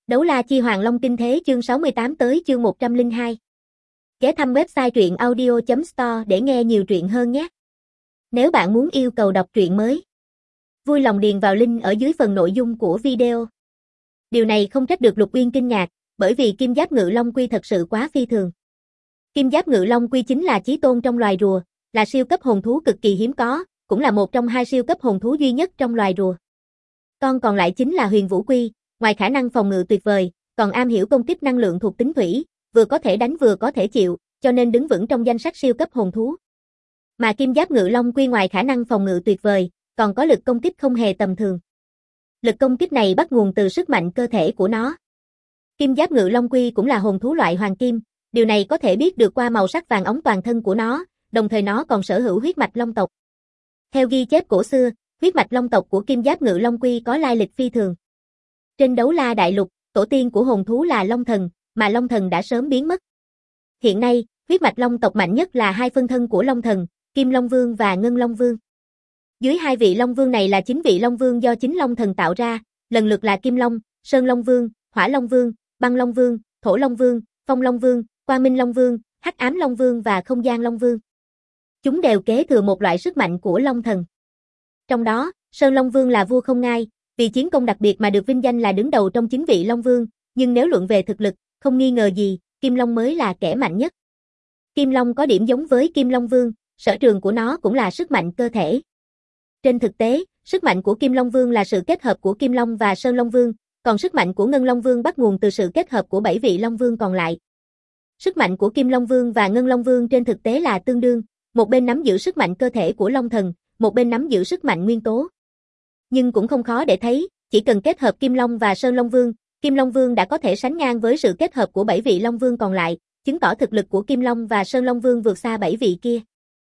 Đấu la chi Hoàng Long kinh thế chương 68 tới chương 102. Ghé thăm website truyện audio.store để nghe nhiều truyện hơn nhé. Nếu bạn muốn yêu cầu đọc truyện mới, vui lòng điền vào link ở dưới phần nội dung của video. Điều này không trách được Lục Uyên kinh ngạc, bởi vì Kim Giáp Ngự Long Quy thật sự quá phi thường. Kim Giáp Ngự Long Quy chính là chí tôn trong loài rùa, là siêu cấp hồn thú cực kỳ hiếm có, cũng là một trong hai siêu cấp hồn thú duy nhất trong loài rùa. Con còn lại chính là Huyền Vũ Quy. Ngoài khả năng phòng ngự tuyệt vời, còn am hiểu công kích năng lượng thuộc tính thủy, vừa có thể đánh vừa có thể chịu, cho nên đứng vững trong danh sách siêu cấp hồn thú. Mà Kim Giáp Ngự Long Quy ngoài khả năng phòng ngự tuyệt vời, còn có lực công kích không hề tầm thường. Lực công kích này bắt nguồn từ sức mạnh cơ thể của nó. Kim Giáp Ngự Long Quy cũng là hồn thú loại hoàng kim, điều này có thể biết được qua màu sắc vàng óng toàn thân của nó, đồng thời nó còn sở hữu huyết mạch long tộc. Theo ghi chép cổ xưa, huyết mạch long tộc của Kim Giáp Ngự Long Quy có lai lịch phi thường. Trên Đấu La Đại Lục, tổ tiên của hồn thú là Long Thần, mà Long Thần đã sớm biến mất. Hiện nay, huyết mạch long tộc mạnh nhất là hai phân thân của Long Thần, Kim Long Vương và Ngân Long Vương. Dưới hai vị Long Vương này là 9 vị Long Vương do chính Long Thần tạo ra, lần lượt là Kim Long, Sơn Long Vương, Hỏa Long Vương, Băng Long Vương, Thổ Long Vương, Phong Long Vương, Quang Minh Long Vương, Hắc Ám Long Vương và Không Gian Long Vương. Chúng đều kế thừa một loại sức mạnh của Long Thần. Trong đó, Sơn Long Vương là vua không ngai, vì chiến công đặc biệt mà được vinh danh là đứng đầu trong 9 vị Long Vương, nhưng nếu luận về thực lực, không nghi ngờ gì, Kim Long mới là kẻ mạnh nhất. Kim Long có điểm giống với Kim Long Vương, sở trường của nó cũng là sức mạnh cơ thể. Trên thực tế, sức mạnh của Kim Long Vương là sự kết hợp của Kim Long và Sơn Long Vương, còn sức mạnh của Ngân Long Vương bắt nguồn từ sự kết hợp của 7 vị Long Vương còn lại. Sức mạnh của Kim Long Vương và Ngân Long Vương trên thực tế là tương đương, một bên nắm giữ sức mạnh cơ thể của Long Thần, một bên nắm giữ sức mạnh nguyên tố. Nhưng cũng không khó để thấy, chỉ cần kết hợp Kim Long và Sơn Long Vương, Kim Long Vương đã có thể sánh ngang với sự kết hợp của 7 vị Long Vương còn lại, chứng tỏ thực lực của Kim Long và Sơn Long Vương vượt xa 7 vị kia.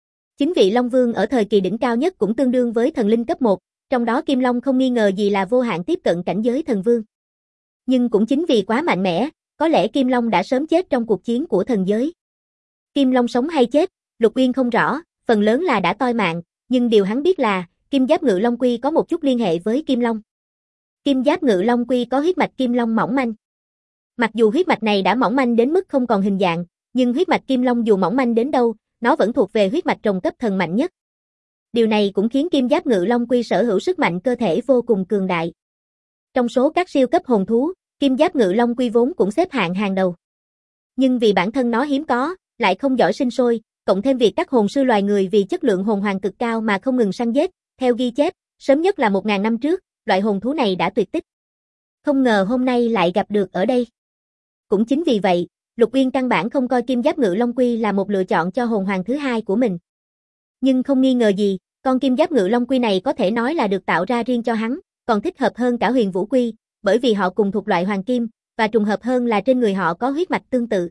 9 vị Long Vương ở thời kỳ đỉnh cao nhất cũng tương đương với thần linh cấp 1, trong đó Kim Long không nghi ngờ gì là vô hạn tiếp cận cảnh giới thần vương. Nhưng cũng chính vì quá mạnh mẽ, có lẽ Kim Long đã sớm chết trong cuộc chiến của thần giới. Kim Long sống hay chết, Lục Uyên không rõ, phần lớn là đã toi mạng, nhưng điều hắn biết là Kim Giáp Ngự Long Quy có một chút liên hệ với Kim Long. Kim Giáp Ngự Long Quy có huyết mạch Kim Long mỏng manh. Mặc dù huyết mạch này đã mỏng manh đến mức không còn hình dạng, nhưng huyết mạch Kim Long dù mỏng manh đến đâu, nó vẫn thuộc về huyết mạch rồng cấp thần mạnh nhất. Điều này cũng khiến Kim Giáp Ngự Long Quy sở hữu sức mạnh cơ thể vô cùng cường đại. Trong số các siêu cấp hồn thú, Kim Giáp Ngự Long Quy vốn cũng xếp hạng hàng đầu. Nhưng vì bản thân nó hiếm có, lại không giỏi sinh sôi, cộng thêm việc các hồn sư loài người vì chất lượng hồn hoàng cực cao mà không ngừng săn giết, theo ghi chép, sớm nhất là 1000 năm trước, loại hồn thú này đã tuyệt tích. Không ngờ hôm nay lại gặp được ở đây. Cũng chính vì vậy, Lục Uyên căn bản không coi Kim Giáp Ngự Long Quy là một lựa chọn cho hồn hoàng thứ hai của mình. Nhưng không nghi ngờ gì, con Kim Giáp Ngự Long Quy này có thể nói là được tạo ra riêng cho hắn, còn thích hợp hơn cả Huyền Vũ Quy, bởi vì họ cùng thuộc loại hoàng kim, và trùng hợp hơn là trên người họ có huyết mạch tương tự.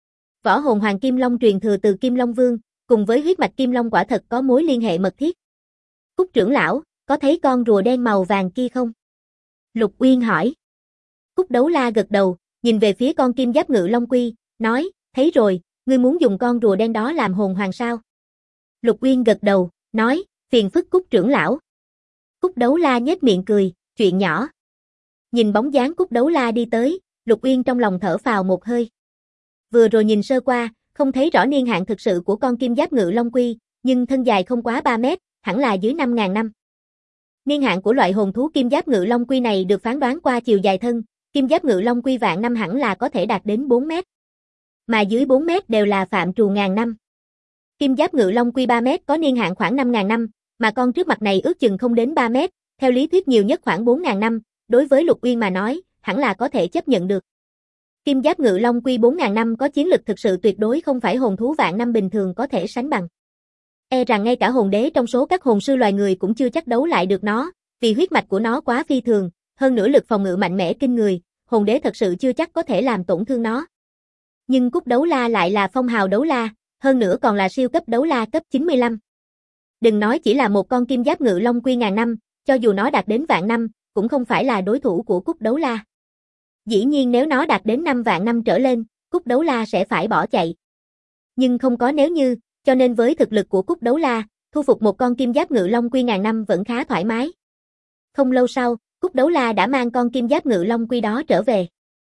Võ hồn Hoàng Kim Long truyền thừa từ Kim Long Vương, cùng với huyết mạch Kim Long quả thật có mối liên hệ mật thiết. Cúc trưởng lão, có thấy con rùa đen màu vàng kia không? Lục Uyên hỏi. Cúc Đấu La gật đầu, nhìn về phía con Kim Giáp Ngự Long Quy, nói, thấy rồi, ngươi muốn dùng con rùa đen đó làm hồn hoàng sao? Lục Uyên gật đầu, nói, phiền phức Cúc trưởng lão. Cúc Đấu La nhếch miệng cười, chuyện nhỏ. Nhìn bóng dáng Cúc Đấu La đi tới, Lục Uyên trong lòng thở phào một hơi. Vừa rồi nhìn sơ qua, không thấy rõ niên hạn thực sự của con Kim Giáp Ngự Long Quy, nhưng thân dài không quá 3 mét, hẳn là dưới 5000 năm. Niên hạn của loại hồn thú Kim Giáp Ngự Long Quy này được phán đoán qua chiều dài thân, Kim Giáp Ngự Long Quy vạn năm hẳn là có thể đạt đến 4 mét. Mà dưới 4 mét đều là phạm trù ngàn năm. Kim Giáp Ngự Long Quy 3 mét có niên hạn khoảng 5000 năm, mà con trước mặt này ước chừng không đến 3 mét, theo lý thuyết nhiều nhất khoảng 4000 năm, đối với Lục Uyên mà nói, hẳn là có thể chấp nhận được. Kim Giáp Ngự Long Quy 4000 năm có chiến lực thực sự tuyệt đối không phải hồn thú vạn năm bình thường có thể sánh bằng. E rằng ngay cả hồn đế trong số các hồn sư loài người cũng chưa chắc đấu lại được nó, vì huyết mạch của nó quá phi thường, hơn nữa lực phòng ngự mạnh mẽ kinh người, hồn đế thật sự chưa chắc có thể làm tổn thương nó. Nhưng Cúc Đấu La lại là phong hào đấu la, hơn nữa còn là siêu cấp đấu la cấp 95. Đừng nói chỉ là một con Kim Giáp Ngự Long Quy ngàn năm, cho dù nó đạt đến vạn năm, cũng không phải là đối thủ của Cúc Đấu La. Dĩ nhiên nếu nó đạt đến 5 vạn năm trở lên, Cúc Đấu La sẽ phải bỏ chạy. Nhưng không có nếu như, cho nên với thực lực của Cúc Đấu La, thu phục một con Kim Giáp Ngự Long Quy ngàn năm vẫn khá thoải mái. Không lâu sau, Cúc Đấu La đã mang con Kim Giáp Ngự Long Quy đó trở về.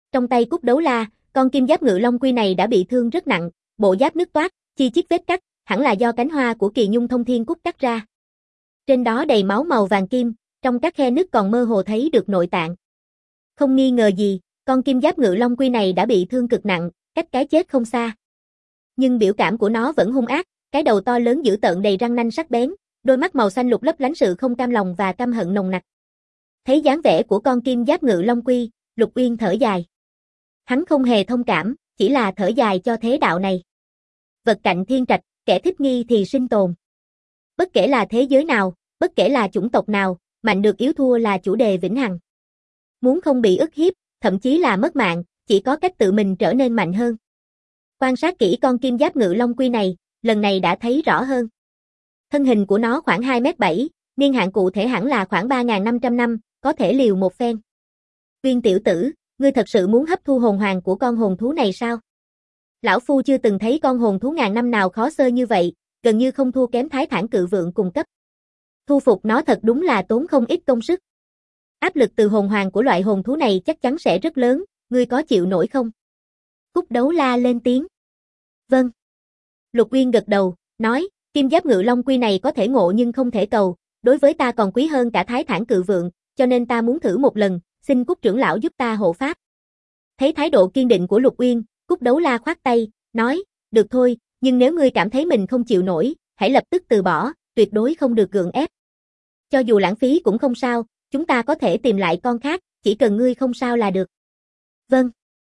Trong tay Cúc Đấu La, con kim giáp ngự long quy này đã bị thương rất nặng, bộ giáp nứt toác, chi chít vết cắt, hẳn là do cánh hoa của Kỳ Nhung Thông Thiên Cúc cắt ra. Trên đó đầy máu màu vàng kim, trong các khe nứt còn mơ hồ thấy được nội tạng. Không nghi ngờ gì, con kim giáp ngự long quy này đã bị thương cực nặng, cách cái chết không xa. Nhưng biểu cảm của nó vẫn hung ác, cái đầu to lớn dữ tợn đầy răng nanh sắc bén, đôi mắt màu xanh lục lấp lánh sự không cam lòng và căm hận nồng nặc. Thấy dáng vẻ của con kim giáp ngự long quy, Lục Uyên thở dài. Hắn không hề thông cảm, chỉ là thở dài cho thế đạo này. Vật cạnh thiên trạch, kẻ thích nghi thì sinh tồn. Bất kể là thế giới nào, bất kể là chủng tộc nào, mạnh được yếu thua là chủ đề vĩnh hằng. Muốn không bị ức hiếp, thậm chí là mất mạng, chỉ có cách tự mình trở nên mạnh hơn. Quan sát kỹ con kim giáp ngự long quy này, lần này đã thấy rõ hơn. Thân hình của nó khoảng 2m7, niên hạn cụ thể hẳn là khoảng 3.500 năm, có thể liều một phen. Uyên tiểu tử, ngươi thật sự muốn hấp thu hồn hoàng của con hồn thú này sao? Lão phu chưa từng thấy con hồn thú ngàn năm nào khó xơ như vậy, gần như không thua kém Thái Thản Cự Vượng cùng cấp. Thu phục nó thật đúng là tốn không ít công sức. Áp lực từ hồn hoàng của loại hồn thú này chắc chắn sẽ rất lớn, ngươi có chịu nổi không? Cúc Đấu La lên tiếng. Vâng. Lục Uyên gật đầu, nói, kim giáp ngự long quy này có thể ngộ nhưng không thể cầu, đối với ta còn quý hơn cả Thái Thản Cự Vượng, cho nên ta muốn thử một lần, xin Cúc trưởng lão giúp ta hộ pháp. Thấy thái độ kiên định của Lục Uyên, Cúc Đấu La khoát tay, nói, được thôi, nhưng nếu ngươi cảm thấy mình không chịu nổi, hãy lập tức từ bỏ, tuyệt đối không được gượng ép. Cho dù lãng phí cũng không sao, chúng ta có thể tìm lại con khác, chỉ cần ngươi không sao là được. Vâng.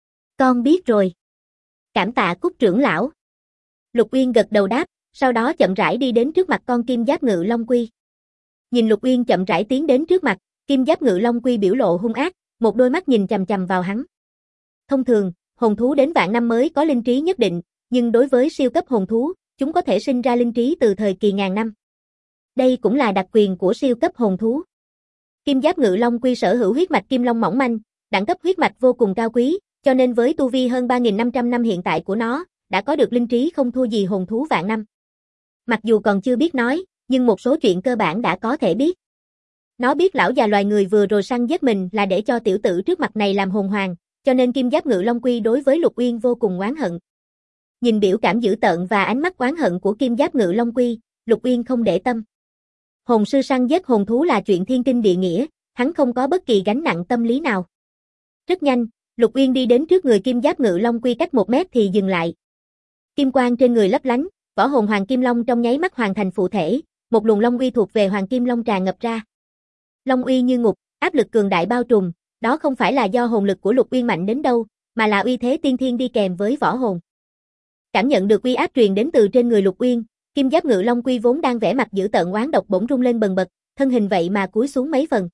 Con biết rồi. Cảm tạ Cúc trưởng lão. Lục Uyên gật đầu đáp, sau đó chậm rãi đi đến trước mặt con kim giáp ngự long quy. Nhìn Lục Uyên chậm rãi tiến đến trước mặt, kim giáp ngự long quy biểu lộ hung ác, một đôi mắt nhìn chằm chằm vào hắn. Thông thường, hồn thú đến vạn năm mới có linh trí nhất định, nhưng đối với siêu cấp hồn thú, chúng có thể sinh ra linh trí từ thời kỳ ngàn năm. Đây cũng là đặc quyền của siêu cấp hồn thú. Kim giáp ngự long quy sở hữu huyết mạch kim long mỏng manh, đẳng cấp huyết mạch vô cùng cao quý, cho nên với tu vi hơn 3.500 năm hiện tại của nó, đã có được linh trí không thua gì hồn thú vạn năm. Mặc dù còn chưa biết nói, nhưng một số chuyện cơ bản đã có thể biết. Nó biết lão già loài người vừa rồi săn giết mình là để cho tiểu tử trước mặt này làm hồn hoàng, cho nên kim giáp ngự long quy đối với Lục Uyên vô cùng oán hận. Nhìn biểu cảm dữ tợn và ánh mắt oán hận của kim giáp ngự long quy, Lục Uyên không để tâm. Hồn sư săn giết hồn thú là chuyện thiên kinh địa nghĩa, hắn không có bất kỳ gánh nặng tâm lý nào. Rất nhanh, Lục Uyên đi đến trước người kim giáp ngự long quy cách 1 mét thì dừng lại. Kim quang trên người lấp lánh, võ hồn hoàng kim long trong nháy mắt hoàn thành phụ thể, một luồng long uy thuộc về hoàng kim long tràn ngập ra. Long uy như ngục, áp lực cường đại bao trùm, đó không phải là do hồn lực của Lục Uyên mạnh đến đâu, mà là uy thế tiên thiên đi kèm với võ hồn. Cảm nhận được uy áp truyền đến từ trên người Lục Uyên, kim giáp ngự long quy vốn đang vẻ mặt dữ tợn oán độc bỗng rung lên bần bật, thân hình vậy mà cúi xuống mấy phần.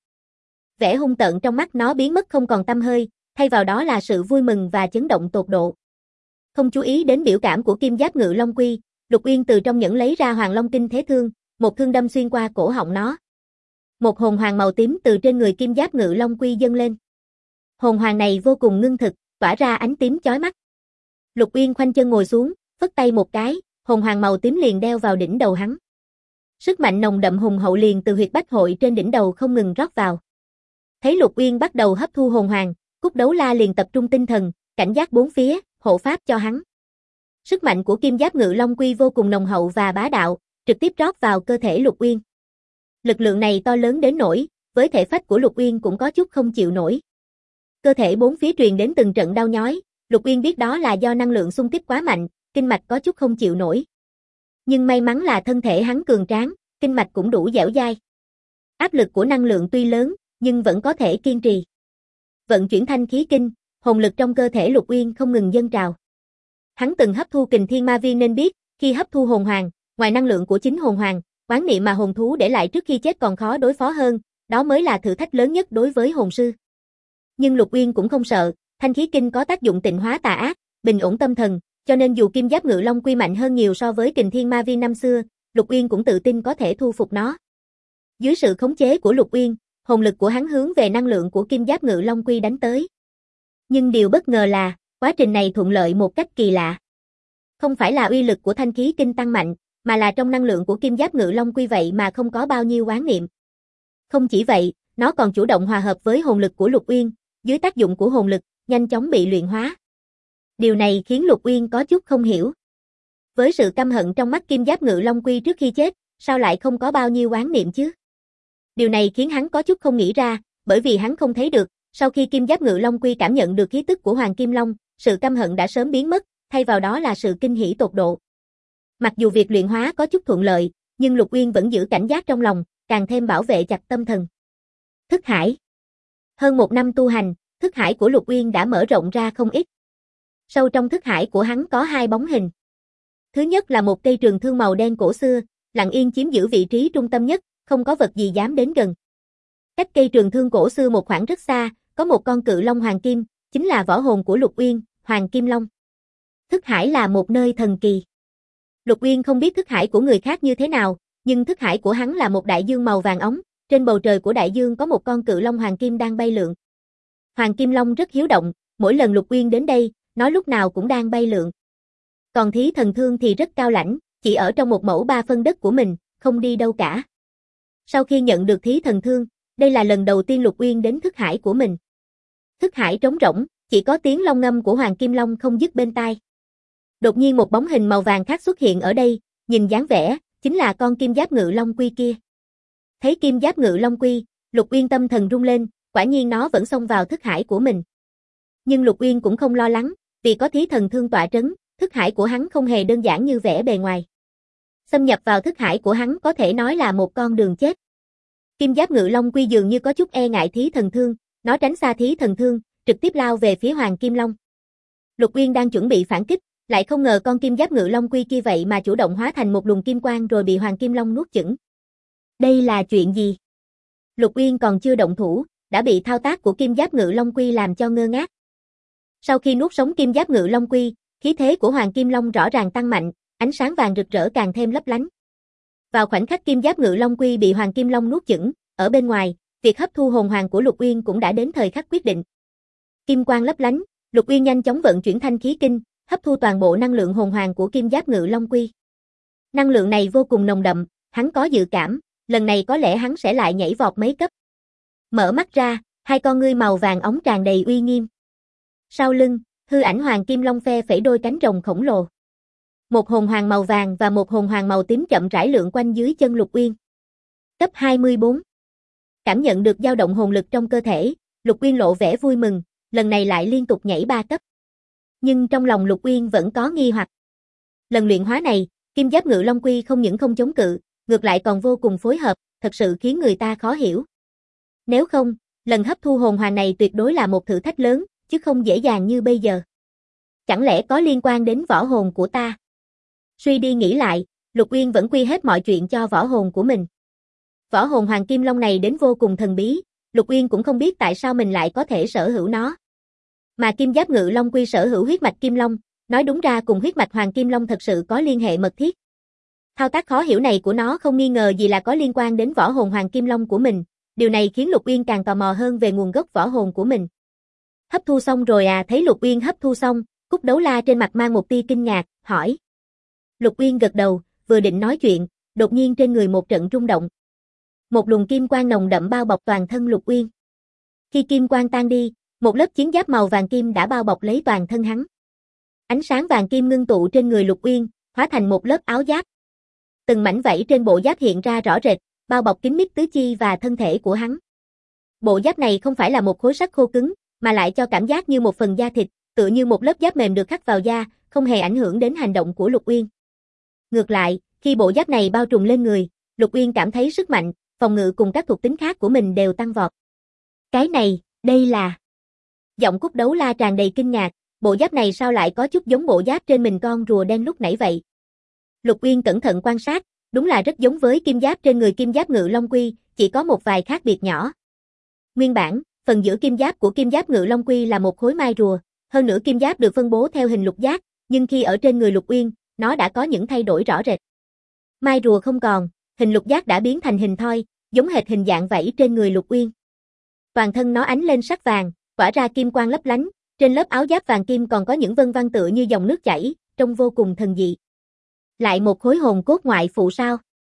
Vẻ hung tợn trong mắt nó biến mất không còn tăm hơi, thay vào đó là sự vui mừng và chấn động tột độ. Không chú ý đến biểu cảm của kim giáp ngự long quy, Lục Uyên từ trong nhẫn lấy ra Hoàng Long Kinh Thế Thương, một thương đâm xuyên qua cổ họng nó. Một hồn hoàng màu tím từ trên người kim giáp ngự long quy dâng lên. Hồn hoàng này vô cùng ngưng thực, tỏa ra ánh tím chói mắt. Lục Uyên khoanh chân ngồi xuống, phất tay một cái, hồn hoàng màu tím liền đeo vào đỉnh đầu hắn. Sức mạnh nồng đậm hùng hậu liền từ huyệt bách hội trên đỉnh đầu không ngừng rót vào. Thấy Lục Uyên bắt đầu hấp thu hồn hoàng, Cúc Đấu La liền tập trung tinh thần, cảnh giác bốn phía, hộ pháp cho hắn. Sức mạnh của kim giáp ngự long quy vô cùng nồng hậu và bá đạo, trực tiếp rót vào cơ thể Lục Uyên. Lực lượng này to lớn đến nỗi, với thể phách của Lục Uyên cũng có chút không chịu nổi. Cơ thể bốn phía truyền đến từng trận đau nhói, Lục Uyên biết đó là do năng lượng xung kích quá mạnh, kinh mạch có chút không chịu nổi. Nhưng may mắn là thân thể hắn cường tráng, kinh mạch cũng đủ dẻo dai. Áp lực của năng lượng tuy lớn, nhưng vẫn có thể kiên trì. Vận chuyển thanh khí kinh, hồn lực trong cơ thể Lục Uyên không ngừng dâng trào. Hắn từng hấp thu kình thiên ma viên nên biết, khi hấp thu hồn hoàng, ngoài năng lượng của chính hồn hoàng, oán niệm mà hồn thú để lại trước khi chết còn khó đối phó hơn, đó mới là thử thách lớn nhất đối với hồn sư. Nhưng Lục Uyên cũng không sợ, thanh khí kinh có tác dụng tịnh hóa tà ác, bình ổn tâm thần, cho nên dù kim giáp ngự long quy mạnh hơn nhiều so với kình thiên ma viên năm xưa, Lục Uyên cũng tự tin có thể thu phục nó. Dưới sự khống chế của Lục Uyên, hồn lực của hắn hướng về năng lượng của kim giáp ngự long quy đánh tới. Nhưng điều bất ngờ là, quá trình này thuận lợi một cách kỳ lạ. Không phải là uy lực của thanh khí kinh tăng mạnh, mà là trong năng lượng của kim giáp ngự long quy vậy mà không có bao nhiêu oán niệm. Không chỉ vậy, nó còn chủ động hòa hợp với hồn lực của Lục Uyên, dưới tác dụng của hồn lực, nhanh chóng bị luyện hóa. Điều này khiến Lục Uyên có chút không hiểu. Với sự căm hận trong mắt Kim Giáp Ngự Long Quy trước khi chết, sao lại không có bao nhiêu oán niệm chứ? Điều này khiến hắn có chút không nghĩ ra, bởi vì hắn không thấy được, sau khi Kim Giáp Ngự Long Quy cảm nhận được khí tức của Hoàng Kim Long, sự căm hận đã sớm biến mất, thay vào đó là sự kinh hỉ tột độ. Mặc dù việc luyện hóa có chút thuận lợi, nhưng Lục Uyên vẫn giữ cảnh giác trong lòng, càng thêm bảo vệ chặt tâm thần. Thức hải. Hơn 1 năm tu hành, thức hải của Lục Uyên đã mở rộng ra không ít. Sâu trong thức hải của hắn có 2 bóng hình. Thứ nhất là một cây trường thương màu đen cổ xưa, lặng yên chiếm giữ vị trí trung tâm nhất, không có vật gì dám đến gần. Cách cây trường thương cổ xưa một khoảng rất xa, có một con cự long hoàng kim, chính là võ hồn của Lục Uyên, Hoàng Kim Long. Thức hải là một nơi thần kỳ. Lục Uyên không biết thức hải của người khác như thế nào, nhưng thức hải của hắn là một đại dương màu vàng óng, trên bầu trời của đại dương có một con cự long hoàng kim đang bay lượn. Hoàng Kim Long rất hiếu động, mỗi lần Lục Uyên đến đây, nó lúc nào cũng đang bay lượn. Còn Thí Thần Thương thì rất cao lãnh, chỉ ở trong một mẫu 3 phân đất của mình, không đi đâu cả. Sau khi nhận được Thí Thần Thương, đây là lần đầu tiên Lục Uyên đến thức hải của mình. Thức hải trống rỗng, chỉ có tiếng long ngâm của Hoàng Kim Long không dứt bên tai. Đột nhiên một bóng hình màu vàng khác xuất hiện ở đây, nhìn dáng vẻ, chính là con Kim Giáp Ngự Long Quy kia. Thấy Kim Giáp Ngự Long Quy, Lục Uyên tâm thần rung lên, quả nhiên nó vẫn xông vào thức hải của mình. Nhưng Lục Uyên cũng không lo lắng, vì có Thí Thần Thương tọa trấn, thức hải của hắn không hề đơn giản như vẻ bề ngoài. Xâm nhập vào thức hải của hắn có thể nói là một con đường chết. Kim Giáp Ngự Long Quy dường như có chút e ngại Thí Thần Thương, nó tránh xa Thí Thần Thương, trực tiếp lao về phía Hoàng Kim Long. Lục Uyên đang chuẩn bị phản kích, lại không ngờ con Kim Giáp Ngự Long Quy kia vậy mà chủ động hóa thành một luồng kim quang rồi bị Hoàng Kim Long nuốt chửng. Đây là chuyện gì? Lục Uyên còn chưa động thủ, đã bị thao tác của Kim Giáp Ngự Long Quy làm cho ngơ ngác. Sau khi nuốt sống Kim Giáp Ngự Long Quy, khí thế của Hoàng Kim Long rõ ràng tăng mạnh, ánh sáng vàng rực rỡ càng thêm lấp lánh. Vào khoảnh khắc Kim Giáp Ngự Long Quy bị Hoàng Kim Long nuốt chửng, ở bên ngoài, việc hấp thu hồn hoàng của Lục Uyên cũng đã đến thời khắc quyết định. Kim quang lấp lánh, Lục Uyên nhanh chóng vận chuyển thanh khí kinh, hấp thu toàn bộ năng lượng hồn hoàng của Kim Giáp Ngự Long Quy. Năng lượng này vô cùng nồng đậm, hắn có dự cảm, lần này có lẽ hắn sẽ lại nhảy vọt mấy cấp. Mở mắt ra, 2 con ngươi màu vàng óng tràn đầy uy nghiêm. Sau lưng, hư ảnh Hoàng Kim Long phe phẩy đôi cánh rồng khổng lồ. Một hồn hoàng màu vàng và một hồn hoàng màu tím chậm rãi lượn quanh dưới chân Lục Uyên. Cấp 24. Cảm nhận được dao động hồn lực trong cơ thể, Lục Uyên lộ vẻ vui mừng, lần này lại liên tục nhảy 3 cấp. Nhưng trong lòng Lục Uyên vẫn có nghi hoặc. Lần luyện hóa này, Kim Giáp Ngự Long Quy không những không chống cự, ngược lại còn vô cùng phối hợp, thật sự khiến người ta khó hiểu. Nếu không, lần hấp thu hồn hoàng này tuyệt đối là một thử thách lớn, chứ không dễ dàng như bây giờ. Chẳng lẽ có liên quan đến võ hồn của ta? Suy đi nghĩ lại, Lục Uyên vẫn quy hết mọi chuyện cho võ hồn của mình. Võ hồn Hoàng Kim Long này đến vô cùng thần bí, Lục Uyên cũng không biết tại sao mình lại có thể sở hữu nó. Mà Kim Giáp Ngự Long Quy sở hữu huyết mạch Kim Long, nói đúng ra cùng huyết mạch Hoàng Kim Long thật sự có liên hệ mật thiết. Thao tác khó hiểu này của nó không nghi ngờ gì là có liên quan đến võ hồn Hoàng Kim Long của mình, điều này khiến Lục Uyên càng tò mò hơn về nguồn gốc võ hồn của mình. Hấp thu xong rồi à? Thấy Lục Uyên hấp thu xong, Cúc Đấu La trên mặt mang một tia kinh ngạc, hỏi. Lục Uyên gật đầu, vừa định nói chuyện, đột nhiên trên người một trận rung động. Một luồng kim quang nồng đậm bao bọc toàn thân Lục Uyên. Khi kim quang tan đi, một lớp chiến giáp màu vàng kim đã bao bọc lấy toàn thân hắn. Ánh sáng vàng kim ngưng tụ trên người Lục Uyên, hóa thành một lớp áo giáp. Từng mảnh vảy trên bộ giáp hiện ra rõ rệt, bao bọc kín mít tứ chi và thân thể của hắn. Bộ giáp này không phải là một khối sắt khô cứng, mà lại cho cảm giác như một phần da thịt, tựa như một lớp giáp mềm được khắc vào da, không hề ảnh hưởng đến hành động của Lục Uyên. Ngược lại, khi bộ giáp này bao trùm lên người, Lục Uyên cảm thấy sức mạnh, phòng ngự cùng các thuộc tính khác của mình đều tăng vọt. Cái này, đây là... Giọng Cúc Đấu La tràn đầy kinh ngạc, bộ giáp này sao lại có chút giống bộ giáp trên mình con rùa đen lúc nãy vậy? Lục Uyên cẩn thận quan sát, đúng là rất giống với kim giáp trên người Kim Giáp Ngự Long Quy, chỉ có một vài khác biệt nhỏ. Nguyên bản, phần giữa kim giáp của Kim Giáp Ngự Long Quy là một khối mai rùa, hơn nữa kim giáp được phân bố theo hình lục giác, nhưng khi ở trên người Lục Uyên, nó đã có những thay đổi rõ rệt. Mai rùa không còn, hình lục giác đã biến thành hình thoi, giống hệt hình dạng vảy trên người Lục Uyên. Toàn thân nó ánh lên sắc vàng, tỏa ra kim quang lấp lánh, trên lớp áo giáp vàng kim còn có những vân vân tựa như dòng nước chảy, trông vô cùng thần dị. Lại một khối hồn cốt ngoại phụ sao?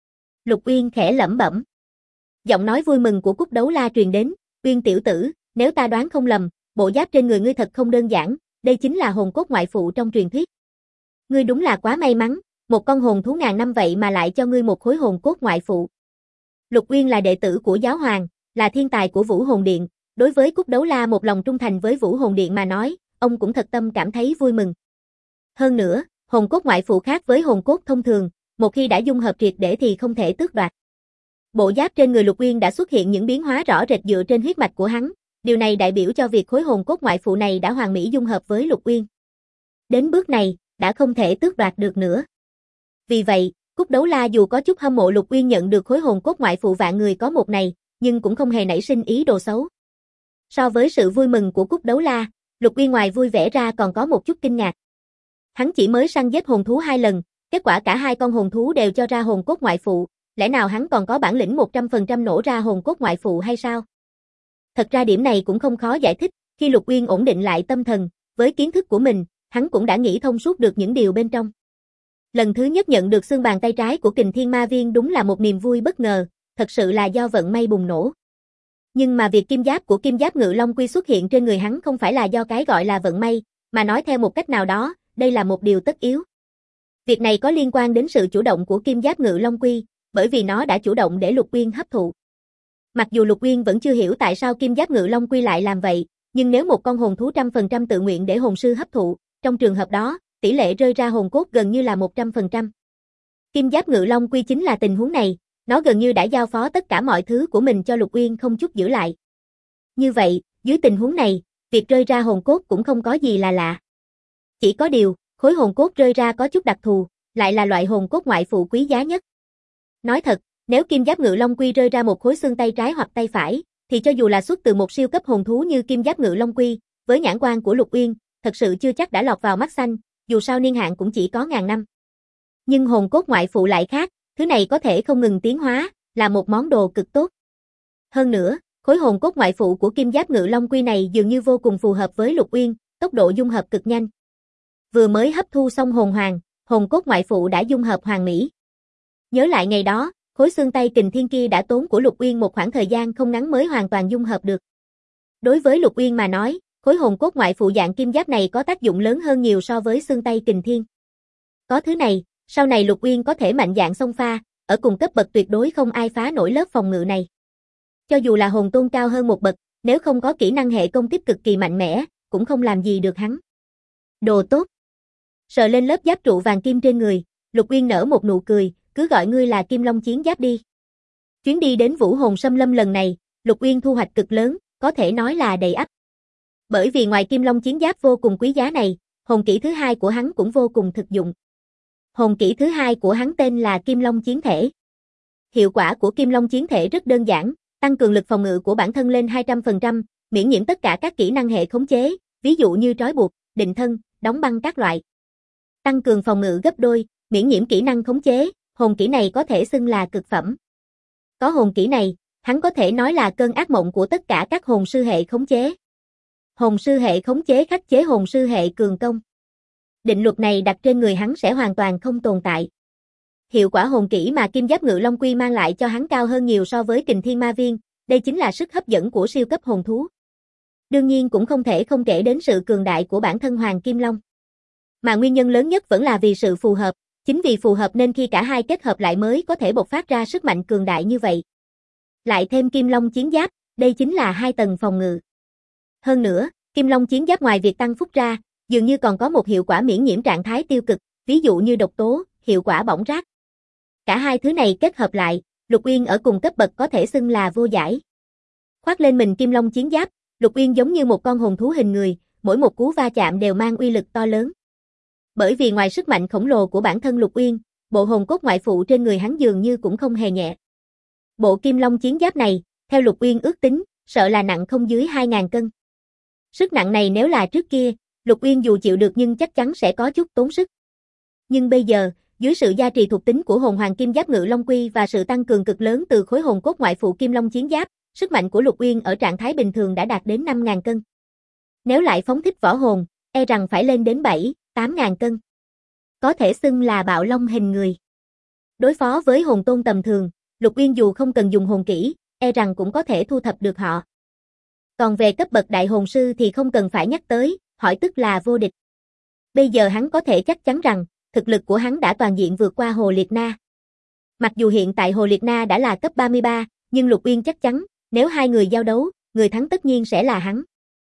Lục Uyên khẽ lẩm bẩm. Giọng nói vui mừng của Cúc Đấu La truyền đến, Uyên tiểu tử, nếu ta đoán không lầm, bộ giáp trên người ngươi thật không đơn giản, đây chính là hồn cốt ngoại phụ trong truyền thuyết. Ngươi đúng là quá may mắn, một con hồn thú ngàn năm vậy mà lại cho ngươi một khối hồn cốt ngoại phụ. Lục Uyên là đệ tử của giáo hoàng, là thiên tài của Vũ Hồn Điện, đối với Cúc Đấu La một lòng trung thành với Vũ Hồn Điện mà nói, ông cũng thật tâm cảm thấy vui mừng. Hơn nữa, hồn cốt ngoại phụ khác với hồn cốt thông thường, một khi đã dung hợp triệt để thì không thể tước đoạt. Bộ giáp trên người Lục Uyên đã xuất hiện những biến hóa rõ rệt dựa trên huyết mạch của hắn, điều này đại biểu cho việc khối hồn cốt ngoại phụ này đã hoàn mỹ dung hợp với Lục Uyên. Đến bước này, đã không thể tước đoạt được nữa. Vì vậy, Cúc Đấu La dù có chút hâm mộ Lục Uyên nhận được khối hồn cốt ngoại phụ vạn người có một này, nhưng cũng không hề nảy sinh ý đồ xấu. So với sự vui mừng của Cúc Đấu La, Lục Uyên ngoài vui vẻ ra còn có một chút kinh ngạc. Hắn chỉ mới săn giết hồn thú 2 lần, kết quả cả 2 con hồn thú đều cho ra hồn cốt ngoại phụ, lẽ nào hắn còn có bản lĩnh 100% nổ ra hồn cốt ngoại phụ hay sao? Thật ra điểm này cũng không khó giải thích, khi Lục Uyên ổn định lại tâm thần, với kiến thức của mình, hắn cũng đã nghĩ thông suốt được những điều bên trong. Lần thứ nhất nhận được xương bàn tay trái của Kình Thiên Ma Viên đúng là một niềm vui bất ngờ, thật sự là do vận may bùng nổ. Nhưng mà việc kim giáp của Kim Giáp Ngự Long Quy xuất hiện trên người hắn không phải là do cái gọi là vận may, mà nói theo một cách nào đó, đây là một điều tất yếu. Việc này có liên quan đến sự chủ động của Kim Giáp Ngự Long Quy, bởi vì nó đã chủ động để Lục Uyên hấp thụ. Mặc dù Lục Uyên vẫn chưa hiểu tại sao Kim Giáp Ngự Long Quy lại làm vậy, nhưng nếu một con hồn thú 100% tự nguyện để hồn sư hấp thụ, trong trường hợp đó, tỷ lệ rơi ra hồn cốt gần như là 100%. Kim Giáp Ngự Long Quy chính là tình huống này, nó gần như đã giao phó tất cả mọi thứ của mình cho Lục Uyên không chút giữ lại. Như vậy, dưới tình huống này, việc rơi ra hồn cốt cũng không có gì là lạ. Chỉ có điều, khối hồn cốt rơi ra có chút đặc thù, lại là loại hồn cốt ngoại phụ quý giá nhất. Nói thật, nếu Kim Giáp Ngự Long Quy rơi ra một khối xương tay trái hoặc tay phải, thì cho dù là xuất từ một siêu cấp hồn thú như Kim Giáp Ngự Long Quy, với nhãn quan của Lục Uyên, thật sự chưa chắc đã lọt vào mắt xanh, dù sao niên hạn cũng chỉ có ngàn năm. Nhưng hồn cốt ngoại phụ lại khác, thứ này có thể không ngừng tiến hóa, là một món đồ cực tốt. Hơn nữa, khối hồn cốt ngoại phụ của Kim Giáp Ngự Long Quy này dường như vô cùng phù hợp với Lục Uyên, tốc độ dung hợp cực nhanh. Vừa mới hấp thu xong hồn hoàng, hồn cốt ngoại phụ đã dung hợp hoàn mỹ. Nhớ lại ngày đó, khối xương tay Kình Thiên kia đã tốn của Lục Uyên một khoảng thời gian không ngắn mới hoàn toàn dung hợp được. Đối với Lục Uyên mà nói, khối hồn cốt ngoại phụ dạng kim giáp này có tác dụng lớn hơn nhiều so với xương tay Kình Thiên. Có thứ này, sau này Lục Uyên có thể mạnh dạn xông pha, ở cùng cấp bậc tuyệt đối không ai phá nổi lớp phòng ngự này. Cho dù là hồn tôn cao hơn một bậc, nếu không có kỹ năng hệ công kích cực kỳ mạnh mẽ, cũng không làm gì được hắn. Đồ tốt. Sờ lên lớp giáp trụ vàng kim trên người, Lục Uyên nở một nụ cười, cứ gọi ngươi là Kim Long Chiến Giáp đi. Chuyến đi đến Vũ Hồn Xâm Lâm lần này, Lục Uyên thu hoạch cực lớn, có thể nói là đầy ắp. Bởi vì ngoài Kim Long Chiến Giáp vô cùng quý giá này, hồn kỹ thứ hai của hắn cũng vô cùng thực dụng. Hồn kỹ thứ hai của hắn tên là Kim Long Chiến Thể. Hiệu quả của Kim Long Chiến Thể rất đơn giản, tăng cường lực phòng ngự của bản thân lên 200%, miễn nhiễm tất cả các kỹ năng hệ khống chế, ví dụ như trói buộc, định thân, đóng băng các loại. Tăng cường phòng ngự gấp đôi, miễn nhiễm kỹ năng khống chế, hồn kỹ này có thể xưng là cực phẩm. Có hồn kỹ này, hắn có thể nói là cơn ác mộng của tất cả các hồn sư hệ khống chế. Hồn sư hệ khống chế khắc chế hồn sư hệ cường công. Định luật này đặt trên người hắn sẽ hoàn toàn không tồn tại. Hiệu quả hồn kỹ mà Kim Giáp Ngự Long Quy mang lại cho hắn cao hơn nhiều so với Kình Thiên Ma Viên, đây chính là sức hấp dẫn của siêu cấp hồn thú. Đương nhiên cũng không thể không kể đến sự cường đại của bản thân Hoàng Kim Long. Mà nguyên nhân lớn nhất vẫn là vì sự phù hợp, chính vì phù hợp nên khi cả hai kết hợp lại mới có thể bộc phát ra sức mạnh cường đại như vậy. Lại thêm Kim Long Chiến Giáp, đây chính là 2 tầng phòng ngự. Hơn nữa, Kim Long Chiến Giáp ngoài việc tăng phúc ra, dường như còn có một hiệu quả miễn nhiễm trạng thái tiêu cực, ví dụ như độc tố, hiệu quả bỏng rát. Cả hai thứ này kết hợp lại, Lục Uyên ở cùng cấp bậc có thể xưng là vô giải. Khoác lên mình Kim Long Chiến Giáp, Lục Uyên giống như một con hồn thú hình người, mỗi một cú va chạm đều mang uy lực to lớn. Bởi vì ngoài sức mạnh khổng lồ của bản thân Lục Uyên, bộ hồn cốt ngoại phụ trên người hắn dường như cũng không hề nhẹ. Bộ Kim Long Chiến Giáp này, theo Lục Uyên ước tính, sợ là nặng không dưới 2.000 cân. Sức nặng này nếu là trước kia, Lục Uyên dù chịu được nhưng chắc chắn sẽ có chút tốn sức. Nhưng bây giờ, dưới sự gia trì thuộc tính của hồn hoàng Kim Giáp Ngự Long Quy và sự tăng cường cực lớn từ khối hồn cốt ngoại phụ Kim Long Chiến Giáp, sức mạnh của Lục Uyên ở trạng thái bình thường đã đạt đến 5.000 cân. Nếu lại phóng thích võ hồn, e rằng phải lên đến 7-8.000 cân. Có thể xưng là bạo long hình người. Đối phó với hồn tôn tầm thường, Lục Uyên dù không cần dùng hồn kỹ, e rằng cũng có thể thu thập được họ. Còn về cấp bậc đại hồn sư thì không cần phải nhắc tới, hỏi tức là vô địch. Bây giờ hắn có thể chắc chắn rằng, thực lực của hắn đã toàn diện vượt qua Hồ Liệt Na. Mặc dù hiện tại Hồ Liệt Na đã là cấp 33, nhưng Lục Uyên chắc chắn, nếu hai người giao đấu, người thắng tất nhiên sẽ là hắn.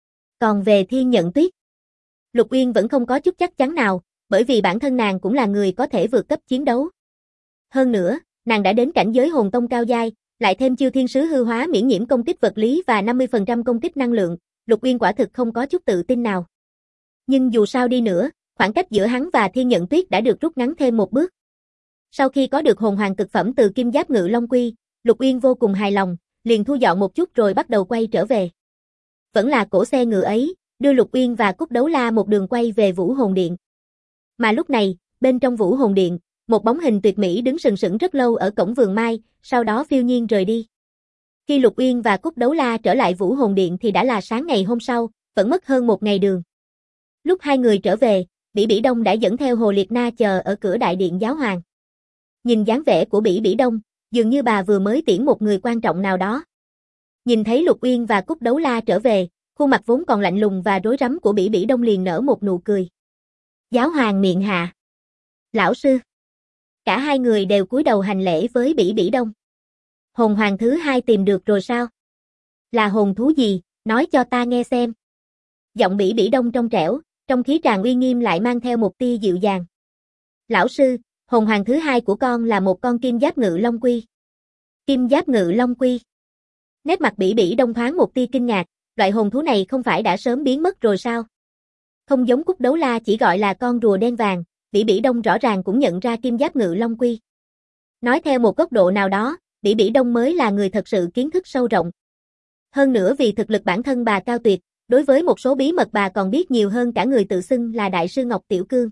Còn về Thiên Nhận Tuyết, Lục Uyên vẫn không có chút chắc chắn nào, bởi vì bản thân nàng cũng là người có thể vượt cấp chiến đấu. Hơn nữa, nàng đã đến cảnh giới hồn tông cao giai, lại thêm chiêu thiên sứ hư hóa miễn nhiễm công kích vật lý và 50% công kích năng lượng, Lục Uyên quả thực không có chút tự tin nào. Nhưng dù sao đi nữa, khoảng cách giữa hắn và Thiên Nhận Tuyết đã được rút ngắn thêm một bước. Sau khi có được hồn hoàng cực phẩm từ Kim Giáp Ngự Long Quy, Lục Uyên vô cùng hài lòng, liền thu dọn một chút rồi bắt đầu quay trở về. Vẫn là cỗ xe ngựa ấy, đưa Lục Uyên và Cúc Đấu La một đường quay về Vũ Hồn Điện. Mà lúc này, bên trong Vũ Hồn Điện, một bóng hình tuyệt mỹ đứng sừng sững rất lâu ở cổng vườn mai, sau đó phiêu nhiên rời đi. Khi Lục Uyên và Cúc Đấu La trở lại Vũ Hồn Điện thì đã là sáng ngày hôm sau, vẫn mất hơn một ngày đường. Lúc hai người trở về, Bỉ Bỉ Đông đã dẫn theo Hồ Liệt Na chờ ở cửa đại điện giáo hoàng. Nhìn dáng vẻ của Bỉ Bỉ Đông, dường như bà vừa mới tiễn một người quan trọng nào đó. Nhìn thấy Lục Uyên và Cúc Đấu La trở về, khuôn mặt vốn còn lạnh lùng và rối rắm của Bỉ Bỉ Đông liền nở một nụ cười. Giáo hoàng miệng hạ. Lão sư. Cả hai người đều cúi đầu hành lễ với Bỉ Bỉ Đông. Hồn hoàng thứ hai tìm được rồi sao? Là hồn thú gì, nói cho ta nghe xem. Giọng Bỉ Bỉ Đông trong trẻo, trong khí tràn uy nghiêm lại mang theo một tia dịu dàng. Lão sư, hồn hoàng thứ hai của con là một con Kim Giáp Ngự Long Quy. Kim Giáp Ngự Long Quy. Nét mặt Bỉ Bỉ Đông thoáng một tia kinh ngạc, loại hồn thú này không phải đã sớm biến mất rồi sao? Không giống Cúc Đấu La chỉ gọi là con rùa đen vàng, Bỉ Bỉ Đông rõ ràng cũng nhận ra Kim Giáp Ngự Long Quy. Nói theo một góc độ nào đó, Bỉ Bỉ Đông mới là người thật sự kiến thức sâu rộng. Hơn nữa vì thực lực bản thân bà cao tuyệt, đối với một số bí mật bà còn biết nhiều hơn cả người tự xưng là Đại sư Ngọc Tiểu Cương.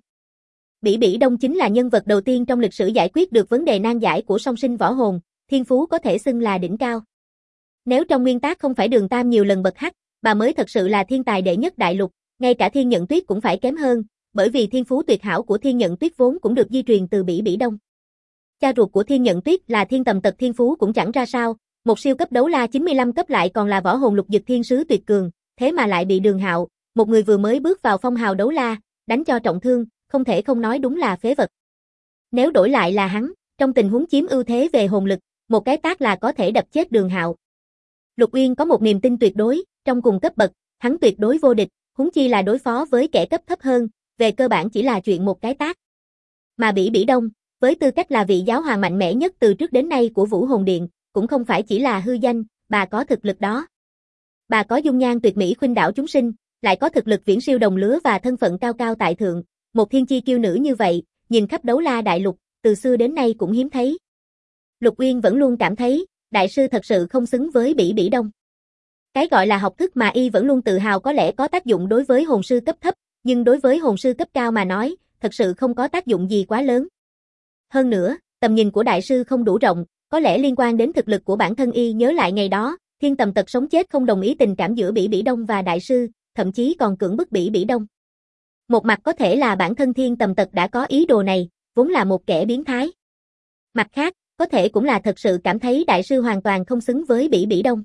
Bỉ Bỉ Đông chính là nhân vật đầu tiên trong lịch sử giải quyết được vấn đề nan giải của song sinh võ hồn, thiên phú có thể xưng là đỉnh cao. Nếu trong nguyên tắc không phải Đường Tam nhiều lần bật hắc, bà mới thật sự là thiên tài đệ nhất đại lục, ngay cả Thiên Nhận Tuyết cũng phải kém hơn, bởi vì thiên phú tuyệt hảo của Thiên Nhận Tuyết vốn cũng được di truyền từ Bỉ Bỉ Đông. Cha ruột của Thiên Nhận Tuyết là Thiên Tầm Tật thiên phú cũng chẳng ra sao, một siêu cấp đấu la 95 cấp lại còn là võ hồn lục dực thiên sứ tuyệt cường, thế mà lại bị Đường Hạo, một người vừa mới bước vào phong hào đấu la, đánh cho trọng thương, không thể không nói đúng là phế vật. Nếu đổi lại là hắn, trong tình huống chiếm ưu thế về hồn lực, một cái tát là có thể đập chết Đường Hạo. Lục Uyên có một niềm tin tuyệt đối, trong cùng cấp bậc, hắn tuyệt đối vô địch, huống chi là đối phó với kẻ cấp thấp hơn, về cơ bản chỉ là chuyện một cái tát. Mà Bỉ Bỉ Đông, với tư cách là vị giáo hoàng mạnh mẽ nhất từ trước đến nay của Vũ Hồn Điện, cũng không phải chỉ là hư danh, bà có thực lực đó. Bà có dung nhan tuyệt mỹ khuynh đảo chúng sinh, lại có thực lực viễn siêu đồng lứa và thân phận cao cao tại thượng, một thiên chi kiêu nữ như vậy, nhìn khắp đấu la đại lục, từ xưa đến nay cũng hiếm thấy. Lục Uyên vẫn luôn cảm thấy, đại sư thật sự không xứng với Bỉ Bỉ Đông. Cái gọi là học thức mà y vẫn luôn tự hào có lẽ có tác dụng đối với hồn sư cấp thấp, nhưng đối với hồn sư cấp cao mà nói, thật sự không có tác dụng gì quá lớn. Hơn nữa, tầm nhìn của đại sư không đủ rộng, có lẽ liên quan đến thực lực của bản thân y. Nhớ lại ngày đó, Thiên Tầm Tật sống chết không đồng ý tình cảm giữa Bỉ Bỉ Đông và đại sư, thậm chí còn cưỡng bức Bỉ Bỉ Đông. Một mặt có thể là bản thân Thiên Tầm Tật đã có ý đồ này, vốn là một kẻ biến thái. Mặt khác, có thể cũng là thật sự cảm thấy đại sư hoàn toàn không xứng với Bỉ Bỉ Đông.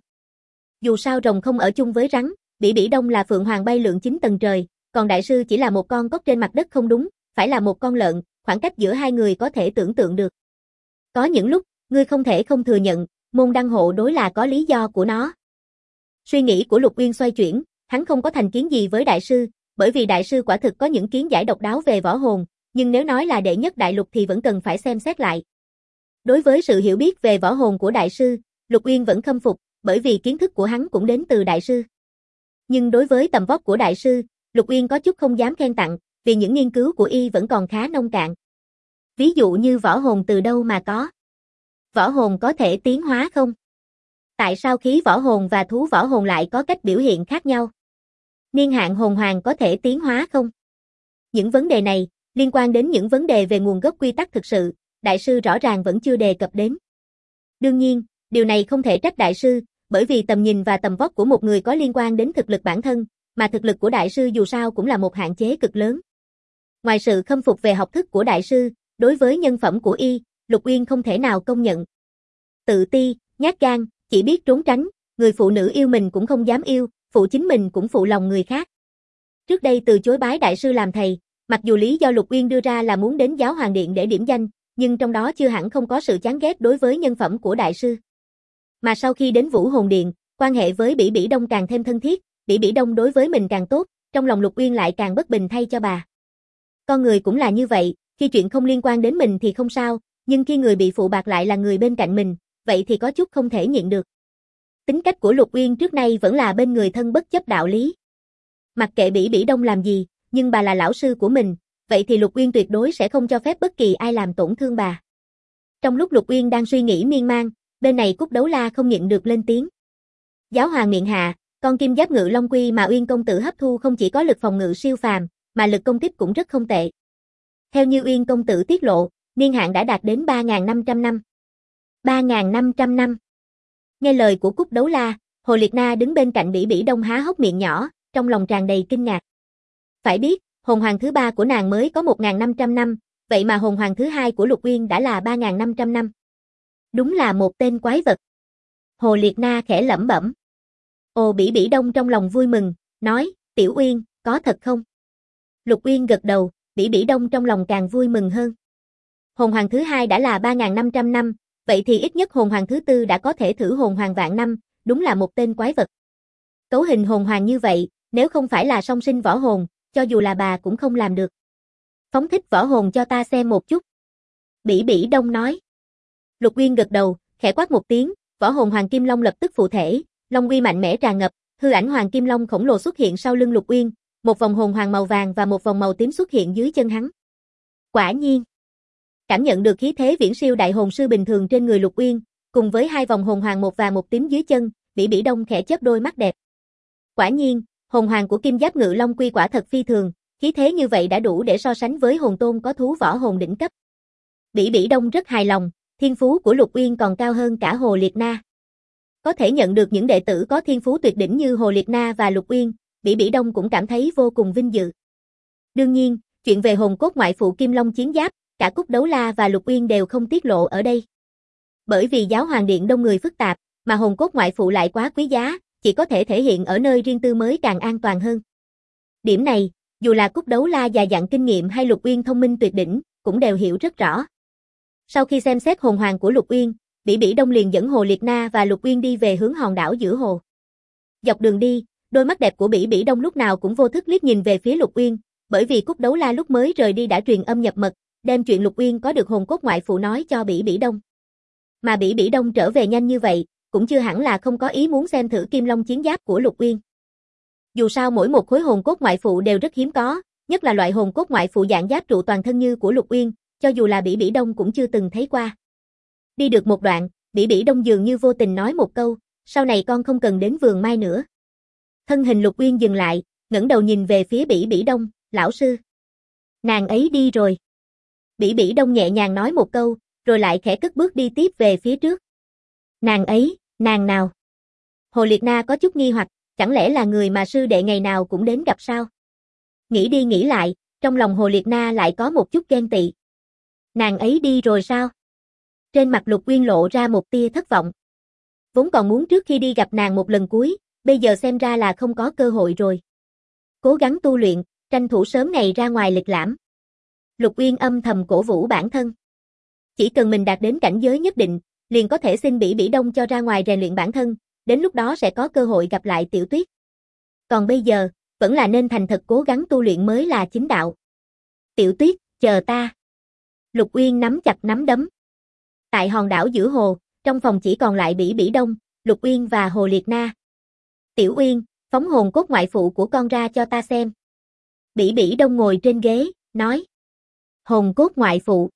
Dù sao rồng không ở chung với rắn, Bỉ Bỉ Đông là phượng hoàng bay lượn 9 tầng trời, còn đại sư chỉ là một con cóc trên mặt đất không đúng, phải là một con lợn, khoảng cách giữa hai người có thể tưởng tượng được. Có những lúc, ngươi không thể không thừa nhận, môn đăng hộ đối là có lý do của nó. Suy nghĩ của Lục Uyên xoay chuyển, hắn không có thành kiến gì với đại sư, bởi vì đại sư quả thực có những kiến giải độc đáo về võ hồn, nhưng nếu nói là đệ nhất đại lục thì vẫn cần phải xem xét lại. Đối với sự hiểu biết về võ hồn của đại sư, Lục Uyên vẫn khâm phục, bởi vì kiến thức của hắn cũng đến từ đại sư. Nhưng đối với tầm vóc của đại sư, Lục Uyên có chút không dám khen tặng, vì những nghiên cứu của y vẫn còn khá nông cạn. Ví dụ như võ hồn từ đâu mà có? Võ hồn có thể tiến hóa không? Tại sao khí võ hồn và thú võ hồn lại có cách biểu hiện khác nhau? Niên hạn hồn hoàng có thể tiến hóa không? Những vấn đề này, liên quan đến những vấn đề về nguồn gốc quy tắc thực sự, đại sư rõ ràng vẫn chưa đề cập đến. Đương nhiên, điều này không thể trách đại sư, bởi vì tầm nhìn và tầm vóc của một người có liên quan đến thực lực bản thân, mà thực lực của đại sư dù sao cũng là một hạn chế cực lớn. Ngoài sự khâm phục về học thức của đại sư, đối với nhân phẩm của y, Lục Uyên không thể nào công nhận. Tự ti, nhát gan, chỉ biết trốn tránh, người phụ nữ yêu mình cũng không dám yêu, phụ chính mình cũng phụ lòng người khác. Trước đây từ chối bái đại sư làm thầy, mặc dù lý do Lục Uyên đưa ra là muốn đến Giáo Hoàng Điện để điểm danh, nhưng trong đó chưa hẳn không có sự chán ghét đối với nhân phẩm của đại sư. Mà sau khi đến Vũ Hồn Điện, quan hệ với Bỉ Bỉ Đông càng thêm thân thiết, Bỉ Bỉ Đông đối với mình càng tốt, trong lòng Lục Uyên lại càng bất bình thay cho bà. Con người cũng là như vậy, khi chuyện không liên quan đến mình thì không sao, nhưng khi người bị phụ bạc lại là người bên cạnh mình, vậy thì có chút không thể nhịn được. Tính cách của Lục Uyên trước nay vẫn là bên người thân bất chấp đạo lý. Mặc kệ Bỉ Bỉ Đông làm gì, nhưng bà là lão sư của mình, vậy thì Lục Uyên tuyệt đối sẽ không cho phép bất kỳ ai làm tổn thương bà. Trong lúc Lục Uyên đang suy nghĩ miên man, bên này Cúc Đấu La không nhịn được lên tiếng. Giáo hoàng miệng hạ, con kim giáp ngự long quy mà Uyên công tử hấp thu không chỉ có lực phòng ngự siêu phàm, mà lực công kích cũng rất không tệ. Theo như Uyên công tử tiết lộ, niên hạn đã đạt đến 3.500 năm. 3.500 năm. Nghe lời của Cúc Đấu La, Hồ Liệt Na đứng bên cạnh Bỉ Bỉ Đông há hốc miệng nhỏ, trong lòng tràn đầy kinh ngạc. Phải biết, hồn hoàng thứ 3 của nàng mới có 1.500 năm, vậy mà hồn hoàng thứ 2 của Lục Uyên đã là 3.500 năm. Đúng là một tên quái vật. Hồ Liệt Na khẽ lẩm bẩm. Ồ, Bỉ Bỉ Đông trong lòng vui mừng, nói, Tiểu Uyên, có thật không? Lục Uyên gật đầu, Bỉ Bỉ Đông trong lòng càng vui mừng hơn. Hồn hoàng thứ 2 đã là 3.500 năm, vậy thì ít nhất hồn hoàng thứ 4 đã có thể thử hồn hoàng vạn năm, đúng là một tên quái vật. Cấu hình hồn hoàng như vậy, nếu không phải là song sinh võ hồn, cho dù là bà cũng không làm được. Phóng thích võ hồn cho ta xem một chút. Bỉ Bỉ Đông nói. Lục Uyên gật đầu, khẽ quát một tiếng, võ hồn Hoàng Kim Long lập tức phụ thể, long uy mạnh mẽ tràn ngập, hư ảnh Hoàng Kim Long khổng lồ xuất hiện sau lưng Lục Uyên, một vòng hồn hoàng màu vàng và một vòng màu tím xuất hiện dưới chân hắn. Quả nhiên, cảm nhận được khí thế viễn siêu đại hồn sư bình thường trên người Lục Uyên, cùng với hai vòng hồn hoàng một vàng một tím dưới chân, Bỉ Bỉ Đông khẽ chớp đôi mắt đẹp. Quả nhiên, hồn hoàng của Kim Giáp Ngự Long Quy quả thật phi thường, khí thế như vậy đã đủ để so sánh với hồn tôn có thú võ hồn đỉnh cấp. Bỉ Bỉ Đông rất hài lòng, thiên phú của Lục Uyên còn cao hơn cả Hồ Liệt Na. Có thể nhận được những đệ tử có thiên phú tuyệt đỉnh như Hồ Liệt Na và Lục Uyên, Bỉ Bỉ Đông cũng cảm thấy vô cùng vinh dự. Đương nhiên, chuyện về hồn cốt ngoại phụ Kim Long Chiến Giáp, cả Cúc Đấu La và Lục Uyên đều không tiết lộ ở đây. Bởi vì Giáo Hoàng Điện đông người phức tạp, mà hồn cốt ngoại phụ lại quá quý giá, chỉ có thể thể hiện ở nơi riêng tư mới càng an toàn hơn. Điểm này, dù là Cúc Đấu La già dặn kinh nghiệm hay Lục Uyên thông minh tuyệt đỉnh, cũng đều hiểu rất rõ. Sau khi xem xét hồn hoàng của Lục Uyên, Bỉ Bỉ Đông liền dẫn Hồ Liệt Na và Lục Uyên đi về hướng hòn đảo giữa hồ. Dọc đường đi, đôi mắt đẹp của Bỉ Bỉ Đông lúc nào cũng vô thức liếc nhìn về phía Lục Uyên, bởi vì Cúc Đấu La lúc mới rời đi đã truyền âm nhập mật, đem chuyện Lục Uyên có được hồn cốt ngoại phụ nói cho Bỉ Bỉ Đông. Mà Bỉ Bỉ Đông trở về nhanh như vậy, cũng chưa hẳn là không có ý muốn xem thử Kim Long Chiến Giáp của Lục Uyên. Dù sao mỗi một khối hồn cốt ngoại phụ đều rất hiếm có, nhất là loại hồn cốt ngoại phụ dạng giáp trụ toàn thân như của Lục Uyên, cho dù là Bỉ Bỉ Đông cũng chưa từng thấy qua. Đi được một đoạn, Bỉ Bỉ Đông dường như vô tình nói một câu, sau này con không cần đến vườn mai nữa. Thân hình Lục Uyên dừng lại, ngẩng đầu nhìn về phía Bỉ Bỉ Đông, lão sư. Nàng ấy đi rồi. Bỉ Bỉ Đông nhẹ nhàng nói một câu, rồi lại khẽ cất bước đi tiếp về phía trước. Nàng ấy, nàng nào? Hồ Liệt Na có chút nghi hoặc, chẳng lẽ là người mà sư đệ ngày nào cũng đến gặp sao? Nghĩ đi nghĩ lại, trong lòng Hồ Liệt Na lại có một chút ghen tị. Nàng ấy đi rồi sao? Trên mặt Lục Uyên lộ ra một tia thất vọng. Vốn còn muốn trước khi đi gặp nàng một lần cuối, bây giờ xem ra là không có cơ hội rồi. Cố gắng tu luyện, tranh thủ sớm ngày ra ngoài lịch lãm. Lục Uyên âm thầm cổ vũ bản thân. Chỉ cần mình đạt đến cảnh giới nhất định, liền có thể xin Bỉ Bỉ Đông cho ra ngoài rèn luyện bản thân, đến lúc đó sẽ có cơ hội gặp lại Tiểu Tuyết. Còn bây giờ, vẫn là nên thành thật cố gắng tu luyện mới là chính đạo. Tiểu Tuyết, chờ ta. Lục Uyên nắm chặt nắm đấm. Tại hòn đảo giữa hồ, trong phòng chỉ còn lại Bỉ Bỉ Đông, Lục Uyên và Hồ Liệt Na. Tiểu Uyên, phóng hồn cốt ngoại phụ của con ra cho ta xem. Bỉ Bỉ Đông ngồi trên ghế, nói. Hồn cốt ngoại phụ.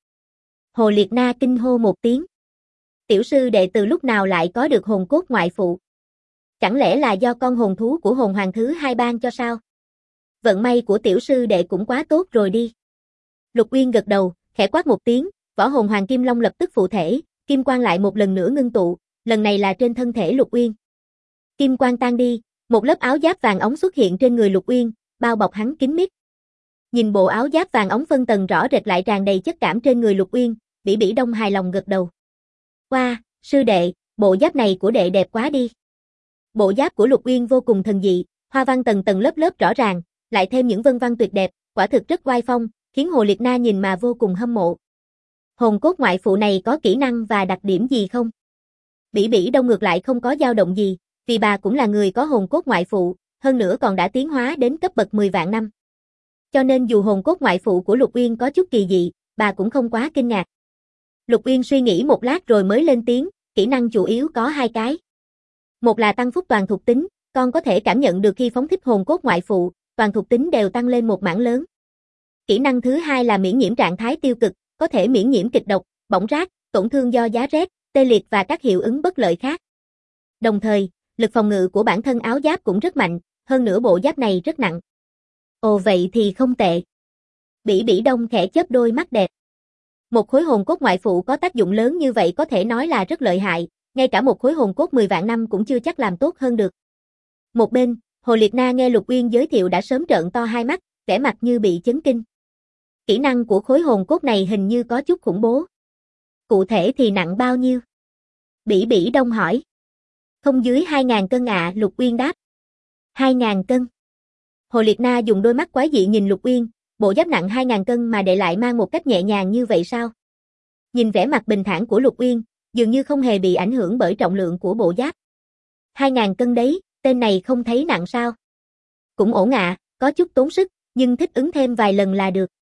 Hồ Liệt Na kinh hô một tiếng. Tiểu sư đệ từ lúc nào lại có được hồn cốt ngoại phụ? Chẳng lẽ là do con hồn thú của hồn hoàng thứ 2 ban cho sao? Vận may của tiểu sư đệ cũng quá tốt rồi đi. Lục Uyên gật đầu, khẽ quát một tiếng, võ hồn Hoàng Kim Long lập tức phụ thể, kim quang lại một lần nữa ngưng tụ, lần này là trên thân thể Lục Uyên. Kim quang tan đi, một lớp áo giáp vàng óng xuất hiện trên người Lục Uyên, bao bọc hắn kín mít. Nhìn bộ áo giáp vàng óng phân tầng rõ rệt lại tràn đầy chất cảm trên người Lục Uyên, Bỉ Bỉ Đông hài lòng gật đầu. Wow, sư đệ, bộ giáp này của đệ đẹp quá đi. Bộ giáp của Lục Uyên vô cùng thần dị, hoa văn tầng tầng lớp lớp rõ ràng, lại thêm những vân văn tuyệt đẹp, quả thực rất oai phong, khiến Hồ Liệt Na nhìn mà vô cùng hâm mộ. Hồn cốt ngoại phụ này có kỹ năng và đặc điểm gì không? Bỉ Bỉ Đông ngược lại không có dao động gì, vì bà cũng là người có hồn cốt ngoại phụ, hơn nữa còn đã tiến hóa đến cấp bậc 10 vạn năm. Cho nên dù hồn cốt ngoại phụ của Lục Uyên có chút kỳ dị, bà cũng không quá kinh ngạc. Lục Uyên suy nghĩ một lát rồi mới lên tiếng, kỹ năng chủ yếu có 2 cái. Một là tăng phúc toàn thuộc tính, con có thể cảm nhận được khi phóng thích hồn cốt ngoại phụ, toàn thuộc tính đều tăng lên một mảng lớn. Kỹ năng thứ 2 là miễn nhiễm trạng thái tiêu cực, có thể miễn nhiễm kịch độc, bỏng rát, tổn thương do giá rét, tê liệt và các hiệu ứng bất lợi khác. Đồng thời, lực phòng ngự của bản thân áo giáp cũng rất mạnh, hơn nữa bộ giáp này rất nặng. Ồ vậy thì không tệ. Bỉ Bỉ Đông khẽ chớp đôi mắt đẹp. Một khối hồn cốt ngoại phụ có tác dụng lớn như vậy có thể nói là rất lợi hại, ngay cả một khối hồn cốt 10 vạn năm cũng chưa chắc làm tốt hơn được. Một bên, Hồ Liệt Na nghe Lục Uyên giới thiệu đã sớm trợn to hai mắt, vẻ mặt như bị chấn kinh. Kỹ năng của khối hồn cốt này hình như có chút khủng bố. Cụ thể thì nặng bao nhiêu? Bỉ Bỉ Đông hỏi. Không dưới 2.000 cân ạ, Lục Uyên đáp. 2.000 cân. Hồ Liệt Na dùng đôi mắt quái dị nhìn Lục Uyên, bộ giáp nặng 2.000 cân mà để lại mang một cách nhẹ nhàng như vậy sao? Nhìn vẻ mặt bình thản của Lục Uyên, dường như không hề bị ảnh hưởng bởi trọng lượng của bộ giáp. 2.000 cân đấy, tên này không thấy nặng sao? Cũng ổn ạ, có chút tốn sức, nhưng thích ứng thêm vài lần là được.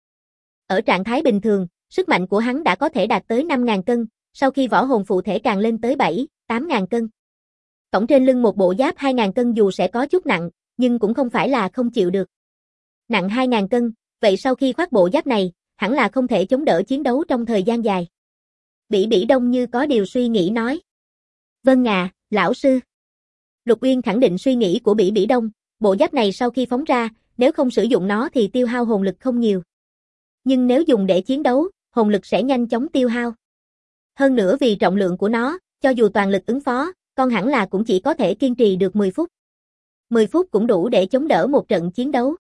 Ở trạng thái bình thường, sức mạnh của hắn đã có thể đạt tới 5.000 cân, sau khi võ hồn phụ thể càng lên tới 7-8.000 cân. Cõng trên lưng một bộ giáp 2.000 cân dù sẽ có chút nặng, nhưng cũng không phải là không chịu được. Nặng 2.000 cân, vậy sau khi khoác bộ giáp này, hẳn là không thể chống đỡ chiến đấu trong thời gian dài. Bỉ Bỉ Đông như có điều suy nghĩ nói. Vâng ạ, lão sư. Lục Uyên khẳng định suy nghĩ của Bỉ Bỉ Đông, bộ giáp này sau khi phóng ra, nếu không sử dụng nó thì tiêu hao hồn lực không nhiều. Nhưng nếu dùng để chiến đấu, hồn lực sẽ nhanh chóng tiêu hao. Hơn nữa vì trọng lượng của nó, cho dù toàn lực ứng phó, con hẳn là cũng chỉ có thể kiên trì được 10 phút. 10 phút cũng đủ để chống đỡ một trận chiến đấu.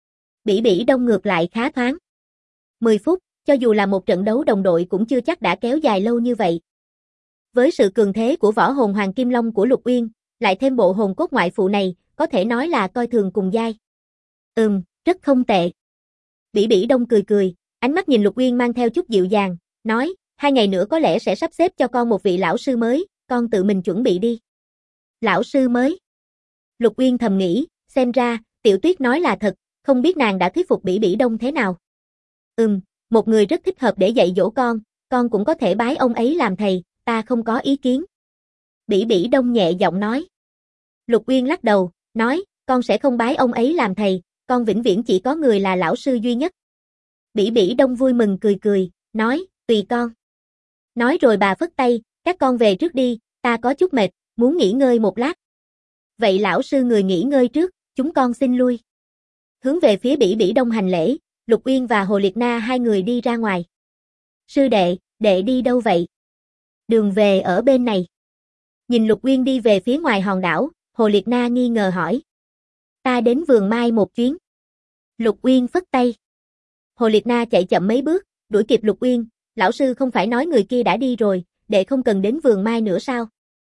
Bỉ Bỉ Đông ngược lại khá thoáng. 10 phút, cho dù là một trận đấu đồng đội cũng chưa chắc đã kéo dài lâu như vậy. Với sự cường thế của võ hồn Hoàng Kim Long của Lục Uyên, lại thêm bộ hồn cốt ngoại phụ này, có thể nói là coi thường cùng giai. Rất không tệ. Bỉ Bỉ Đông cười cười, ánh mắt nhìn Lục Uyên mang theo chút dịu dàng, nói, 2 ngày nữa có lẽ sẽ sắp xếp cho con một vị lão sư mới, con tự mình chuẩn bị đi. Lão sư mới? Lục Uyên thầm nghĩ, xem ra, Tiểu Tuyết nói là thật, không biết nàng đã thuyết phục Bỉ Bỉ Đông thế nào. Một người rất thích hợp để dạy dỗ con cũng có thể bái ông ấy làm thầy, ta không có ý kiến. Bỉ Bỉ Đông nhẹ giọng nói. Lục Uyên lắc đầu, nói, con sẽ không bái ông ấy làm thầy, con vĩnh viễn chỉ có người là lão sư duy nhất. Bỉ Bỉ Đông vui mừng cười cười, nói, tùy con. Nói rồi bà phất tay, các con về trước đi, ta có chút mệt, muốn nghỉ ngơi một lát. Vậy lão sư người nghỉ ngơi trước, chúng con xin lui. Hướng về phía Bỉ Bỉ Đông hành lễ, Lục Uyên và Hồ Liệt Na hai người đi ra ngoài. Sư đệ đi đâu vậy? Đường về ở bên này. Nhìn Lục Uyên đi về phía ngoài hòn đảo, Hồ Liệt Na nghi ngờ hỏi. Ta đến vườn mai một chuyến. Lục Uyên phất tay. Hồ Liệt Na chạy chậm mấy bước, đuổi kịp Lục Uyên, lão sư không phải nói người kia đã đi rồi, đệ không cần đến vườn mai nữa sao?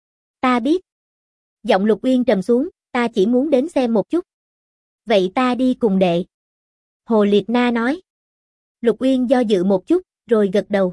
Ta biết. Giọng Lục Uyên trầm xuống, ta chỉ muốn đến xem một chút. Vậy ta đi cùng đệ. Hồ Liệt Na nói. Lục Uyên do dự một chút, rồi gật đầu.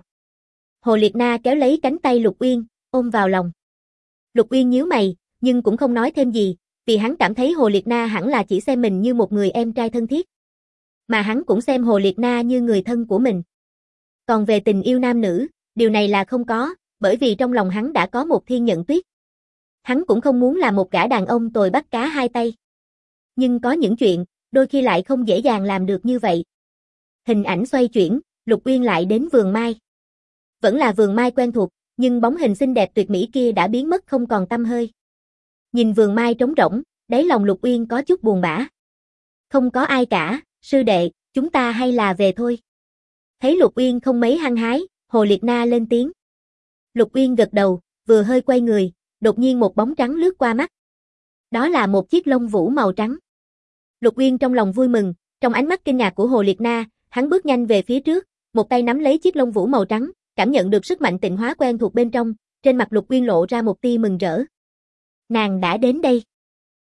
Hồ Liệt Na kéo lấy cánh tay Lục Uyên, ôm vào lòng. Lục Uyên nhíu mày, nhưng cũng không nói thêm gì, vì hắn cảm thấy Hồ Liệt Na hẳn là chỉ xem mình như một người em trai thân thiết. Mà hắn cũng xem Hồ Liệt Na như người thân của mình. Còn về tình yêu nam nữ, điều này là không có, bởi vì trong lòng hắn đã có một Thiên Nhận Tuyết. Hắn cũng không muốn là một gã đàn ông tồi bắt cá hai tay. Nhưng có những chuyện, đôi khi lại không dễ dàng làm được như vậy. Hình ảnh xoay chuyển, Lục Uyên lại đến vườn mai. Vẫn là vườn mai quen thuộc, nhưng bóng hình xinh đẹp tuyệt mỹ kia đã biến mất không còn tăm hơi. Nhìn vườn mai trống rỗng, đáy lòng Lục Uyên có chút buồn bã. Không có ai cả, sư đệ, chúng ta hay là về thôi. Thấy Lục Uyên không mấy hăng hái, Hồ Liệt Na lên tiếng. Lục Uyên gật đầu, vừa hơi quay người, đột nhiên một bóng trắng lướt qua mắt. Đó là một chiếc lông vũ màu trắng. Lục Uyên trong lòng vui mừng, trong ánh mắt kinh ngạc của Hồ Liệt Na, hắn bước nhanh về phía trước, một tay nắm lấy chiếc lông vũ màu trắng, cảm nhận được sức mạnh tịnh hóa quen thuộc bên trong, trên mặt Lục Uyên lộ ra một tia mừng rỡ. Nàng đã đến đây.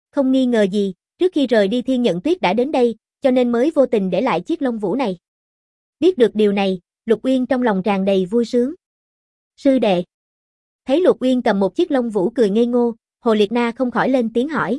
Không nghi ngờ gì, trước khi rời đi Thiên Nhận Tuyết đã đến đây, cho nên mới vô tình để lại chiếc lông vũ này. Biết được điều này, Lục Uyên trong lòng tràn đầy vui sướng. Sư đệ. Thấy Lục Uyên cầm một chiếc lông vũ cười ngây ngô, Hồ Liệt Na không khỏi lên tiếng hỏi.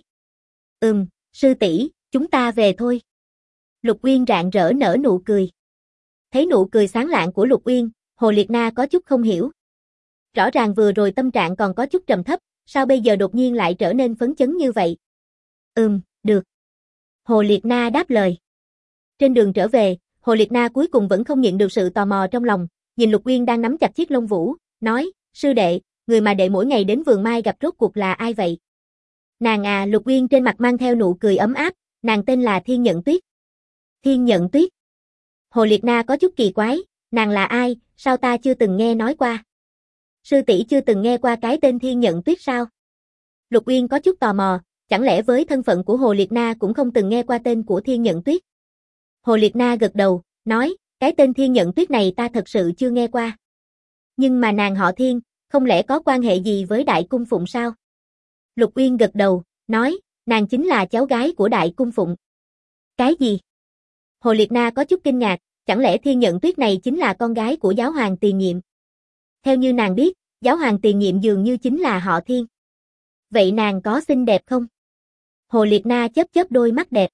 Sư tỷ, chúng ta về thôi. Lục Uyên rạng rỡ nở nụ cười. Thấy nụ cười sáng lạng của Lục Uyên, Hồ Liệt Na có chút không hiểu. Rõ ràng vừa rồi tâm trạng còn có chút trầm thấp, sao bây giờ đột nhiên lại trở nên phấn chấn như vậy? Được. Hồ Liệt Na đáp lời. Trên đường trở về, Hồ Liệt Na cuối cùng vẫn không nhịn được sự tò mò trong lòng, nhìn Lục Uyên đang nắm chặt chiếc lông vũ, nói, sư đệ, người mà đệ mỗi ngày đến vườn mai gặp rốt cuộc là ai vậy? Nàng à, Lục Uyên trên mặt mang theo nụ cười ấm áp, nàng tên là Thiên Nhận Tuyết. Thiên Nhận Tuyết. Hồ Liệt Na có chút kỳ quái, nàng là ai, sao ta chưa từng nghe nói qua? Sư tỷ chưa từng nghe qua cái tên Thiên Nhận Tuyết sao? Lục Uyên có chút tò mò, chẳng lẽ với thân phận của Hồ Liệt Na cũng không từng nghe qua tên của Thiên Nhận Tuyết? Hồ Liệt Na gật đầu, nói, cái tên Thiên Nhận Tuyết này ta thật sự chưa nghe qua. Nhưng mà nàng họ Thiên, không lẽ có quan hệ gì với Đại Cung Phụng sao? Lục Uyên gật đầu, nói, nàng chính là cháu gái của Đại Cung Phụng. Cái gì? Hồ Liệt Na có chút kinh ngạc, chẳng lẽ Thiên Nhận Tuyết này chính là con gái của giáo hoàng tiền nhiệm? Theo như nàng biết, giáo hoàng tiền nhiệm dường như chính là họ Thiên. Vậy nàng có xinh đẹp không? Hồ Liệt Na chớp chớp đôi mắt đẹp.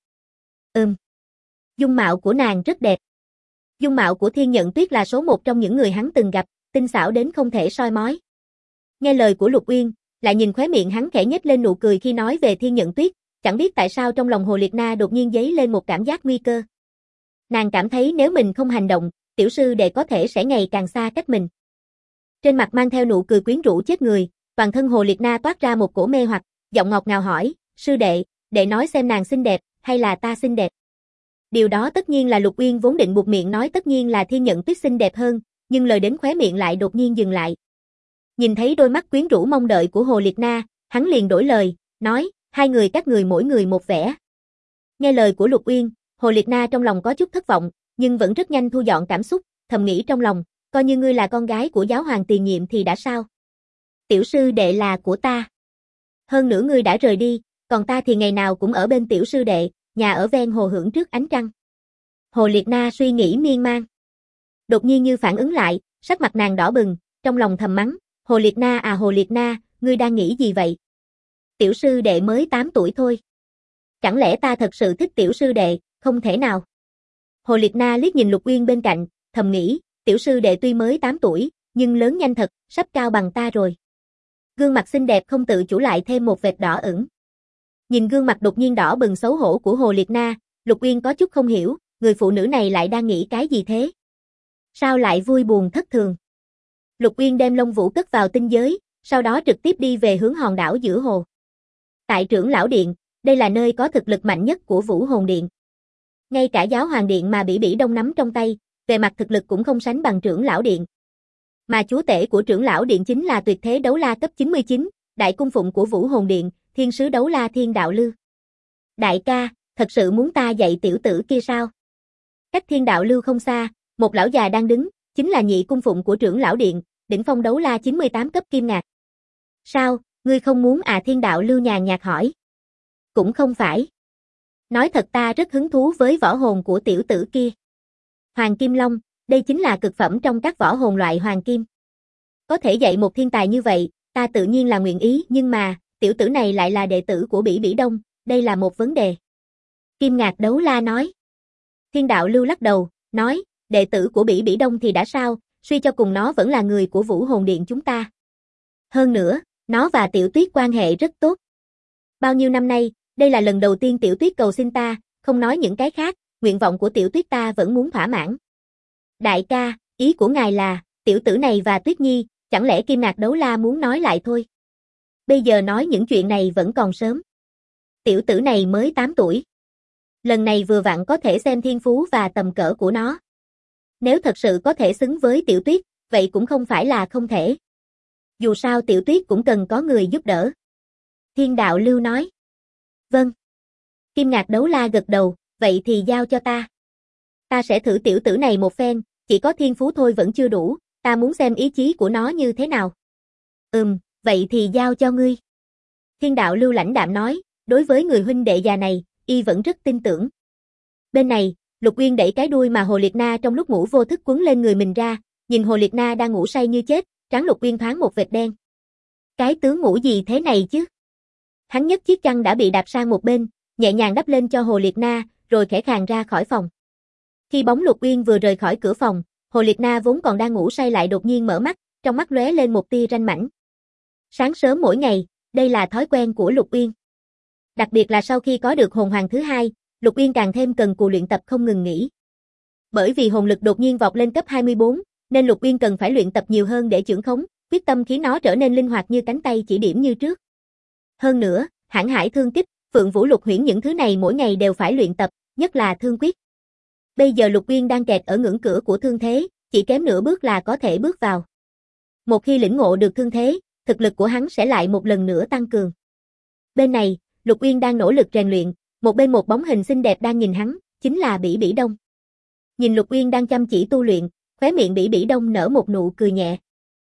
Dung mạo của nàng rất đẹp. Dung mạo của Thiên Nhận Tuyết là số một trong những người hắn từng gặp, tinh xảo đến không thể soi mói. Nghe lời của Lục Uyên, lại nhìn khóe miệng hắn khẽ nhếch lên nụ cười khi nói về Thiên Nhận Tuyết, chẳng biết tại sao trong lòng Hồ Liệt Na đột nhiên dấy lên một cảm giác nguy cơ. Nàng cảm thấy nếu mình không hành động, tiểu sư đệ có thể sẽ ngày càng xa cách mình. Trên mặt mang theo nụ cười quyến rũ chết người, toàn thân Hồ Liệt Na toát ra một cổ mê hoặc, giọng ngọt ngào hỏi, sư đệ, đệ nói xem nàng xinh đẹp, hay là ta xinh đẹp? Điều đó tất nhiên là Lục Uyên vốn định buột miệng nói tất nhiên là Thiên Nhận Tuyết xinh đẹp hơn, nhưng lời đến khóe miệng lại đột nhiên dừng lại. Nhìn thấy đôi mắt quyến rũ mong đợi của Hồ Liệt Na, hắn liền đổi lời, nói, hai người các người mỗi người một vẻ. Nghe lời của Lục Uyên, Hồ Liệt Na trong lòng có chút thất vọng, nhưng vẫn rất nhanh thu dọn cảm xúc, thầm nghĩ trong lòng, coi như ngươi là con gái của giáo hoàng tiền nhiệm thì đã sao? Tiểu sư đệ là của ta. Hơn nữa ngươi đã rời đi, còn ta thì ngày nào cũng ở bên tiểu sư đệ, nhà ở ven hồ hưởng trước ánh trăng. Hồ Liệt Na suy nghĩ miên man. Đột nhiên như phản ứng lại, sắc mặt nàng đỏ bừng, trong lòng thầm mắng, Hồ Liệt Na à Hồ Liệt Na, ngươi đang nghĩ gì vậy? Tiểu sư đệ mới 8 tuổi thôi. Chẳng lẽ ta thật sự thích tiểu sư đệ, không thể nào. Hồ Liệt Na liếc nhìn Lục Uyên bên cạnh, thầm nghĩ, tiểu sư đệ tuy mới 8 tuổi, nhưng lớn nhanh thật, sắp cao bằng ta rồi. Gương mặt xinh đẹp không tự chủ lại thêm một vệt đỏ ửng. Nhìn gương mặt đột nhiên đỏ bừng xấu hổ của Hồ Liệt Na, Lục Uyên có chút không hiểu, người phụ nữ này lại đang nghĩ cái gì thế? Sao lại vui buồn thất thường? Lục Uyên đem lông vũ cất vào tinh giới, sau đó trực tiếp đi về hướng hòn đảo giữa hồ. Tại trưởng lão điện, đây là nơi có thực lực mạnh nhất của Vũ Hồn Điện. Ngay cả giáo hoàng điện mà Bỉ Bỉ Đông nắm trong tay, về mặt thực lực cũng không sánh bằng trưởng lão điện. Mà chúa tể của trưởng lão điện chính là tuyệt thế đấu la cấp 99, đại cung phụng của Vũ Hồn Điện, thiên sứ đấu la Thiên Đạo Lưu. Đại ca, thật sự muốn ta dạy tiểu tử kia sao? Cách Thiên Đạo Lưu không xa, một lão già đang đứng, chính là nhị cung phụng của trưởng lão điện, đỉnh phong đấu la 98 cấp Kim Ngạc. Sao, ngươi không muốn à? Thiên Đạo Lưu nhàn nhạt hỏi. Cũng không phải. Nói thật ta rất hứng thú với võ hồn của tiểu tử kia. Hoàng Kim Long, đây chính là cực phẩm trong các võ hồn loại hoàng kim. Có thể dạy một thiên tài như vậy, ta tự nhiên là nguyện ý, nhưng mà, tiểu tử này lại là đệ tử của Bỉ Bỉ Đông, đây là một vấn đề. Kim Ngạc đấu la nói. Thiên Đạo Lưu lắc đầu, nói, đệ tử của Bỉ Bỉ Đông thì đã sao, suy cho cùng nó vẫn là người của Vũ Hồn Điện chúng ta. Hơn nữa, nó và Tiểu Tuyết quan hệ rất tốt. Bao nhiêu năm nay, đây là lần đầu tiên Tiểu Tuyết cầu xin ta, không nói những cái khác, nguyện vọng của Tiểu Tuyết ta vẫn muốn thỏa mãn. Đại ca, ý của ngài là, tiểu tử này và Tuyết Nhi, chẳng lẽ Kim Ngạc đấu la muốn nói lại thôi? Bây giờ nói những chuyện này vẫn còn sớm. Tiểu tử này mới 8 tuổi. Lần này vừa vặn có thể xem thiên phú và tầm cỡ của nó. Nếu thật sự có thể xứng với Tiểu Tuyết, vậy cũng không phải là không thể. Dù sao Tiểu Tuyết cũng cần có người giúp đỡ. Thiên Đạo Lưu nói. Vâng. Kim Ngạc đấu la gật đầu, vậy thì giao cho ta. Ta sẽ thử tiểu tử này một phen, chỉ có thiên phú thôi vẫn chưa đủ, ta muốn xem ý chí của nó như thế nào. Vậy thì giao cho ngươi. Thiên Đạo Lưu lãnh đạm nói, Đối với người huynh đệ già này, y vẫn rất tin tưởng. Bên này, Lục Uyên đẩy cái đuôi mà Hồ Liệt Na trong lúc ngủ vô thức quấn lên người mình ra, nhìn Hồ Liệt Na đang ngủ say như chết, trán Lục Uyên thoáng một vệt đen. Cái tướng ngủ gì thế này chứ? Hắn nhấc chiếc chăn đã bị đạp sang một bên, nhẹ nhàng đắp lên cho Hồ Liệt Na, rồi khẽ khàng ra khỏi phòng. Khi bóng Lục Uyên vừa rời khỏi cửa phòng, Hồ Liệt Na vốn còn đang ngủ say lại đột nhiên mở mắt, trong mắt lóe lên một tia ranh mãnh. Sáng sớm mỗi ngày, đây là thói quen của Lục Uyên. Đặc biệt là sau khi có được hồn hoàng thứ hai, Lục Uyên càng thêm cần cù luyện tập không ngừng nghỉ. Bởi vì hồn lực đột nhiên vọt lên cấp 24, nên Lục Uyên cần phải luyện tập nhiều hơn để chưởng khống, quyết tâm khiến nó trở nên linh hoạt như cánh tay chỉ điểm như trước. Hơn nữa, hãn hải thương kích, Phượng Vũ Lục Huyễn những thứ này mỗi ngày đều phải luyện tập, nhất là thương quyết. Bây giờ Lục Uyên đang kẹt ở ngưỡng cửa của thương thế, chỉ kém nửa bước là có thể bước vào. Một khi lĩnh ngộ được thương thế, thực lực của hắn sẽ lại một lần nữa tăng cường. Bên này, Lục Uyên đang nỗ lực rèn luyện, một bên một bóng hình xinh đẹp đang nhìn hắn, chính là Bỉ Bỉ Đông. Nhìn Lục Uyên đang chăm chỉ tu luyện, khóe miệng Bỉ Bỉ Đông nở một nụ cười nhẹ.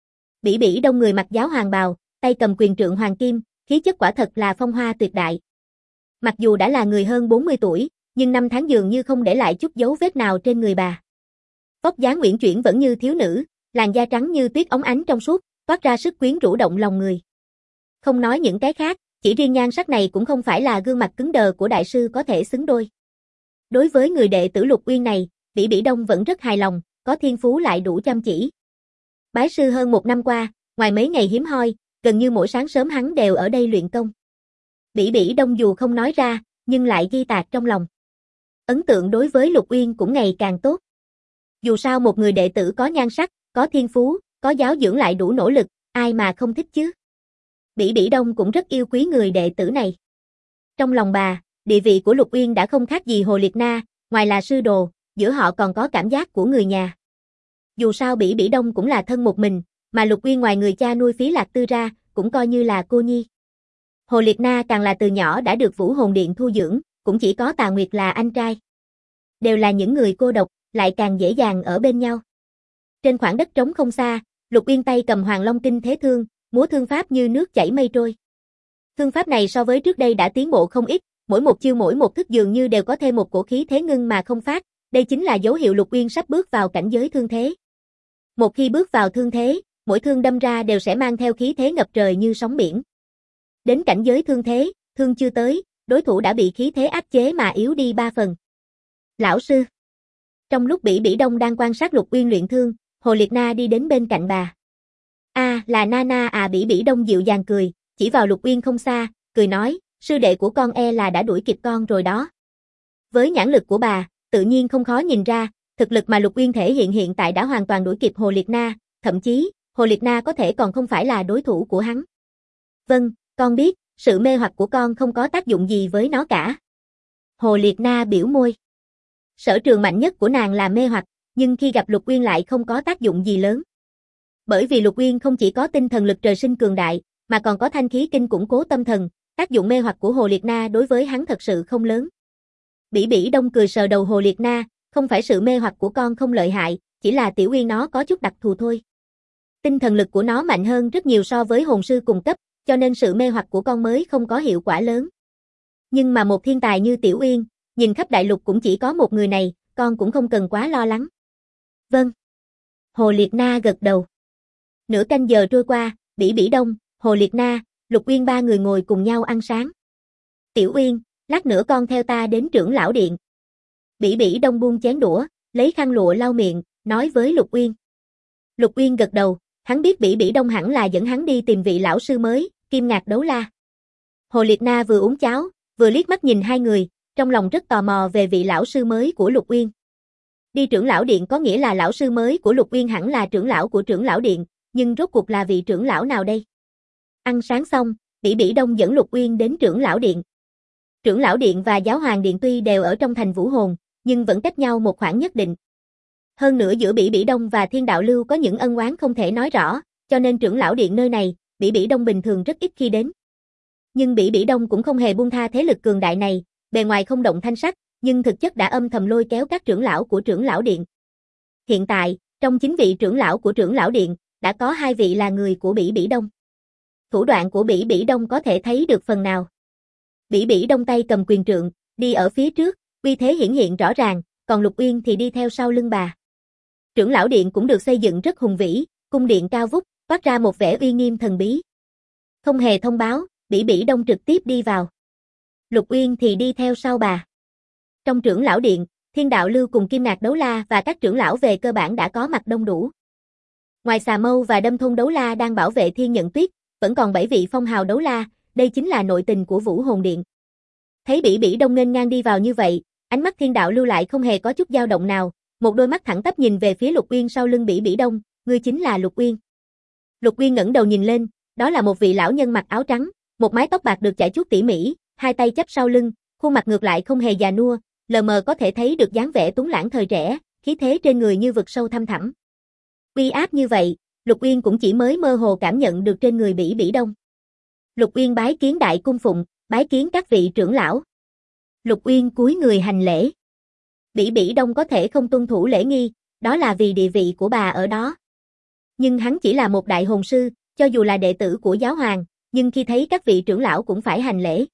Bỉ Bỉ Đông người mặc giáo hoàng bào, tay cầm quyền trượng hoàng kim, khí chất quả thật là phong hoa tuyệt đại. Mặc dù đã là người hơn 40 tuổi, nhưng năm tháng dường như không để lại chút dấu vết nào trên người bà. Vóc dáng uyển chuyển vẫn như thiếu nữ, làn da trắng như tuyết óng ánh trong suốt, toát ra sức quyến rũ động lòng người. Không nói những cái khác, chỉ riêng nhan sắc này cũng không phải là gương mặt cứng đờ của đại sư có thể xứng đôi. Đối với người đệ tử Lục Uyên này, Bỉ Bỉ Đông vẫn rất hài lòng, có thiên phú lại đủ chăm chỉ. Bái sư hơn 1 năm qua, ngoài mấy ngày hiếm hoi, gần như mỗi sáng sớm hắn đều ở đây luyện công. Bỉ Bỉ Đông dù không nói ra, nhưng lại ghi tạc trong lòng. Ấn tượng đối với Lục Uyên cũng ngày càng tốt. Dù sao một người đệ tử có nhan sắc, có thiên phú, có giáo dưỡng lại đủ nỗ lực, ai mà không thích chứ. Bỉ Bỉ Đông cũng rất yêu quý người đệ tử này. Trong lòng bà, địa vị của Lục Uyên đã không khác gì Hồ Liệt Na, ngoài là sư đồ, giữa họ còn có cảm giác của người nhà. Dù sao Bỉ Bỉ Đông cũng là thân một mình, mà Lục Uyên ngoài người cha nuôi Phí Lạc Tư ra, cũng coi như là cô nhi. Hồ Liệt Na càng là từ nhỏ đã được Vũ Hồn Điện thu dưỡng, cũng chỉ có Tà Nguyệt là anh trai. Đều là những người cô độc, lại càng dễ dàng ở bên nhau. Trên khoảng đất trống không xa, Lục Uyên tay cầm Hoàng Long Kinh Thế Thương, múa thương pháp như nước chảy mây trôi. Thương pháp này so với trước đây đã tiến bộ không ít, mỗi một chiêu mỗi một thức dường như đều có thêm một cổ khí thế ngưng mà không phát, đây chính là dấu hiệu Lục Uyên sắp bước vào cảnh giới thương thế. Một khi bước vào thương thế, mỗi thương đâm ra đều sẽ mang theo khí thế ngập trời như sóng biển. Đến cảnh giới thương thế, thương chưa tới, đối thủ đã bị khí thế áp chế mà yếu đi 3 phần. Lão sư. Trong lúc Bỉ Bỉ Đông đang quan sát Lục Uyên luyện thương, Hồ Liệt Na đi đến bên cạnh bà. Là Nana à. Bỉ Bỉ Đông dịu dàng cười, chỉ vào Lục Uyên không xa, cười nói, sư đệ của con là đã đuổi kịp con rồi đó. Với nhãn lực của bà, tự nhiên không khó nhìn ra, thực lực mà Lục Uyên thể hiện hiện tại đã hoàn toàn đuổi kịp Hồ Liệt Na, thậm chí, Hồ Liệt Na có thể còn không phải là đối thủ của hắn. Vâng, con biết, sự mê hoặc của con không có tác dụng gì với nó cả. Hồ Liệt Na biểu môi. Sở trường mạnh nhất của nàng là mê hoặc, nhưng khi gặp Lục Uyên lại không có tác dụng gì lớn. Bởi vì Lục Uyên không chỉ có tinh thần lực trời sinh cường đại, mà còn có thanh khí kinh củng cố tâm thần, tác dụng mê hoặc của Hồ Liệt Na đối với hắn thật sự không lớn. Bỉ Bỉ Đông cười sờ đầu Hồ Liệt Na, không phải sự mê hoặc của con không lợi hại, chỉ là Tiểu Uyên nó có chút đặc thù thôi. Tinh thần lực của nó mạnh hơn rất nhiều so với hồn sư cùng cấp, cho nên sự mê hoặc của con mới không có hiệu quả lớn. Nhưng mà một thiên tài như Tiểu Uyên, nhìn khắp đại lục cũng chỉ có một người này, con cũng không cần quá lo lắng. Vâng. Hồ Liệt Na gật đầu. Nửa canh giờ trôi qua, Bỉ Bỉ Đông, Hồ Liệt Na, Lục Uyên 3 người ngồi cùng nhau ăn sáng. Tiểu Uyên, lát nữa con theo ta đến trưởng lão điện. Bỉ Bỉ Đông buông chén đũa, lấy khăn lụa lau miệng, nói với Lục Uyên. Lục Uyên gật đầu, hắn biết Bỉ Bỉ Đông hẳn là dẫn hắn đi tìm vị lão sư mới, Kim Ngạc Đấu La. Hồ Liệt Na vừa uống cháo, vừa liếc mắt nhìn hai người, trong lòng rất tò mò về vị lão sư mới của Lục Uyên. Đi trưởng lão điện có nghĩa là lão sư mới của Lục Uyên hẳn là trưởng lão của trưởng lão điện, nhưng rốt cuộc là vị trưởng lão nào đây? Ăn sáng xong, Bỉ Bỉ Đông dẫn Lục Uyên đến trưởng lão điện. Trưởng lão điện và giáo hoàng điện tuy đều ở trong thành Vũ Hồn, nhưng vẫn cách nhau một khoảng nhất định. Hơn nữa giữa Bỉ Bỉ Đông và Thiên Đạo Lưu có những ân oán không thể nói rõ, cho nên trưởng lão điện nơi này, Bỉ Bỉ Đông bình thường rất ít khi đến. Nhưng Bỉ Bỉ Đông cũng không hề buông tha thế lực cường đại này, bề ngoài không động thanh sắc, nhưng thực chất đã âm thầm lôi kéo các trưởng lão của trưởng lão điện. Hiện tại, trong 9 vị trưởng lão của trưởng lão điện, đã có 2 vị là người của Bỉ Bỉ Đông. Thủ đoạn của Bỉ Bỉ Đông có thể thấy được phần nào. Bỉ Bỉ Đông tay cầm quyền trượng, đi ở phía trước, uy thế hiển hiện rõ ràng, còn Lục Uyên thì đi theo sau lưng bà. Trưởng lão điện cũng được xây dựng rất hùng vĩ, cung điện cao vút, toát ra một vẻ uy nghiêm thần bí. Không hề thông báo, Bỉ Bỉ Đông trực tiếp đi vào. Lục Uyên thì đi theo sau bà. Trong trưởng lão điện, Thiên Đạo Lưu cùng Kim Ngạc Đấu La và các trưởng lão về cơ bản đã có mặt đông đủ. Ngoài Xà Mâu và Đâm Thôn Đấu La đang bảo vệ Thiên Nhận Tuyết, vẫn còn 7 vị phong hào đấu la, đây chính là nội tình của Vũ Hồn Điện. Thấy Bỉ Bỉ Đông nghênh ngang đi vào như vậy, ánh mắt Thiên Đạo Lưu lại không hề có chút dao động nào, một đôi mắt thẳng tắp nhìn về phía Lục Uyên sau lưng Bỉ Bỉ Đông, ngươi chính là Lục Uyên. Lục Uyên ngẩng đầu nhìn lên, đó là một vị lão nhân mặc áo trắng, một mái tóc bạc được chải chuốt tỉ mỉ, hai tay chắp sau lưng, khuôn mặt ngược lại không hề già nua, lờ mờ có thể thấy được dáng vẻ tuấn lãng thời trẻ, khí thế trên người như vực sâu thăm thẳm. Uy áp như vậy, Lục Uyên cũng chỉ mới mơ hồ cảm nhận được trên người Bỉ Bỉ Đông. Lục Uyên bái kiến đại cung phụng, bái kiến các vị trưởng lão. Lục Uyên cúi người hành lễ. Bỉ Bỉ Đông có thể không tuân thủ lễ nghi, đó là vì địa vị của bà ở đó. Nhưng hắn chỉ là một đại hồn sư, cho dù là đệ tử của giáo hoàng, nhưng khi thấy các vị trưởng lão cũng phải hành lễ.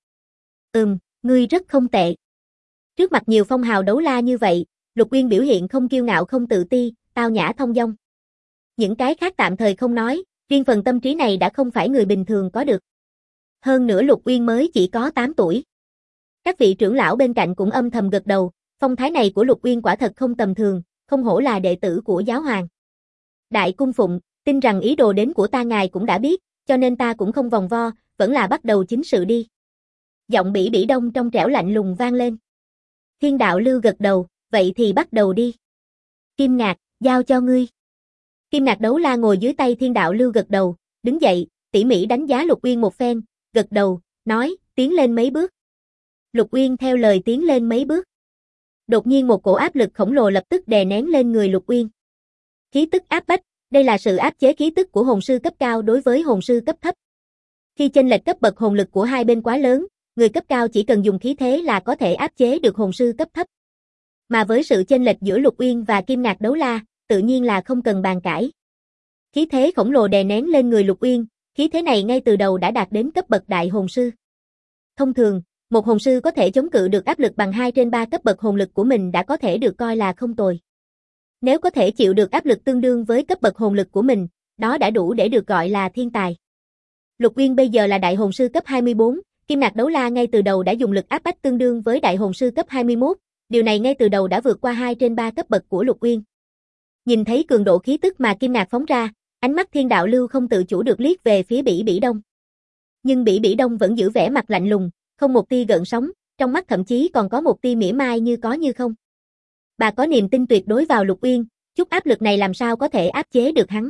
Ngươi rất không tệ. Trước mặt nhiều phong hào đấu la như vậy, Lục Uyên biểu hiện không kiêu ngạo không tự ti, tao nhã thông dong. Những cái khác tạm thời không nói, riêng phần tâm trí này đã không phải người bình thường có được. Hơn nữa Lục Uyên mới chỉ có 8 tuổi. Các vị trưởng lão bên cạnh cũng âm thầm gật đầu, phong thái này của Lục Uyên quả thật không tầm thường, không hổ là đệ tử của giáo hoàng. Đại cung phụng, tin rằng ý đồ đến của ta ngài cũng đã biết, cho nên ta cũng không vòng vo, vẫn là bắt đầu chính sự đi. Giọng Bỉ Bỉ Đông trong trẻo lạnh lùng vang lên. Thiên Đạo Lưu gật đầu, vậy thì bắt đầu đi. Kim Ngạc, giao cho ngươi. Kim Ngạc Đấu La ngồi dưới tay Thiên Đạo Lưu gật đầu, đứng dậy, tỉ mỉ đánh giá Lục Uyên một phen, gật đầu, nói, tiến lên mấy bước. Lục Uyên theo lời tiến lên mấy bước. Đột nhiên một cổ áp lực khổng lồ lập tức đè nén lên người Lục Uyên. Khí tức áp bách, đây là sự áp chế khí tức của hồn sư cấp cao đối với hồn sư cấp thấp. Khi chênh lệch cấp bậc hồn lực của hai bên quá lớn, người cấp cao chỉ cần dùng khí thế là có thể áp chế được hồn sư cấp thấp. Mà với sự chênh lệch giữa Lục Uyên và Kim Ngạc Đấu La, tự nhiên là không cần bàn cãi. Khí thế khổng lồ đè nén lên người Lục Uyên, khí thế này ngay từ đầu đã đạt đến cấp bậc đại hồn sư. Thông thường, một hồn sư có thể chống cự được áp lực bằng 2/3 cấp bậc hồn lực của mình đã có thể được coi là không tồi. Nếu có thể chịu được áp lực tương đương với cấp bậc hồn lực của mình, đó đã đủ để được gọi là thiên tài. Lục Uyên bây giờ là đại hồn sư cấp 24, Kim Ngạc Đấu La ngay từ đầu đã dùng lực áp bách tương đương với đại hồn sư cấp 21, điều này ngay từ đầu đã vượt qua 2/3 cấp bậc của Lục Uyên. Nhìn thấy cường độ khí tức mà Kim Ngạc phóng ra, ánh mắt Thiên Đạo Lưu không tự chủ được liếc về phía Bỉ Bỉ Đông. Nhưng Bỉ Bỉ Đông vẫn giữ vẻ mặt lạnh lùng, không một tia gợn sóng, trong mắt thậm chí còn có một tia mỉa mai như có như không. Bà có niềm tin tuyệt đối vào Lục Uyên, chút áp lực này làm sao có thể áp chế được hắn.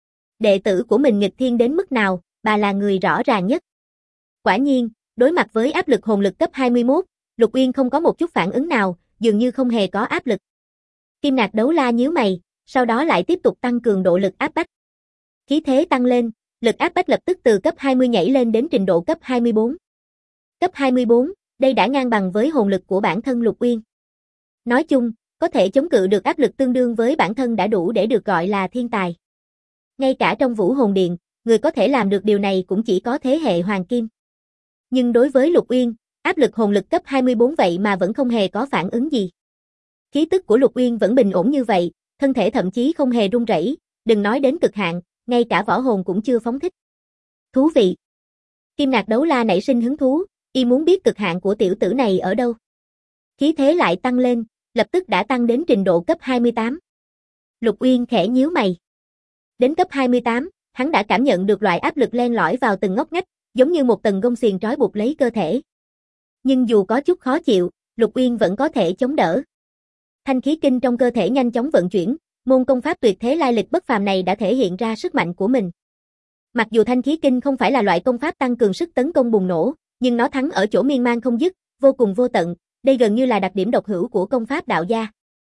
Đệ tử của mình nghịch thiên đến mức nào, bà là người rõ ràng nhất. Quả nhiên, đối mặt với áp lực hồn lực cấp 21, Lục Uyên không có một chút phản ứng nào, dường như không hề có áp lực. Kim Ngạc Đấu La nhíu mày, sau đó lại tiếp tục tăng cường độ lực áp bách. Khí thế tăng lên, lực áp bách lập tức từ cấp 20 nhảy lên đến trình độ cấp 24. Cấp 24, đây đã ngang bằng với hồn lực của bản thân Lục Uyên. Nói chung, có thể chống cự được áp lực tương đương với bản thân đã đủ để được gọi là thiên tài. Ngay cả trong Vũ Hồn Điện, người có thể làm được điều này cũng chỉ có thế hệ Hoàng Kim. Nhưng đối với Lục Uyên, áp lực hồn lực cấp 24 vậy mà vẫn không hề có phản ứng gì. Khí tức của Lục Uyên vẫn bình ổn như vậy, thân thể thậm chí không hề run rẩy, đừng nói đến cực hạn, ngay cả võ hồn cũng chưa phóng thích. Thú vị. Kim Ngạc Đấu La nảy sinh hứng thú, y muốn biết cực hạn của tiểu tử này ở đâu. Khí thế lại tăng lên, lập tức đã tăng đến trình độ cấp 28. Lục Uyên khẽ nhíu mày. Đến cấp 28, hắn đã cảm nhận được loại áp lực len lỏi vào từng ngóc ngách, giống như một tầng gông xiềng trói buộc lấy cơ thể. Nhưng dù có chút khó chịu, Lục Uyên vẫn có thể chống đỡ. Thanh khí kinh trong cơ thể nhanh chóng vận chuyển, môn công pháp tuyệt thế lai lịch bất phàm này đã thể hiện ra sức mạnh của mình. Mặc dù thanh khí kinh không phải là loại công pháp tăng cường sức tấn công bùng nổ, nhưng nó thắng ở chỗ miên man không dứt, vô cùng vô tận, đây gần như là đặc điểm độc hữu của công pháp đạo gia.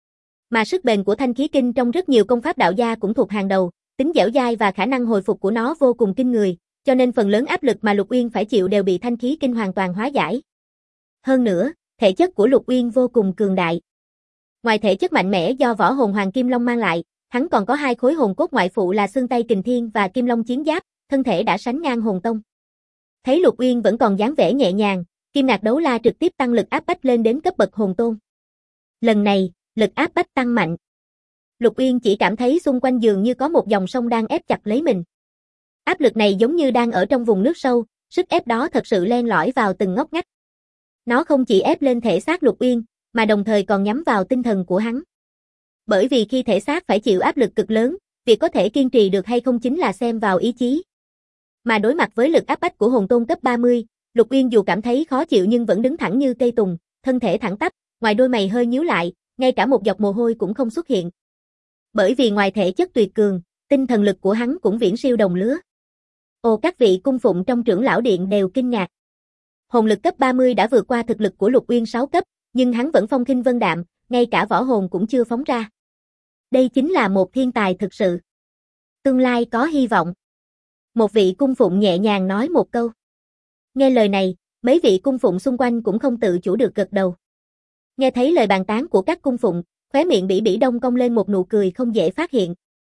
Mà sức bền của thanh khí kinh trong rất nhiều công pháp đạo gia cũng thuộc hàng đầu, tính dẻo dai và khả năng hồi phục của nó vô cùng kinh người, cho nên phần lớn áp lực mà Lục Uyên phải chịu đều bị thanh khí kinh hoàn toàn hóa giải. Hơn nữa, thể chất của Lục Uyên vô cùng cường đại. Ngoài thể chất mạnh mẽ do võ hồn Hoàng Kim Long mang lại, hắn còn có hai khối hồn cốt ngoại phụ là xương tay Kình Thiên và Kim Long Chiến Giáp, thân thể đã sánh ngang hồn tông. Thấy Lục Uyên vẫn còn dáng vẻ nhẹ nhàng, Kim Ngạc Đấu La trực tiếp tăng lực áp bách lên đến cấp bậc hồn tôn. Lần này, lực áp bách tăng mạnh. Lục Uyên chỉ cảm thấy xung quanh dường như có một dòng sông đang ép chặt lấy mình. Áp lực này giống như đang ở trong vùng nước sâu, sức ép đó thật sự len lỏi vào từng ngóc ngách. Nó không chỉ ép lên thể xác Lục Uyên, mà đồng thời còn nhắm vào tinh thần của hắn. Bởi vì khi thể xác phải chịu áp lực cực lớn, việc có thể kiên trì được hay không chính là xem vào ý chí. Mà đối mặt với lực áp bách của hồn tôn cấp 30, Lục Uyên dù cảm thấy khó chịu nhưng vẫn đứng thẳng như cây tùng, thân thể thẳng tắp, ngoài đôi mày hơi nhíu lại, ngay cả một giọt mồ hôi cũng không xuất hiện. Bởi vì ngoài thể chất tuyệt cường, tinh thần lực của hắn cũng viễn siêu đồng lứa. Ồ, các vị cung phụng trong trưởng lão điện đều kinh ngạc. Hồn lực cấp 30 đã vượt qua thực lực của Lục Uyên 6 cấp, nhưng hắn vẫn phong khinh vân đạm, ngay cả võ hồn cũng chưa phóng ra. Đây chính là một thiên tài thực sự. Tương lai có hy vọng. Một vị cung phụng nhẹ nhàng nói một câu. Nghe lời này, mấy vị cung phụng xung quanh cũng không tự chủ được gật đầu. Nghe thấy lời bàn tán của các cung phụng, khóe miệng Bỉ Bỉ Đông cong lên một nụ cười không dễ phát hiện.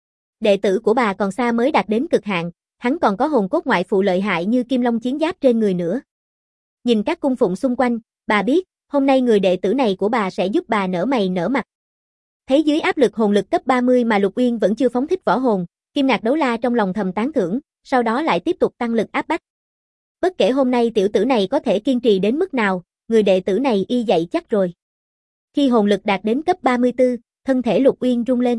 Đệ tử của bà còn xa mới đạt đến cực hạn, hắn còn có hồn cốt ngoại phụ lợi hại như Kim Long chiến giáp trên người nữa. Nhìn các cung phụng xung quanh, bà biết, hôm nay người đệ tử này của bà sẽ giúp bà nở mày nở mặt. Thấy dưới áp lực hồn lực cấp 30 mà Lục Uyên vẫn chưa phóng thích võ hồn, Kim Ngạc Đấu La trong lòng thầm tán thưởng, sau đó lại tiếp tục tăng lực áp bách. Bất kể hôm nay tiểu tử này có thể kiên trì đến mức nào, người đệ tử này y dậy chắc rồi. Khi hồn lực đạt đến cấp 34, thân thể Lục Uyên rung lên.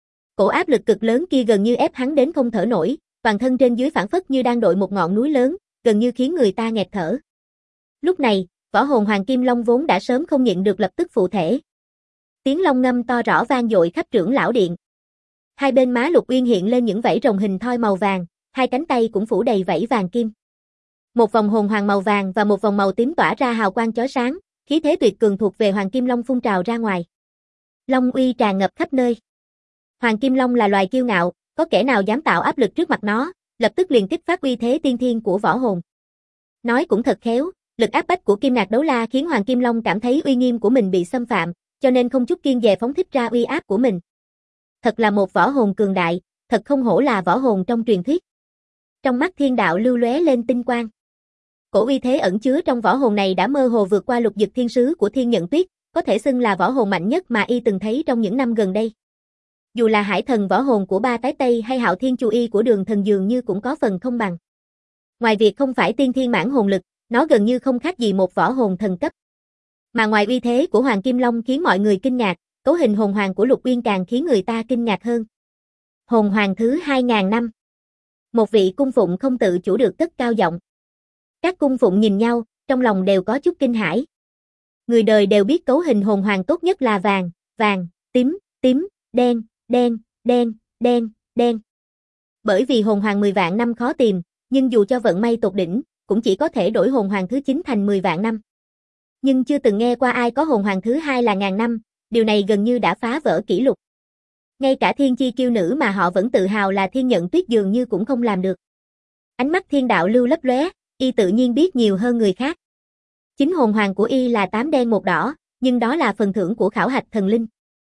Cổ áp lực cực lớn kia gần như ép hắn đến không thở nổi, toàn thân trên dưới phảng phất như đang đội một ngọn núi lớn, gần như khiến người ta nghẹt thở. Lúc này, võ hồn Hoàng Kim Long vốn đã sớm không nhịn được lập tức phụ thể. Tiếng long ngâm to rõ vang dội khắp trưởng lão điện. Hai bên má Lục Uyên hiện lên những vảy rồng hình thoi màu vàng, hai cánh tay cũng phủ đầy vảy vàng kim. Một vòng hồn hoàng màu vàng và một vòng màu tím tỏa ra hào quang chói sáng, khí thế tuyệt cường thuộc về Hoàng Kim Long phun trào ra ngoài. Long uy tràn ngập khắp nơi. Hoàng Kim Long là loài kiêu ngạo, có kẻ nào dám tạo áp lực trước mặt nó, lập tức liền kích phát uy thế tiên thiên của võ hồn. Nói cũng thật khéo, lực áp bách của Kim Ngạc Đấu La khiến Hoàng Kim Long cảm thấy uy nghiêm của mình bị xâm phạm, cho nên không chút kiêng dè phóng thích ra uy áp của mình. Thật là một võ hồn cường đại, thật không hổ là võ hồn trong truyền thuyết. Trong mắt Thiên Đạo lưu lóe lên tinh quang. Cổ uy thế ẩn chứa trong võ hồn này đã mơ hồ vượt qua Lục Dực Thiên Sứ của Thiên Nhận Tuyết, có thể xưng là võ hồn mạnh nhất mà y từng thấy trong những năm gần đây. Dù là Hải Thần võ hồn của Ba Tái Tây hay Hạo Thiên Chu Y của Đường Thần dường như cũng có phần không bằng. Ngoài việc không phải tiên thiên mãn hồn lực, nó gần như không khác gì một võ hồn thần cấp. Mà ngoài uy thế của Hoàng Kim Long khiến mọi người kinh ngạc, cấu hình hồn hoàng của Lục Uyên càng khiến người ta kinh ngạc hơn. Hồn hoàng thứ 2000 năm. Một vị cung phụng không tự chủ được cất cao giọng. Các cung phụng nhìn nhau, trong lòng đều có chút kinh hãi. Người đời đều biết cấu hình hồn hoàng tốt nhất là vàng, vàng, tím, tím, đen, đen, đen, đen, đen. Bởi vì hồn hoàng 10 vạn năm khó tìm, nhưng dù cho vận may tột đỉnh, cũng chỉ có thể đổi hồn hoàng thứ 9 thành 10 vạn năm. Nhưng chưa từng nghe qua ai có hồn hoàng thứ 2 là ngàn năm, điều này gần như đã phá vỡ kỷ lục. Ngay cả thiên chi kiêu nữ mà họ vẫn tự hào là Thiên Nhận Tuyết dường như cũng không làm được. Ánh mắt Thiên Đạo lưu lấp lóe, y tự nhiên biết nhiều hơn người khác. Chính hồn hoàng của y là 8 đen 1 đỏ, nhưng đó là phần thưởng của khảo hạch thần linh.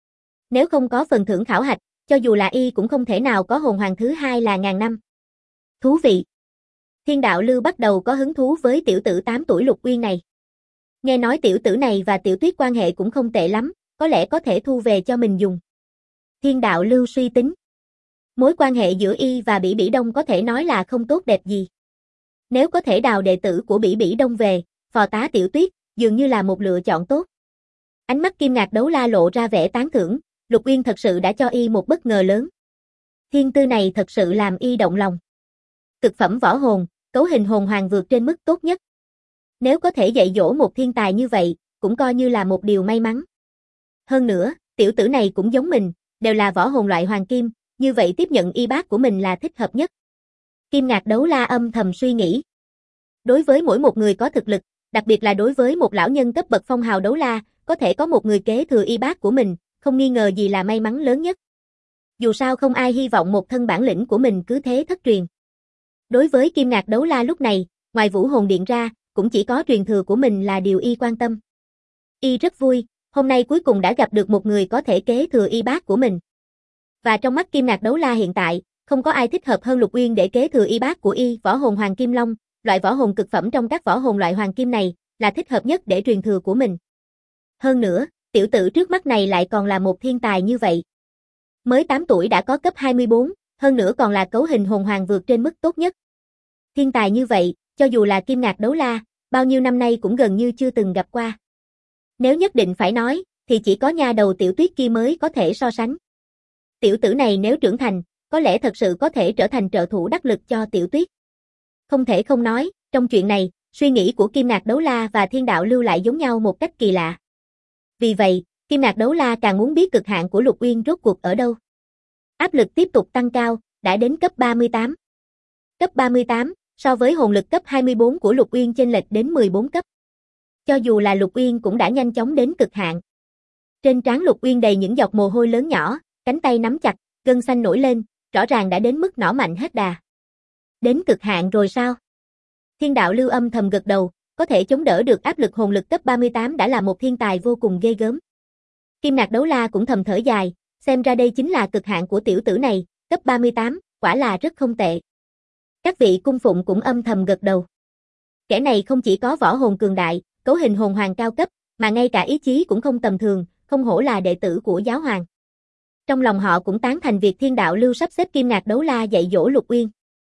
Nếu không có phần thưởng khảo hạch, cho dù là y cũng không thể nào có hồn hoàng thứ 2 là ngàn năm. Thú vị. Thiên Đạo lưu bắt đầu có hứng thú với tiểu tử 8 tuổi Lục Uyên này. Nghe nói tiểu tử này và Tiểu Tuyết quan hệ cũng không tệ lắm, có lẽ có thể thu về cho mình dùng. Thiên Đạo lưu suy tính. Mối quan hệ giữa y và Bỉ Bỉ Đông có thể nói là không tốt đẹp gì. Nếu có thể đào đệ tử của Bỉ Bỉ Đông về, phò tá Tiểu Tuyết, dường như là một lựa chọn tốt. Ánh mắt Kim Ngạc Đấu La lộ ra vẻ tán thưởng, Lục Uyên thật sự đã cho y một bất ngờ lớn. Thiên tư này thật sự làm y động lòng. Cực phẩm võ hồn, cấu hình hồn hoàng vượt trên mức tốt nhất. Nếu có thể dạy dỗ một thiên tài như vậy, cũng coi như là một điều may mắn. Hơn nữa, tiểu tử này cũng giống mình, đều là võ hồn loại hoàng kim, như vậy tiếp nhận y bác của mình là thích hợp nhất. Kim Ngạc Đấu La âm thầm suy nghĩ. Đối với mỗi một người có thực lực, đặc biệt là đối với một lão nhân cấp bậc phong hào đấu la, có thể có một người kế thừa y bác của mình, không nghi ngờ gì là may mắn lớn nhất. Dù sao không ai hy vọng một thân bản lĩnh của mình cứ thế thất truyền. Đối với Kim Ngạc Đấu La lúc này, ngoài Vũ Hồn Điện ra, cũng chỉ có truyền thừa của mình là điều y quan tâm. Y rất vui, hôm nay cuối cùng đã gặp được một người có thể kế thừa y bác của mình. Và trong mắt Kim Ngạc Đấu La hiện tại, không có ai thích hợp hơn Lục Uyên để kế thừa y bác của y, võ hồn Hoàng Kim Long, loại võ hồn cực phẩm trong các võ hồn loại hoàng kim này, là thích hợp nhất để truyền thừa của mình. Hơn nữa, tiểu tử trước mắt này lại còn là một thiên tài như vậy. Mới 8 tuổi đã có cấp 24, hơn nữa còn là cấu hình hồn hoàng vượt trên mức tốt nhất. Thiên tài như vậy, cho dù là Kim Ngạc Đấu La, bao nhiêu năm nay cũng gần như chưa từng gặp qua. Nếu nhất định phải nói, thì chỉ có nha đầu Tiểu Tuyết kia mới có thể so sánh. Tiểu tử này nếu trưởng thành, có lẽ thật sự có thể trở thành trợ thủ đắc lực cho Tiểu Tuyết. Không thể không nói, trong chuyện này, suy nghĩ của Kim Ngạc Đấu La và Thiên Đạo Lưu lại giống nhau một cách kỳ lạ. Vì vậy, Kim Ngạc Đấu La càng muốn biết cực hạn của Lục Uyên rốt cuộc ở đâu. Áp lực tiếp tục tăng cao, đã đến cấp 38. Cấp 38, so với hồn lực cấp 24 của Lục Uyên chênh lệch đến 14 cấp. Cho dù là Lục Uyên cũng đã nhanh chóng đến cực hạn. Trên trán Lục Uyên đầy những giọt mồ hôi lớn nhỏ, cánh tay nắm chặt, gân xanh nổi lên, rõ ràng đã đến mức nỏ mạnh hết đà. Đến cực hạn rồi sao? Thiên Đạo Lưu âm thầm gật đầu, có thể chống đỡ được áp lực hồn lực cấp 38 đã là một thiên tài vô cùng ghê gớm. Kim Ngạc Đấu La cũng thầm thở dài, xem ra đây chính là cực hạn của tiểu tử này, cấp 38, quả là rất không tệ. Các vị cung phụng cũng âm thầm gật đầu. Kẻ này không chỉ có võ hồn cường đại, cấu hình hồn hoàng cao cấp, mà ngay cả ý chí cũng không tầm thường, không hổ là đệ tử của giáo hoàng. Trong lòng họ cũng tán thành việc Thiên Đạo Lưu sắp xếp Kim Ngạc Đấu La dạy dỗ Lục Uyên.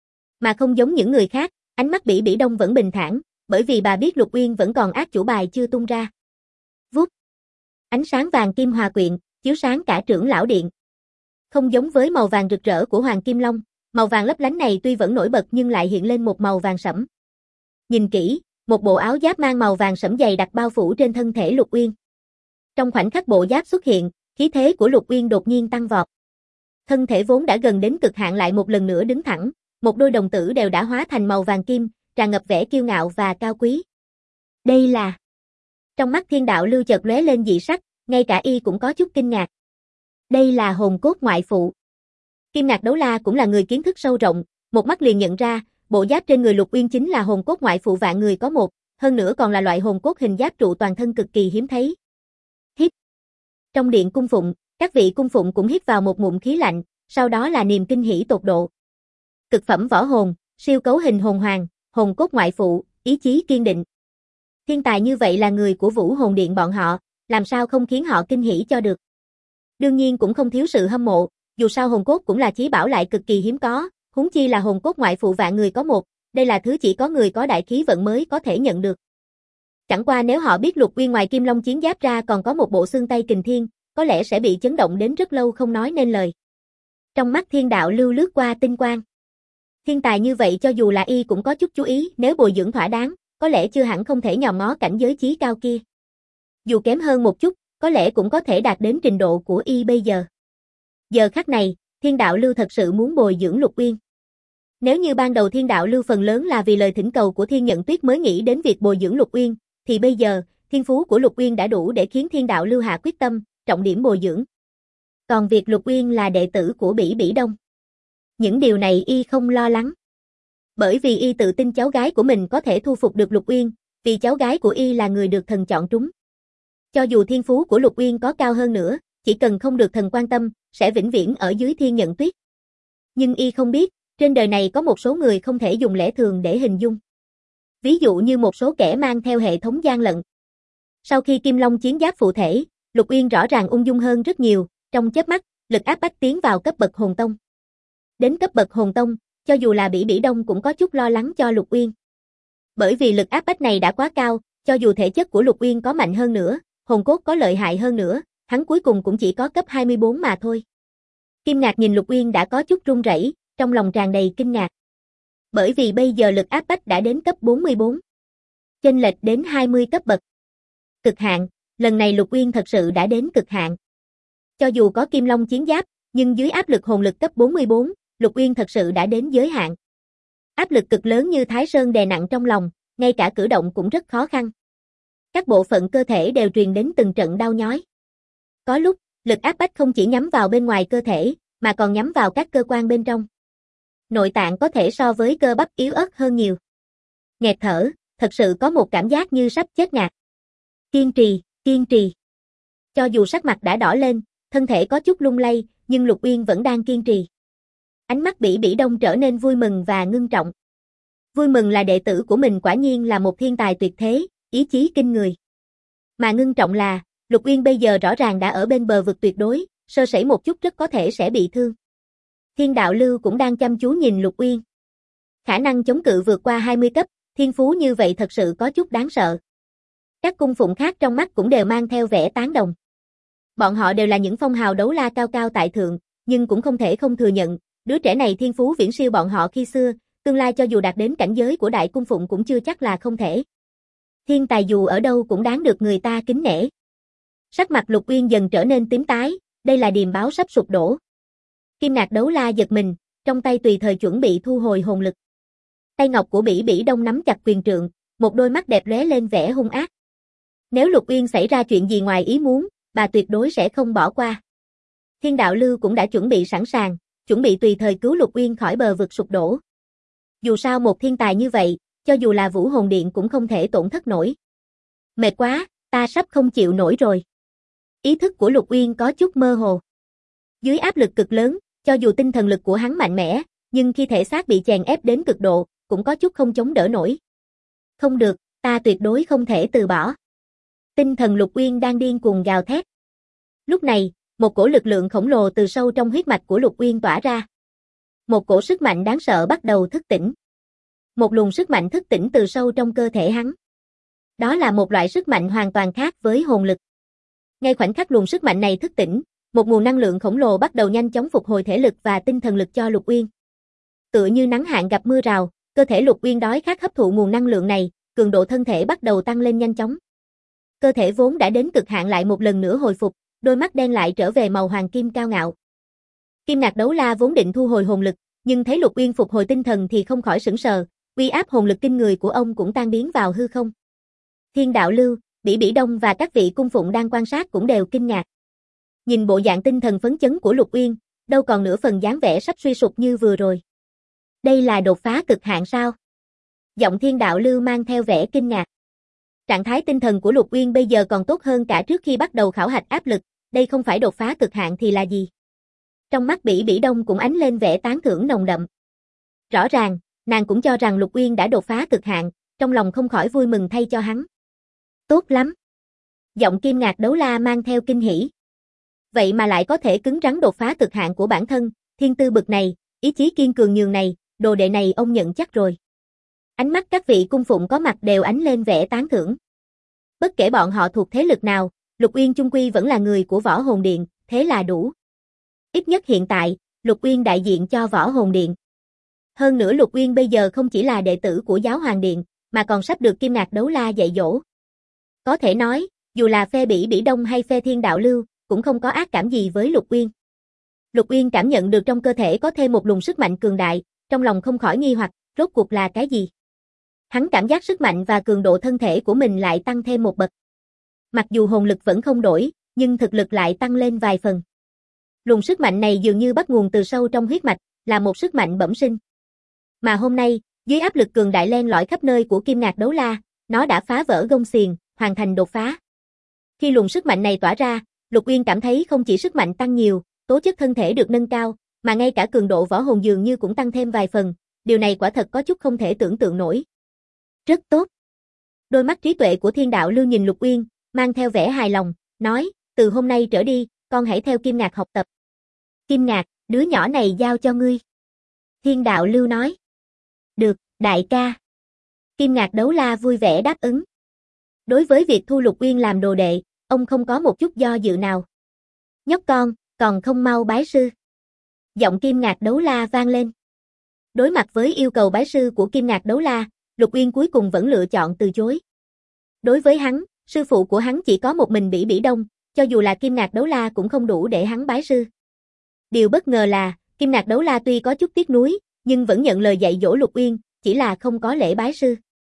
Mà không giống những người khác, ánh mắt Bỉ Bỉ Đông vẫn bình thản, bởi vì bà biết Lục Uyên vẫn còn át chủ bài chưa tung ra. Vút. Ánh sáng vàng kim hòa quyện, chiếu sáng cả trưởng lão điện. Không giống với màu vàng rực rỡ của Hoàng Kim Long, màu vàng lấp lánh này tuy vẫn nổi bật nhưng lại hiện lên một màu vàng sẫm. Nhìn kỹ, một bộ áo giáp mang màu vàng sẫm dày đặc bao phủ trên thân thể Lục Uyên. Trong khoảnh khắc bộ giáp xuất hiện, khí thế của Lục Uyên đột nhiên tăng vọt. Thân thể vốn đã gần đến cực hạn lại một lần nữa đứng thẳng, một đôi đồng tử đều đã hóa thành màu vàng kim, tràn ngập vẻ kiêu ngạo và cao quý. Đây là... Trong mắt Thiên Đạo Lưu chợt lóe lên dị sắc, ngay cả y cũng có chút kinh ngạc. Đây là hồn cốt ngoại phụ. Kim Ngạc Đấu La cũng là người kiến thức sâu rộng, một mắt liền nhận ra, bộ giáp trên người Lục Uyên chính là hồn cốt ngoại phụ vạn người có một, hơn nữa còn là loại hồn cốt hình giáp trụ toàn thân cực kỳ hiếm thấy. Hít. Trong điện cung phụng, các vị cung phụng cũng hít vào một ngụm khí lạnh, sau đó là niềm kinh hỉ tột độ. Cực phẩm võ hồn, siêu cấu hình hồn hoàng, hồn cốt ngoại phụ, ý chí kiên định. Thiên tài như vậy là người của Vũ Hồn Điện bọn họ, làm sao không khiến họ kinh hỉ cho được. Đương nhiên cũng không thiếu sự hâm mộ, dù sao hồn cốt cũng là chí bảo lại cực kỳ hiếm có, huống chi là hồn cốt ngoại phụ vạn người có một, đây là thứ chỉ có người có đại khí vận mới có thể nhận được. Chẳng qua nếu họ biết Lục Uyên ngoài Kim Long chiến giáp ra còn có một bộ xương tay kình thiên, có lẽ sẽ bị chấn động đến rất lâu không nói nên lời. Trong mắt Thiên Đạo Lưu lướt qua tinh quang. Thiên tài như vậy cho dù là y cũng có chút chú ý, nếu bồi dưỡng thỏa đáng, có lẽ chưa hẳn không thể nhòm ngó cảnh giới chí cao kia. Dù kém hơn một chút, có lẽ cũng có thể đạt đến trình độ của y bây giờ. Giờ khắc này, Thiên Đạo Lưu thật sự muốn bồi dưỡng Lục Uyên. Nếu như ban đầu Thiên Đạo Lưu phần lớn là vì lời thỉnh cầu của Thiên Nhận Tuyết mới nghĩ đến việc bồi dưỡng Lục Uyên, thì bây giờ, thiên phú của Lục Uyên đã đủ để khiến Thiên Đạo Lưu hạ quyết tâm, trọng điểm bồi dưỡng. Còn việc Lục Uyên là đệ tử của Bỉ Bỉ Đông, những điều này y không lo lắng. Bởi vì y tự tin cháu gái của mình có thể thu phục được Lục Uyên, vì cháu gái của y là người được thần chọn trúng. Cho dù thiên phú của Lục Uyên có cao hơn nữa, chỉ cần không được thần quan tâm, sẽ vĩnh viễn ở dưới Thiên Nhận Tuyết. Nhưng y không biết, trên đời này có một số người không thể dùng lẽ thường để hình dung. Ví dụ như một số kẻ mang theo hệ thống gian lận. Sau khi Kim Long chiến giáp phụ thể, Lục Uyên rõ ràng ung dung hơn rất nhiều, trong chớp mắt, lực áp bách tiến vào cấp bậc hồn tông. Đến cấp bậc hồn tông, cho dù là Bỉ Bỉ Đông cũng có chút lo lắng cho Lục Uyên. Bởi vì lực áp bách này đã quá cao, cho dù thể chất của Lục Uyên có mạnh hơn nữa, hồn cốt có lợi hại hơn nữa, hắn cuối cùng cũng chỉ có cấp 24 mà thôi. Kim Ngạc nhìn Lục Uyên đã có chút run rẩy, trong lòng tràn đầy kinh ngạc. Bởi vì bây giờ lực áp bách đã đến cấp 44. Chênh lệch đến 20 cấp bậc. Cực hạn, lần này Lục Uyên thật sự đã đến cực hạn. Cho dù có Kim Long chiến giáp, nhưng dưới áp lực hồn lực cấp 44, Lục Uyên thật sự đã đến giới hạn. Áp lực cực lớn như Thái Sơn đè nặng trong lòng, ngay cả cử động cũng rất khó khăn. Các bộ phận cơ thể đều truyền đến từng trận đau nhói. Có lúc, lực áp bách không chỉ nhắm vào bên ngoài cơ thể, mà còn nhắm vào các cơ quan bên trong. Nội tạng có thể so với cơ bắp yếu ớt hơn nhiều. Nghẹt thở, thật sự có một cảm giác như sắp chết ngạt. Kiên trì, kiên trì. Cho dù sắc mặt đã đỏ lên, thân thể có chút lung lay, nhưng Lục Uyên vẫn đang kiên trì. Ánh mắt Bỉ Bỉ Đông trở nên vui mừng và ngưng trọng. Vui mừng là đệ tử của mình quả nhiên là một thiên tài tuyệt thế, ý chí kinh người. Mà ngưng trọng là, Lục Uyên bây giờ rõ ràng đã ở bên bờ vực tuyệt đối, sơ sẩy một chút rất có thể sẽ bị thương. Thiên đạo lưu cũng đang chăm chú nhìn Lục Uyên. Khả năng chống cự vượt qua 20 cấp, thiên phú như vậy thật sự có chút đáng sợ. Các cung phụng khác trong mắt cũng đều mang theo vẻ tán đồng. Bọn họ đều là những phong hào đấu la cao cao tại thượng, nhưng cũng không thể không thừa nhận, đứa trẻ này thiên phú viễn siêu bọn họ khi xưa, tương lai cho dù đạt đến cảnh giới của đại cung phụng cũng chưa chắc là không thể. Thiên tài dù ở đâu cũng đáng được người ta kính nể. Sắc mặt Lục Uyên dần trở nên tím tái, đây là điềm báo sắp sụp đổ. Kim Ngạc đấu la giật mình, trong tay tùy thời chuẩn bị thu hồi hồn lực. Tay ngọc của Bỉ Bỉ Đông nắm chặt quyền trượng, một đôi mắt đẹp lóe lên vẻ hung ác. Nếu Lục Uyên xảy ra chuyện gì ngoài ý muốn, bà tuyệt đối sẽ không bỏ qua. Thiên đạo lưu cũng đã chuẩn bị sẵn sàng, chuẩn bị tùy thời cứu Lục Uyên khỏi bờ vực sụp đổ. Dù sao một thiên tài như vậy, cho dù là Vũ Hồn Điện cũng không thể tổn thất nổi. Mệt quá, ta sắp không chịu nổi rồi. Ý thức của Lục Uyên có chút mơ hồ. Dưới áp lực cực lớn, cho dù tinh thần lực của hắn mạnh mẽ, nhưng khi thể xác bị chèn ép đến cực độ, cũng có chút không chống đỡ nổi. Không được, ta tuyệt đối không thể từ bỏ. Tinh thần Lục Uyên đang điên cuồng gào thét. Lúc này, một cổ lực lượng khổng lồ từ sâu trong huyết mạch của Lục Uyên tỏa ra. Một cổ sức mạnh đáng sợ bắt đầu thức tỉnh. Một luồng sức mạnh thức tỉnh từ sâu trong cơ thể hắn. Đó là một loại sức mạnh hoàn toàn khác với hồn lực. Ngay khoảnh khắc luồng sức mạnh này thức tỉnh, một nguồn năng lượng khổng lồ bắt đầu nhanh chóng phục hồi thể lực và tinh thần lực cho Lục Uyên. Tựa như nắng hạn gặp mưa rào, cơ thể Lục Uyên đói khát hấp thụ nguồn năng lượng này, cường độ thân thể bắt đầu tăng lên nhanh chóng. Cơ thể vốn đã đến cực hạn lại một lần nữa hồi phục, đôi mắt đen lại trở về màu hoàng kim cao ngạo. Kim Ngạc đấu la vốn định thu hồi hồn lực, nhưng thấy Lục Uyên phục hồi tinh thần thì không khỏi sửng sờ, uy áp hồn lực kinh người của ông cũng tan biến vào hư không. Thiên đạo lưu, Bỉ Bỉ Đông và các vị cung phụng đang quan sát cũng đều kinh ngạc. Nhìn bộ dạng tinh thần phấn chấn của Lục Uyên, đâu còn nửa phần dáng vẻ sắp suy sụp như vừa rồi. Đây là đột phá cực hạn sao? Giọng Thiên đạo lưu mang theo vẻ kinh ngạc. Trạng thái tinh thần của Lục Uyên bây giờ còn tốt hơn cả trước khi bắt đầu khảo hạch áp lực, đây không phải đột phá cực hạn thì là gì? Trong mắt Bỉ Bỉ Đông cũng ánh lên vẻ tán thưởng nồng đậm. Rõ ràng, nàng cũng cho rằng Lục Uyên đã đột phá cực hạn, trong lòng không khỏi vui mừng thay cho hắn. Tốt lắm. Giọng Kim Ngạc đấu la mang theo kinh hỉ. Vậy mà lại có thể cứng rắn đột phá cực hạn của bản thân, thiên tư bực này, ý chí kiên cường nhường này, đồ đệ này ông nhận chắc rồi. Ánh mắt các vị cung phụng có mặt đều ánh lên vẻ tán thưởng. Bất kể bọn họ thuộc thế lực nào, Lục Uyên chung quy vẫn là người của Võ Hồn Điện, thế là đủ. Ít nhất hiện tại, Lục Uyên đại diện cho Võ Hồn Điện. Hơn nữa Lục Uyên bây giờ không chỉ là đệ tử của Giáo Hoàng Điện, mà còn sắp được Kim Ngạc đấu la dạy dỗ. Có thể nói, dù là phe Bỉ Bỉ Đông hay phe Thiên đạo lưu, cũng không có ác cảm gì với Lục Uyên. Lục Uyên cảm nhận được trong cơ thể có thêm một luồng sức mạnh cường đại, trong lòng không khỏi nghi hoặc, rốt cuộc là cái gì? Hắn cảm giác sức mạnh và cường độ thân thể của mình lại tăng thêm một bậc. Mặc dù hồn lực vẫn không đổi, nhưng thực lực lại tăng lên vài phần. Luồng sức mạnh này dường như bắt nguồn từ sâu trong huyết mạch, là một sức mạnh bẩm sinh. Mà hôm nay, dưới áp lực cường đại len lỏi khắp nơi của Kim Ngạc đấu la, nó đã phá vỡ gông xiềng, hoàn thành đột phá. Khi luồng sức mạnh này tỏa ra, Lục Uyên cảm thấy không chỉ sức mạnh tăng nhiều, tố chất thân thể được nâng cao, mà ngay cả cường độ võ hồn dường như cũng tăng thêm vài phần, điều này quả thật có chút không thể tưởng tượng nổi. Rất tốt. Đôi mắt trí tuệ của Thiên đạo lưu nhìn Lục Uyên, mang theo vẻ hài lòng, nói, từ hôm nay trở đi, con hãy theo Kim Ngạc học tập. Kim Ngạc, đứa nhỏ này giao cho ngươi. Thiên đạo lưu nói. Được, đại ca. Kim Ngạc đấu la vui vẻ đáp ứng. Đối với việc thu Lục Uyên làm đồ đệ, ông không có một chút do dự nào. Nhóc con, còn không mau bái sư. Giọng Kim Ngạc đấu la vang lên. Đối mặt với yêu cầu bái sư của Kim Ngạc đấu la, Lục Uyên cuối cùng vẫn lựa chọn từ chối. Đối với hắn, sư phụ của hắn chỉ có một mình Bỉ Bỉ Đông, cho dù là Kim Ngạc đấu la cũng không đủ để hắn bái sư. Điều bất ngờ là, Kim Ngạc đấu la tuy có chút tiếc nuối, nhưng vẫn nhận lời dạy dỗ Lục Uyên, chỉ là không có lễ bái sư.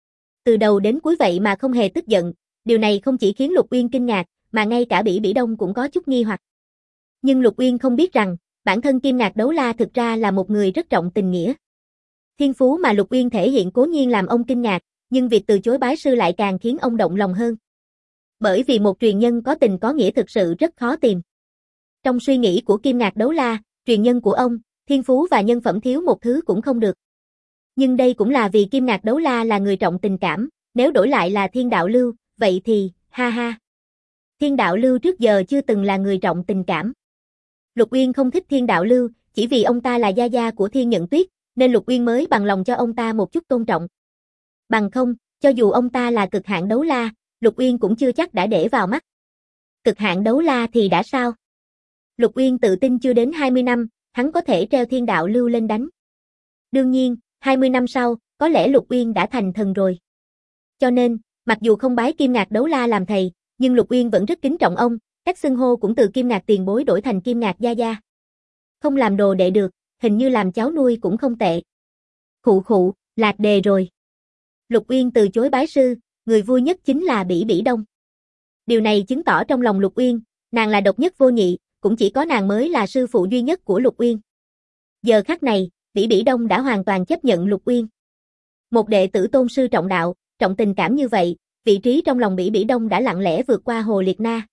Từ đầu đến cuối vậy mà không hề tức giận, điều này không chỉ khiến Lục Uyên kinh ngạc, mà ngay cả Bỉ Bỉ Đông cũng có chút nghi hoặc. Nhưng Lục Uyên không biết rằng, bản thân Kim Ngạc đấu la thực ra là một người rất trọng tình nghĩa. Thiên phú mà Lục Uyên thể hiện cố nhiên làm ông kinh ngạc, nhưng việc từ chối bái sư lại càng khiến ông động lòng hơn. Bởi vì một truyền nhân có tình có nghĩa thực sự rất khó tìm. Trong suy nghĩ của Kim Ngạc đấu la, truyền nhân của ông, thiên phú và nhân phẩm thiếu một thứ cũng không được. Nhưng đây cũng là vì Kim Ngạc đấu la là người trọng tình cảm, Nếu đổi lại là Thiên Đạo Lưu, vậy thì, ha ha. Thiên Đạo Lưu trước giờ chưa từng là người trọng tình cảm. Lục Uyên không thích Thiên Đạo Lưu, chỉ vì ông ta là gia gia của Thiên Nhận Tuyết, nên Lục Uyên mới bằng lòng cho ông ta một chút tôn trọng. Bằng không, cho dù ông ta là cực hạn đấu la, Lục Uyên cũng chưa chắc đã để vào mắt. Cực hạn đấu la thì đã sao? Lục Uyên tự tin chưa đến 20 năm, hắn có thể treo Thiên Đạo Lưu lên đánh. Đương nhiên, 20 năm sau, có lẽ Lục Uyên đã thành thần rồi. Cho nên, mặc dù không bái Kim Ngạc đấu la làm thầy, nhưng Lục Uyên vẫn rất kính trọng ông, cách xưng hô cũng từ Kim Ngạc tiền bối đổi thành Kim Ngạc gia gia. Không làm đồ đệ được, hình như làm cháu nuôi cũng không tệ. Khụ khụ, lạc đề rồi. Lục Uyên từ chối bái sư, người vui nhất chính là Bỉ Bỉ Đông. Điều này chứng tỏ trong lòng Lục Uyên, nàng là độc nhất vô nhị, cũng chỉ có nàng mới là sư phụ duy nhất của Lục Uyên. Giờ khắc này, Bỉ Bỉ Đông đã hoàn toàn chấp nhận Lục Uyên. Một đệ tử tôn sư trọng đạo, trọng tình cảm như vậy, vị trí trong lòng Bỉ Bỉ Đông đã lặng lẽ vượt qua Hồ Liệt Na.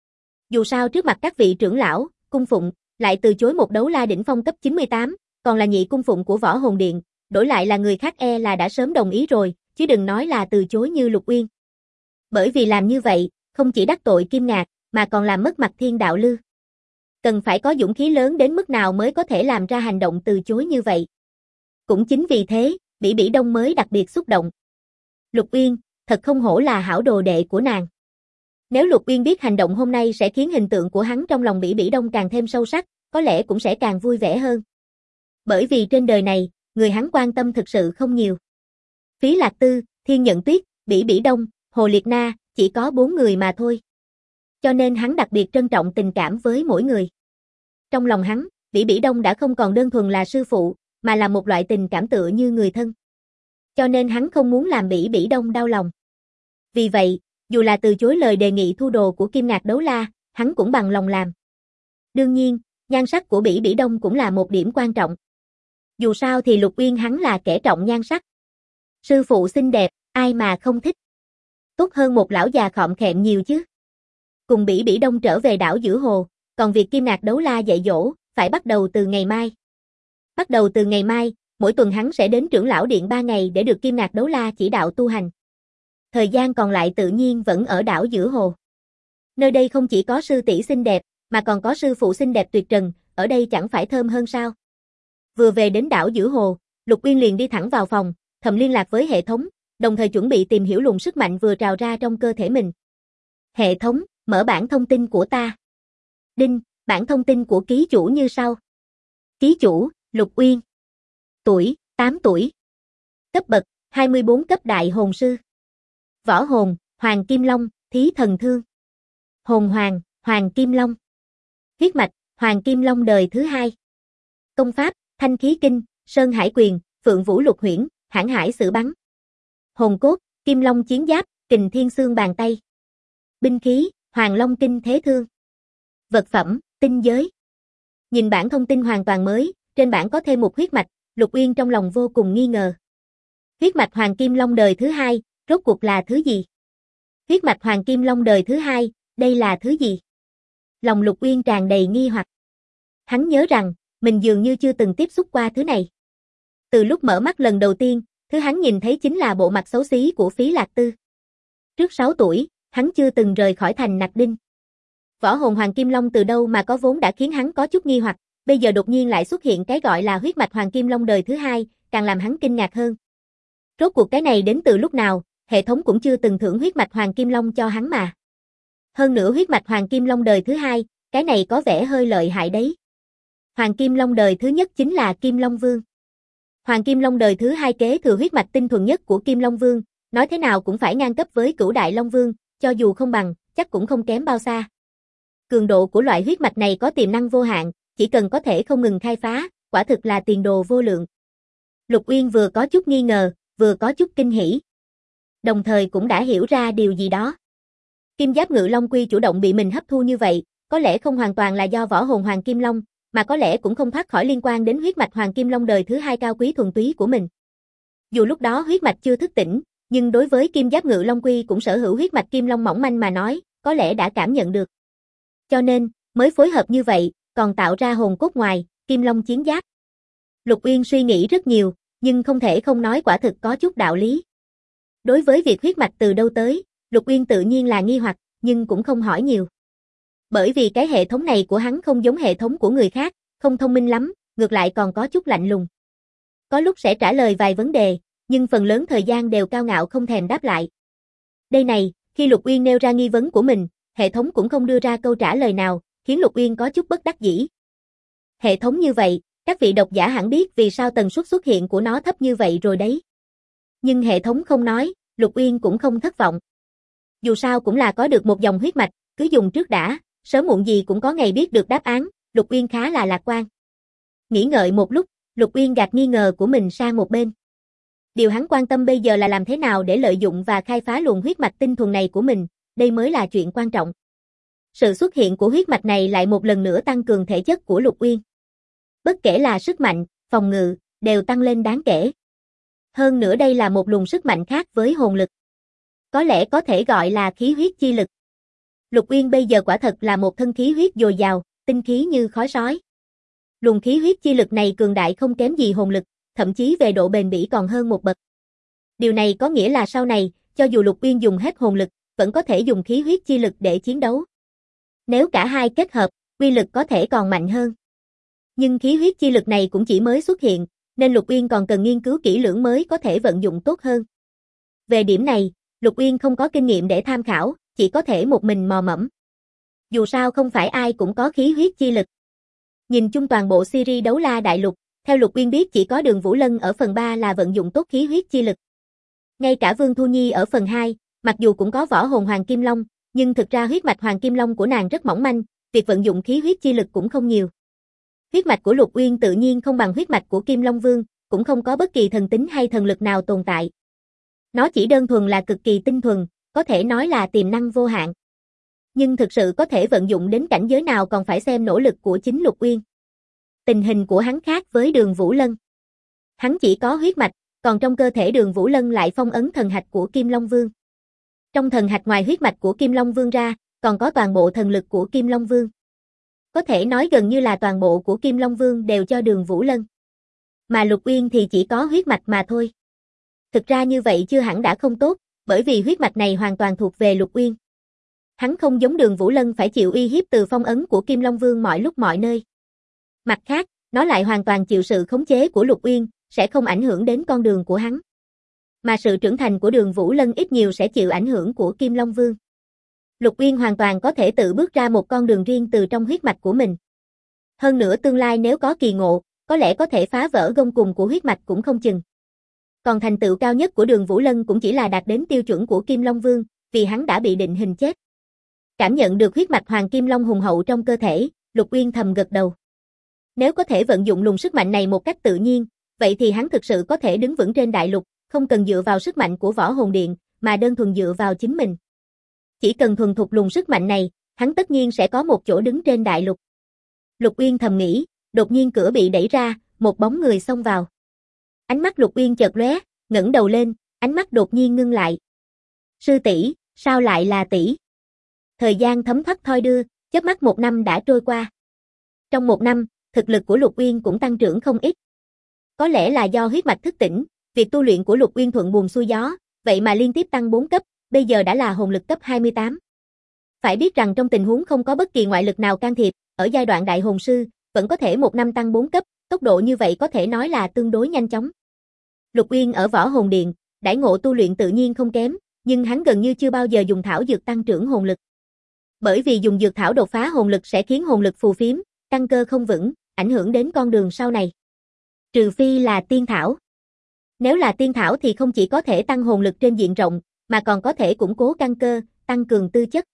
Dù sao trước mặt các vị trưởng lão, cung phụng, lại từ chối một đấu la đỉnh phong cấp 98, còn là nhị cung phụng của Võ Hồn Điện, đổi lại là người khác là đã sớm đồng ý rồi, chứ đừng nói là từ chối như Lục Uyên. Bởi vì làm như vậy, không chỉ đắc tội Kim Ngạc, mà còn làm mất mặt Thiên Đạo Lưu. Cần phải có dũng khí lớn đến mức nào mới có thể làm ra hành động từ chối như vậy. Cũng chính vì thế, Bỉ Bỉ Đông mới đặc biệt xúc động. Lục Uyên, thật không hổ là hảo đồ đệ của nàng. Nếu Lục Uyên biết hành động hôm nay sẽ khiến hình tượng của hắn trong lòng Bỉ Bỉ Đông càng thêm sâu sắc, có lẽ cũng sẽ càng vui vẻ hơn. Bởi vì trên đời này, người hắn quan tâm thực sự không nhiều. Phí Lạc Tư, Thiên Nhận Tuyết, Bỉ Bỉ Đông, Hồ Liệt Na, chỉ có 4 người mà thôi. Cho nên hắn đặc biệt trân trọng tình cảm với mỗi người. Trong lòng hắn, Bỉ Bỉ Đông đã không còn đơn thuần là sư phụ, mà là một loại tình cảm tựa như người thân. Cho nên hắn không muốn làm Bỉ Bỉ Đông đau lòng. Vì vậy, dù là từ chối lời đề nghị thu đồ của Kim Ngạc đấu la, hắn cũng bằng lòng làm. Đương nhiên, nhan sắc của Bỉ Bỉ Đông cũng là một điểm quan trọng. Dù sao thì Lục Uyên hắn là kẻ trọng nhan sắc. Sư phụ xinh đẹp, ai mà không thích. Tốt hơn một lão già khọm khẹm nhiều chứ. Cùng Bỉ Bỉ Đông trở về đảo giữa hồ, còn việc Kim Ngạc đấu la dạy dỗ, phải bắt đầu từ ngày mai. Bắt đầu từ ngày mai, mỗi tuần hắn sẽ đến trưởng lão điện 3 ngày để được Kim Ngạc đấu la chỉ đạo tu hành. Thời gian còn lại tự nhiên vẫn ở đảo giữa hồ. Nơi đây không chỉ có sư tỷ xinh đẹp, mà còn có sư phụ xinh đẹp tuyệt trần, ở đây chẳng phải thơm hơn sao. Vừa về đến đảo giữa hồ, Lục Uyên liền đi thẳng vào phòng, thầm liên lạc với hệ thống, đồng thời chuẩn bị tìm hiểu luồng sức mạnh vừa trào ra trong cơ thể mình. Hệ thống, mở bảng thông tin của ta. Đinh, bảng thông tin của ký chủ như sau. Ký chủ, Lục Uyên. Tuổi, 8 tuổi. Cấp bậc, 24 cấp đại hồn sư. Võ hồn, Hoàng Kim Long, Thí Thần Thương. Hồn hoàng, Hoàng Kim Long. Huyết mạch, Hoàng Kim Long đời thứ 2. Công pháp, Thanh Khí Kinh, Sơn Hải Quyền, Phượng Vũ Lục Huyễn, Hãn Hải Sử Bắn. Hồn cốt, Kim Long Chiến Giáp, Kình Thiên Xương Bàn Tay. Binh khí, Hoàng Long Kinh Thế Thương. Vật phẩm, tinh giới. Nhìn bảng thông tin hoàn toàn mới, trên bảng có thêm một huyết mạch, Lục Uyên trong lòng vô cùng nghi ngờ. Huyết mạch Hoàng Kim Long đời thứ 2, rốt cuộc là thứ gì? Huyết mạch Hoàng Kim Long đời thứ 2, đây là thứ gì? Lòng Lục Uyên tràn đầy nghi hoặc. Hắn nhớ rằng, mình dường như chưa từng tiếp xúc qua thứ này. Từ lúc mở mắt lần đầu tiên, thứ hắn nhìn thấy chính là bộ mặt xấu xí của Phí Lạc Tư. Trước 6 tuổi, hắn chưa từng rời khỏi thành Nặc Đinh. Võ hồn Hoàng Kim Long từ đâu mà có vốn đã khiến hắn có chút nghi hoặc, bây giờ đột nhiên lại xuất hiện cái gọi là huyết mạch Hoàng Kim Long đời thứ 2, càng làm hắn kinh ngạc hơn. Rốt cuộc cái này đến từ lúc nào, hệ thống cũng chưa từng thưởng huyết mạch Hoàng Kim Long cho hắn mà. Hơn nữa huyết mạch Hoàng Kim Long đời thứ 2, cái này có vẻ hơi lợi hại đấy. Hoàng Kim Long đời thứ nhất chính là Kim Long Vương. Hoàng Kim Long đời thứ 2 kế thừa huyết mạch tinh thuần nhất của Kim Long Vương, nói thế nào cũng phải ngang cấp với Cửu Đại Long Vương, cho dù không bằng, chắc cũng không kém bao xa. Cường độ của loại huyết mạch này có tiềm năng vô hạn, chỉ cần có thể không ngừng khai phá, quả thực là tiền đồ vô lượng. Lục Uyên vừa có chút nghi ngờ, vừa có chút kinh hỉ. Đồng thời cũng đã hiểu ra điều gì đó. Kim Giáp Ngự Long Quy chủ động bị mình hấp thu như vậy, có lẽ không hoàn toàn là do võ hồn Hoàng Kim Long, mà có lẽ cũng không thoát khỏi liên quan đến huyết mạch Hoàng Kim Long đời thứ 2 cao quý thuần túy của mình. Dù lúc đó huyết mạch chưa thức tỉnh, nhưng đối với Kim Giáp Ngự Long Quy cũng sở hữu huyết mạch Kim Long mỏng manh mà nói, có lẽ đã cảm nhận được. Cho nên, mới phối hợp như vậy, còn tạo ra hồn cốt ngoài, Kim Long Chiến Giáp. Lục Uyên suy nghĩ rất nhiều, nhưng không thể không nói quả thực có chút đạo lý. Đối với việc huyết mạch từ đâu tới, Lục Uyên tự nhiên là nghi hoặc, nhưng cũng không hỏi nhiều. Bởi vì cái hệ thống này của hắn không giống hệ thống của người khác, không thông minh lắm, ngược lại còn có chút lạnh lùng. Có lúc sẽ trả lời vài vấn đề, nhưng phần lớn thời gian đều cao ngạo không thèm đáp lại. Đây này, khi Lục Uyên nêu ra nghi vấn của mình, hệ thống cũng không đưa ra câu trả lời nào, khiến Lục Uyên có chút bất đắc dĩ. Hệ thống như vậy, các vị độc giả hẳn biết vì sao tần suất xuất hiện của nó thấp như vậy rồi đấy. Nhưng hệ thống không nói, Lục Uyên cũng không thất vọng. Dù sao cũng là có được một dòng huyết mạch, cứ dùng trước đã, sớm muộn gì cũng có ngày biết được đáp án, Lục Uyên khá là lạc quan. Nghĩ ngợi một lúc, Lục Uyên gạt nghi ngờ của mình sang một bên. Điều hắn quan tâm bây giờ là làm thế nào để lợi dụng và khai phá luồng huyết mạch tinh thuần này của mình, đây mới là chuyện quan trọng. Sự xuất hiện của huyết mạch này lại một lần nữa tăng cường thể chất của Lục Uyên. Bất kể là sức mạnh, phòng ngự, đều tăng lên đáng kể. Hơn nữa đây là một luồng sức mạnh khác với hồn lực. Có lẽ có thể gọi là khí huyết chi lực. Lục Uyên bây giờ quả thật là một thân khí huyết dồi dào, tinh khí như khói sói. Luồng khí huyết chi lực này cường đại không kém gì hồn lực, thậm chí về độ bền bỉ còn hơn một bậc. Điều này có nghĩa là sau này, cho dù Lục Uyên dùng hết hồn lực, vẫn có thể dùng khí huyết chi lực để chiến đấu. Nếu cả hai kết hợp, uy lực có thể còn mạnh hơn. Nhưng khí huyết chi lực này cũng chỉ mới xuất hiện, nên Lục Uyên còn cần nghiên cứu kỹ lưỡng mới có thể vận dụng tốt hơn. Về điểm này, Lục Uyên không có kinh nghiệm để tham khảo, chỉ có thể một mình mò mẫm. Dù sao không phải ai cũng có khí huyết chi lực. Nhìn chung toàn bộ series Đấu La Đại Lục, theo Lục Uyên biết chỉ có Đường Vũ Lân ở phần 3 là vận dụng tốt khí huyết chi lực. Ngay cả Vương Thu Nhi ở phần 2, mặc dù cũng có võ hồn Hoàng Kim Long, nhưng thực ra huyết mạch Hoàng Kim Long của nàng rất mỏng manh, việc vận dụng khí huyết chi lực cũng không nhiều. Huyết mạch của Lục Uyên tự nhiên không bằng huyết mạch của Kim Long Vương, cũng không có bất kỳ thần tính hay thần lực nào tồn tại. Nó chỉ đơn thuần là cực kỳ tinh thuần, có thể nói là tiềm năng vô hạn. Nhưng thực sự có thể vận dụng đến cảnh giới nào còn phải xem nỗ lực của chính Lục Uyên. Tình hình của hắn khác với Đường Vũ Lân. Hắn chỉ có huyết mạch, còn trong cơ thể Đường Vũ Lân lại phong ấn thần hạch của Kim Long Vương. Trong thần hạch ngoài huyết mạch của Kim Long Vương ra, còn có toàn bộ thần lực của Kim Long Vương. Có thể nói gần như là toàn bộ của Kim Long Vương đều cho Đường Vũ Lân. Mà Lục Uyên thì chỉ có huyết mạch mà thôi. Thực ra như vậy chưa hẳn đã không tốt, bởi vì huyết mạch này hoàn toàn thuộc về Lục Uyên. Hắn không giống Đường Vũ Lân phải chịu uy hiếp từ phong ấn của Kim Long Vương mọi lúc mọi nơi. Mặt khác, nó lại hoàn toàn chịu sự khống chế của Lục Uyên, sẽ không ảnh hưởng đến con đường của hắn. Mà sự trưởng thành của Đường Vũ Lân ít nhiều sẽ chịu ảnh hưởng của Kim Long Vương. Lục Uyên hoàn toàn có thể tự bước ra một con đường riêng từ trong huyết mạch của mình. Hơn nữa tương lai nếu có kỳ ngộ, có lẽ có thể phá vỡ gông cùm của huyết mạch cũng không chừng. Còn thành tựu cao nhất của Đường Vũ Lân cũng chỉ là đạt đến tiêu chuẩn của Kim Long Vương, vì hắn đã bị định hình chết. Cảm nhận được huyết mạch Hoàng Kim Long hùng hậu trong cơ thể, Lục Uyên thầm gật đầu. Nếu có thể vận dụng luồng sức mạnh này một cách tự nhiên, vậy thì hắn thực sự có thể đứng vững trên đại lục, không cần dựa vào sức mạnh của Võ Hồn Điện, mà đơn thuần dựa vào chính mình. Chỉ cần thuần thục luồng sức mạnh này, hắn tất nhiên sẽ có một chỗ đứng trên đại lục. Lục Uyên thầm nghĩ, đột nhiên cửa bị đẩy ra, một bóng người xông vào. Ánh mắt Lục Uyên chợt lóe, ngẩng đầu lên, ánh mắt đột nhiên ngưng lại. Sư tỷ, sao lại là tỷ? Thời gian thấm thoát thoi đưa, chớp mắt một năm đã trôi qua. Trong một năm, thực lực của Lục Uyên cũng tăng trưởng không ít. Có lẽ là do huyết mạch thức tỉnh, việc tu luyện của Lục Uyên thuận buồm xuôi gió, vậy mà liên tiếp tăng 4 cấp, bây giờ đã là hồn lực cấp 28. Phải biết rằng trong tình huống không có bất kỳ ngoại lực nào can thiệp, ở giai đoạn đại hồn sư, vẫn có thể một năm tăng 4 cấp, tốc độ như vậy có thể nói là tương đối nhanh chóng. Lục Uyên ở Võ Hồn Điện, đãi ngộ tu luyện tự nhiên không kém, nhưng hắn gần như chưa bao giờ dùng thảo dược tăng trưởng hồn lực. Bởi vì dùng dược thảo đột phá hồn lực sẽ khiến hồn lực phù phiếm, căn cơ không vững, ảnh hưởng đến con đường sau này. Trừ phi là tiên thảo. Nếu là tiên thảo thì không chỉ có thể tăng hồn lực trên diện rộng, mà còn có thể củng cố căn cơ, tăng cường tư chất.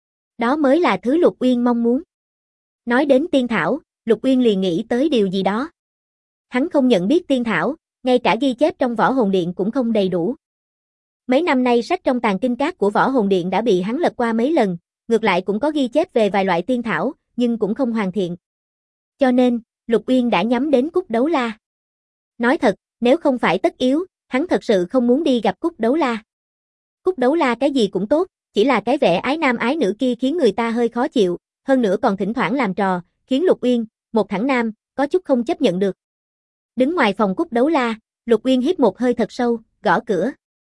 Đó mới là thứ Lục Uyên mong muốn. Nói đến tiên thảo, Lục Uyên liền nghĩ tới điều gì đó. Hắn không nhận biết tiên thảo, ngay cả ghi chép trong Võ Hồn Điện cũng không đầy đủ. Mấy năm nay sách trong tàng kinh các của Võ Hồn Điện đã bị hắn lật qua mấy lần, ngược lại cũng có ghi chép về vài loại tiên thảo, nhưng cũng không hoàn thiện. Cho nên, Lục Uyên đã nhắm đến Cúc Đấu La. Nói thật, nếu không phải tất yếu, hắn thật sự không muốn đi gặp Cúc Đấu La. Cúc Đấu La cái gì cũng tốt, chỉ là cái vẻ ái nam ái nữ kia khiến người ta hơi khó chịu, hơn nữa còn thỉnh thoảng làm trò, khiến Lục Uyên, một thẳng nam, có chút không chấp nhận được. Đứng ngoài phòng Cúc Đấu La, Lục Uyên hít một hơi thật sâu, gõ cửa.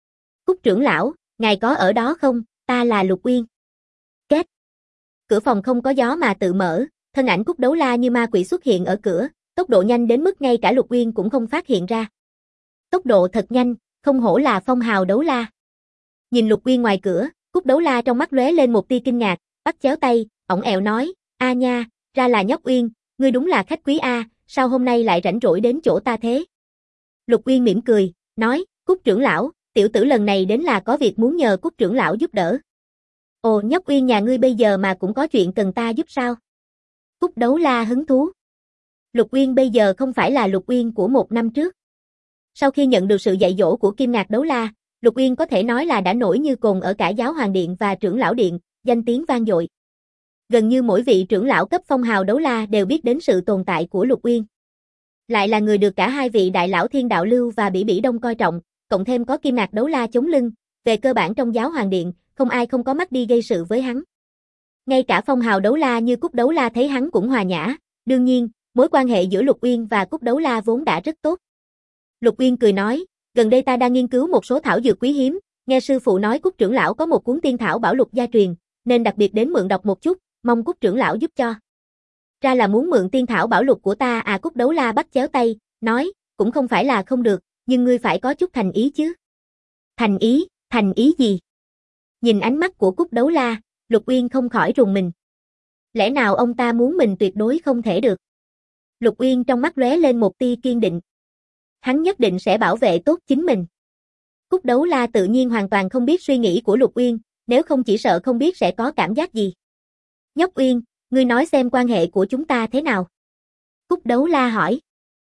Cúc trưởng lão, ngài có ở đó không, ta là Lục Uyên. Két. Cửa phòng không có gió mà tự mở, thân ảnh Cúc Đấu La như ma quỷ xuất hiện ở cửa, tốc độ nhanh đến mức ngay cả Lục Uyên cũng không phát hiện ra. Tốc độ thật nhanh, không hổ là phong hào đấu la. Nhìn Lục Uyên ngoài cửa, Cúc Đấu La trong mắt lóe lên một tia kinh ngạc, bắt chéo tay, ỏng ẹo nói, a nha, ra là nhóc Uyên, ngươi đúng là khách quý a, sao hôm nay lại rảnh rỗi đến chỗ ta thế? Lục Uyên mỉm cười, nói, Cúc trưởng lão, tiểu tử lần này đến là có việc muốn nhờ Cúc trưởng lão giúp đỡ. Ồ, nhóc Uyên nhà ngươi bây giờ mà cũng có chuyện cần ta giúp sao? Cúc Đấu La hứng thú. Lục Uyên bây giờ không phải là Lục Uyên của một năm trước. Sau khi nhận được sự dạy dỗ của Kim Ngạc Đấu La, Lục Uyên có thể nói là đã nổi như cồn ở cả Giáo Hoàng Điện và Trưởng lão Điện, danh tiếng vang dội. Gần như mỗi vị trưởng lão cấp phong hào đấu la đều biết đến sự tồn tại của Lục Uyên. Lại là người được cả hai vị đại lão Thiên Đạo Lưu và Bỉ Bỉ Đông coi trọng, cộng thêm có Kim Ngạc Đấu La chống lưng, về cơ bản trong Giáo Hoàng Điện, không ai không có mắt đi gây sự với hắn. Ngay cả phong hào đấu la như Cúc Đấu La thấy hắn cũng hòa nhã, đương nhiên, mối quan hệ giữa Lục Uyên và Cúc Đấu La vốn đã rất tốt. Lục Uyên cười nói, gần đây ta đang nghiên cứu một số thảo dược quý hiếm, nghe sư phụ nói Cúc trưởng lão có một cuốn tiên thảo bảo lục gia truyền, nên đặc biệt đến mượn đọc một chút, mong Cúc trưởng lão giúp cho. Ra là muốn mượn tiên thảo bảo lục của ta à? Cúc Đấu La bắt chéo tay, nói, cũng không phải là không được, nhưng ngươi phải có chút thành ý chứ. Thành ý gì? Nhìn ánh mắt của Cúc Đấu La, Lục Uyên không khỏi rùng mình. Lẽ nào ông ta muốn mình tuyệt đối không thể được? Lục Uyên trong mắt lóe lên một tia kiên định. Hắn nhất định sẽ bảo vệ tốt chính mình. Cúc Đấu La tự nhiên hoàn toàn không biết suy nghĩ của Lục Uyên, nếu không chỉ sợ không biết sẽ có cảm giác gì. Nhóc Uyên, ngươi nói xem quan hệ của chúng ta thế nào? Cúc Đấu La hỏi.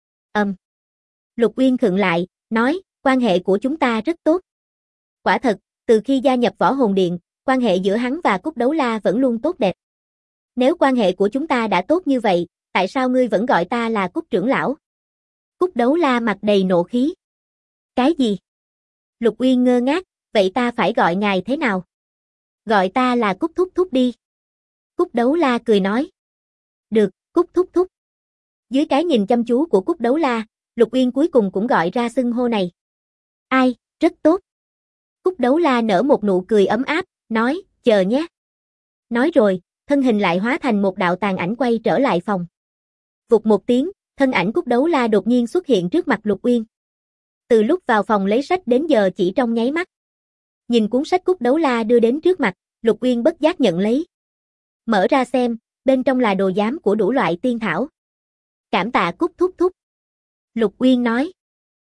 Lục Uyên khựng lại, nói, quan hệ của chúng ta rất tốt. Quả thật, từ khi gia nhập Võ Hồn Điện, quan hệ giữa hắn và Cúc Đấu La vẫn luôn tốt đẹp. Nếu quan hệ của chúng ta đã tốt như vậy, tại sao ngươi vẫn gọi ta là Cúc trưởng lão? Cúc Đấu La mặt đầy nộ khí. Cái gì? Lục Uyên ngơ ngác, vậy ta phải gọi ngài thế nào? Gọi ta là Cúc thúc thúc đi. Cúc Đấu La cười nói. Được, Cúc thúc thúc. Dưới cái nhìn chăm chú của Cúc Đấu La, Lục Uyên cuối cùng cũng gọi ra xưng hô này. Ai, rất tốt. Cúc Đấu La nở một nụ cười ấm áp, nói, chờ nhé. Nói rồi, thân hình lại hóa thành một đạo tàn ảnh quay trở lại phòng. Vụt một tiếng, thân ảnh Cúc Đấu La đột nhiên xuất hiện trước mặt Lục Uyên. Từ lúc vào phòng lấy sách đến giờ chỉ trong nháy mắt. Nhìn cuốn sách Cúc Đấu La đưa đến trước mặt, Lục Uyên bất giác nhận lấy. Mở ra xem, bên trong là đồ giám của đủ loại tiên thảo. Cảm tạ Cúc thúc thúc. Lục Uyên nói.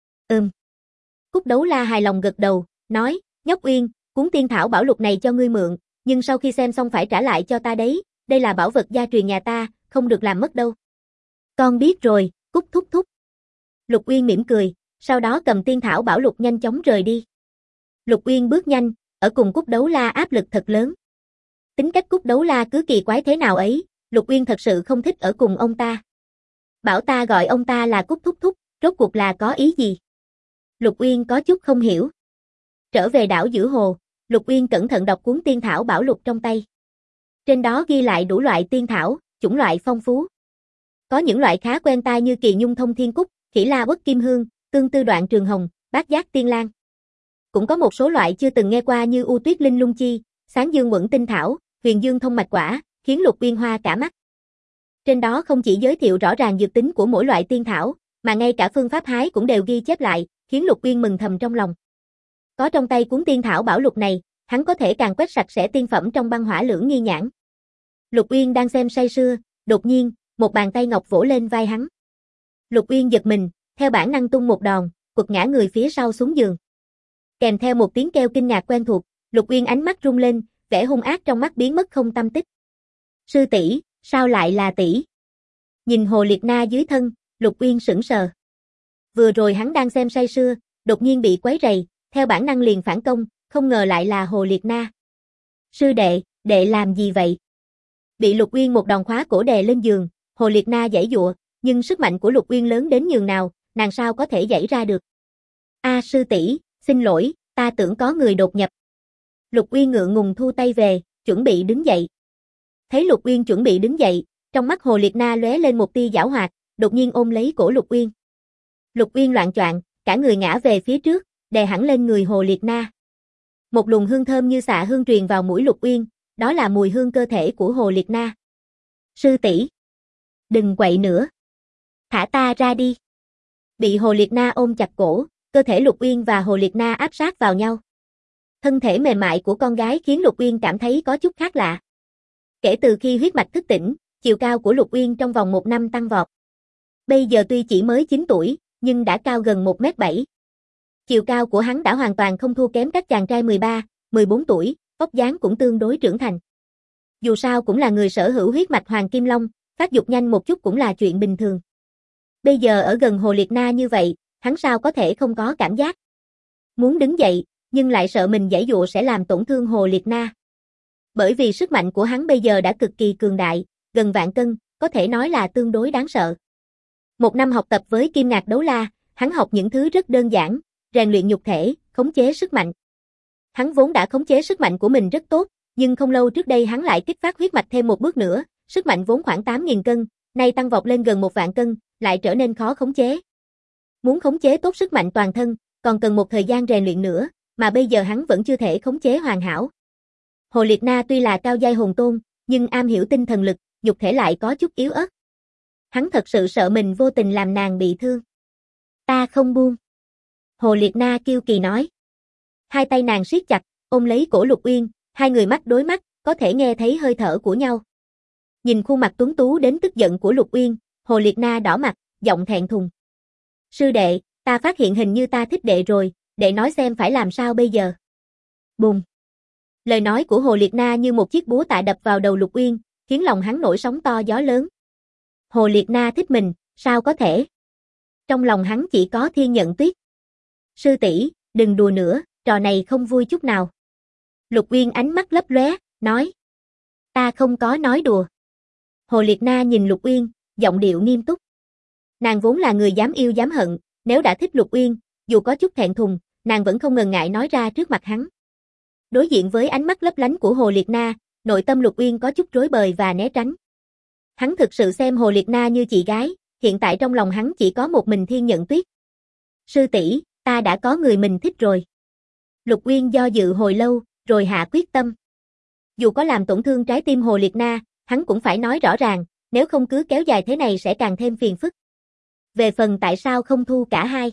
Cúc Đấu La hài lòng gật đầu, nói, nhóc Uyên, cuốn tiên thảo bảo lục này cho ngươi mượn, nhưng sau khi xem xong phải trả lại cho ta đấy, đây là bảo vật gia truyền nhà ta, không được làm mất đâu. Con biết rồi, Cúc thúc thúc. Lục Uyên mỉm cười, sau đó cầm tiên thảo bảo lục nhanh chóng rời đi. Lục Uyên bước nhanh, ở cùng Cúc Đấu La áp lực thật lớn. Tính cách Cúc Đấu La cứ kỳ quái thế nào ấy, Lục Uyên thật sự không thích ở cùng ông ta. Bảo ta gọi ông ta là Cúc thúc thúc, rốt cuộc là có ý gì? Lục Uyên có chút không hiểu. Trở về đảo giữa hồ, Lục Uyên cẩn thận đọc cuốn tiên thảo bảo lục trong tay. Trên đó ghi lại đủ loại tiên thảo, chủng loại phong phú. Có những loại khá quen tai như kỳ nhung thông thiên cúc, khỉ la uất kim hương, tương tư đoạn trường hồng, bát giác tiên lan. Cũng có một số loại chưa từng nghe qua như u tuyết linh lung chi, sáng dương quẩn tinh thảo, huyền dương thông mạch quả, khiến Lục Uyên hoa cả mắt. Trên đó không chỉ giới thiệu rõ ràng dược tính của mỗi loại tiên thảo, mà ngay cả phương pháp hái cũng đều ghi chép lại, khiến Lục Uyên mừng thầm trong lòng. Có trong tay cuốn tiên thảo bảo lục này, hắn có thể càng quét sạch sẽ tiên phẩm trong băng hỏa lưỡng nghi nhãn. Lục Uyên đang xem say sưa, đột nhiên, một bàn tay ngọc vỗ lên vai hắn. Lục Uyên giật mình, theo bản năng tung một đòn, quật ngã người phía sau xuống giường. Kèm theo một tiếng kêu kinh ngạc quen thuộc, Lục Uyên ánh mắt rung lên, vẻ hung ác trong mắt biến mất không tăm tích. Sư tỷ, sao lại là tỷ? Nhìn Hồ Liệt Na dưới thân, Lục Uyên sững sờ. Vừa rồi hắn đang xem say sưa, đột nhiên bị quấy rầy, theo bản năng liền phản công, không ngờ lại là Hồ Liệt Na. Sư đệ, đệ làm gì vậy? Bị Lục Uyên một đòn khóa cổ đè lên giường, Hồ Liệt Na giãy giụa, nhưng sức mạnh của Lục Uyên lớn đến nhường nào, nàng sao có thể giãy ra được. Sư tỷ, xin lỗi, ta tưởng có người đột nhập. Lục Uyên ngượng ngùng thu tay về, chuẩn bị đứng dậy. Thấy Lục Uyên chuẩn bị đứng dậy, trong mắt Hồ Liệt Na lóe lên một tia giảo hoạt, đột nhiên ôm lấy cổ Lục Uyên. Lục Uyên loạng choạng, cả người ngã về phía trước, đè hẳn lên người Hồ Liệt Na. Một luồng hương thơm như xạ hương truyền vào mũi Lục Uyên, đó là mùi hương cơ thể của Hồ Liệt Na. Sư tỷ, đừng quậy nữa. Thả ta ra đi. Bị Hồ Liệt Na ôm chặt cổ, cơ thể Lục Uyên và Hồ Liệt Na áp sát vào nhau. Thân thể mềm mại của con gái khiến Lục Uyên cảm thấy có chút khác lạ. Kể từ khi huyết mạch thức tỉnh, chiều cao của Lục Uyên trong vòng 1 năm tăng vọt. Bây giờ tuy chỉ mới 9 tuổi, nhưng đã cao gần 1m7. Chiều cao của hắn đã hoàn toàn không thua kém các chàng trai 13, 14 tuổi, vóc dáng cũng tương đối trưởng thành. Dù sao cũng là người sở hữu huyết mạch Hoàng Kim Long, phát dục nhanh một chút cũng là chuyện bình thường. Bây giờ ở gần Hồ Liệt Na như vậy, hắn sao có thể không có cảm giác. Muốn đứng dậy, nhưng lại sợ mình giãy giụa sẽ làm tổn thương Hồ Liệt Na. Bởi vì sức mạnh của hắn bây giờ đã cực kỳ cường đại, gần vạn cân, có thể nói là tương đối đáng sợ. 1 năm học tập với Kim Ngạc Đấu La, hắn học những thứ rất đơn giản, rèn luyện nhục thể, khống chế sức mạnh. Hắn vốn đã khống chế sức mạnh của mình rất tốt, nhưng không lâu trước đây hắn lại kích phát huyết mạch thêm một bước nữa, sức mạnh vốn khoảng 8.000 cân, nay tăng vọt lên gần 1 vạn cân, lại trở nên khó khống chế. Muốn khống chế tốt sức mạnh toàn thân, còn cần một thời gian rèn luyện nữa, mà bây giờ hắn vẫn chưa thể khống chế hoàn hảo. Hồ Liệt Na tuy là cao giai hồn tôn, nhưng am hiểu tinh thần lực, nhục thể lại có chút yếu ớt. Hắn thật sự sợ mình vô tình làm nàng bị thương. Ta không buông. Hồ Liệt Na kiêu kỳ nói. Hai tay nàng siết chặt, ôm lấy cổ Lục Uyên, hai người mắt đối mắt, có thể nghe thấy hơi thở của nhau. Nhìn khuôn mặt tuấn tú đến tức giận của Lục Uyên, Hồ Liệt Na đỏ mặt, giọng thẹn thùng. Sư đệ, ta phát hiện hình như ta thích đệ rồi, đệ nói xem phải làm sao bây giờ. Bùm. Lời nói của Hồ Liệt Na như một chiếc búa tạ đập vào đầu Lục Uyên, khiến lòng hắn nổi sóng to gió lớn. Hồ Liệt Na thích mình, sao có thể? Trong lòng hắn chỉ có Thiên Nhận Tuyết. Sư tỷ, đừng đùa nữa, trò này không vui chút nào. Lục Uyên ánh mắt lấp lóe, nói. Ta không có nói đùa. Hồ Liệt Na nhìn Lục Uyên, giọng điệu nghiêm túc. Nàng vốn là người dám yêu dám hận, nếu đã thích Lục Uyên, dù có chút thẹn thùng, nàng vẫn không ngần ngại nói ra trước mặt hắn. Đối diện với ánh mắt lấp lánh của Hồ Liệt Na, nội tâm Lục Uyên có chút rối bời và né tránh. Hắn thực sự xem Hồ Liệt Na như chị gái, hiện tại trong lòng hắn chỉ có một mình Thiên Nhận Tuyết. Sư tỷ, ta đã có người mình thích rồi. Lục Uyên do dự hồi lâu, rồi hạ quyết tâm. Dù có làm tổn thương trái tim Hồ Liệt Na, hắn cũng phải nói rõ ràng, nếu không cứ kéo dài thế này sẽ càng thêm phiền phức. Về phần tại sao không thu cả hai?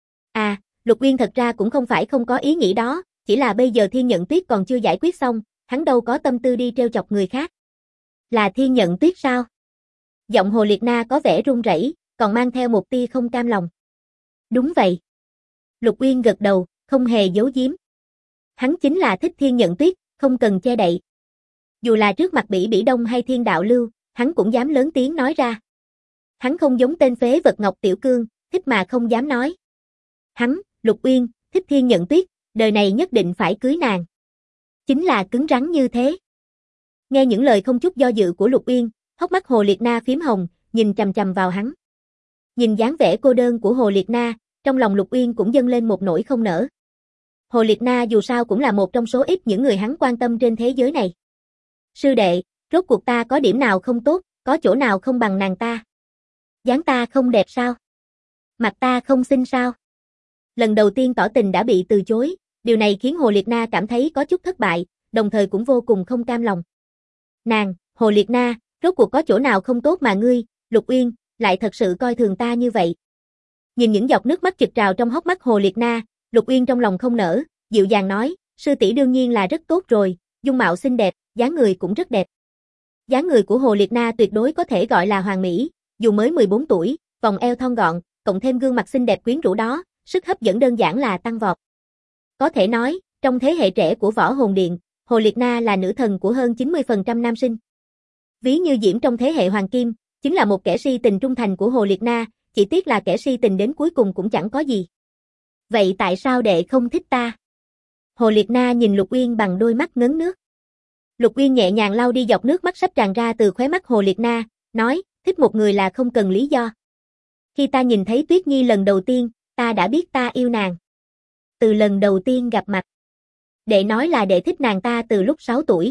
À, Lục Uyên thật ra cũng không phải không có ý nghĩ đó, chỉ là bây giờ Thiên Nhận Tuyết còn chưa giải quyết xong, hắn đâu có tâm tư đi trêu chọc người khác. Là Thiên Nhận Tuyết sao? Giọng Hồ Liệt Na có vẻ run rẩy, còn mang theo một tia không cam lòng. Đúng vậy. Lục Uyên gật đầu, không hề giấu giếm. Hắn chính là thích Thiên Nhận Tuyết, không cần che đậy. Dù là trước mặt Bỉ Bỉ Đông hay Thiên Đạo Lưu, hắn cũng dám lớn tiếng nói ra. Hắn không giống tên phế vật Ngọc Tiểu Cương, thích mà không dám nói. Hắn, Lục Uyên, thích Thiên Nhận Tuyết, đời này nhất định phải cưới nàng. Chính là cứng rắn như thế. Nghe những lời không chút do dự của Lục Uyên, hốc mắt Hồ Liệt Na phím hồng, nhìn chằm chằm vào hắn. Nhìn dáng vẻ cô đơn của Hồ Liệt Na, trong lòng Lục Uyên cũng dâng lên một nỗi không nỡ. Hồ Liệt Na dù sao cũng là một trong số ít những người hắn quan tâm trên thế giới này. Sư đệ, rốt cuộc ta có điểm nào không tốt, có chỗ nào không bằng nàng ta? Dáng ta không đẹp sao? Mặt ta không xinh sao? Lần đầu tiên tỏ tình đã bị từ chối, điều này khiến Hồ Liệt Na cảm thấy có chút thất bại, đồng thời cũng vô cùng không cam lòng. Nàng, Hồ Liệt Na, rốt cuộc có chỗ nào không tốt mà ngươi, Lục Uyên, lại thật sự coi thường ta như vậy? Nhìn những giọt nước mắt trực trào trong hốc mắt Hồ Liệt Na, Lục Uyên trong lòng không nỡ, dịu dàng nói, sư tỷ đương nhiên là rất tốt rồi, dung mạo xinh đẹp, dáng người cũng rất đẹp. Dáng người của Hồ Liệt Na tuyệt đối có thể gọi là hoàn mỹ, dù mới 14 tuổi, vòng eo thon gọn, cộng thêm gương mặt xinh đẹp quyến rũ đó, sức hấp dẫn đơn giản là tăng vọt. Có thể nói, trong thế hệ trẻ của Võ Hồn Điện, Hồ Liệt Na là nữ thần của hơn 90% nam sinh. Ví như Diễm trong thế hệ Hoàng Kim, chính là một kẻ si tình trung thành của Hồ Liệt Na, chỉ tiếc là kẻ si tình đến cuối cùng cũng chẳng có gì. Vậy tại sao đệ không thích ta? Hồ Liệt Na nhìn Lục Uyên bằng đôi mắt ngấn nước. Lục Uyên nhẹ nhàng lau đi giọt nước mắt sắp tràn ra từ khóe mắt Hồ Liệt Na, nói, thích một người là không cần lý do. Khi ta nhìn thấy Tuyết Nhi lần đầu tiên, ta đã biết ta yêu nàng. Từ lần đầu tiên gặp mặt. Đệ nói là đệ thích nàng ta từ lúc 6 tuổi.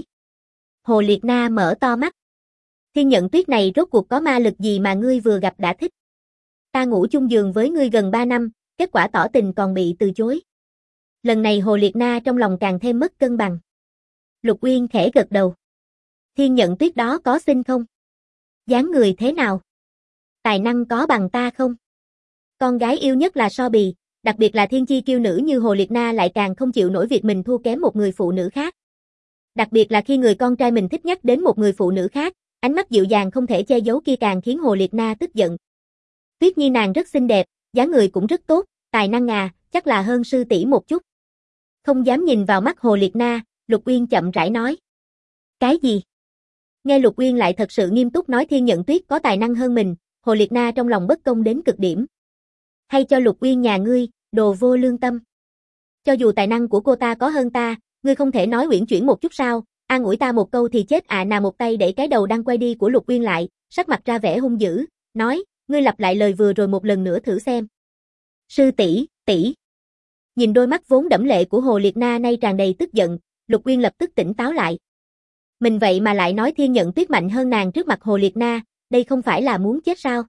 Hồ Liệt Na mở to mắt. Thiên Nhận Tuyết này rốt cuộc có ma lực gì mà ngươi vừa gặp đã thích? Ta ngủ chung giường với ngươi gần 3 năm, kết quả tỏ tình còn bị từ chối. Lần này Hồ Liệt Na trong lòng càng thêm mất cân bằng. Lục Uyên khẽ gật đầu. Thiên Nhận Tuyết đó có xinh không? Dáng người thế nào? Tài năng có bằng ta không? Con gái yêu nhất là So Bì, đặc biệt là thiên chi kiêu nữ như Hồ Liệt Na lại càng không chịu nổi việc mình thua kém một người phụ nữ khác. Đặc biệt là khi người con trai mình thích nhắc đến một người phụ nữ khác, ánh mắt dịu dàng không thể che giấu kia càng khiến Hồ Liệt Na tức giận. Tuyết Nhi nàng rất xinh đẹp, dáng người cũng rất tốt, tài năng chắc là hơn sư tỷ một chút. Không dám nhìn vào mắt Hồ Liệt Na, Lục Uyên chậm rãi nói. Cái gì? Nghe Lục Uyên lại thật sự nghiêm túc nói Thiên Nhận Tuyết có tài năng hơn mình, Hồ Liệt Na trong lòng bất công đến cực điểm. Hay cho Lục Uyên nhà ngươi, đồ vô lương tâm. Cho dù tài năng của cô ta có hơn ta, ngươi không thể nói uyển chuyển một chút sao, an ủi ta một câu thì chết nào một tay để cái đầu đang quay đi của Lục Uyên lại, sắc mặt ra vẻ hung dữ, nói, ngươi lặp lại lời vừa rồi một lần nữa thử xem. Sư tỷ, tỷ. Nhìn đôi mắt vốn đẫm lệ của Hồ Liệt Na nay tràn đầy tức giận, Lục Uyên lập tức tỉnh táo lại. Mình vậy mà lại nói Thiên Nhận Tuyết mạnh hơn nàng trước mặt Hồ Liệt Na, đây không phải là muốn chết sao?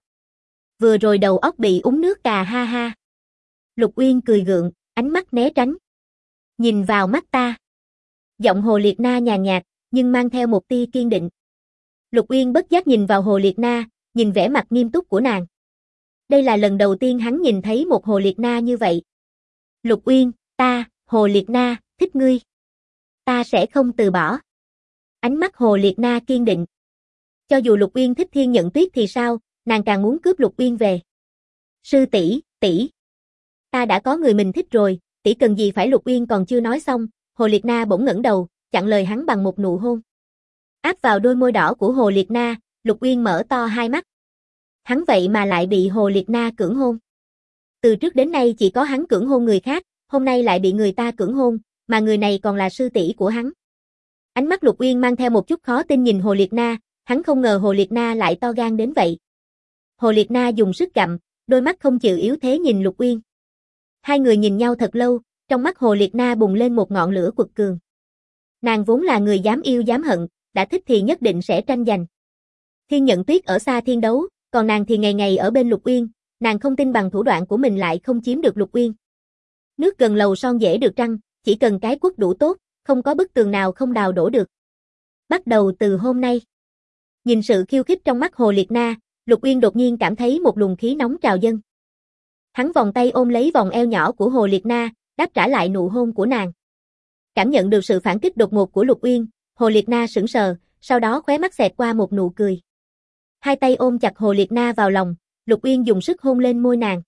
Vừa rồi đầu óc bị uống nước cà ha ha. Lục Uyên cười gượng, ánh mắt né tránh. Nhìn vào mắt ta. Giọng Hồ Liệt Na nhàn nhạt, nhưng mang theo một tia kiên định. Lục Uyên bất giác nhìn vào Hồ Liệt Na, nhìn vẻ mặt nghiêm túc của nàng. Đây là lần đầu tiên hắn nhìn thấy một Hồ Liệt Na như vậy. Lục Uyên, Hồ Liệt Na, thích ngươi. Ta sẽ không từ bỏ. Ánh mắt Hồ Liệt Na kiên định. Cho dù Lục Uyên thích Thiên Nhận Tuyết thì sao, nàng càng muốn cướp Lục Uyên về. Sư tỷ, tỷ. Ta đã có người mình thích rồi, tỷ cần gì phải Lục Uyên còn chưa nói xong, Hồ Liệt Na bỗng ngẩng đầu, chặn lời hắn bằng một nụ hôn. Áp vào đôi môi đỏ của Hồ Liệt Na, Lục Uyên mở to hai mắt. Hắn vậy mà lại bị Hồ Liệt Na cưỡng hôn. Từ trước đến nay chỉ có hắn cưỡng hôn người khác, hôm nay lại bị người ta cưỡng hôn, mà người này còn là sư tỷ của hắn. Ánh mắt Lục Uyên mang theo một chút khó tin nhìn Hồ Liệt Na, hắn không ngờ Hồ Liệt Na lại to gan đến vậy. Hồ Liệt Na dùng sức gặm, đôi mắt không chịu yếu thế nhìn Lục Uyên. Hai người nhìn nhau thật lâu, trong mắt Hồ Liệt Na bùng lên một ngọn lửa quật cường. Nàng vốn là người dám yêu dám hận, đã thích thì nhất định sẽ tranh giành. Thiên Nhận Tuyết ở xa thiên đấu, còn nàng thì ngày ngày ở bên Lục Uyên, nàng không tin bằng thủ đoạn của mình lại không chiếm được Lục Uyên. Nước gần lầu son dễ được trăng, chỉ cần cái quất đủ tốt, không có bức tường nào không đào đổ được. Bắt đầu từ hôm nay. Nhìn sự khiêu khích trong mắt Hồ Liệt Na, Lục Uyên đột nhiên cảm thấy một luồng khí nóng trào dâng. Hắn vòng tay ôm lấy vòng eo nhỏ của Hồ Liệt Na, đáp trả lại nụ hôn của nàng. Cảm nhận được sự phản kích đột ngột của Lục Uyên, Hồ Liệt Na sững sờ, sau đó khóe mắt xẹt qua một nụ cười. Hai tay ôm chặt Hồ Liệt Na vào lòng, Lục Uyên dùng sức hôn lên môi nàng.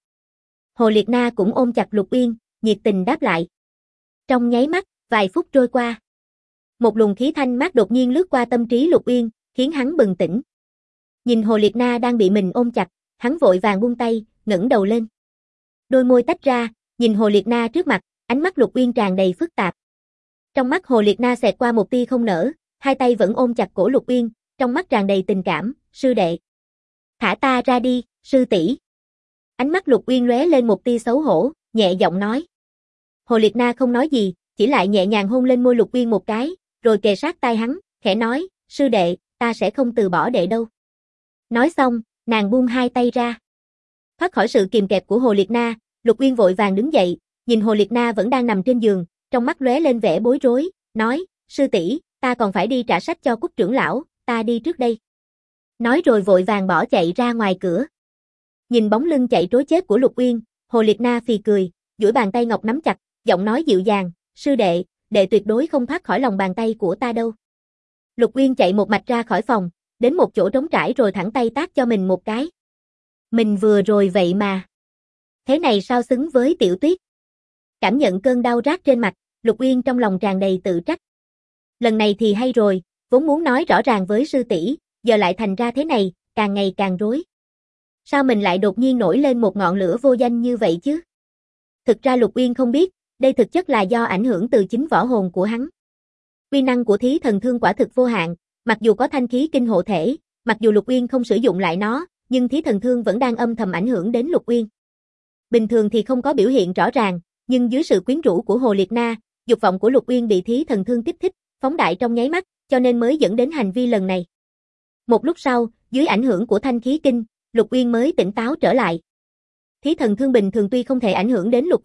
Hồ Liệt Na cũng ôm chặt Lục Uyên, nhiệt tình đáp lại. Trong nháy mắt, vài phút trôi qua. Một luồng khí thanh mát đột nhiên lướt qua tâm trí Lục Uyên, khiến hắn bừng tỉnh. Nhìn Hồ Liệt Na đang bị mình ôm chặt, hắn vội vàng buông tay, ngẩng đầu lên. Đôi môi tách ra, nhìn Hồ Liệt Na trước mặt, ánh mắt Lục Uyên tràn đầy phức tạp. Trong mắt Hồ Liệt Na xẹt qua một tia không nở, hai tay vẫn ôm chặt cổ Lục Uyên, trong mắt tràn đầy tình cảm, sư đệ. Thả ta ra đi, sư tỷ. Ánh mắt Lục Uyên lóe lên một tia xấu hổ, nhẹ giọng nói. Hồ Liệt Na không nói gì, chỉ lại nhẹ nhàng hôn lên môi Lục Uyên một cái, rồi kề sát tai hắn, khẽ nói, sư đệ, ta sẽ không từ bỏ đệ đâu. Nói xong, nàng buông hai tay ra. Thoát khỏi sự kìm kẹp của Hồ Liệt Na, Lục Uyên vội vàng đứng dậy, nhìn Hồ Liệt Na vẫn đang nằm trên giường, trong mắt lóe lên vẻ bối rối, nói, sư tỷ, ta còn phải đi trả sách cho Cúc trưởng lão, ta đi trước đây. Nói rồi vội vàng bỏ chạy ra ngoài cửa. Nhìn bóng lưng chạy trối chết của Lục Uyên, Hồ Liệt Na phì cười, duỗi bàn tay ngọc nắm chặt, giọng nói dịu dàng, sư đệ, đệ tuyệt đối không thoát khỏi lòng bàn tay của ta đâu. Lục Uyên chạy một mạch ra khỏi phòng, đến một chỗ trống trải rồi thẳng tay tát cho mình một cái. Mình vừa rồi vậy mà. Thế này sao xứng với Tiểu Tuyết? Cảm nhận cơn đau rát trên mặt, Lục Uyên trong lòng tràn đầy tự trách. Lần này thì hay rồi, vốn muốn nói rõ ràng với sư tỷ, giờ lại thành ra thế này, càng ngày càng rối. Sao mình lại đột nhiên nổi lên một ngọn lửa vô danh như vậy chứ? Thực ra Lục Uyên không biết, đây thực chất là do ảnh hưởng từ chính võ hồn của hắn. Uy năng của Thí Thần Thương quả thực vô hạn, mặc dù có thanh khí kinh hộ thể, mặc dù Lục Uyên không sử dụng lại nó, nhưng Thí Thần Thương vẫn đang âm thầm ảnh hưởng đến Lục Uyên. Bình thường thì không có biểu hiện rõ ràng, nhưng dưới sự quyến rũ của Hồ Liệt Na, dục vọng của Lục Uyên bị Thí Thần Thương kích thích, phóng đại trong nháy mắt, cho nên mới dẫn đến hành vi lần này. Một lúc sau, dưới ảnh hưởng của thanh khí kinh, Lục Uyên mới tỉnh táo trở lại. Thí Thần Thương bình thường tuy không thể ảnh hưởng đến Lục Uyên,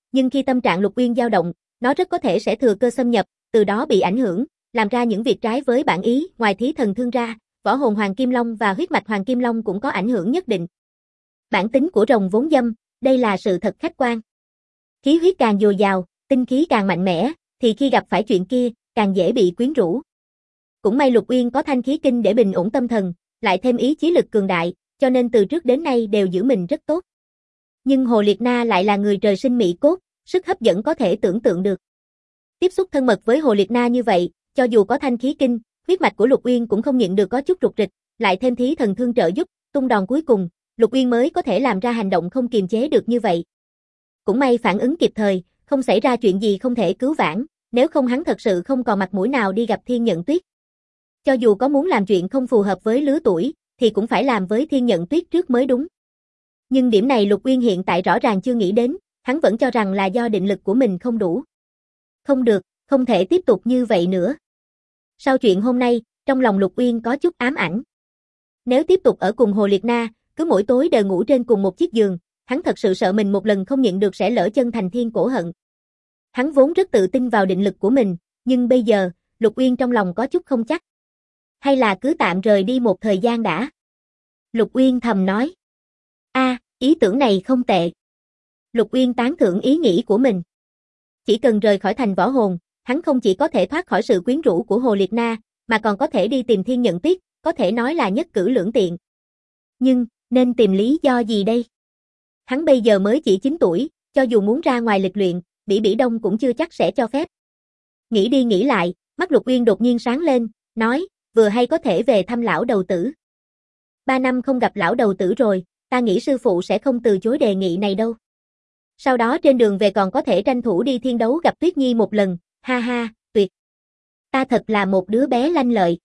Nhưng khi tâm trạng Lục Uyên dao động, nó rất có thể sẽ thừa cơ xâm nhập, từ đó bị ảnh hưởng, làm ra những việc trái với bản ý. Ngoài Thí Thần Thương ra, võ hồn Hoàng Kim Long và huyết mạch Hoàng Kim Long cũng có ảnh hưởng nhất định. Bản tính của rồng vốn dâm, đây là sự thật khách quan. Khí huyết càng dồi dào, tinh khí càng mạnh mẽ, thì khi gặp phải chuyện kia, càng dễ bị quyến rũ. Cũng may Lục Uyên có thanh khí kinh để bình ổn tâm thần, lại thêm ý chí lực cường đại, cho nên từ trước đến nay đều giữ mình rất tốt. Nhưng Hồ Liệt Na lại là người trời sinh mỹ cốt, sức hấp dẫn có thể tưởng tượng được. Tiếp xúc thân mật với Hồ Liệt Na như vậy, cho dù có thanh khí kinh, huyết mạch của Lục Uyên cũng không nhịn được có chút rục rịch, lại thêm Thí Thần Thương trợ giúp, tung đòn cuối cùng, Lục Uyên mới có thể làm ra hành động không kiềm chế được như vậy. Cũng may phản ứng kịp thời, không xảy ra chuyện gì không thể cứu vãn, nếu không hắn thật sự không còn mặt mũi nào đi gặp Thiên Nhận Tuyết. Cho dù có muốn làm chuyện không phù hợp với lứa tuổi, thì cũng phải làm với Thiên Nhận Tuyết trước mới đúng. Nhưng điểm này Lục Uyên hiện tại rõ ràng chưa nghĩ đến, hắn vẫn cho rằng là do định lực của mình không đủ. Không được, không thể tiếp tục như vậy nữa. Sau chuyện hôm nay, trong lòng Lục Uyên có chút ám ảnh. Nếu tiếp tục ở cùng Hồ Liệt Na, cứ mỗi tối đều ngủ trên cùng một chiếc giường, hắn thật sự sợ mình một lần không nhịn được sẽ lỡ chân thành thiên cổ hận. Hắn vốn rất tự tin vào định lực của mình, nhưng bây giờ, Lục Uyên trong lòng có chút không chắc. Hay là cứ tạm rời đi một thời gian đã. Lục Uyên thầm nói. Ý tưởng này không tệ. Lục Uyên tán thưởng ý nghĩ của mình. Chỉ cần rời khỏi thành võ hồn, hắn không chỉ có thể thoát khỏi sự quyến rũ của Hồ Liệt Na, mà còn có thể đi tìm Thiên Nhận Tuyết, có thể nói là nhất cử lưỡng tiện. Nhưng, nên tìm lý do gì đây? Hắn bây giờ mới chỉ 9 tuổi, cho dù muốn ra ngoài lịch luyện, Bỉ Bỉ Đông cũng chưa chắc sẽ cho phép. Nghĩ đi nghĩ lại, mắt Lục Uyên đột nhiên sáng lên, nói, vừa hay có thể về thăm lão đầu tử. 3 năm không gặp lão đầu tử rồi, ta nghĩ sư phụ sẽ không từ chối đề nghị này đâu. Sau đó trên đường về còn có thể tranh thủ đi thiên đấu gặp Tuyết Nhi một lần, ha ha, tuyệt. Ta thật là một đứa bé lanh lợi.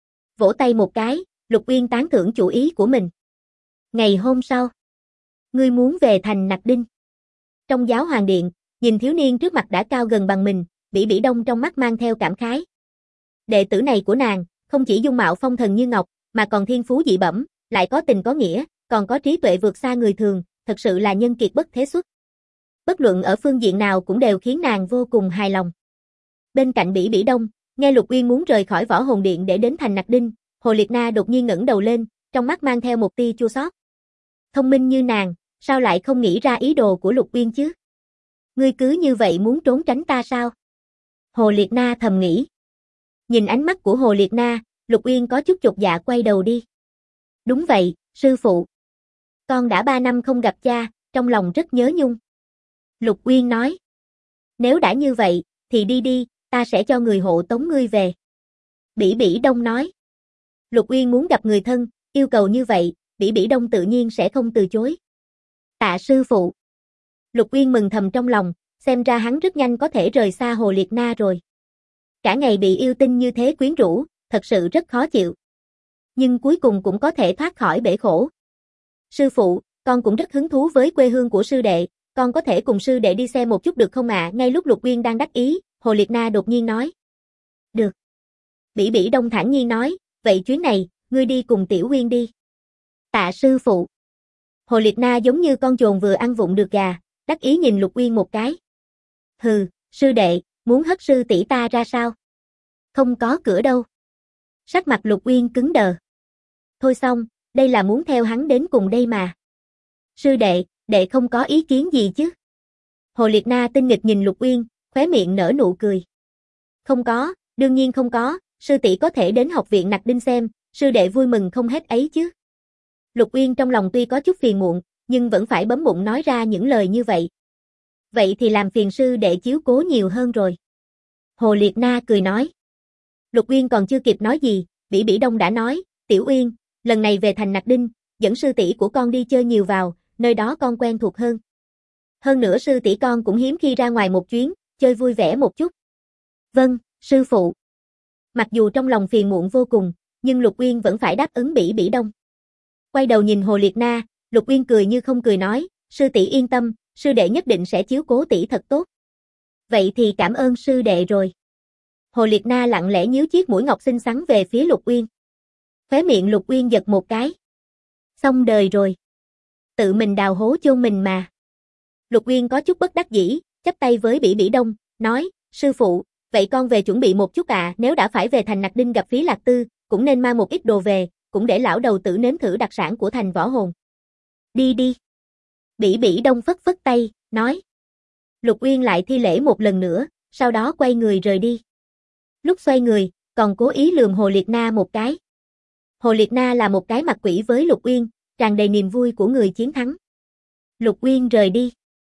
Vỗ tay một cái, Lục Uyên tán thưởng chủ ý của mình. Ngày hôm sau, ngươi muốn về thành Nặc Đinh. Trong giáo hoàng điện, nhìn thiếu niên trước mặt đã cao gần bằng mình, Bỉ Bỉ Đông trong mắt mang theo cảm khái. Đệ tử này của nàng, không chỉ dung mạo phong thần như ngọc, mà còn thiên phú dị bẩm, lại có tình có nghĩa, còn có trí tuệ vượt xa người thường, thật sự là nhân kiệt bất thế xuất. Bất luận ở phương diện nào cũng đều khiến nàng vô cùng hài lòng. Bên cạnh Bỉ Bỉ Đông, nghe Lục Uyên muốn rời khỏi võ hồn điện để đến thành Nặc Đinh, Hồ Liệt Na đột nhiên ngẩng đầu lên, trong mắt mang theo một tia chua xót. Thông minh như nàng, sao lại không nghĩ ra ý đồ của Lục Uyên chứ? Ngươi cứ như vậy muốn trốn tránh ta sao? Hồ Liệt Na thầm nghĩ. Nhìn ánh mắt của Hồ Liệt Na, Lục Uyên có chút chột dạ quay đầu đi. Đúng vậy, sư phụ. Con đã 3 năm không gặp cha, trong lòng rất nhớ nhung. Lục Uyên nói. Nếu đã như vậy, thì đi đi, ta sẽ cho người hộ tống ngươi về. Bỉ Bỉ Đông nói. Lục Uyên muốn gặp người thân, yêu cầu như vậy, Bỉ Bỉ Đông tự nhiên sẽ không từ chối. Tạ sư phụ. Lục Uyên mừng thầm trong lòng, xem ra hắn rất nhanh có thể rời xa Hồ Liệt Na rồi. Cả ngày bị yêu tinh như thế quyến rũ, thật sự rất khó chịu. Nhưng cuối cùng cũng có thể thoát khỏi bể khổ. Sư phụ, con cũng rất hứng thú với quê hương của sư đệ, con có thể cùng sư đệ đi xem một chút được không ạ? Ngay lúc Lục Uyên đang đắc ý, Hồ Liệt Na đột nhiên nói. Được. Bỉ Bỉ Đông thản nhiên nói, vậy chuyến này, ngươi đi cùng Tiểu Uyên đi. Tạ sư phụ. Hồ Liệt Na giống như con chồn vừa ăn vụng được gà, đắc ý nhìn Lục Uyên một cái. Hừ, sư đệ, muốn hất sư tỷ ta ra sao? Không có cửa đâu. Sắc mặt Lục Uyên cứng đờ. Thôi xong, đây là muốn theo hắn đến cùng đây mà. Sư đệ, đệ không có ý kiến gì chứ? Hồ Liệt Na tinh nghịch nhìn Lục Uyên, khóe miệng nở nụ cười. Không có, đương nhiên không có, sư tỷ có thể đến học viện Nặc Đinh xem, sư đệ vui mừng không hết ấy chứ. Lục Uyên trong lòng tuy có chút phiền muộn, nhưng vẫn phải bấm bụng nói ra những lời như vậy. Vậy thì làm phiền sư đệ chiếu cố nhiều hơn rồi. Hồ Liệt Na cười nói. Lục Uyên còn chưa kịp nói gì, Bỉ Bỉ Đông đã nói, Tiểu Uyên, lần này về thành Nặc Đinh, dẫn sư tỷ của con đi chơi nhiều vào, nơi đó con quen thuộc hơn. Hơn nữa sư tỷ con cũng hiếm khi ra ngoài một chuyến, chơi vui vẻ một chút. Vâng, sư phụ. Mặc dù trong lòng phiền muộn vô cùng, nhưng Lục Uyên vẫn phải đáp ứng Bỉ Bỉ Đông. Quay đầu nhìn Hồ Liệt Na, Lục Uyên cười như không cười nói, sư tỷ yên tâm, sư đệ nhất định sẽ chiếu cố tỷ thật tốt. Vậy thì cảm ơn sư đệ rồi. Hồ Liệt Na lặng lẽ nhíu chiếc mũi ngọc xinh xắn về phía Lục Uyên. Khóe miệng Lục Uyên giật một cái. Xong đời rồi. Tự mình đào hố chôn mình mà. Lục Uyên có chút bất đắc dĩ, chắp tay với Bỉ Bỉ Đông, nói, sư phụ, vậy con về chuẩn bị một chút ạ, nếu đã phải về thành Nặc Đinh gặp Phí Lạc Tư, cũng nên mang một ít đồ về, cũng để lão đầu tử nếm thử đặc sản của thành Võ Hồn. Đi đi. Bỉ Bỉ Đông phất phất tay, nói. Lục Uyên lại thi lễ một lần nữa, sau đó quay người rời đi. Lúc xoay người, còn cố ý lườm Hồ Liệt Na một cái. Hồ Liệt Na là một cái mặt quỷ với Lục Uyên, tràn đầy niềm vui của người chiến thắng. Lục Uyên rời đi.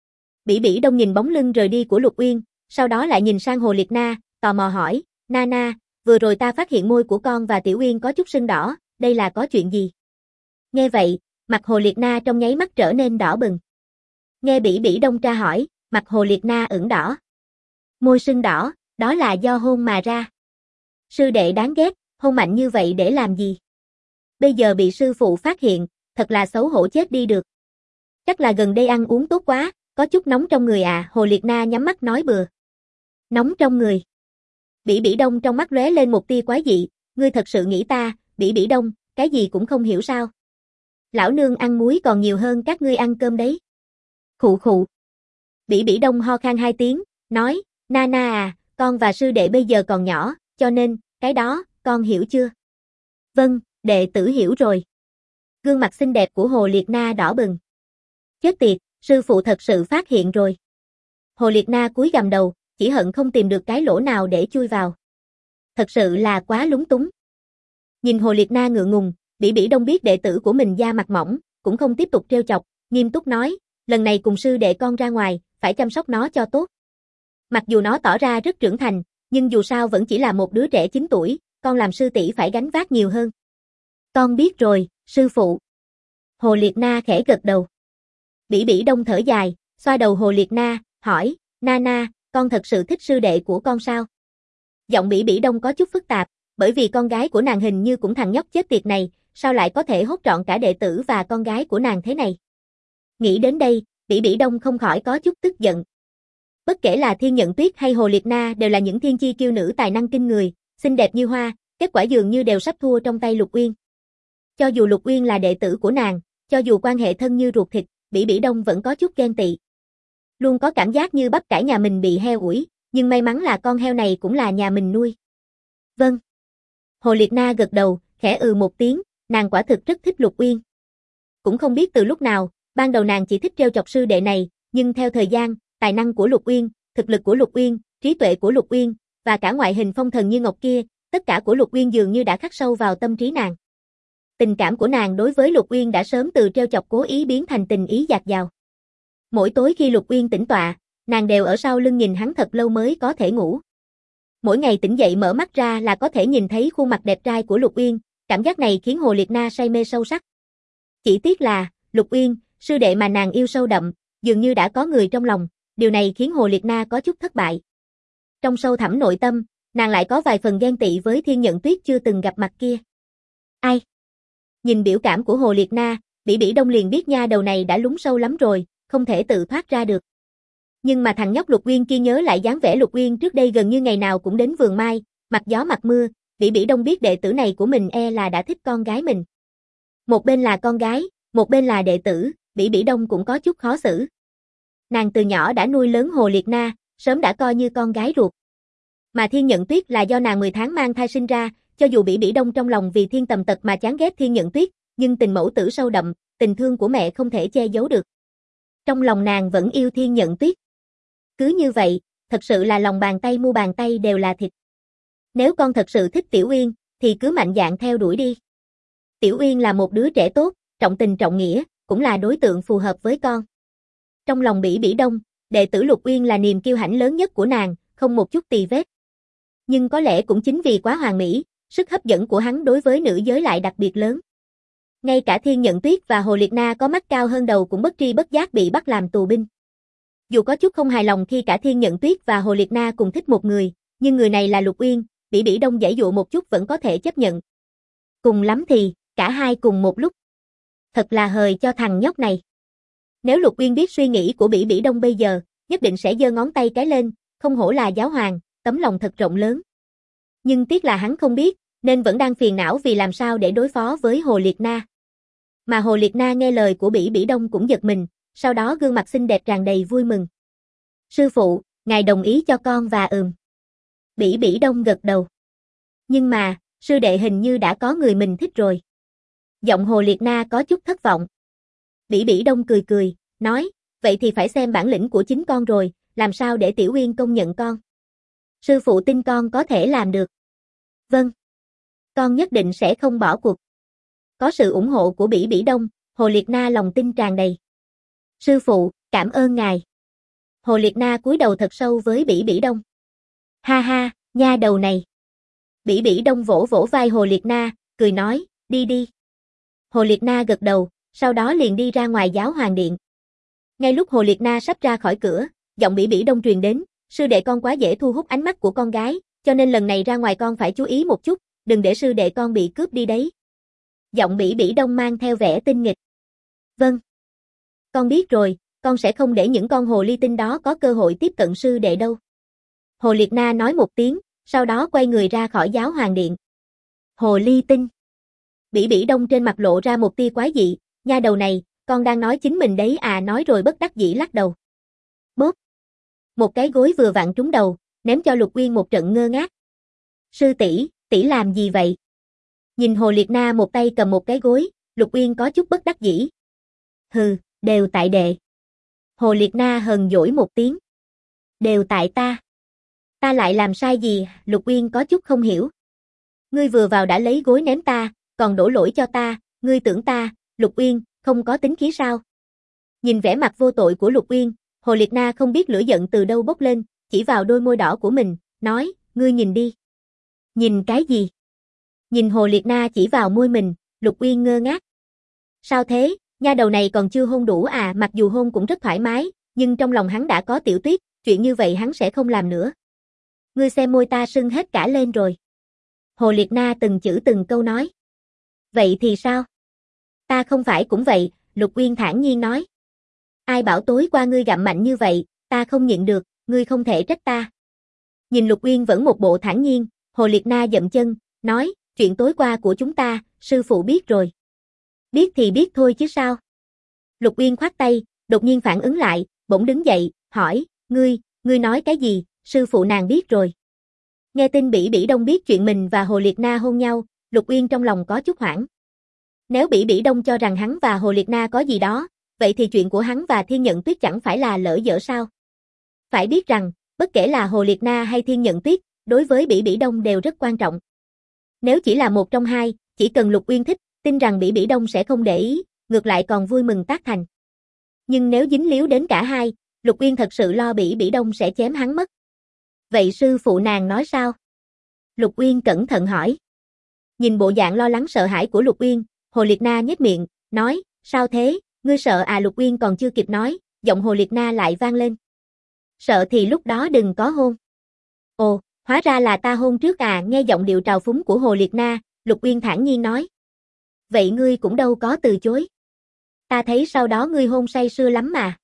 Bỉ Bỉ Đông nhìn bóng lưng rời đi của Lục Uyên, sau đó lại nhìn sang Hồ Liệt Na, tò mò hỏi, Nana, vừa rồi ta phát hiện môi của con và Tiểu Uyên có chút sưng đỏ, đây là có chuyện gì? Nghe vậy, mặt Hồ Liệt Na trong nháy mắt trở nên đỏ bừng. Nghe Bỉ Bỉ Đông tra hỏi, mặt Hồ Liệt Na ửng đỏ. Môi sưng đỏ, đó là do hôn mà ra. Sư đệ đáng ghét, hôn mạnh như vậy để làm gì? Bây giờ bị sư phụ phát hiện, thật là xấu hổ chết đi được. Chắc là gần đây ăn uống tốt quá, có chút nóng trong người à, Hồ Liệt Na nhắm mắt nói bừa. Nóng trong người. Bỉ Bỉ Đông trong mắt lóe lên một tia quái dị, ngươi thật sự nghĩ ta, Bỉ Bỉ Đông, cái gì cũng không hiểu sao? Lão nương ăn muối còn nhiều hơn các ngươi ăn cơm đấy. Khụ khụ. Bỉ Bỉ Đông ho khan 2 tiếng, nói, Nana à, con và sư đệ bây giờ còn nhỏ, cho nên, cái đó, con hiểu chưa? Vâng, đệ tử hiểu rồi. Gương mặt xinh đẹp của Hồ Liệt Na đỏ bừng. Chết tiệt, sư phụ thật sự phát hiện rồi. Hồ Liệt Na cúi gằm đầu, chỉ hận không tìm được cái lỗ nào để chui vào. Thật sự là quá lúng túng. Nhìn Hồ Liệt Na ngượng ngùng, Bỉ Bỉ Đông biết đệ tử của mình da mặt mỏng, cũng không tiếp tục trêu chọc, nghiêm túc nói, lần này cùng sư đệ con ra ngoài, phải chăm sóc nó cho tốt. Mặc dù nó tỏ ra rất trưởng thành, nhưng dù sao vẫn chỉ là một đứa trẻ 9 tuổi, con làm sư tỷ phải gánh vác nhiều hơn. Con biết rồi, sư phụ. Hồ Liệt Na khẽ gật đầu. Bỉ Bỉ Đông thở dài, xoa đầu Hồ Liệt Na, hỏi, Nana, con thật sự thích sư đệ của con sao? Giọng Bỉ Bỉ Đông có chút phức tạp, bởi vì con gái của nàng hình như cũng thằng nhóc chết tiệt này, sao lại có thể hốt trọn cả đệ tử và con gái của nàng thế này? Nghĩ đến đây, Bỉ Bỉ Đông không khỏi có chút tức giận. Bất kể là Thiên Nhận Tuyết hay Hồ Liệt Na đều là những thiên chi kiêu nữ tài năng kinh người, xinh đẹp như hoa, kết quả dường như đều sắp thua trong tay Lục Uyên. Cho dù Lục Uyên là đệ tử của nàng, cho dù quan hệ thân như ruột thịt, Bỉ Bỉ Đông vẫn có chút ghen tị. Luôn có cảm giác như bắp cải nhà mình bị heo ủi, nhưng may mắn là con heo này cũng là nhà mình nuôi. Vâng. Hồ Liệt Na gật đầu, khẽ một tiếng, nàng quả thực rất thích Lục Uyên. Cũng không biết từ lúc nào, ban đầu nàng chỉ thích trêu chọc sư đệ này, nhưng theo thời gian, tài năng của Lục Uyên, thực lực của Lục Uyên, trí tuệ của Lục Uyên, và cả ngoại hình phong thần như ngọc kia, tất cả của Lục Uyên dường như đã khắc sâu vào tâm trí nàng. Tình cảm của nàng đối với Lục Uyên đã sớm từ trêu chọc cố ý biến thành tình ý dạt dào. Mỗi tối khi Lục Uyên tĩnh tọa, nàng đều ở sau lưng nhìn hắn thật lâu mới có thể ngủ. Mỗi ngày tỉnh dậy mở mắt ra là có thể nhìn thấy khuôn mặt đẹp trai của Lục Uyên, cảm giác này khiến Hồ Liệt Na say mê sâu sắc. Chỉ tiếc là, Lục Uyên, sư đệ mà nàng yêu sâu đậm, dường như đã có người trong lòng, điều này khiến Hồ Liệt Na có chút thất bại. Trong sâu thẳm nội tâm, nàng lại có vài phần ghen tị với Thiên Nhận Tuyết chưa từng gặp mặt kia. Ai? Nhìn biểu cảm của Hồ Liệt Na, Bỉ Bỉ Đông liền biết nha đầu này đã lún sâu lắm rồi, không thể tự thoát ra được. Nhưng mà thằng nhóc Lục Uyên kia nhớ lại dáng vẻ Lục Uyên trước đây gần như ngày nào cũng đến vườn mai, mặc gió mặc mưa, Bỉ Bỉ Đông biết đệ tử này của mình là đã thích con gái mình. Một bên là con gái, một bên là đệ tử, Bỉ Bỉ Đông cũng có chút khó xử. Nàng từ nhỏ đã nuôi lớn Hồ Liệt Na, sớm đã coi như con gái ruột. Mà Thiên Nhận Tuyết là do nàng 10 tháng mang thai sinh ra, cho dù Bỉ Bỉ Đông trong lòng vì Thiên Tầm Tật mà chán ghét Thiên Nhận Tuyết, nhưng tình mẫu tử sâu đậm, tình thương của mẹ không thể che giấu được. Trong lòng nàng vẫn yêu Thiên Nhận Tuyết. Cứ như vậy, thật sự là lòng bàn tay mu bàn tay đều là thịt. Nếu con thật sự thích Tiểu Uyên, thì cứ mạnh dạn theo đuổi đi. Tiểu Uyên là một đứa trẻ tốt, trọng tình trọng nghĩa, cũng là đối tượng phù hợp với con. Trong lòng Bỉ Bỉ Đông, đệ tử Lục Uyên là niềm kiêu hãnh lớn nhất của nàng, không một chút tì vết. Nhưng có lẽ cũng chính vì quá hoàn mỹ, sức hấp dẫn của hắn đối với nữ giới lại đặc biệt lớn. Ngay cả Thiên Nhận Tuyết và Hồ Liệt Na có mắt cao hơn đầu cũng bất tri bất giác bị bắt làm tù binh. Dù có chút không hài lòng khi cả Thiên Nhận Tuyết và Hồ Liệt Na cùng thích một người, nhưng người này là Lục Uyên, Bỉ Bỉ Đông giãy dụa một chút vẫn có thể chấp nhận. Cùng lắm thì, cả hai cùng một lúc. Thật là hời cho thằng nhóc này. Nếu Lục Uyên biết suy nghĩ của Bỉ Bỉ Đông bây giờ, nhất định sẽ giơ ngón tay cái lên, không hổ là giáo hoàng, tấm lòng thật rộng lớn. Nhưng tiếc là hắn không biết, nên vẫn đang phiền não vì làm sao để đối phó với Hồ Liệt Na. Mà Hồ Liệt Na nghe lời của Bỉ Bỉ Đông cũng giật mình, sau đó gương mặt xinh đẹp tràn đầy vui mừng. Sư phụ, ngài đồng ý cho con và Bỉ Bỉ Đông gật đầu. Nhưng mà, sư đệ hình như đã có người mình thích rồi. Giọng Hồ Liệt Na có chút thất vọng. Bỉ Bỉ Đông cười cười, nói, vậy thì phải xem bản lĩnh của chính con rồi, làm sao để Tiểu Uyên công nhận con. Sư phụ tin con có thể làm được. Vâng. Con nhất định sẽ không bỏ cuộc. Có sự ủng hộ của Bỉ Bỉ Đông, Hồ Liệt Na lòng tin tràn đầy. Sư phụ, cảm ơn ngài. Hồ Liệt Na cúi đầu thật sâu với Bỉ Bỉ Đông. Ha ha, nha đầu này. Bỉ Bỉ Đông vỗ vỗ vai Hồ Liệt Na, cười nói, đi đi. Hồ Liệt Na gật đầu, sau đó liền đi ra ngoài giáo hoàng điện. Ngay lúc Hồ Liệt Na sắp ra khỏi cửa, giọng Bỉ Bỉ Đông truyền đến, sư đệ con quá dễ thu hút ánh mắt của con gái, cho nên lần này ra ngoài con phải chú ý một chút, đừng để sư đệ con bị cướp đi đấy. Giọng Bỉ Bỉ Đông mang theo vẻ tinh nghịch. Vâng. Con biết rồi, con sẽ không để những con hồ ly tinh đó có cơ hội tiếp cận sư đệ đâu. Hồ Liệt Na nói một tiếng, sau đó quay người ra khỏi giáo hoàng điện. Hồ ly tinh. Bỉ Bỉ Đông trên mặt lộ ra một tia quái dị, nha đầu này, con đang nói chính mình đấy à, nói rồi bất đắc dĩ lắc đầu. Bốp. Một cái gối vừa vặn trúng đầu, ném cho Lục Uyên một trận ngơ ngác. Sư tỷ, tỷ làm gì vậy? Nhìn Hồ Liệt Na một tay cầm một cái gối, Lục Uyên có chút bất đắc dĩ. Hừ, đều tại đệ. Hồ Liệt Na hờn dỗi một tiếng. Đều tại ta. Ta lại làm sai gì? Lục Uyên có chút không hiểu. Ngươi vừa vào đã lấy gối ném ta, còn đổ lỗi cho ta, ngươi tưởng ta, Lục Uyên, không có tính khí sao? Nhìn vẻ mặt vô tội của Lục Uyên, Hồ Liệt Na không biết lửa giận từ đâu bốc lên, chỉ vào đôi môi đỏ của mình, nói, ngươi nhìn đi. Nhìn cái gì? Nhìn Hồ Liệt Na chỉ vào môi mình, Lục Uyên ngơ ngác. Sao thế, nha đầu này còn chưa hôn đủ à? Mặc dù hôn cũng rất thoải mái, nhưng trong lòng hắn đã có Tiểu Tuyết, chuyện như vậy hắn sẽ không làm nữa. Ngươi xem môi ta sưng hết cả lên rồi. Hồ Liệt Na từng chữ từng câu nói. Vậy thì sao? Ta không phải cũng vậy, Lục Uyên thản nhiên nói. Ai bảo tối qua ngươi gặm mạnh như vậy, ta không nhịn được, ngươi không thể trách ta. Nhìn Lục Uyên vẫn một bộ thản nhiên, Hồ Liệt Na dậm chân, nói, chuyện tối qua của chúng ta, sư phụ biết rồi. Biết thì biết thôi chứ sao. Lục Uyên khoát tay, đột nhiên phản ứng lại, bỗng đứng dậy, hỏi, ngươi nói cái gì, sư phụ nàng biết rồi. Nghe tin Bỉ Bỉ Đông biết chuyện mình và Hồ Liệt Na hôn nhau, Lục Uyên trong lòng có chút hoảng. Nếu Bỉ Bỉ Đông cho rằng hắn và Hồ Liệt Na có gì đó, vậy thì chuyện của hắn và Thiên Nhận Tuyết chẳng phải là lỡ dở sao? Phải biết rằng, bất kể là Hồ Liệt Na hay Thiên Nhận Tuyết, đối với Bỉ Bỉ Đông đều rất quan trọng. Nếu chỉ là một trong hai, chỉ cần Lục Uyên thích, tin rằng Bỉ Bỉ Đông sẽ không để ý, ngược lại còn vui mừng tác thành. Nhưng nếu dính líu đến cả hai, Lục Uyên thật sự lo Bỉ Bỉ Đông sẽ chém hắn mất. Vậy sư phụ nàng nói sao? Lục Uyên cẩn thận hỏi. Nhìn bộ dạng lo lắng sợ hãi của Lục Uyên, Hồ Liệt Na nhếch miệng, nói, sao thế, ngươi sợ à? Lục Uyên còn chưa kịp nói, giọng Hồ Liệt Na lại vang lên. Sợ thì lúc đó đừng có hôn. Ồ, hóa ra là ta hôn trước à? Nghe giọng điệu trào phúng của Hồ Liệt Na, Lục Uyên thản nhiên nói. Vậy ngươi cũng đâu có từ chối. Ta thấy sau đó ngươi hôn say sưa lắm mà.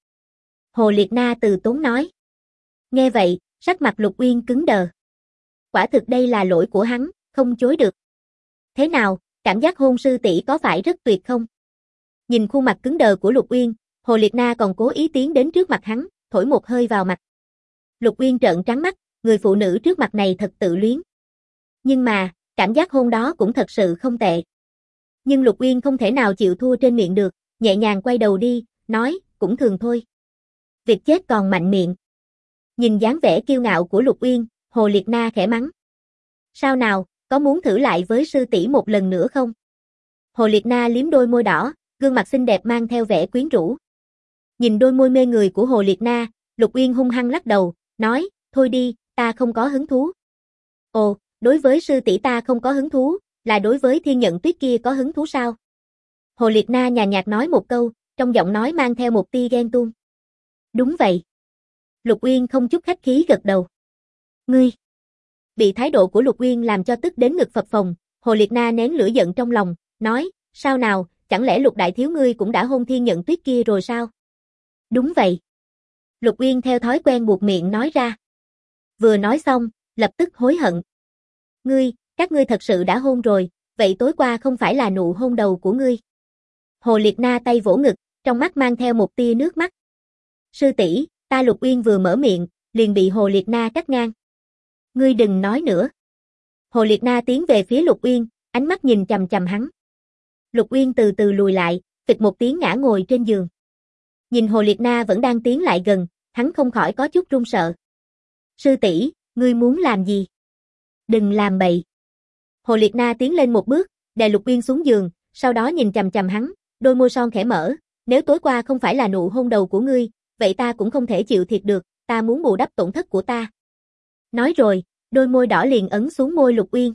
Hồ Liệt Na từ tốn nói. Nghe vậy, sắc mặt Lục Uyên cứng đờ. Quả thực đây là lỗi của hắn, không chối được. Thế nào, cảm giác hôn sư tỷ có phải rất tuyệt không? Nhìn khuôn mặt cứng đờ của Lục Uyên, Hồ Liệt Na còn cố ý tiến đến trước mặt hắn, thổi một hơi vào mặt. Lục Uyên trợn trắng mắt, người phụ nữ trước mặt này thật tự luyến. Nhưng mà, cảm giác hôn đó cũng thật sự không tệ. Nhưng Lục Uyên không thể nào chịu thua trên miệng được, nhẹ nhàng quay đầu đi, nói, cũng thường thôi. Việc chết còn mạnh miệng. Nhìn dáng vẻ kiêu ngạo của Lục Uyên, Hồ Liệt Na khẽ mắng. Sao nào, có muốn thử lại với sư tỷ một lần nữa không? Hồ Liệt Na liếm đôi môi đỏ, gương mặt xinh đẹp mang theo vẻ quyến rũ. Nhìn đôi môi mê người của Hồ Liệt Na, Lục Uyên hung hăng lắc đầu, nói, thôi đi, ta không có hứng thú. Ồ, đối với sư tỷ ta không có hứng thú, là đối với Thiên Nhận Tuyết kia có hứng thú sao? Hồ Liệt Na nhàn nhạt nói một câu, trong giọng nói mang theo một tia ghen tuông. Đúng vậy. Lục Uyên không chút khách khí gật đầu. Ngươi. Bị thái độ của Lục Uyên làm cho tức đến ngực phập phồng, Hồ Liệt Na nén lửa giận trong lòng, nói, sao nào, chẳng lẽ Lục đại thiếu ngươi cũng đã hôn Thiên Nhận Tuyết kia rồi sao? Đúng vậy. Lục Uyên theo thói quen buột miệng nói ra. Vừa nói xong, lập tức hối hận. Các ngươi thật sự đã hôn rồi, vậy tối qua không phải là nụ hôn đầu của ngươi. Hồ Liệt Na tay vỗ ngực, trong mắt mang theo một tia nước mắt. Sư tỷ, Ta Lục Uyên vừa mở miệng, liền bị Hồ Liệt Na cắt ngang. Ngươi đừng nói nữa. Hồ Liệt Na tiến về phía Lục Uyên, ánh mắt nhìn chằm chằm hắn. Lục Uyên từ từ lùi lại, phịch một tiếng ngã ngồi trên giường. Nhìn Hồ Liệt Na vẫn đang tiến lại gần, hắn không khỏi có chút run sợ. Sư tỷ, ngươi muốn làm gì? Đừng làm bậy. Hồ Liệt Na tiến lên một bước, đè Lục Uyên xuống giường, sau đó nhìn chằm chằm hắn, đôi môi son khẽ mở. Nếu tối qua không phải là nụ hôn đầu của ngươi, vậy ta cũng không thể chịu thiệt được, ta muốn bù đắp tổn thất của ta. Nói rồi, đôi môi đỏ liền ấn xuống môi Lục Uyên.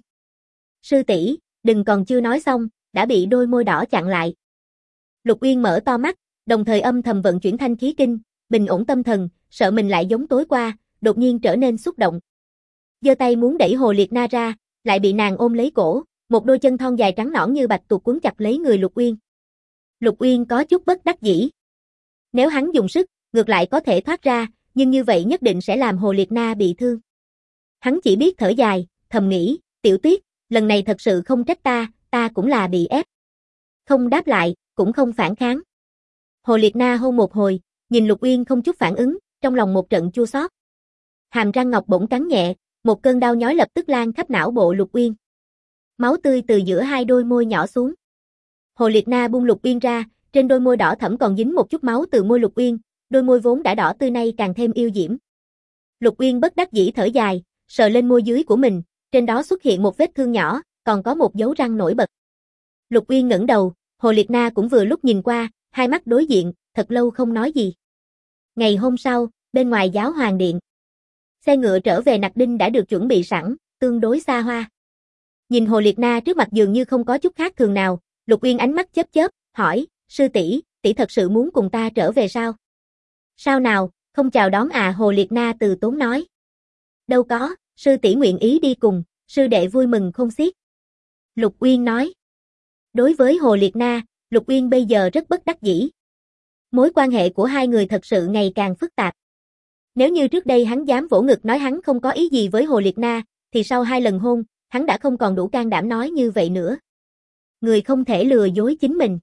Sư tỷ, đừng, còn chưa nói xong, đã bị đôi môi đỏ chặn lại. Lục Uyên mở to mắt, đồng thời âm thầm vận chuyển thanh khí kinh, bình ổn tâm thần, sợ mình lại giống tối qua, đột nhiên trở nên xúc động. Giơ tay muốn đẩy Hồ Liệt Na ra, lại bị nàng ôm lấy cổ, một đôi chân thon dài trắng nõn như bạch tuộc quấn chặt lấy người Lục Uyên. Lục Uyên có chút bất đắc dĩ. Nếu hắn dùng sức, ngược lại có thể thoát ra, nhưng như vậy nhất định sẽ làm Hồ Liệt Na bị thương. Hắn chỉ biết thở dài, thầm nghĩ, Tiểu Tuyết, lần này thật sự không trách ta cũng là bị ép. Không đáp lại, cũng không phản kháng. Hồ Liệt Na hôn một hồi, nhìn Lục Uyên không chút phản ứng, trong lòng một trận chua xót. Hàm răng ngọc bỗng cắn nhẹ, một cơn đau nhói lập tức lan khắp não bộ Lục Uyên. Máu tươi từ giữa hai đôi môi nhỏ xuống. Hồ Liệt Na buông Lục Uyên ra, trên đôi môi đỏ thẫm còn dính một chút máu từ môi Lục Uyên, đôi môi vốn đã đỏ tươi nay càng thêm yêu diễm. Lục Uyên bất đắc dĩ thở dài, sờ lên môi dưới của mình, trên đó xuất hiện một vết thương nhỏ, còn có một dấu răng nổi bật. Lục Uyên ngẩng đầu, Hồ Liệt Na cũng vừa lúc nhìn qua, hai mắt đối diện, thật lâu không nói gì. Ngày hôm sau, bên ngoài Giáo Hoàng Điện, xe ngựa trở về Nặc Đinh đã được chuẩn bị sẵn, tương đối xa hoa. Nhìn Hồ Liệt Na trước mặt dường như không có chút khác thường nào, Lục Uyên ánh mắt chớp chớp, hỏi, sư tỷ, tỷ thật sự muốn cùng ta trở về sao? Sao nào, không chào đón à? Hồ Liệt Na từ tốn nói. Đâu có, sư tỷ nguyện ý đi cùng, sư đệ vui mừng không xiết. Lục Uyên nói. Đối với Hồ Liệt Na, Lục Uyên bây giờ rất bất đắc dĩ. Mối quan hệ của hai người thật sự ngày càng phức tạp. Nếu như trước đây hắn dám vỗ ngực nói hắn không có ý gì với Hồ Liệt Na, thì sau 2 lần hôn, hắn đã không còn đủ can đảm nói như vậy nữa. Người không thể lừa dối chính mình.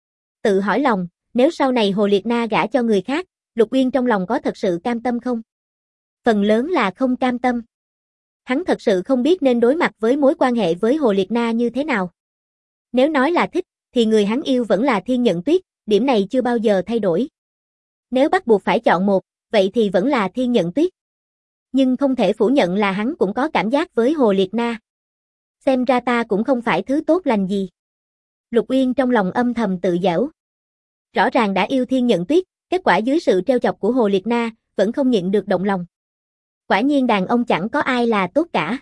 Tự hỏi lòng, nếu sau này Hồ Liệt Na gả cho người khác, Lục Uyên trong lòng có thật sự cam tâm không? Phần lớn là không cam tâm. Hắn thật sự không biết nên đối mặt với mối quan hệ với Hồ Liệt Na như thế nào. Nếu nói là thích, thì người hắn yêu vẫn là Thiên Nhận Tuyết, điểm này chưa bao giờ thay đổi. Nếu bắt buộc phải chọn một, vậy thì vẫn là Thiên Nhận Tuyết. Nhưng không thể phủ nhận là hắn cũng có cảm giác với Hồ Liệt Na. Xem ra ta cũng không phải thứ tốt lành gì. Lục Uyên trong lòng âm thầm tự giễu. Rõ ràng đã yêu Thiên Nhận Tuyết, kết quả dưới sự trêu chọc của Hồ Liệt Na, vẫn không nhịn được động lòng. Quả nhiên đàn ông chẳng có ai là tốt cả.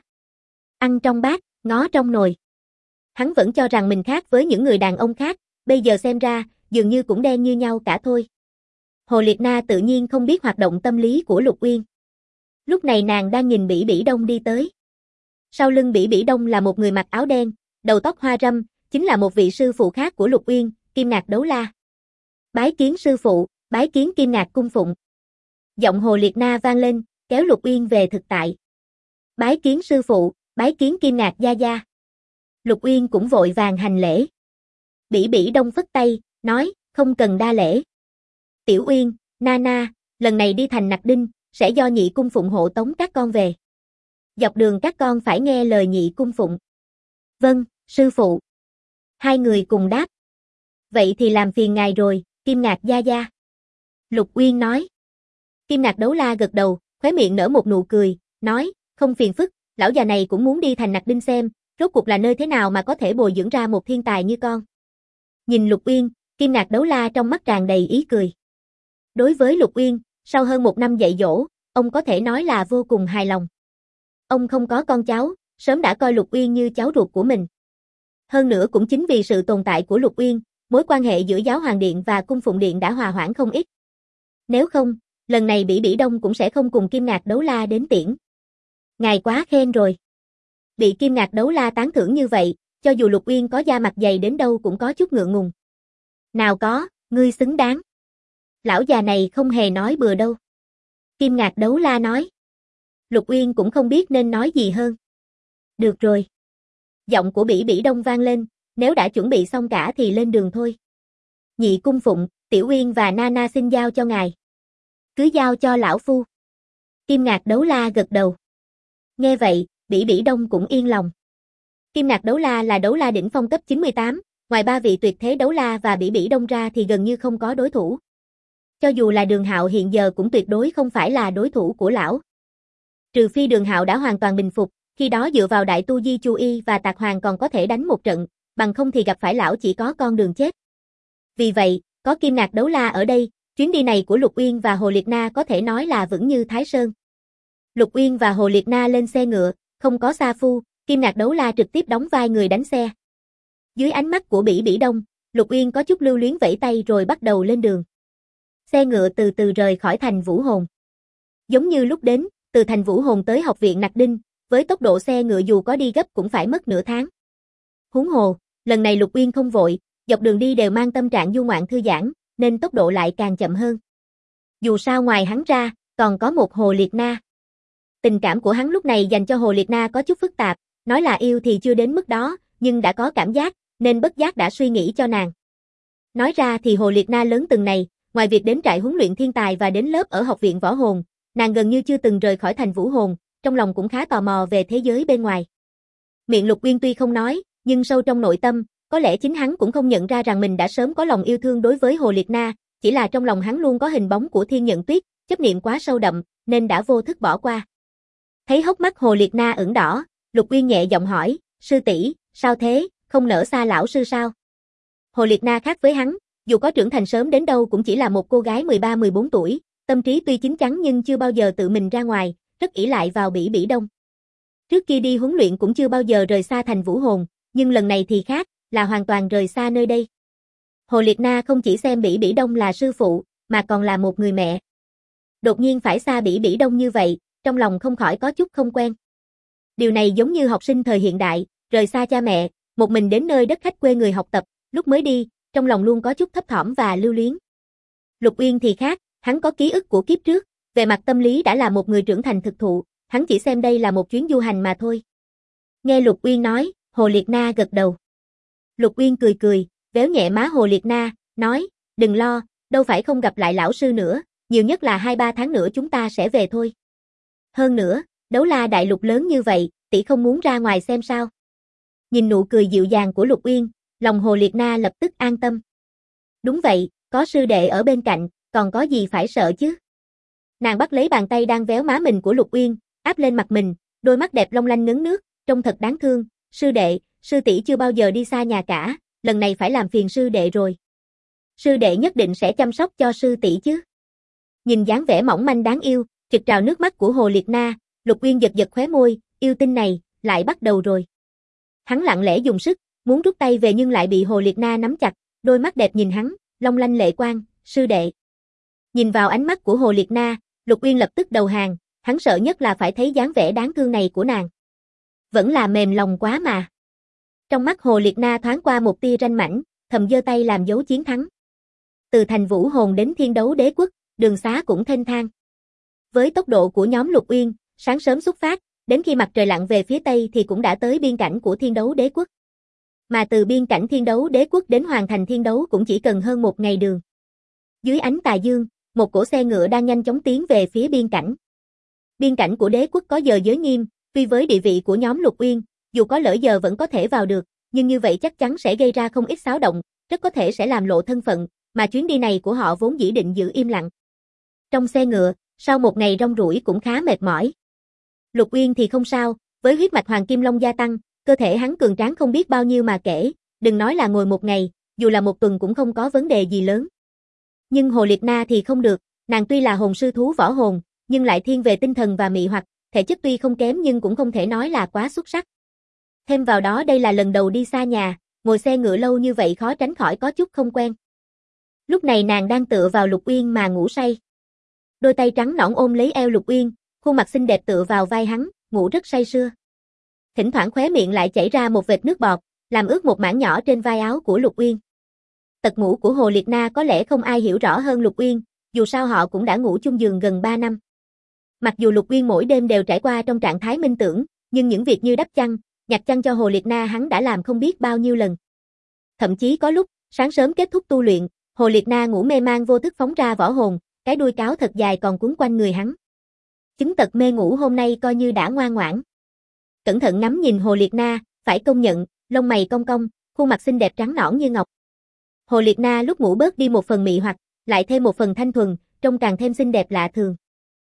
Ăn trong bát, ngó trong nồi. Hắn vẫn cho rằng mình khác với những người đàn ông khác, bây giờ xem ra, dường như cũng đen như nhau cả thôi. Hồ Liệt Na tự nhiên không biết hoạt động tâm lý của Lục Uyên. Lúc này nàng đang nhìn Bỉ Bỉ Đông đi tới. Sau lưng Bỉ Bỉ Đông là một người mặc áo đen, đầu tóc hoa râm, chính là một vị sư phụ khác của Lục Uyên, Kim Ngạc Đấu La. Bái kiến sư phụ, bái kiến Kim Ngạc cung phụng. Giọng Hồ Liệt Na vang lên, kéo Lục Uyên về thực tại. Bái kiến sư phụ, bái kiến Kim Ngạc gia gia. Lục Uyên cũng vội vàng hành lễ. Bỉ Bỉ Đông phất tay, nói, không cần đa lễ. Tiểu Uyên, Nana, lần này đi thành Nặc Đinh, sẽ do nhị cung phụng hộ tống các con về. Dọc đường các con phải nghe lời nhị cung phụng. Vâng, sư phụ. Hai người cùng đáp. Vậy thì làm phiền ngài rồi, Kim Ngạc gia gia. Lục Uyên nói. Kim Ngạc Đấu La gật đầu, khóe miệng nở một nụ cười, nói, không phiền phức, lão già này cũng muốn đi thành Nặc Đinh xem, rốt cuộc là nơi thế nào mà có thể bồi dưỡng ra một thiên tài như con. Nhìn Lục Uyên, Kim Ngạc Đấu La trong mắt tràn đầy ý cười. Đối với Lục Uyên, sau hơn 1 năm dạy dỗ, ông có thể nói là vô cùng hài lòng. Ông không có con cháu, sớm đã coi Lục Uyên như cháu ruột của mình. Hơn nữa cũng chính vì sự tồn tại của Lục Uyên, mối quan hệ giữa Giáo Hoàng Điện và Cung Phụng Điện đã hòa hoãn không ít. Nếu không, lần này Bỉ Bỉ Đông cũng sẽ không cùng Kim Ngạc Đấu La đến tiễn. Ngài quá khen rồi. Bị Kim Ngạc Đấu La tán thưởng như vậy, cho dù Lục Uyên có da mặt dày đến đâu cũng có chút ngượng ngùng. Nào có, ngươi xứng đáng. Lão già này không hề nói bừa đâu. Kim Ngạc Đấu La nói. Lục Uyên cũng không biết nên nói gì hơn. Được rồi. Giọng của Bỉ Bỉ Đông vang lên, nếu đã chuẩn bị xong cả thì lên đường thôi. Nhị cung phụng, Tiểu Uyên và Nana xin giao cho ngài. Cứ giao cho lão phu. Kim Ngạc Đấu La gật đầu. Nghe vậy, Bỉ Bỉ Đông cũng yên lòng. Kim Ngạc Đấu La là đấu la đỉnh phong cấp 98, ngoài ba vị tuyệt thế đấu la và Bỉ Bỉ Đông ra thì gần như không có đối thủ. Cho dù là Đường Hạo hiện giờ cũng tuyệt đối không phải là đối thủ của lão. Trừ phi Đường Hạo đã hoàn toàn bình phục, khi đó dựa vào đại tu Di Chu Y và Tạc Hoàng còn có thể đánh một trận, bằng không thì gặp phải lão chỉ có con đường chết. Vì vậy, có Kim Ngạc Đấu La ở đây, chuyến đi này của Lục Uyên và Hồ Liệt Na có thể nói là vững như Thái Sơn. Lục Uyên và Hồ Liệt Na lên xe ngựa, không có sa phu, Kim Ngạc Đấu La trực tiếp đóng vai người đánh xe. Dưới ánh mắt của Bỉ Bỉ Đông, Lục Uyên có chút lưu luyến vẫy tay rồi bắt đầu lên đường. Xe ngựa từ từ rời khỏi thành Vũ Hồn. Giống như lúc đến, từ thành Vũ Hồn tới học viện Nặc Đinh, với tốc độ xe ngựa dù có đi gấp cũng phải mất nửa tháng. Huống hồ, lần này Lục Uyên không vội, dọc đường đi đều mang tâm trạng du ngoạn thư giãn, nên tốc độ lại càng chậm hơn. Dù sao ngoài hắn ra, còn có một Hồ Liệt Na. Tình cảm của hắn lúc này dành cho Hồ Liệt Na có chút phức tạp, nói là yêu thì chưa đến mức đó, nhưng đã có cảm giác, nên bất giác đã suy nghĩ cho nàng. Nói ra thì Hồ Liệt Na lớn từng này, ngoài việc đến trại huấn luyện thiên tài và đến lớp ở học viện võ hồn, nàng gần như chưa từng rời khỏi thành Vũ Hồn, trong lòng cũng khá tò mò về thế giới bên ngoài. Miệng Lục Uyên tuy không nói, nhưng sâu trong nội tâm, có lẽ chính hắn cũng không nhận ra rằng mình đã sớm có lòng yêu thương đối với Hồ Liệt Na, chỉ là trong lòng hắn luôn có hình bóng của Thiên Nhận Tuyết, chấp niệm quá sâu đậm, nên đã vô thức bỏ qua. Thấy hốc mắt Hồ Liệt Na ửng đỏ, Lục Uyên nhẹ giọng hỏi, sư tỷ, sao thế, không nỡ xa lão sư sao? Hồ Liệt Na khác với hắn, dù có trưởng thành sớm đến đâu cũng chỉ là một cô gái 13-14 tuổi, tâm trí tuy chín chắn nhưng chưa bao giờ tự mình ra ngoài, rất ỷ lại vào Bỉ Bỉ Đông. Trước khi đi huấn luyện cũng chưa bao giờ rời xa thành Vũ Hồn, nhưng lần này thì khác, là hoàn toàn rời xa nơi đây. Hồ Liệt Na không chỉ xem Bỉ Bỉ Đông là sư phụ, mà còn là một người mẹ. Đột nhiên phải xa Bỉ Bỉ Đông như vậy, trong lòng không khỏi có chút không quen. Điều này giống như học sinh thời hiện đại, rời xa cha mẹ, một mình đến nơi đất khách quê người học tập, lúc mới đi, trong lòng luôn có chút thấp thỏm và lưu luyến. Lục Uyên thì khác, hắn có ký ức của kiếp trước, về mặt tâm lý đã là một người trưởng thành thực thụ, hắn chỉ xem đây là một chuyến du hành mà thôi. Nghe Lục Uyên nói, Hồ Liệt Na gật đầu. Lục Uyên cười cười, véo nhẹ má Hồ Liệt Na, nói, đừng lo, đâu phải không gặp lại lão sư nữa, nhiều nhất là 2-3 tháng nữa chúng ta sẽ về thôi. Hơn nữa, đấu la đại lục lớn như vậy, tỷ không muốn ra ngoài xem sao. Nhìn nụ cười dịu dàng của Lục Uyên, lòng Hồ Liệt Na lập tức an tâm. Đúng vậy, có sư đệ ở bên cạnh, còn có gì phải sợ chứ. Nàng bắt lấy bàn tay đang véo má mình của Lục Uyên, áp lên mặt mình, đôi mắt đẹp long lanh ngấn nước, trông thật đáng thương, sư đệ, sư tỷ chưa bao giờ đi xa nhà cả, lần này phải làm phiền sư đệ rồi. Sư đệ nhất định sẽ chăm sóc cho sư tỷ chứ. Nhìn dáng vẻ mỏng manh đáng yêu, trực trào nước mắt của Hồ Liệt Na, Lục Uyên giật giật khóe môi, yêu tinh này, lại bắt đầu rồi. Hắn lặng lẽ dùng sức, muốn rút tay về nhưng lại bị Hồ Liệt Na nắm chặt, đôi mắt đẹp nhìn hắn, long lanh lệ quang, sư đệ. Nhìn vào ánh mắt của Hồ Liệt Na, Lục Uyên lập tức đầu hàng, hắn sợ nhất là phải thấy dáng vẻ đáng thương này của nàng. Vẫn là mềm lòng quá mà. Trong mắt Hồ Liệt Na thoáng qua một tia ranh mãnh, thầm giơ tay làm dấu chiến thắng. Từ thành Vũ Hồn đến Thiên Đấu Đế Quốc, đường xá cũng thênh thang. Với tốc độ của nhóm Lục Uyên, sáng sớm xuất phát, đến khi mặt trời lặn về phía tây thì cũng đã tới biên cảnh của Thiên Đấu Đế Quốc. Mà từ biên cảnh Thiên Đấu Đế Quốc đến hoàn thành Thiên Đấu cũng chỉ cần hơn một ngày đường. Dưới ánh tà dương, một cỗ xe ngựa đang nhanh chóng tiến về phía biên cảnh. Biên cảnh của đế quốc có giờ giới nghiêm, tuy với địa vị của nhóm Lục Uyên, dù có lỡ giờ vẫn có thể vào được, nhưng như vậy chắc chắn sẽ gây ra không ít xáo động, rất có thể sẽ làm lộ thân phận, mà chuyến đi này của họ vốn dĩ định giữ im lặng. Trong xe ngựa, sau một ngày rong ruổi cũng khá mệt mỏi. Lục Uyên thì không sao, với huyết mạch Hoàng Kim Long gia tăng, cơ thể hắn cường tráng không biết bao nhiêu mà kể, đừng nói là ngồi một ngày, dù là một tuần cũng không có vấn đề gì lớn. Nhưng Hồ Liệt Na thì không được, nàng tuy là hồn sư thú võ hồn, nhưng lại thiên về tinh thần và mị hoặc, thể chất tuy không kém nhưng cũng không thể nói là quá xuất sắc. Thêm vào đó đây là lần đầu đi xa nhà, ngồi xe ngựa lâu như vậy khó tránh khỏi có chút không quen. Lúc này nàng đang tựa vào Lục Uyên mà ngủ say. Đôi tay trắng nõn ôm lấy eo Lục Uyên, khuôn mặt xinh đẹp tựa vào vai hắn, ngủ rất say sưa. Thỉnh thoảng khóe miệng lại chảy ra một vệt nước bọt, làm ướt một mảng nhỏ trên vai áo của Lục Uyên. Tật ngủ của Hồ Liệt Na có lẽ không ai hiểu rõ hơn Lục Uyên, dù sao họ cũng đã ngủ chung giường gần 3 năm. Mặc dù Lục Uyên mỗi đêm đều trải qua trong trạng thái minh tưởng, nhưng những việc như đắp chăn, nhặt chăn cho Hồ Liệt Na hắn đã làm không biết bao nhiêu lần. Thậm chí có lúc, sáng sớm kết thúc tu luyện, Hồ Liệt Na ngủ mê man vô thức phóng ra võ hồn, cái đuôi cáo thật dài còn quấn quanh người hắn. Chứng tật mê ngủ hôm nay coi như đã ngoan ngoãn. Cẩn thận ngắm nhìn Hồ Liệt Na, phải công nhận, lông mày cong cong, khuôn mặt xinh đẹp trắng nõn như ngọc. Hồ Liệt Na lúc ngủ bớt đi một phần mị hoặc, lại thêm một phần thanh thuần, trông càng thêm xinh đẹp lạ thường.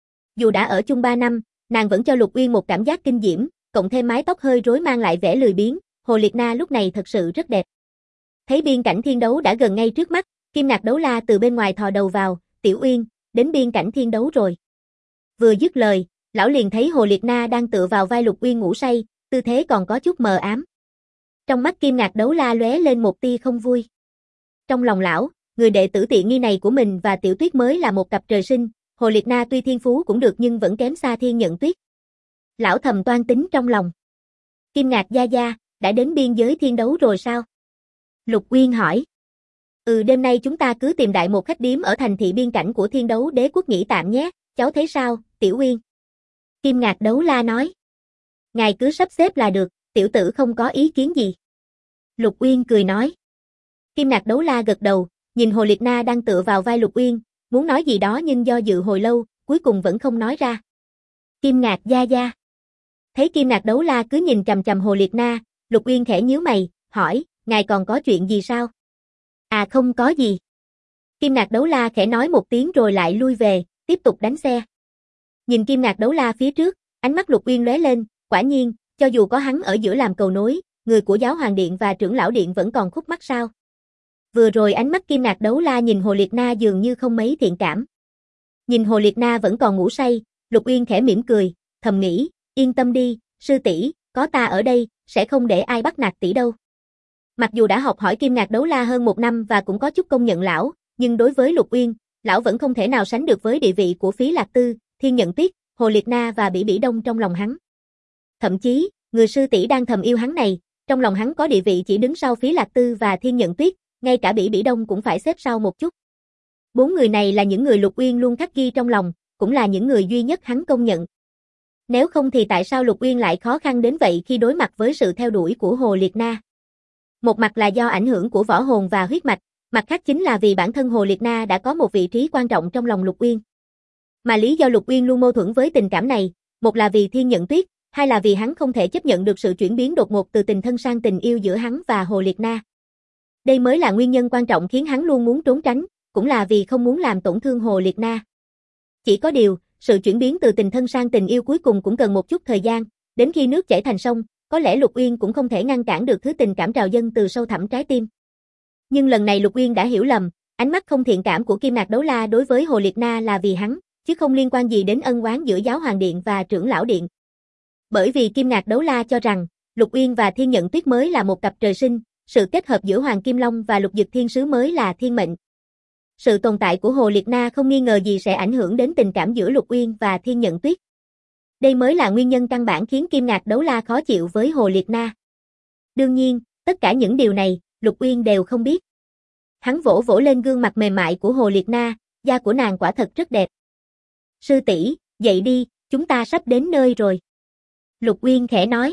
Dù đã ở chung 3 năm, nàng vẫn cho Lục Uyên một cảm giác kinh diễm, cộng thêm mái tóc hơi rối mang lại vẻ lười biếng, Hồ Liệt Na lúc này thật sự rất đẹp. Thấy biên cảnh thiên đấu đã gần ngay trước mắt, Kim Ngạc Đấu La từ bên ngoài thò đầu vào, "Tiểu Uyên, đến biên cảnh thiên đấu rồi." Vừa dứt lời, lão liền thấy Hồ Liệt Na đang tựa vào vai Lục Uyên ngủ say, tư thế còn có chút mờ ám. Trong mắt Kim Ngạc Đấu La lóe lên một tia không vui. Trong lòng lão, người đệ tử tiện nghi này của mình và Tiểu Tuyết mới là một cặp trời sinh, Hồ Liệt Na tuy thiên phú cũng được nhưng vẫn kém xa Thiên Nhận Tuyết. Lão thầm toan tính trong lòng. "Kim Ngạc gia gia, đã đến biên giới thiên đấu rồi sao?" Lục Uyên hỏi. Đêm nay chúng ta cứ tìm đại một khách điếm ở thành thị biên cảnh của thiên đấu đế quốc nghỉ tạm nhé, cháu thấy sao, Tiểu Uyên?" Kim Ngạc Đấu La nói. "Ngài cứ sắp xếp là được, tiểu tử không có ý kiến gì." Lục Uyên cười nói. Kim Ngạc Đấu La gật đầu, nhìn Hồ Liệt Na đang tựa vào vai Lục Uyên, muốn nói gì đó nhưng do dự hồi lâu, cuối cùng vẫn không nói ra. "Kim Ngạc gia gia." Thấy Kim Ngạc Đấu La cứ nhìn chằm chằm Hồ Liệt Na, Lục Uyên khẽ nhíu mày, hỏi, "Ngài còn có chuyện gì sao?" "À không có gì." Kim Ngạc Đấu La khẽ nói một tiếng rồi lại lui về, tiếp tục đánh xe. Nhìn Kim Ngạc Đấu La phía trước, ánh mắt Lục Uyên lóe lên, quả nhiên, cho dù có hắn ở giữa làm cầu nối, người của Giáo Hoàng Điện và Trưởng Lão Điện vẫn còn khúc mắc sao. Vừa rồi ánh mắt Kim Ngạc Đấu La nhìn Hồ Liệt Na dường như không mấy thiện cảm. Nhìn Hồ Liệt Na vẫn còn ngủ say, Lục Uyên khẽ mỉm cười, thầm nghĩ, yên tâm đi, sư tỷ, có ta ở đây, sẽ không để ai bắt nạt tỷ đâu. Mặc dù đã học hỏi Kim Ngạc Đấu La hơn 1 năm và cũng có chút công nhận lão, nhưng đối với Lục Uyên, lão vẫn không thể nào sánh được với địa vị của Phí Lạc Tư, Thiên Nhận Tuyết, Hồ Liệt Na và Bỉ Bỉ Đông trong lòng hắn. Thậm chí, người sư tỷ đang thầm yêu hắn này, trong lòng hắn có địa vị chỉ đứng sau Phí Lạc Tư và Thiên Nhận Tuyết, ngay cả Bỉ Bỉ Đông cũng phải xếp sau một chút. 4 người này là những người Lục Uyên luôn khắc ghi trong lòng, cũng là những người duy nhất hắn công nhận. Nếu không thì tại sao Lục Uyên lại khó khăn đến vậy khi đối mặt với sự theo đuổi của Hồ Liệt Na? Một mặt là do ảnh hưởng của võ hồn và huyết mạch, mặt khác chính là vì bản thân Hồ Liệt Na đã có một vị trí quan trọng trong lòng Lục Uyên. Mà lý do Lục Uyên luôn mâu thuẫn với tình cảm này, một là vì Thiên Nhận Tuyết, hai là vì hắn không thể chấp nhận được sự chuyển biến đột ngột từ tình thân sang tình yêu giữa hắn và Hồ Liệt Na. Đây mới là nguyên nhân quan trọng khiến hắn luôn muốn trốn tránh, cũng là vì không muốn làm tổn thương Hồ Liệt Na. Chỉ có điều, sự chuyển biến từ tình thân sang tình yêu cuối cùng cũng cần một chút thời gian, đến khi nước chảy thành sông, có lẽ Lục Uyên cũng không thể ngăn cản được thứ tình cảm trào dâng từ sâu thẳm trái tim. Nhưng lần này Lục Uyên đã hiểu lầm, ánh mắt không thiện cảm của Kim Ngạc Đấu La đối với Hồ Liệt Na là vì hắn, chứ không liên quan gì đến ân oán giữa Giáo Hoàng Điện và Trưởng Lão Điện. Bởi vì Kim Ngạc Đấu La cho rằng, Lục Uyên và Thiên Nhận Tuyết mới là một cặp trời sinh, sự kết hợp giữa Hoàng Kim Long và Lục Dực Thiên Sứ mới là thiên mệnh. Sự tồn tại của Hồ Liệt Na không nghi ngờ gì sẽ ảnh hưởng đến tình cảm giữa Lục Uyên và Thiên Nhận Tuyết. Đây mới là nguyên nhân căn bản khiến Kim Ngạc Đấu La khó chịu với Hồ Liệt Na. Đương nhiên, tất cả những điều này, Lục Uyên đều không biết. Hắn vỗ vỗ lên gương mặt mềm mại của Hồ Liệt Na, da của nàng quả thật rất đẹp. "Sư tỷ, dậy đi, chúng ta sắp đến nơi rồi." Lục Uyên khẽ nói.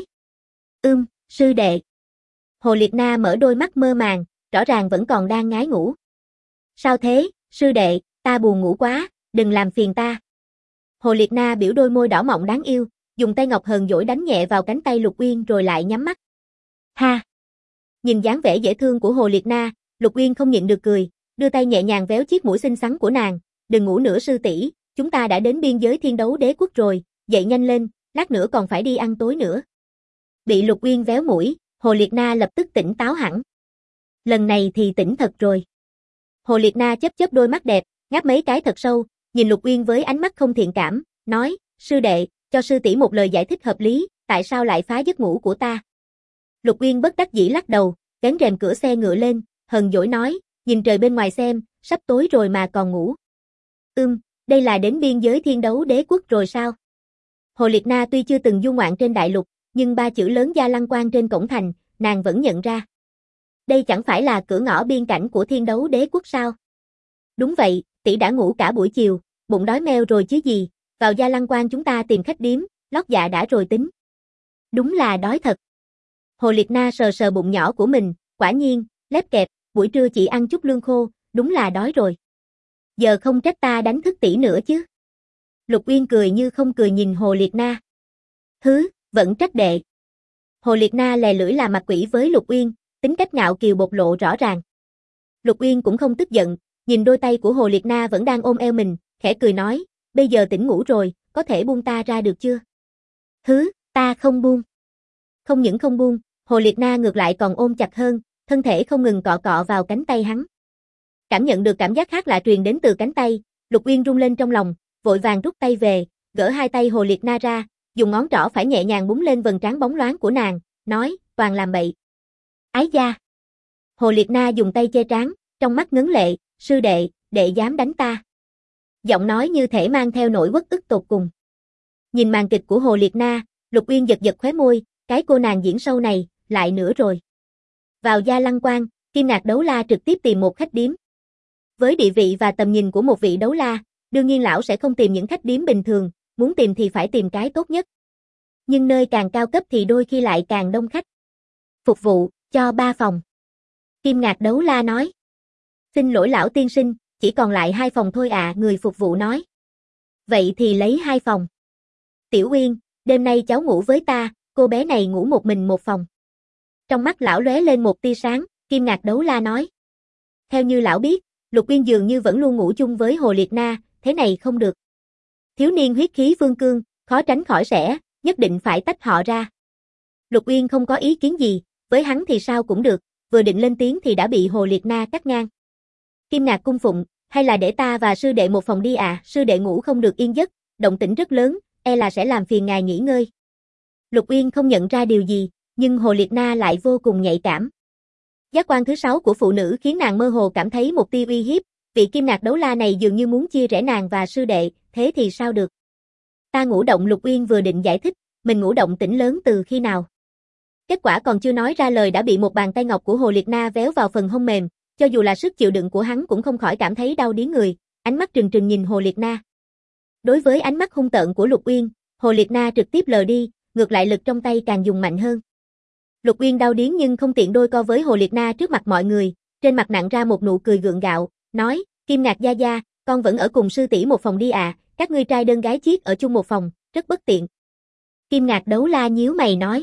Sư đệ." Hồ Liệt Na mở đôi mắt mơ màng, rõ ràng vẫn còn đang ngái ngủ. "Sao thế, sư đệ, ta buồn ngủ quá, đừng làm phiền ta." Hồ Liệt Na biểu đôi môi đỏ mọng đáng yêu, dùng tay ngọc hờn dỗi đánh nhẹ vào cánh tay Lục Uyên rồi lại nhắm mắt. Ha! Nhìn dáng vẻ dễ thương của Hồ Liệt Na, Lục Uyên không nhịn được cười, đưa tay nhẹ nhàng véo chiếc mũi xinh xắn của nàng, "Đừng ngủ nữa sư tỷ, chúng ta đã đến biên giới thiên đấu đế quốc rồi, dậy nhanh lên, lát nữa còn phải đi ăn tối nữa." Bị Lục Uyên véo mũi, Hồ Liệt Na lập tức tỉnh táo hẳn. Lần này thì tỉnh thật rồi. Hồ Liệt Na chớp chớp đôi mắt đẹp, ngáp mấy cái thật sâu, nhìn Lục Uyên với ánh mắt không thiện cảm, nói, "Sư đệ, cho sư tỷ một lời giải thích hợp lý, tại sao lại phá giấc ngủ của ta?" Lục Uyên bất đắc dĩ lắc đầu, vén rèm cửa xe ngựa lên, hờn dỗi nói, "Nhìn trời bên ngoài xem, sắp tối rồi mà còn ngủ." Đây là đến biên giới thiên đấu đế quốc rồi sao?" Hồ Liệt Na tuy chưa từng du ngoạn trên đại lục, nhưng 3 chữ lớn Gia Lăng Quan trên cổng thành, nàng vẫn nhận ra. Đây chẳng phải là cửa ngõ biên cảnh của thiên đấu đế quốc sao? "Đúng vậy, tỷ đã ngủ cả buổi chiều, bụng đói meo rồi chứ gì, vào Gia Lăng Quan chúng ta tìm khách điếm, lót dạ đã rồi tính." "Đúng là đói thật." Hồ Liệt Na sờ sờ bụng nhỏ của mình, quả nhiên, lép kẹp, buổi trưa chỉ ăn chút lương khô, đúng là đói rồi. Giờ không trách ta đánh thức tỷ nữa chứ. Lục Uyên cười như không cười nhìn Hồ Liệt Na. Hứ, vẫn trách đệ. Hồ Liệt Na lè lưỡi làm mặt quỷ với Lục Uyên, tính cách ngạo kiều bộc lộ rõ ràng. Lục Uyên cũng không tức giận, nhìn đôi tay của Hồ Liệt Na vẫn đang ôm eo mình, khẽ cười nói, bây giờ tỉnh ngủ rồi, có thể buông ta ra được chưa? Hứ, ta không buông. Không những không buông, Hồ Liệt Na ngược lại còn ôm chặt hơn, thân thể không ngừng cọ cọ vào cánh tay hắn. Cảm nhận được cảm giác khác lạ truyền đến từ cánh tay, Lục Uyên rung lên trong lòng, vội vàng rút tay về, gỡ hai tay Hồ Liệt Na ra, dùng ngón trỏ phải nhẹ nhàng búng lên vầng trán bóng loáng của nàng, nói, toàn làm bậy. Ái da. Hồ Liệt Na dùng tay che trán, trong mắt ngấn lệ, sư đệ, đệ dám đánh ta. Giọng nói như thể mang theo nỗi uất ức tột cùng. Nhìn màn kịch của Hồ Liệt Na, Lục Uyên giật giật khóe môi, cái cô nàng diễn sâu này, lại nữa rồi. Vào Gia Lăng Quan, Kim Ngạc Đấu La trực tiếp tìm một khách điếm. Với địa vị và tầm nhìn của một vị đấu la, đương nhiên lão sẽ không tìm những khách điếm bình thường, muốn tìm thì phải tìm cái tốt nhất. Nhưng nơi càng cao cấp thì đôi khi lại càng đông khách. Phục vụ, cho 3 phòng. Kim Ngạc Đấu La nói. Xin lỗi lão tiên sinh, chỉ còn lại 2 phòng thôi ạ, người phục vụ nói. Vậy thì lấy 2 phòng. Tiểu Uyên, đêm nay cháu ngủ với ta, cô bé này ngủ một mình một phòng. Trong mắt lão lóe lên một tia sáng, Kim Ngạc Đấu La nói. Theo như lão biết, Lục Uyên dường như vẫn luôn ngủ chung với Hồ Liệt Na, thế này không được. Thiếu niên huyết khí phương cương, khó tránh khỏi sẽ, nhất định phải tách họ ra. Lục Uyên không có ý kiến gì, với hắn thì sao cũng được, vừa định lên tiếng thì đã bị Hồ Liệt Na cắt ngang. Kim Ngạc cung phụng, hay là để ta và sư đệ một phòng đi ạ, sư đệ ngủ không được yên giấc, động tĩnh rất lớn, e là sẽ làm phiền ngài nghỉ ngơi. Lục Uyên không nhận ra điều gì, nhưng Hồ Liệt Na lại vô cùng nhạy cảm. Giác quan thứ 6 của phụ nữ khiến nàng mơ hồ cảm thấy một tia uy hiếp, vị Kim Ngạc Đấu La này dường như muốn chia rẽ nàng và sư đệ, thế thì sao được? Ta ngủ động. Lục Uyên vừa định giải thích, mình ngủ động tĩnh lớn từ khi nào? Kết quả còn chưa nói ra lời đã bị một bàn tay ngọc của Hồ Liệt Na véo vào phần hông mềm, cho dù là sức chịu đựng của hắn cũng không khỏi cảm thấy đau điếng người, ánh mắt trừng trừng nhìn Hồ Liệt Na. Đối với ánh mắt hung tợn của Lục Uyên, Hồ Liệt Na trực tiếp lờ đi, ngược lại lực trong tay càng dùng mạnh hơn. Lục Uyên đau điếng nhưng không tiện đôi co với Hồ Liệt Na trước mặt mọi người, trên mặt nặn ra một nụ cười gượng gạo, nói, Kim Ngạc gia gia, con vẫn ở cùng sư tỷ một phòng đi à, các ngươi trai đơn gái chiếc ở chung một phòng, rất bất tiện. Kim Ngạc Đấu La nhíu mày nói.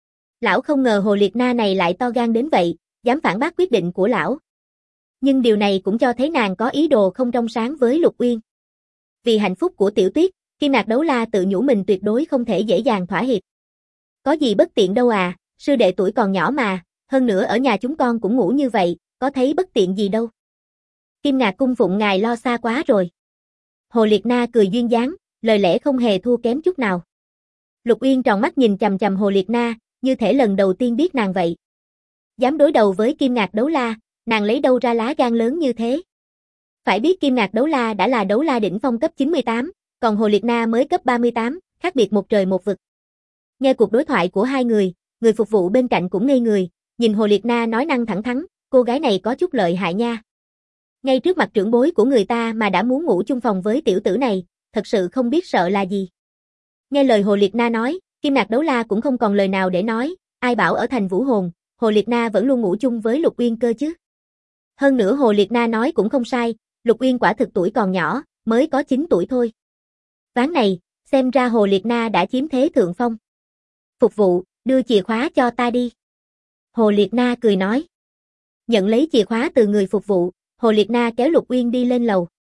Lão không ngờ Hồ Liệt Na này lại to gan đến vậy, dám phản bác quyết định của lão. Nhưng điều này cũng cho thấy nàng có ý đồ không trong sáng với Lục Uyên. Vì hạnh phúc của Tiểu Tuyết, Kim Ngạc Đấu La tự nhủ mình tuyệt đối không thể dễ dàng thỏa hiệp. Có gì bất tiện đâu à, sư đệ tuổi còn nhỏ mà, hơn nữa ở nhà chúng con cũng ngủ như vậy, có thấy bất tiện gì đâu. Kim Ngạc cung phụng ngài lo xa quá rồi. Hồ Liệt Na cười duyên dáng, lời lẽ không hề thua kém chút nào. Lục Uyên tròn mắt nhìn chằm chằm Hồ Liệt Na, như thể lần đầu tiên biết nàng vậy. Dám đối đầu với Kim Ngạc Đấu La, nàng lấy đâu ra lá gan lớn như thế? Phải biết Kim Ngạc Đấu La đã là đấu la đỉnh phong cấp 98, còn Hồ Liệt Na mới cấp 38, khác biệt một trời một vực. Nghe cuộc đối thoại của hai người phục vụ bên cạnh cũng ngây người, nhìn Hồ Liệt Na nói năng thẳng thắn, cô gái này có chút lợi hại nha. Ngay trước mặt trưởng bối của người ta mà đã muốn ngủ chung phòng với tiểu tử này, thật sự không biết sợ là gì. Nghe lời Hồ Liệt Na nói, Kim Ngạc Đấu La cũng không còn lời nào để nói, ai bảo ở thành Vũ Hồn, Hồ Liệt Na vẫn luôn ngủ chung với Lục Uyên cơ chứ. Hơn nữa Hồ Liệt Na nói cũng không sai, Lục Uyên quả thực tuổi còn nhỏ, mới có 9 tuổi thôi. Ván này, xem ra Hồ Liệt Na đã chiếm thế thượng phong. Phục vụ, đưa chìa khóa cho ta đi. Hồ Liệt Na cười nói. Nhận lấy chìa khóa từ người phục vụ, Hồ Liệt Na kéo Lục Uyên đi lên lầu.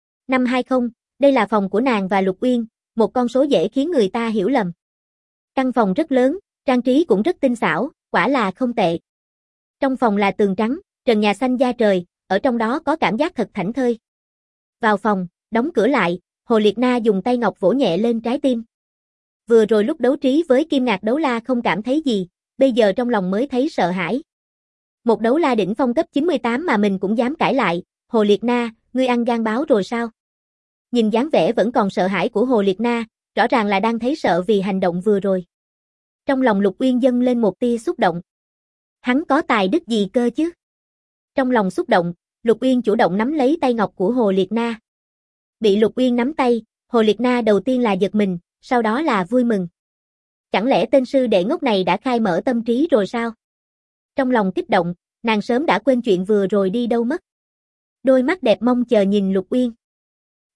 520, đây là phòng của nàng và Lục Uyên, một con số dễ khiến người ta hiểu lầm. Căn phòng rất lớn, trang trí cũng rất tinh xảo, quả là không tệ. Trong phòng là tường trắng, trần nhà xanh da trời, ở trong đó có cảm giác thật thảnh thơi. Vào phòng, đóng cửa lại, Hồ Liệt Na dùng tay ngọc vỗ nhẹ lên trái tim. Vừa rồi lúc đấu trí với Kim Ngạc Đấu La không cảm thấy gì, bây giờ trong lòng mới thấy sợ hãi. Một đấu la đỉnh phong cấp 98 mà mình cũng dám cãi lại, Hồ Liệt Na, ngươi ăn gan báo rồi sao? Nhìn dáng vẻ vẫn còn sợ hãi của Hồ Liệt Na, rõ ràng là đang thấy sợ vì hành động vừa rồi. Trong lòng Lục Uyên dâng lên một tia xúc động. Hắn có tài đức gì cơ chứ? Trong lòng xúc động, Lục Uyên chủ động nắm lấy tay ngọc của Hồ Liệt Na. Bị Lục Uyên nắm tay, Hồ Liệt Na đầu tiên là giật mình, sau đó là vui mừng. Chẳng lẽ tên sư đệ ngốc này đã khai mở tâm trí rồi sao? Trong lòng kích động, nàng sớm đã quên chuyện vừa rồi đi đâu mất. Đôi mắt đẹp mong chờ nhìn Lục Uyên.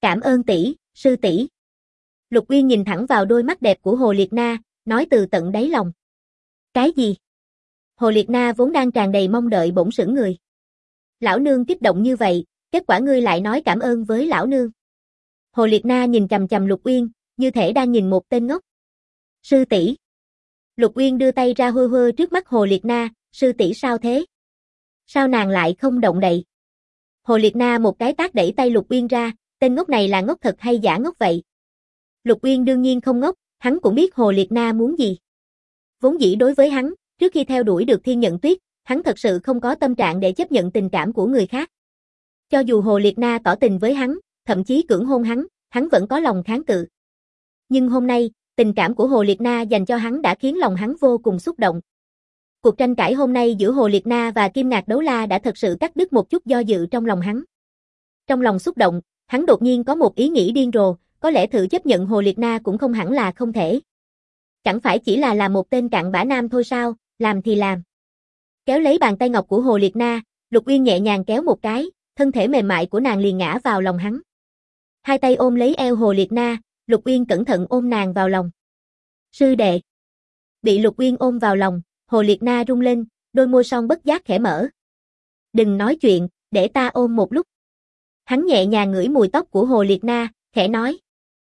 Cảm ơn tỷ, sư tỷ. Lục Uyên nhìn thẳng vào đôi mắt đẹp của Hồ Liệt Na, nói từ tận đáy lòng. Cái gì? Hồ Liệt Na vốn đang tràn đầy mong đợi bỗng sững người. Lão nương kích động như vậy, kết quả ngươi lại nói cảm ơn với lão nương. Hồ Liệt Na nhìn chằm chằm Lục Uyên, như thể đang nhìn một tên ngốc. Sư tỷ. Lục Uyên đưa tay ra hơ hơ trước mắt Hồ Liệt Na, sư tỷ sao thế? Sao nàng lại không động đậy? Hồ Liệt Na một cái tát đẩy tay Lục Uyên ra, tên ngốc này là ngốc thật hay giả ngốc vậy? Lục Uyên đương nhiên không ngốc, hắn cũng biết Hồ Liệt Na muốn gì. Vốn dĩ đối với hắn, trước khi theo đuổi được Thiên Nhận Tuyết, hắn thật sự không có tâm trạng để chấp nhận tình cảm của người khác. Cho dù Hồ Liệt Na tỏ tình với hắn, thậm chí cưỡng hôn hắn vẫn có lòng kháng cự. Nhưng hôm nay, tình cảm của Hồ Liệt Na dành cho hắn đã khiến lòng hắn vô cùng xúc động. Cuộc tranh cãi hôm nay giữa Hồ Liệt Na và Kim Ngạc Đấu La đã thật sự cắt đứt một chút do dự trong lòng hắn. Trong lòng xúc động, hắn đột nhiên có một ý nghĩ điên rồ, có lẽ thử chấp nhận Hồ Liệt Na cũng không hẳn là không thể. Chẳng phải chỉ là một tên cặn bã nam thôi sao, làm thì làm. Kéo lấy bàn tay ngọc của Hồ Liệt Na, Lục Uyên nhẹ nhàng kéo một cái, thân thể mềm mại của nàng liền ngã vào lòng hắn. Hai tay ôm lấy eo Hồ Liệt Na, Lục Uyên cẩn thận ôm nàng vào lòng. Sư đệ. Bị Lục Uyên ôm vào lòng, Hồ Liệt Na rung lên, đôi môi son bất giác khẽ mở. Đừng nói chuyện, để ta ôm một lúc. Hắn nhẹ nhàng ngửi mùi tóc của Hồ Liệt Na, khẽ nói.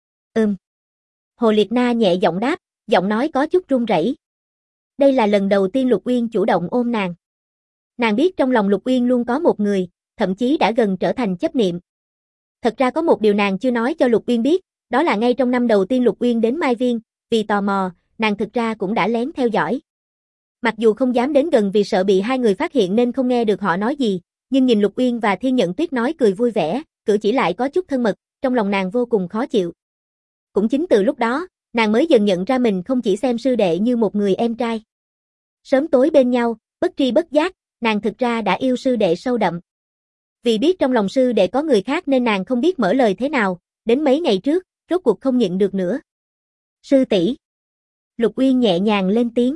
Hồ Liệt Na nhẹ giọng đáp, giọng nói có chút run rẩy. Đây là lần đầu tiên Lục Uyên chủ động ôm nàng. Nàng biết trong lòng Lục Uyên luôn có một người, thậm chí đã gần trở thành chấp niệm. Thật ra có một điều nàng chưa nói cho Lục Uyên biết, đó là ngay trong năm đầu tiên Lục Uyên đến Mai Viên, vì tò mò, nàng thực ra cũng đã lén theo dõi. Mặc dù không dám đến gần vì sợ bị hai người phát hiện nên không nghe được họ nói gì, nhưng nhìn Lục Uyên và Thiên Nhận Tuyết nói cười vui vẻ, cử chỉ lại có chút thân mật, trong lòng nàng vô cùng khó chịu. Cũng chính từ lúc đó, nàng mới dần nhận ra mình không chỉ xem sư đệ như một người em trai. Sớm tối bên nhau, bất tri bất giác, nàng thực ra đã yêu sư đệ sâu đậm. Vì biết trong lòng sư đệ có người khác nên nàng không biết mở lời thế nào, đến mấy ngày trước, rốt cuộc không nhịn được nữa. Sư tỷ. Lục Uyên nhẹ nhàng lên tiếng.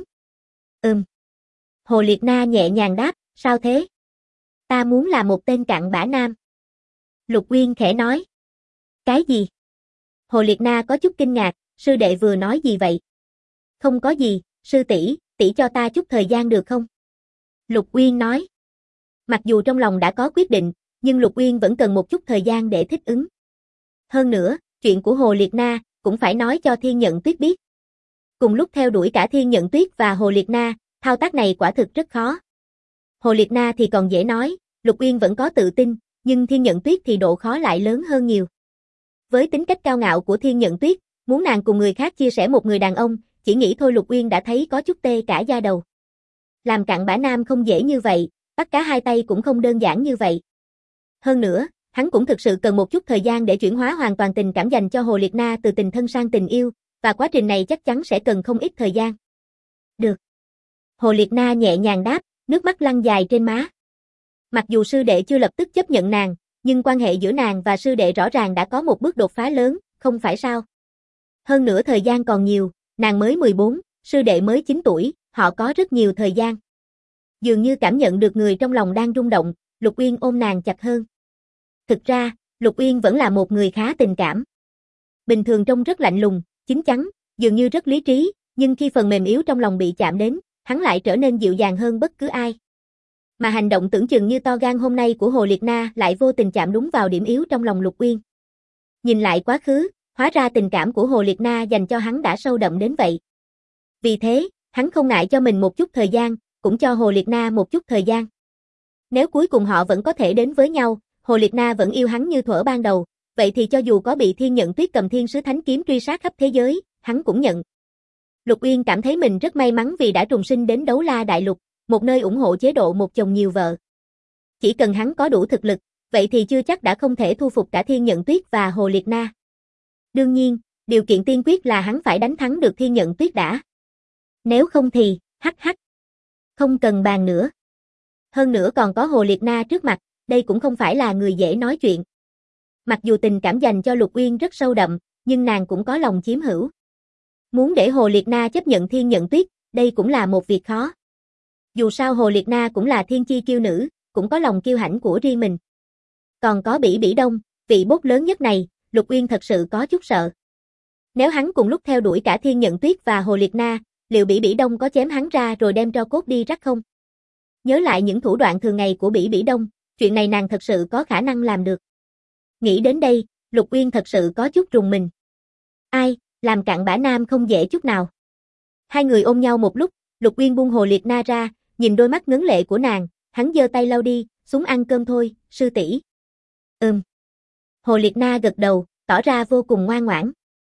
Hồ Liệt Na nhẹ nhàng đáp, sao thế? Ta muốn là một tên cặn bã nam. Lục Uyên khẽ nói. Cái gì? Hồ Liệt Na có chút kinh ngạc, sư đệ vừa nói gì vậy? Không có gì, sư tỷ, tỷ cho ta chút thời gian được không? Lục Uyên nói. Mặc dù trong lòng đã có quyết định, nhưng Lục Uyên vẫn cần một chút thời gian để thích ứng. Hơn nữa, chuyện của Hồ Liệt Na cũng phải nói cho Thiên Nhận Tuyết biết. Cùng lúc theo đuổi cả Thiên Nhận Tuyết và Hồ Liệt Na, thao tác này quả thực rất khó. Hồ Liệt Na thì còn dễ nói, Lục Uyên vẫn có tự tin, nhưng Thiên Nhận Tuyết thì độ khó lại lớn hơn nhiều. Với tính cách cao ngạo của Thiên Nhận Tuyết, muốn nàng cùng người khác chia sẻ một người đàn ông, chỉ nghĩ thôi Lục Uyên đã thấy có chút tê cả da đầu. Làm cặn bã nam không dễ như vậy, bắt cá hai tay cũng không đơn giản như vậy. Hơn nữa, hắn cũng thực sự cần một chút thời gian để chuyển hóa hoàn toàn tình cảm dành cho Hồ Liệt Na từ tình thân sang tình yêu, và quá trình này chắc chắn sẽ cần không ít thời gian. Được. Hồ Liệt Na nhẹ nhàng đáp, nước mắt lăn dài trên má. Mặc dù sư đệ chưa lập tức chấp nhận nàng, nhưng quan hệ giữa nàng và sư đệ rõ ràng đã có một bước đột phá lớn, không phải sao? Hơn nữa thời gian còn nhiều, nàng mới 14, sư đệ mới 9 tuổi, họ có rất nhiều thời gian. Dường như cảm nhận được người trong lòng đang rung động, Lục Uyên ôm nàng chặt hơn. Thực ra, Lục Uyên vẫn là một người khá tình cảm. Bình thường trông rất lạnh lùng, chín chắn, dường như rất lý trí, nhưng khi phần mềm yếu trong lòng bị chạm đến, hắn lại trở nên dịu dàng hơn bất cứ ai. Mà hành động tưởng chừng như to gan hôm nay của Hồ Liệt Na lại vô tình chạm đúng vào điểm yếu trong lòng Lục Uyên. Nhìn lại quá khứ, hóa ra tình cảm của Hồ Liệt Na dành cho hắn đã sâu đậm đến vậy. Vì thế, hắn không ngại cho mình một chút thời gian, cũng cho Hồ Liệt Na một chút thời gian. Nếu cuối cùng họ vẫn có thể đến với nhau, Hồ Liệt Na vẫn yêu hắn như thuở ban đầu, vậy thì cho dù có bị Thiên Nhận Tuyết cầm Thiên Sứ Thánh Kiếm truy sát khắp thế giới, hắn cũng nhận. Lục Uyên cảm thấy mình rất may mắn vì đã trùng sinh đến Đấu La Đại Lục, một nơi ủng hộ chế độ một chồng nhiều vợ. Chỉ cần hắn có đủ thực lực, vậy thì chưa chắc đã không thể thu phục cả Thiên Nhận Tuyết và Hồ Liệt Na. Đương nhiên, điều kiện tiên quyết là hắn phải đánh thắng được Thiên Nhận Tuyết đã. Nếu không thì, hắc. Không cần bàn nữa. Hơn nữa còn có Hồ Liệt Na trước mặt, đây cũng không phải là người dễ nói chuyện. Mặc dù tình cảm dành cho Lục Uyên rất sâu đậm, nhưng nàng cũng có lòng chiếm hữu. Muốn để Hồ Liệt Na chấp nhận Thiên Nhận Tuyết, đây cũng là một việc khó. Dù sao Hồ Liệt Na cũng là thiên chi kiêu nữ, cũng có lòng kiêu hãnh của riêng mình. Còn có Bỉ Bỉ Đông, vị bốt lớn nhất này, Lục Uyên thật sự có chút sợ. Nếu hắn cùng lúc theo đuổi cả Thiên Nhận Tuyết và Hồ Liệt Na, liệu Bỉ Bỉ Đông có chém hắn ra rồi đem tro cốt đi rắc không? Nhớ lại những thủ đoạn thường ngày của Bỉ Bỉ Đông, chuyện này nàng thật sự có khả năng làm được. Nghĩ đến đây, Lục Uyên thật sự có chút rùng mình. Ai, làm cặn bã nam không dễ chút nào. Hai người ôm nhau một lúc, Lục Uyên buông Hồ Liệt Na ra, nhìn đôi mắt ngấn lệ của nàng, hắn giơ tay lau đi, xuống ăn cơm thôi, sư tỷ. Hồ Liệt Na gật đầu, tỏ ra vô cùng ngoan ngoãn.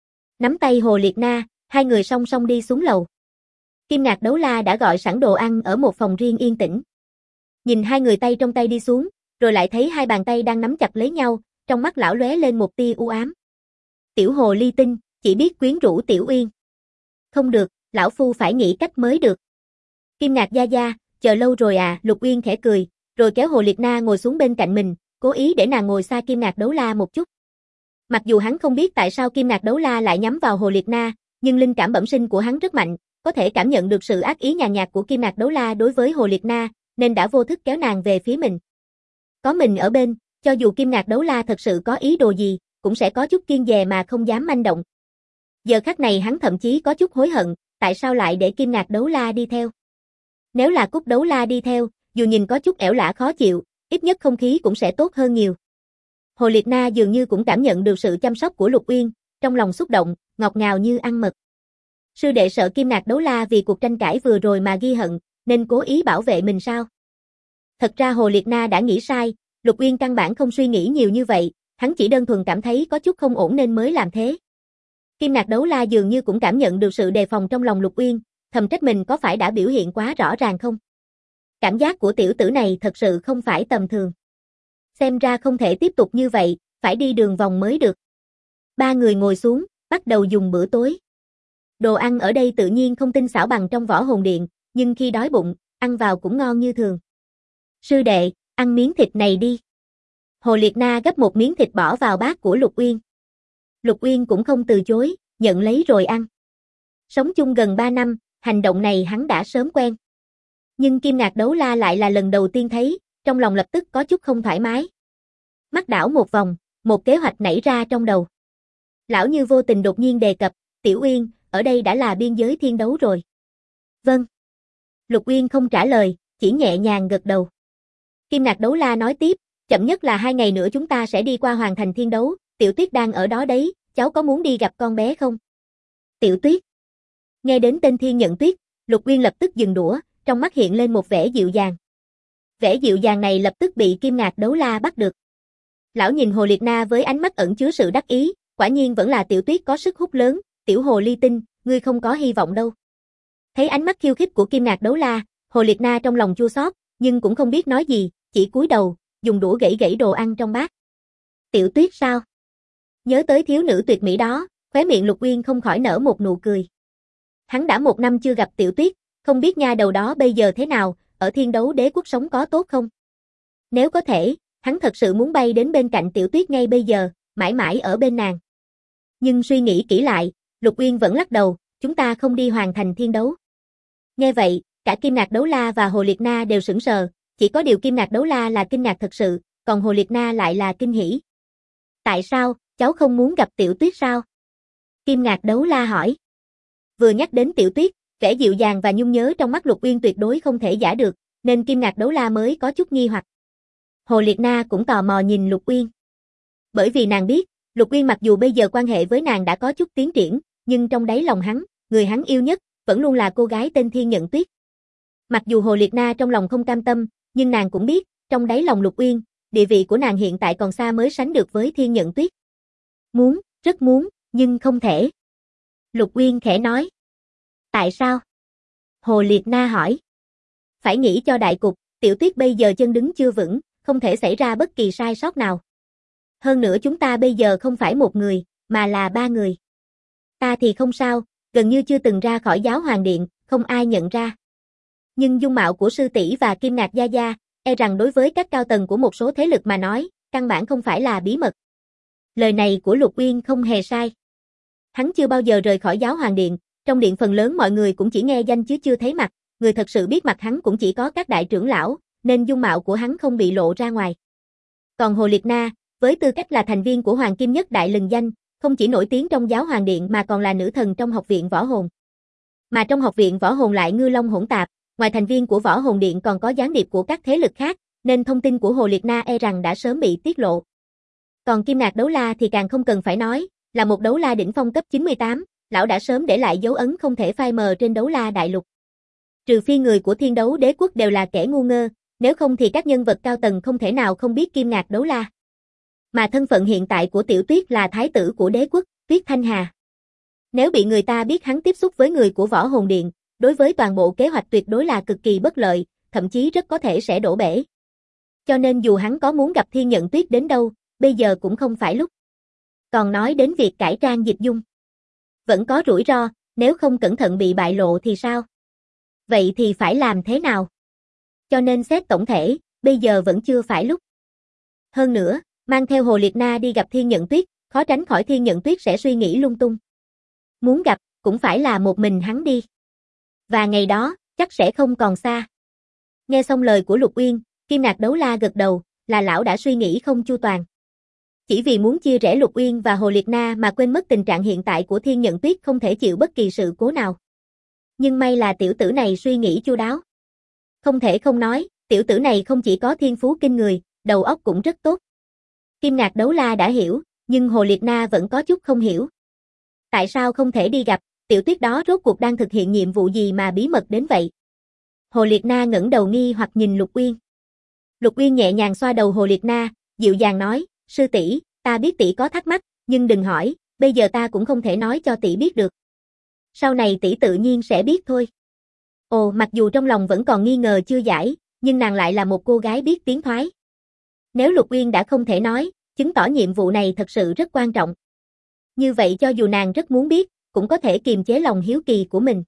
Nắm tay Hồ Liệt Na, hai người song song đi xuống lầu. Kim Ngạc Đấu La đã gọi sẵn đồ ăn ở một phòng riêng yên tĩnh. Nhìn hai người tay trong tay đi xuống, rồi lại thấy hai bàn tay đang nắm chặt lấy nhau, trong mắt lão lóe lên một tia u ám. Tiểu Hồ Ly Tinh, chỉ biết quyến rũ Tiểu Uyên. Không được, lão phu phải nghĩ cách mới được. Kim Ngạc gia gia, chờ lâu rồi à, Lục Uyên khẽ cười, rồi kéo Hồ Liệt Na ngồi xuống bên cạnh mình, cố ý để nàng ngồi xa Kim Ngạc Đấu La một chút. Mặc dù hắn không biết tại sao Kim Ngạc Đấu La lại nhắm vào Hồ Liệt Na, nhưng linh cảm bẩm sinh của hắn rất mạnh, có thể cảm nhận được sự ác ý nhàn nhạt của Kim Ngạc Đấu La đối với Hồ Liệt Na, nên đã vô thức kéo nàng về phía mình. Có mình ở bên, cho dù Kim Ngạc Đấu La thật sự có ý đồ gì, cũng sẽ có chút kiêng dè mà không dám manh động. Giờ khắc này hắn thậm chí có chút hối hận, tại sao lại để Kim Ngạc Đấu La đi theo. Nếu là Cúc Đấu La đi theo, dù nhìn có chút ẻo lả khó chịu, ít nhất không khí cũng sẽ tốt hơn nhiều. Hồ Liệt Na dường như cũng cảm nhận được sự chăm sóc của Lục Uyên, trong lòng xúc động, ngọt ngào như ăn mật. Sư đệ sợ Kim Ngạc Đấu La vì cuộc tranh cãi vừa rồi mà ghi hận, nên cố ý bảo vệ mình sao? Thật ra Hồ Liệt Na đã nghĩ sai, Lục Uyên căn bản không suy nghĩ nhiều như vậy, hắn chỉ đơn thuần cảm thấy có chút không ổn nên mới làm thế. Kim Ngạc Đấu La dường như cũng cảm nhận được sự đề phòng trong lòng Lục Uyên, thầm trách mình có phải đã biểu hiện quá rõ ràng không? Cảm giác của tiểu tử này thật sự không phải tầm thường. Xem ra không thể tiếp tục như vậy, phải đi đường vòng mới được. Ba người ngồi xuống, bắt đầu dùng bữa tối. Đồ ăn ở đây tự nhiên không tinh xảo bằng trong Võ Hồn Điện, nhưng khi đói bụng, ăn vào cũng ngon như thường. Sư đệ, ăn miếng thịt này đi. Hồ Liệt Na gấp một miếng thịt bỏ vào bát của Lục Uyên. Lục Uyên cũng không từ chối, nhận lấy rồi ăn. Sống chung gần 3 năm, hành động này hắn đã sớm quen. Nhưng Kim Ngạc Đấu La lại là lần đầu tiên thấy, trong lòng lập tức có chút không thoải mái. Mắt đảo một vòng, một kế hoạch nảy ra trong đầu. Lão như vô tình đột nhiên đề cập, Tiểu Uyên, ở đây đã là biên giới thiên đấu rồi. Vâng. Lục Uyên không trả lời, chỉ nhẹ nhàng gật đầu. Kim Ngạc Đấu La nói tiếp, chậm nhất là 2 ngày nữa chúng ta sẽ đi qua Hoàng Thành Thiên Đấu, Tiểu Tuyết đang ở đó đấy, cháu có muốn đi gặp con bé không? Tiểu Tuyết. Nghe đến tên Thiên Nhận Tuyết, Lục Uyên lập tức dừng đũa, trong mắt hiện lên một vẻ dịu dàng. Vẻ dịu dàng này lập tức bị Kim Ngạc Đấu La bắt được. Lão nhìn Hồ Liệt Na với ánh mắt ẩn chứa sự đắc ý, quả nhiên vẫn là Tiểu Tuyết có sức hút lớn, Tiểu Hồ Ly Tinh, ngươi không có hy vọng đâu. Thấy ánh mắt khiêu khích của Kim Ngạc Đấu La, Hồ Liệt Na trong lòng chua xót, nhưng cũng không biết nói gì, chỉ cúi đầu, dùng đũa gẩy gẩy đồ ăn trong bát. Tiểu Tuyết sao? Nhớ tới thiếu nữ tuyệt mỹ đó, khóe miệng Lục Uyên không khỏi nở một nụ cười. Hắn đã 1 năm chưa gặp Tiểu Tuyết, không biết nha đầu đó bây giờ thế nào, ở Thiên Đấu Đế quốc sống có tốt không? Nếu có thể, hắn thật sự muốn bay đến bên cạnh Tiểu Tuyết ngay bây giờ, mãi mãi ở bên nàng. Nhưng suy nghĩ kỹ lại, Lục Uyên vẫn lắc đầu, chúng ta không đi Hoàng Thành Thiên Đấu. Nghe vậy, cả Kim Ngạc Đấu La và Hồ Liệt Na đều sững sờ, chỉ có điều Kim Ngạc Đấu La là kinh ngạc thật sự, còn Hồ Liệt Na lại là kinh hỉ. Tại sao, cháu không muốn gặp Tiểu Tuyết sao? Kim Ngạc Đấu La hỏi. Vừa nhắc đến Tiểu Tuyết, vẻ dịu dàng và nhung nhớ trong mắt Lục Uyên tuyệt đối không thể giả được, nên Kim Ngạc Đấu La mới có chút nghi hoặc. Hồ Liệt Na cũng tò mò nhìn Lục Uyên. Bởi vì nàng biết, Lục Uyên mặc dù bây giờ quan hệ với nàng đã có chút tiến triển, nhưng trong đáy lòng hắn, người hắn yêu nhất, vẫn luôn là cô gái tên Thiên Nhận Tuyết. Mặc dù Hồ Liệt Na trong lòng không cam tâm, nhưng nàng cũng biết, trong đáy lòng Lục Uyên, địa vị của nàng hiện tại còn xa mới sánh được với Thiên Nhận Tuyết. Muốn, rất muốn, nhưng không thể. Lục Uyên khẽ nói. Tại sao? Hồ Liệt Na hỏi. Phải nghĩ cho đại cục, Tiểu Tuyết bây giờ chân đứng chưa vững, không thể xảy ra bất kỳ sai sót nào. Hơn nữa chúng ta bây giờ không phải 1 người, mà là 3 người. Ta thì không sao, gần như chưa từng ra khỏi giáo hoàng điện, không ai nhận ra. Nhưng dung mạo của sư tỷ và Kim Ngạc gia gia, e rằng đối với các cao tầng của một số thế lực mà nói, căn bản không phải là bí mật. Lời này của Lục Uyên không hề sai. Hắn chưa bao giờ rời khỏi giáo hoàng điện, trong điện phần lớn mọi người cũng chỉ nghe danh chứ chưa thấy mặt, người thật sự biết mặt hắn cũng chỉ có các đại trưởng lão, nên dung mạo của hắn không bị lộ ra ngoài. Còn Hồ Liệt Na, với tư cách là thành viên của Hoàng Kim Nhất Đại lừng danh, không chỉ nổi tiếng trong giáo hoàng điện mà còn là nữ thần trong học viện võ hồn. Mà trong học viện võ hồn lại ngư long hỗn tạp, ngoài thành viên của võ hồn điện còn có gián điệp của các thế lực khác, nên thông tin của Hồ Liệt Na e rằng đã sớm bị tiết lộ. Còn Kim Ngạc Đấu La thì càng không cần phải nói, là một đấu la đỉnh phong cấp 98, lão đã sớm để lại dấu ấn không thể phai mờ trên đấu la đại lục. Trừ phi người của Thiên Đấu Đế quốc đều là kẻ ngu ngơ, nếu không thì các nhân vật cao tầng không thể nào không biết Kim Ngạc Đấu La. Mà thân phận hiện tại của Tiểu Tuyết là thái tử của đế quốc, Tuyết Thanh Hà. Nếu bị người ta biết hắn tiếp xúc với người của Võ Hồn Điện, đối với toàn bộ kế hoạch tuyệt đối là cực kỳ bất lợi, thậm chí rất có thể sẽ đổ bể. Cho nên dù hắn có muốn gặp Thiên Nhận Tuyết đến đâu, bây giờ cũng không phải lúc. Còn nói đến việc cải trang dịch dung, vẫn có rủi ro, nếu không cẩn thận bị bại lộ thì sao? Vậy thì phải làm thế nào? Cho nên xét tổng thể, bây giờ vẫn chưa phải lúc. Hơn nữa, mang theo Hồ Liệt Na đi gặp Thiên Nhận Tuyết, khó tránh khỏi Thiên Nhận Tuyết sẽ suy nghĩ lung tung. Muốn gặp, cũng phải là một mình hắn đi. Và ngày đó, chắc sẽ không còn xa. Nghe xong lời của Lục Uyên, Kim Ngạc Đấu La gật đầu, là lão đã suy nghĩ không chu toàn. Chỉ vì muốn chia rẽ Lục Uyên và Hồ Liệt Na mà quên mất tình trạng hiện tại của Thiên Nhận Tuyết không thể chịu bất kỳ sự cố nào. Nhưng may là tiểu tử này suy nghĩ chu đáo. Không thể không nói, tiểu tử này không chỉ có thiên phú kinh người, đầu óc cũng rất tốt. Kim Ngạc Đấu La đã hiểu, nhưng Hồ Liệt Na vẫn có chút không hiểu. Tại sao không thể đi gặp, tiểu tuyết đó rốt cuộc đang thực hiện nhiệm vụ gì mà bí mật đến vậy? Hồ Liệt Na ngẩng đầu nghi hoặc nhìn Lục Uyên. Lục Uyên nhẹ nhàng xoa đầu Hồ Liệt Na, dịu dàng nói, sư tỷ, ta biết tỷ có thắc mắc, nhưng đừng hỏi, bây giờ ta cũng không thể nói cho tỷ biết được. Sau này tỷ tự nhiên sẽ biết thôi. Ồ, mặc dù trong lòng vẫn còn nghi ngờ chưa giải, nhưng nàng lại là một cô gái biết tiến thoái. Nếu Lục Uyên đã không thể nói, chứng tỏ nhiệm vụ này thật sự rất quan trọng. Như vậy cho dù nàng rất muốn biết, cũng có thể kiềm chế lòng hiếu kỳ của mình.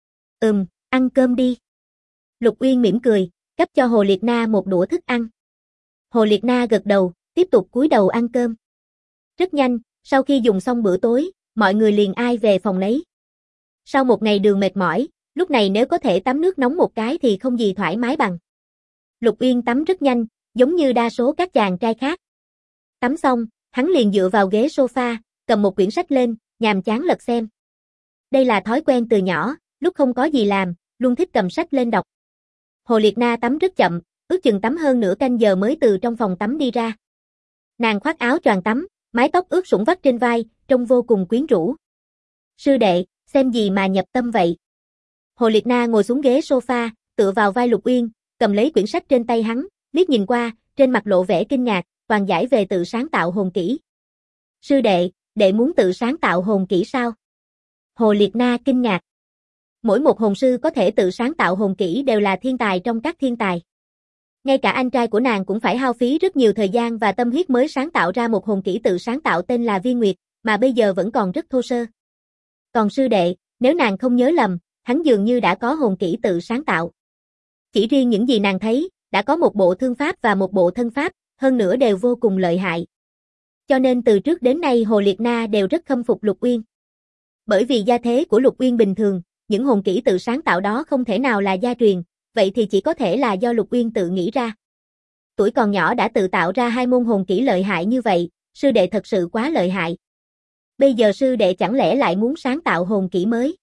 Ăn cơm đi. Lục Uyên mỉm cười, cấp cho Hồ Liệt Na một đũa thức ăn. Hồ Liệt Na gật đầu, tiếp tục cúi đầu ăn cơm. Rất nhanh, sau khi dùng xong bữa tối, mọi người liền ai về phòng nấy. Sau một ngày đường mệt mỏi, lúc này nếu có thể tắm nước nóng một cái thì không gì thoải mái bằng. Lục Uyên tắm rất nhanh, giống như đa số các chàng trai khác. Tắm xong, hắn liền dựa vào ghế sofa, cầm một quyển sách lên, nhàm chán lật xem. Đây là thói quen từ nhỏ, lúc không có gì làm, luôn thích cầm sách lên đọc. Hồ Liệt Na tắm rất chậm, ước chừng tắm hơn nửa canh giờ mới từ trong phòng tắm đi ra. Nàng khoác áo choàng tắm, mái tóc ướt sũng vắt trên vai, trông vô cùng quyến rũ. Sư đệ, xem gì mà nhập tâm vậy? Hồ Liệt Na ngồi xuống ghế sofa, tựa vào vai Lục Uyên, cầm lấy quyển sách trên tay hắn, liếc nhìn qua, trên mặt lộ vẻ kinh ngạc, toàn giải về tự sáng tạo hồn kỹ. Sư đệ, đệ muốn tự sáng tạo hồn kỹ sao? Hồ Liệt Na kinh ngạc. Mỗi một hồn sư có thể tự sáng tạo hồn kỹ đều là thiên tài trong các thiên tài. Ngay cả anh trai của nàng cũng phải hao phí rất nhiều thời gian và tâm huyết mới sáng tạo ra một hồn kỹ tự sáng tạo tên là Viên Nguyệt, mà bây giờ vẫn còn rất thô sơ. Còn sư đệ, nếu nàng không nhớ lầm, hắn dường như đã có hồn kỹ tự sáng tạo. Chỉ riêng những gì nàng thấy, đã có một bộ thương pháp và một bộ thân pháp, hơn nữa đều vô cùng lợi hại. Cho nên từ trước đến nay Hồ Liệt Na đều rất khâm phục Lục Uyên. Bởi vì gia thế của Lục Uyên bình thường, những hồn kỹ tự sáng tạo đó không thể nào là gia truyền, vậy thì chỉ có thể là do Lục Uyên tự nghĩ ra. Tuổi còn nhỏ đã tự tạo ra hai môn hồn kỹ lợi hại như vậy, sư đệ thật sự quá lợi hại. Bây giờ sư đệ chẳng lẽ lại muốn sáng tạo hồn kỹ mới?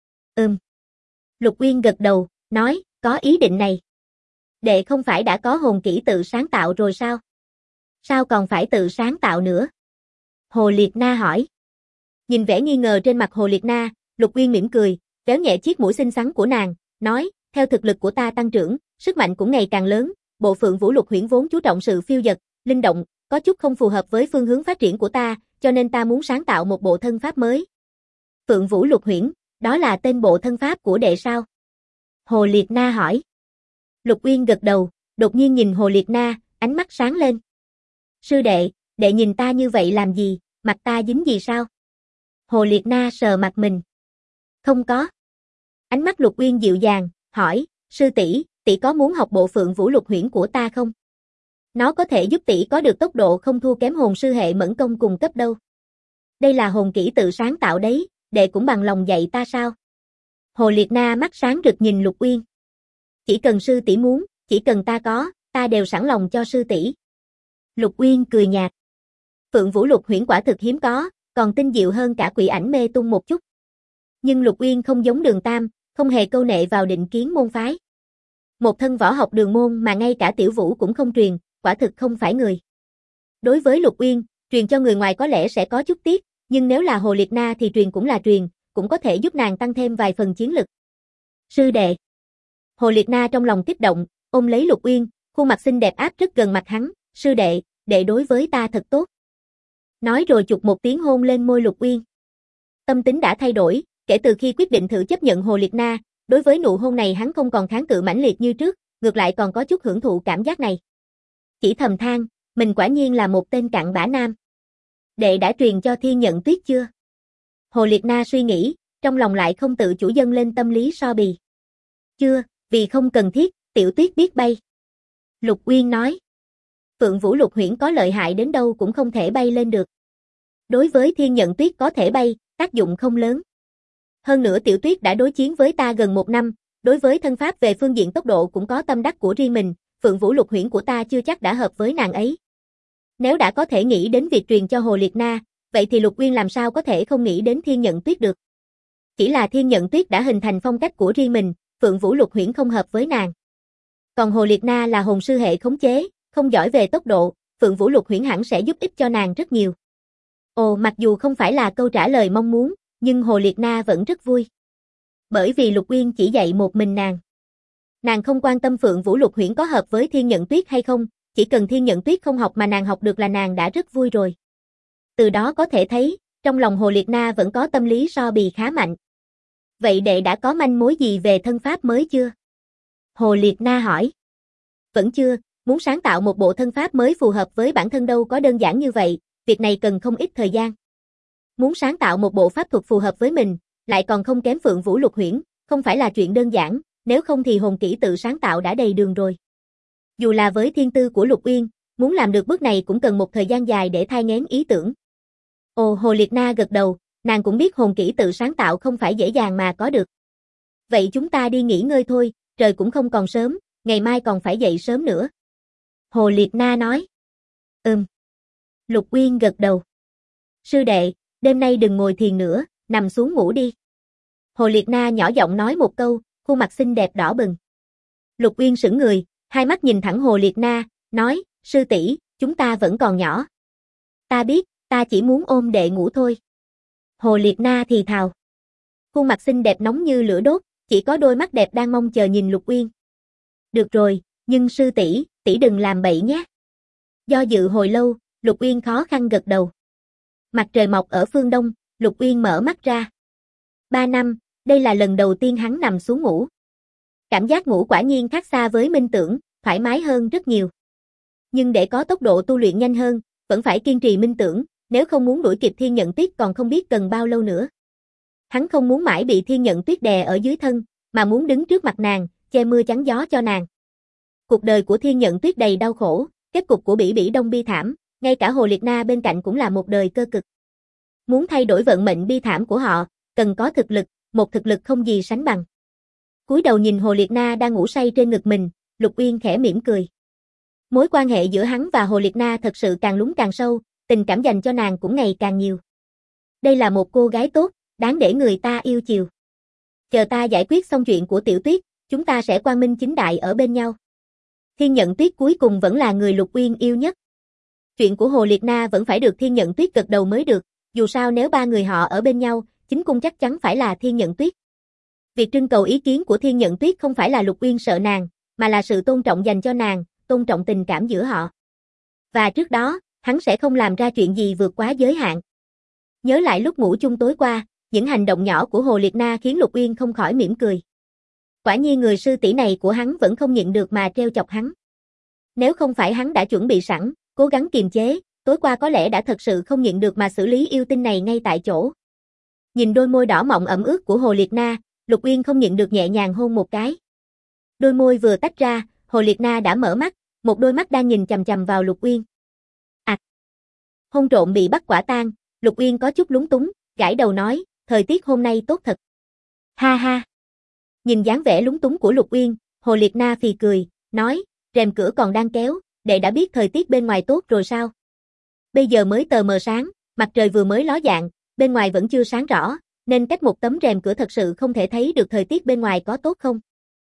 Lục Uyên gật đầu, nói, có ý định này. Đệ không phải đã có hồn kỹ tự sáng tạo rồi sao? Sao còn phải tự sáng tạo nữa? Hồ Liệt Na hỏi. Nhìn vẻ nghi ngờ trên mặt Hồ Liệt Na, Lục Uyên mỉm cười, véo nhẹ chiếc mũi xinh xắn của nàng, nói, theo thực lực của ta tăng trưởng, sức mạnh cũng ngày càng lớn, bộ Phượng Vũ Lục Huyễn vốn chú trọng sự phiêu dật, linh động, có chút không phù hợp với phương hướng phát triển của ta, cho nên ta muốn sáng tạo một bộ thân pháp mới. Phượng Vũ Lục Huyễn, đó là tên bộ thân pháp của đệ sao? Hồ Liệt Na hỏi. Lục Uyên gật đầu, đột nhiên nhìn Hồ Liệt Na, ánh mắt sáng lên. Sư đệ, đệ nhìn ta như vậy làm gì, mặt ta dính gì sao? Hồ Liệt Na sờ mặt mình. Không có. Ánh mắt Lục Uyên dịu dàng, hỏi, sư tỷ, tỷ có muốn học bộ Phượng Vũ Lục Huyễn của ta không? Nó có thể giúp tỷ có được tốc độ không thua kém hồn sư hệ mẫn công cùng cấp đâu. Đây là hồn kỹ tự sáng tạo đấy, đệ cũng bằng lòng dạy ta sao? Hồ Liệt Na mắt sáng rực nhìn Lục Uyên. Chỉ cần sư tỷ muốn, chỉ cần ta có, ta đều sẵn lòng cho sư tỷ. Lục Uyên cười nhạt. Phượng Vũ Lục Huyễn quả thực hiếm có, còn tinh diệu hơn cả Quỷ Ảnh Mê Tung một chút. Nhưng Lục Uyên không giống Đường Tam, không hề câu nệ vào định kiến môn phái. Một thân võ học đường môn mà ngay cả Tiểu Vũ cũng không truyền, quả thực không phải người. Đối với Lục Uyên, truyền cho người ngoài có lẽ sẽ có chút tiếc, nhưng nếu là Hồ Liệt Na thì truyền cũng là truyền, cũng có thể giúp nàng tăng thêm vài phần chiến lực. Sư đệ. Hồ Liệt Na trong lòng kích động, ôm lấy Lục Uyên, khuôn mặt xinh đẹp áp rất gần mặt hắn, sư đệ, đệ đối với ta thật tốt. Nói rồi chụp một tiếng hôn lên môi Lục Uyên. Tâm tính đã thay đổi, kể từ khi quyết định thử chấp nhận Hồ Liệt Na, đối với nụ hôn này hắn không còn kháng cự mãnh liệt như trước, ngược lại còn có chút hưởng thụ cảm giác này. Chỉ thầm than, mình quả nhiên là một tên cặn bã nam. Đệ đã truyền cho Thiên Nhận Tuyết chưa? Hồ Liệt Na suy nghĩ, trong lòng lại không tự chủ dâng lên tâm lý so bì. Chưa, vì không cần thiết, Tiểu Tuyết biết bay. Lục Uyên nói. Phượng Vũ Lục Huyễn có lợi hại đến đâu cũng không thể bay lên được. Đối với Thiên Nhận Tuyết có thể bay, tác dụng không lớn. Hơn nữa Tiểu Tuyết đã đối chiến với ta gần 1 năm, đối với thân pháp về phương diện tốc độ cũng có tâm đắc của riêng mình, Phượng Vũ Lục Huyễn của ta chưa chắc đã hợp với nàng ấy. Nếu đã có thể nghĩ đến việc truyền cho Hồ Liệt Na, vậy thì Lục Uyên làm sao có thể không nghĩ đến Thiên Nhận Tuyết được. Chỉ là Thiên Nhận Tuyết đã hình thành phong cách của riêng mình, Phượng Vũ Lục Huyễn không hợp với nàng. Còn Hồ Liệt Na là hồn sư hệ khống chế, không giỏi về tốc độ, Phượng Vũ Lục Huyễn hẳn sẽ giúp ích cho nàng rất nhiều. Ồ, mặc dù không phải là câu trả lời mong muốn, nhưng Hồ Liệt Na vẫn rất vui. Bởi vì Lục Uyên chỉ dạy một mình nàng. Nàng không quan tâm Phượng Vũ Lục Huyễn có hợp với Thiên Nhận Tuyết hay không, chỉ cần Thiên Nhận Tuyết không học mà nàng học được là nàng đã rất vui rồi. Từ đó có thể thấy, trong lòng Hồ Liệt Na vẫn có tâm lý so bì khá mạnh. Vậy đệ đã có manh mối gì về thân pháp mới chưa? Hồ Liệt Na hỏi. Vẫn chưa, muốn sáng tạo một bộ thân pháp mới phù hợp với bản thân đâu có đơn giản như vậy, việc này cần không ít thời gian. Muốn sáng tạo một bộ pháp thuật phù hợp với mình, lại còn không kém Phượng Vũ Lục Huyễn, không phải là chuyện đơn giản, nếu không thì hồn kỹ tự sáng tạo đã đầy đường rồi. Dù là với thiên tư của Lục Uyên, muốn làm được bước này cũng cần một thời gian dài để thai nghén ý tưởng. Ồ, Hồ Liệt Na gật đầu, nàng cũng biết hồn kỹ tự sáng tạo không phải dễ dàng mà có được. Vậy chúng ta đi nghỉ ngơi thôi, trời cũng không còn sớm, ngày mai còn phải dậy sớm nữa. Hồ Liệt Na nói. Lục Uyên gật đầu. Sư đệ, đêm nay đừng ngồi thiền nữa, nằm xuống ngủ đi. Hồ Liệt Na nhỏ giọng nói một câu, khuôn mặt xinh đẹp đỏ bừng. Lục Uyên sững người, hai mắt nhìn thẳng Hồ Liệt Na, nói, sư tỷ, chúng ta vẫn còn nhỏ. Ta biết, ta chỉ muốn ôm đệ ngủ thôi. Hồ Liệt Na thì thào. Khuôn mặt xinh đẹp nóng như lửa đốt, chỉ có đôi mắt đẹp đang mong chờ nhìn Lục Uyên. Được rồi, nhưng sư tỷ, tỷ đừng làm bậy nhé. Do dự hồi lâu, Lục Uyên khó khăn gật đầu. Mặt trời mọc ở phương đông, Lục Uyên mở mắt ra. 3 năm, đây là lần đầu tiên hắn nằm xuống ngủ. Cảm giác ngủ quả nhiên khác xa với minh tưởng, thoải mái hơn rất nhiều. Nhưng để có tốc độ tu luyện nhanh hơn, vẫn phải kiên trì minh tưởng, nếu không muốn đuổi kịp Thiên Nhận Tuyết còn không biết cần bao lâu nữa. Hắn không muốn mãi bị Thiên Nhận Tuyết đè ở dưới thân, mà muốn đứng trước mặt nàng, che mưa chắn gió cho nàng. Cuộc đời của Thiên Nhận Tuyết đầy đau khổ, kết cục của Bỉ Bỉ Đông bi thảm, ngay cả Hồ Liệt Na bên cạnh cũng là một đời cơ cực. Muốn thay đổi vận mệnh bi thảm của họ, cần có thực lực, một thực lực không gì sánh bằng. Cúi đầu nhìn Hồ Liệt Na đang ngủ say trên ngực mình, Lục Uyên khẽ mỉm cười. Mối quan hệ giữa hắn và Hồ Liệt Na thật sự càng lún càng sâu, tình cảm dành cho nàng cũng ngày càng nhiều. Đây là một cô gái tốt, đáng để người ta yêu chiều. Chờ ta giải quyết xong chuyện của Tiểu Tuyết, chúng ta sẽ quang minh chính đại ở bên nhau. Thiên Nhận Tuyết cuối cùng vẫn là người Lục Uyên yêu nhất. Chuyện của Hồ Liệt Na vẫn phải được Thiên Nhận Tuyết gật đầu mới được, dù sao nếu 3 người họ ở bên nhau, chính cung chắc chắn phải là Thiên Nhận Tuyết. Việc trưng cầu ý kiến của Thiên Nhận Tuyết không phải là Lục Uyên sợ nàng, mà là sự tôn trọng dành cho nàng, tôn trọng tình cảm giữa họ. Và trước đó, hắn sẽ không làm ra chuyện gì vượt quá giới hạn. Nhớ lại lúc ngủ chung tối qua, những hành động nhỏ của Hồ Liệt Na khiến Lục Uyên không khỏi mỉm cười. Quả nhiên người sư tỷ này của hắn vẫn không nhịn được mà trêu chọc hắn. Nếu không phải hắn đã chuẩn bị sẵn, cố gắng kiềm chế, tối qua có lẽ đã thật sự không nhịn được mà xử lý yêu tinh này ngay tại chỗ. Nhìn đôi môi đỏ mọng ẩm ướt của Hồ Liệt Na, Lục Uyên không nhịn được nhẹ nhàng hôn một cái. Đôi môi vừa tách ra, Hồ Liệt Na đã mở mắt, một đôi mắt đang nhìn chằm chằm vào Lục Uyên. Hôn trộm bị bắt quả tang, Lục Uyên có chút lúng túng, gãi đầu nói, thời tiết hôm nay tốt thật. Ha ha. Nhìn dáng vẻ lúng túng của Lục Uyên, Hồ Liệt Na phì cười, nói, rèm cửa còn đang kéo, đệ đã biết thời tiết bên ngoài tốt rồi sao? Bây giờ mới tờ mờ sáng, mặt trời vừa mới ló dạng, bên ngoài vẫn chưa sáng rõ, nên cách một tấm rèm cửa thật sự không thể thấy được thời tiết bên ngoài có tốt không.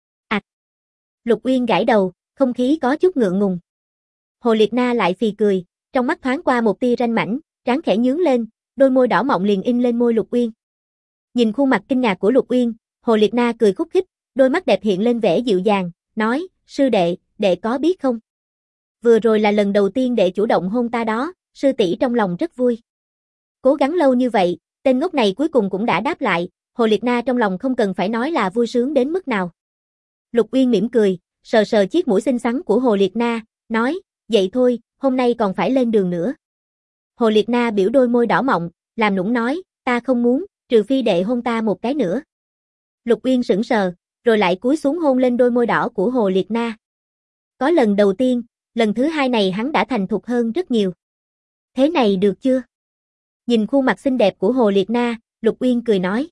Lục Uyên gãi đầu, không khí có chút ngượng ngùng. Hồ Liệt Na lại phì cười, trong mắt thoáng qua một tia ranh mãnh, trán khẽ nhướng lên, đôi môi đỏ mọng liền in lên môi Lục Uyên. Nhìn khuôn mặt kinh ngạc của Lục Uyên, Hồ Liệt Na cười khúc khích, đôi mắt đẹp hiện lên vẻ dịu dàng, nói, sư đệ, đệ có biết không? Vừa rồi là lần đầu tiên đệ chủ động hôn ta đó, sư tỷ trong lòng rất vui. Cố gắng lâu như vậy, tên ngốc này cuối cùng cũng đã đáp lại, Hồ Liệt Na trong lòng không cần phải nói là vui sướng đến mức nào. Lục Uyên mỉm cười, sờ sờ chiếc mũi xinh xắn của Hồ Liệt Na, nói, vậy thôi, hôm nay còn phải lên đường nữa. Hồ Liệt Na biểu đôi môi đỏ mọng, làm nũng nói, ta không muốn, trừ phi đệ hôn ta một cái nữa. Lục Uyên sững sờ, rồi lại cúi xuống hôn lên đôi môi đỏ của Hồ Liệt Na. Có lần đầu tiên, lần thứ hai này hắn đã thành thục hơn rất nhiều. Thế này được chưa? Nhìn khuôn mặt xinh đẹp của Hồ Liệt Na, Lục Uyên cười nói.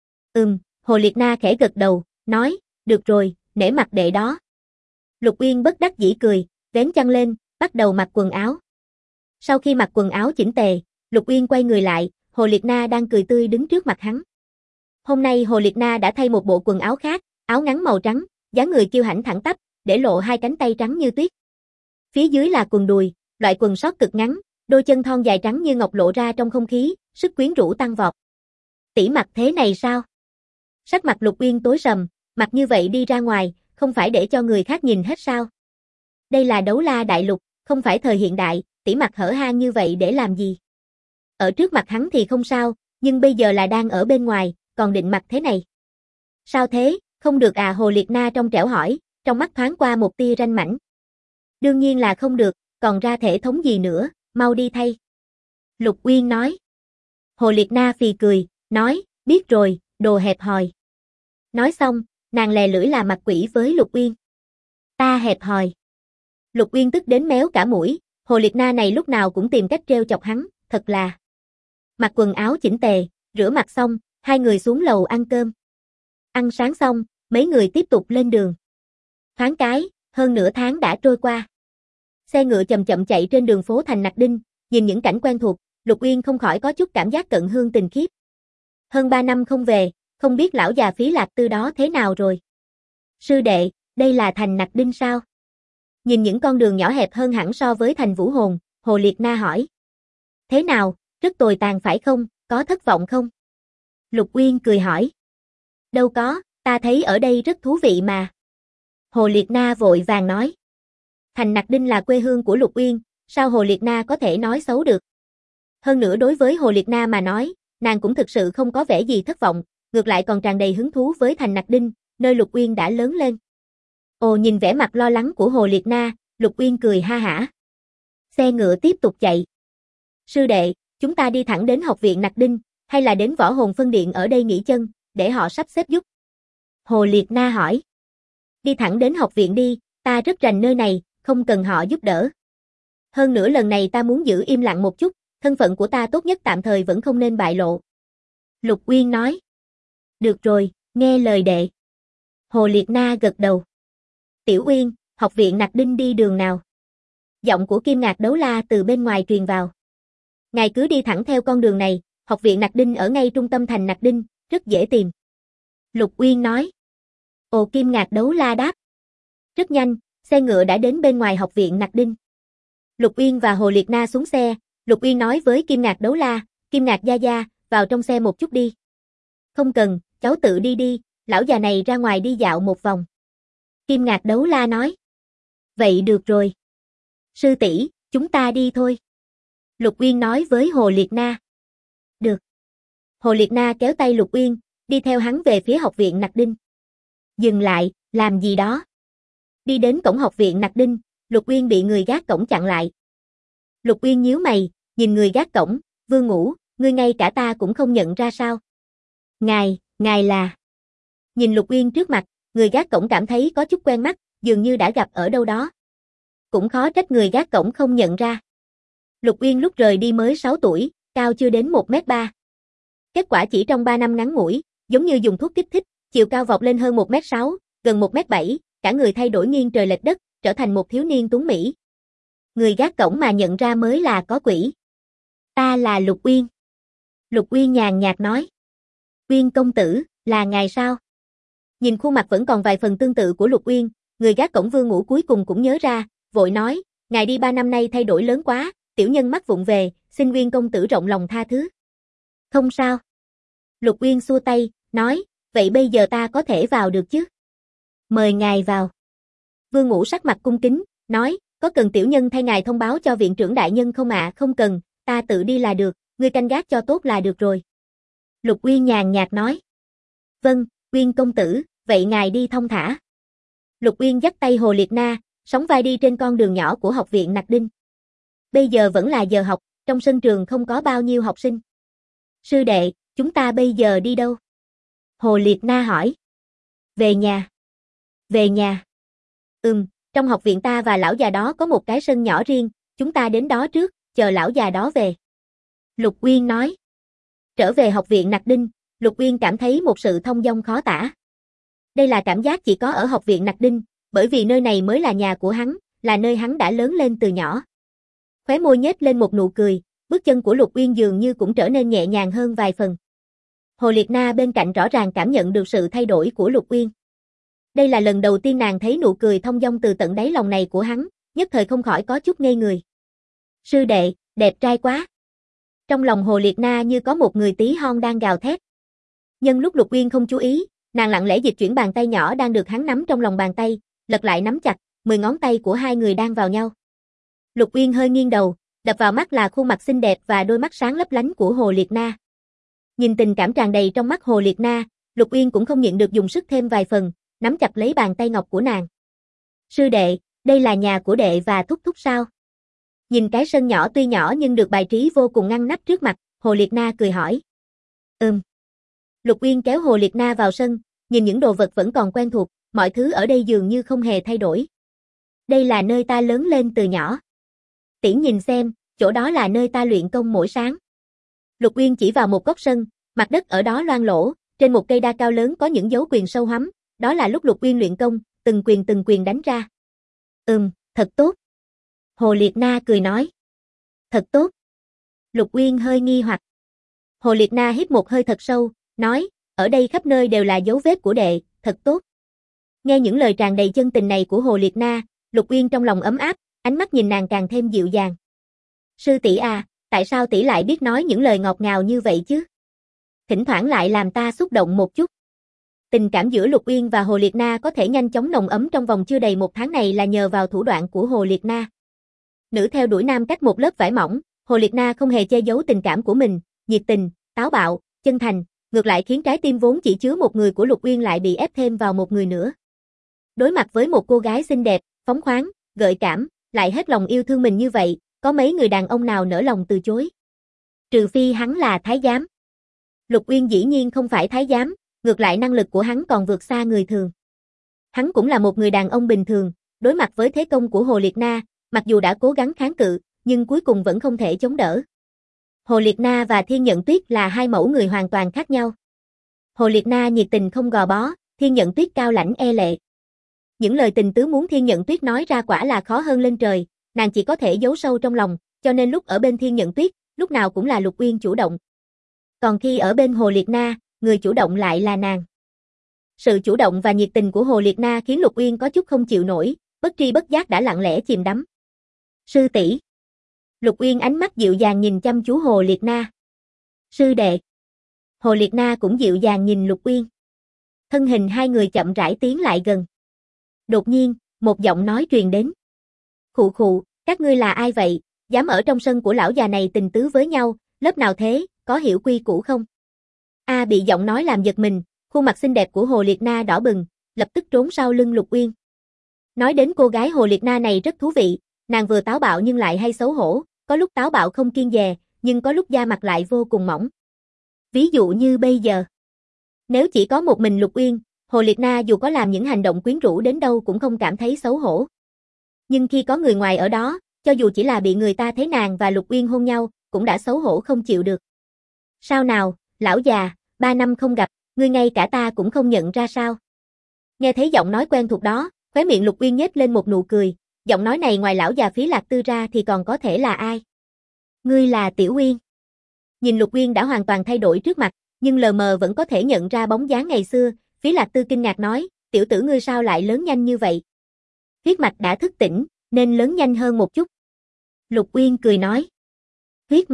Hồ Liệt Na khẽ gật đầu, nói, được rồi, nể mặt đệ đó. Lục Uyên bất đắc dĩ cười, vén chăn lên, bắt đầu mặc quần áo. Sau khi mặc quần áo chỉnh tề, Lục Uyên quay người lại, Hồ Liệt Na đang cười tươi đứng trước mặt hắn. Hôm nay Hồ Liệt Na đã thay một bộ quần áo khác, áo ngắn màu trắng, dáng người kiêu hãnh thẳng tắp, để lộ hai cánh tay trắng như tuyết. Phía dưới là quần đùi, loại quần sót cực ngắn, đôi chân thon dài trắng như ngọc lộ ra trong không khí, sức quyến rũ tăng vọt. Tỷ mặc thế này sao? Sắc mặt Lục Uyên tối sầm, mặc như vậy đi ra ngoài, không phải để cho người khác nhìn hết sao? Đây là Đấu La Đại Lục, không phải thời hiện đại, tỷ mặc hở hang như vậy để làm gì? Ở trước mặt hắn thì không sao, nhưng bây giờ là đang ở bên ngoài, còn định mặc thế này. Sao thế, không được à? Hồ Liệt Na trong trẻo hỏi, trong mắt thoáng qua một tia ranh mãnh. Đương nhiên là không được, còn ra thể thống gì nữa, mau đi thay. Lục Uyên nói. Hồ Liệt Na phì cười, nói, biết rồi, đồ hẹp hòi. Nói xong, nàng lè lưỡi là mặt quỷ với Lục Uyên. Ta hẹp hòi. Lục Uyên tức đến méo cả mũi, Hồ Liệt Na này lúc nào cũng tìm cách trêu chọc hắn, thật là. Mặc quần áo chỉnh tề, rửa mặt xong, hai người xuống lầu ăn cơm. Ăn sáng xong, mấy người tiếp tục lên đường. Thoáng cái, hơn nửa tháng đã trôi qua. Xe ngựa chậm chậm chạy trên đường phố thành Nặc Đinh, nhìn những cảnh quen thuộc, Lục Uyên không khỏi có chút cảm giác cận hương tình khiếp. Hơn 3 năm không về, không biết lão già Phí Lạc Tư đó thế nào rồi. Sư đệ, đây là thành Nặc Đinh sao? Nhìn những con đường nhỏ hẹp hơn hẳn so với thành Vũ Hồn, Hồ Liệt Na hỏi. Thế nào, rất tồi tàn phải không, có thất vọng không? Lục Uyên cười hỏi. Đâu có, ta thấy ở đây rất thú vị mà. Hồ Liệt Na vội vàng nói. Thành Nặc Đinh là quê hương của Lục Uyên, sao Hồ Liệt Na có thể nói xấu được? Hơn nữa đối với Hồ Liệt Na mà nói, nàng cũng thực sự không có vẻ gì thất vọng, ngược lại còn tràn đầy hứng thú với thành Nặc Đinh, nơi Lục Uyên đã lớn lên. Ồ, nhìn vẻ mặt lo lắng của Hồ Liệt Na, Lục Uyên cười ha hả. Xe ngựa tiếp tục chạy. Sư đệ, chúng ta đi thẳng đến học viện Nặc Đinh, hay là đến Võ Hồn Phân Điện ở đây nghỉ chân, để họ sắp xếp giúp? Hồ Liệt Na hỏi. Đi thẳng đến học viện đi, ta rất rành nơi này, không cần họ giúp đỡ. Hơn nữa lần này ta muốn giữ im lặng một chút, thân phận của ta tốt nhất tạm thời vẫn không nên bại lộ. Lục Uyên nói. Được rồi, nghe lời đệ. Hồ Liệt Na gật đầu. Tiểu Uyên, học viện Nặc Đinh đi đường nào? Giọng của Kim Ngạc Đấu La từ bên ngoài truyền vào. Ngài cứ đi thẳng theo con đường này, học viện Nặc Đinh ở ngay trung tâm thành Nặc Đinh, rất dễ tìm. Lục Uyên nói. Ồ, Kim Ngạc Đấu La đáp. Rất nhanh, xe ngựa đã đến bên ngoài học viện Nặc Đinh. Lục Uyên và Hồ Liệt Na xuống xe, Lục Uyên nói với Kim Ngạc Đấu La, Kim Ngạc gia gia, vào trong xe một chút đi. Không cần, cháu tự đi đi, lão già này ra ngoài đi dạo một vòng. Kim Ngạc Đấu La nói. Vậy được rồi. Sư tỷ, chúng ta đi thôi. Lục Uyên nói với Hồ Liệt Na. Được. Hồ Liệt Na kéo tay Lục Uyên, đi theo hắn về phía học viện Nặc Đinh. Dừng lại, làm gì đó? Đi đến cổng học viện Nặc Đinh, Lục Uyên bị người gác cổng chặn lại. Lục Uyên nhíu mày, nhìn người gác cổng, Vương Ngũ, ngươi ngay cả ta cũng không nhận ra sao? Ngài là... Nhìn Lục Uyên trước mặt, người gác cổng cảm thấy có chút quen mắt, dường như đã gặp ở đâu đó. Cũng khó trách người gác cổng không nhận ra. Lục Uyên lúc rời đi mới 6 tuổi, cao chưa đến 1m3. Kết quả chỉ trong 3 năm ngắn ngủi, giống như dùng thuốc kích thích, chiều cao vọt lên hơn 1m6, gần 1m7, cả người thay đổi nghiêng trời lệch đất, trở thành một thiếu niên tuấn mỹ. Người gác cổng mà nhận ra mới là có quỷ. Ta là Lục Uyên. Lục Uyên nhàn nhạt nói. Uyên công tử, là ngài sao? Nhìn khuôn mặt vẫn còn vài phần tương tự của Lục Uyên, người gác cổng Vương Ngũ cuối cùng cũng nhớ ra, vội nói, ngài đi 3 năm nay thay đổi lớn quá, tiểu nhân mắc vụng về, xin Uyên công tử rộng lòng tha thứ. Không sao. Lục Uyên xua tay, nói, vậy bây giờ ta có thể vào được chứ? Mời ngài vào. Vương Ngũ sắc mặt cung kính, nói, có cần tiểu nhân thay ngài thông báo cho viện trưởng đại nhân không ạ? Không cần, ta tự đi là được, ngươi canh gác cho tốt là được rồi. Lục Uyên nhàn nhạt nói. Vâng, Uyên công tử, vậy ngài đi thong thả. Lục Uyên dắt tay Hồ Liệt Na, sóng vai đi trên con đường nhỏ của học viện Nặc Đinh. Bây giờ vẫn là giờ học, trong sân trường không có bao nhiêu học sinh. Sư đệ, chúng ta bây giờ đi đâu? Hồ Liệt Na hỏi. Về nhà. Về nhà. Trong học viện ta và lão già đó có một cái sân nhỏ riêng, chúng ta đến đó trước, chờ lão già đó về. Lục Uyên nói. Trở về học viện Nặc Đinh, Lục Uyên cảm thấy một sự thông dong khó tả. Đây là cảm giác chỉ có ở học viện Nặc Đinh, bởi vì nơi này mới là nhà của hắn, là nơi hắn đã lớn lên từ nhỏ. Khóe môi nhếch lên một nụ cười, bước chân của Lục Uyên dường như cũng trở nên nhẹ nhàng hơn vài phần. Hồ Liệt Na bên cạnh rõ ràng cảm nhận được sự thay đổi của Lục Uyên. Đây là lần đầu tiên nàng thấy nụ cười thông dong từ tận đáy lòng này của hắn, nhất thời không khỏi có chút ngây người. Sư đệ, đẹp trai quá. Trong lòng Hồ Liệt Na như có một người tí hon đang gào thét. Nhân lúc Lục Uyên không chú ý, nàng lặng lẽ dịch chuyển bàn tay nhỏ đang được hắn nắm trong lòng bàn tay, lật lại nắm chặt, 10 ngón tay của hai người đang vào nhau. Lục Uyên hơi nghiêng đầu, đập vào mắt là khuôn mặt xinh đẹp và đôi mắt sáng lấp lánh của Hồ Liệt Na. Nhìn tình cảm tràn đầy trong mắt Hồ Liệt Na, Lục Uyên cũng không nhịn được dùng sức thêm vài phần, nắm chặt lấy bàn tay ngọc của nàng. Sư đệ, đây là nhà của đệ và thúc thúc sao? Nhìn cái sân nhỏ tuy nhỏ nhưng được bài trí vô cùng ngăn nắp trước mặt, Hồ Liệt Na cười hỏi. Lục Uyên kéo Hồ Liệt Na vào sân, nhìn những đồ vật vẫn còn quen thuộc, mọi thứ ở đây dường như không hề thay đổi. Đây là nơi ta lớn lên từ nhỏ. Tỷ nhìn xem, chỗ đó là nơi ta luyện công mỗi sáng. Lục Uyên chỉ vào một góc sân, mặt đất ở đó loang lỗ, trên một cây đa cao lớn có những dấu quyền sâu hoắm, đó là lúc Lục Uyên luyện công, từng quyền đánh ra. Thật tốt. Hồ Liệt Na cười nói. Thật tốt. Lục Uyên hơi nghi hoặc. Hồ Liệt Na hít một hơi thật sâu, nói, ở đây khắp nơi đều là dấu vết của đệ, thật tốt. Nghe những lời tràn đầy chân tình này của Hồ Liệt Na, Lục Uyên trong lòng ấm áp, ánh mắt nhìn nàng càng thêm dịu dàng. Sư tỷ à, tại sao tỷ lại biết nói những lời ngọt ngào như vậy chứ? Thỉnh thoảng lại làm ta xúc động một chút. Tình cảm giữa Lục Uyên và Hồ Liệt Na có thể nhanh chóng nồng ấm trong vòng chưa đầy 1 tháng này là nhờ vào thủ đoạn của Hồ Liệt Na. Nữ theo đuổi nam cách một lớp vải mỏng, Hồ Liệt Na không hề che giấu tình cảm của mình, nhiệt tình, táo bạo, chân thành, ngược lại khiến trái tim vốn chỉ chứa một người của Lục Uyên lại bị ép thêm vào một người nữa. Đối mặt với một cô gái xinh đẹp, phóng khoáng, gợi cảm, lại hết lòng yêu thương mình như vậy, có mấy người đàn ông nào nỡ lòng từ chối. Trừ phi hắn là thái giám. Lục Uyên dĩ nhiên không phải thái giám, ngược lại năng lực của hắn còn vượt xa người thường. Hắn cũng là một người đàn ông bình thường, đối mặt với thế công của Hồ Liệt Na, mặc dù đã cố gắng kháng cự, nhưng cuối cùng vẫn không thể chống đỡ. Hồ Liệt Na và Thiên Nhận Tuyết là hai mẫu người hoàn toàn khác nhau. Hồ Liệt Na nhiệt tình không gò bó, Thiên Nhận Tuyết cao lãnh e lệ. Những lời tình tứ muốn Thiên Nhận Tuyết nói ra quả là khó hơn lên trời, nàng chỉ có thể giấu sâu trong lòng, cho nên lúc ở bên Thiên Nhận Tuyết, lúc nào cũng là Lục Uyên chủ động. Còn khi ở bên Hồ Liệt Na, người chủ động lại là nàng. Sự chủ động và nhiệt tình của Hồ Liệt Na khiến Lục Uyên có chút không chịu nổi, bất tri bất giác đã lặng lẽ chìm đắm. Sư tỷ. Lục Uyên ánh mắt dịu dàng nhìn chăm chú Hồ Liệt Na. Sư đệ. Hồ Liệt Na cũng dịu dàng nhìn Lục Uyên. Thân hình hai người chậm rãi tiến lại gần. Đột nhiên, một giọng nói truyền đến. Khụ khụ, các ngươi là ai vậy, dám ở trong sân của lão già này tình tứ với nhau, lớp nào thế, có hiểu quy củ không? Bị giọng nói làm giật mình, khuôn mặt xinh đẹp của Hồ Liệt Na đỏ bừng, lập tức trốn sau lưng Lục Uyên. Nói đến cô gái Hồ Liệt Na này rất thú vị, nàng vừa táo bạo nhưng lại hay xấu hổ, có lúc táo bạo không kiêng dè, nhưng có lúc da mặt lại vô cùng mỏng. Ví dụ như bây giờ. Nếu chỉ có một mình Lục Uyên, Hồ Liệt Na dù có làm những hành động quyến rũ đến đâu cũng không cảm thấy xấu hổ. Nhưng khi có người ngoài ở đó, cho dù chỉ là bị người ta thấy nàng và Lục Uyên hôn nhau, cũng đã xấu hổ không chịu được. Sao nào, lão già, 3 năm không gặp, ngươi ngay cả ta cũng không nhận ra sao? Nghe thấy giọng nói quen thuộc đó, khóe miệng Lục Uyên nhếch lên một nụ cười, giọng nói này ngoài lão già Phí Lạc Tư ra thì còn có thể là ai? Ngươi là Tiểu Uyên. Nhìn Lục Uyên đã hoàn toàn thay đổi trước mặt, nhưng lờ mờ vẫn có thể nhận ra bóng dáng ngày xưa, Phí Lạc Tư kinh ngạc nói, tiểu tử ngươi sao lại lớn nhanh như vậy? Huyết mạch đã thức tỉnh, nên lớn nhanh hơn một chút. Lục Uyên cười nói. Huyết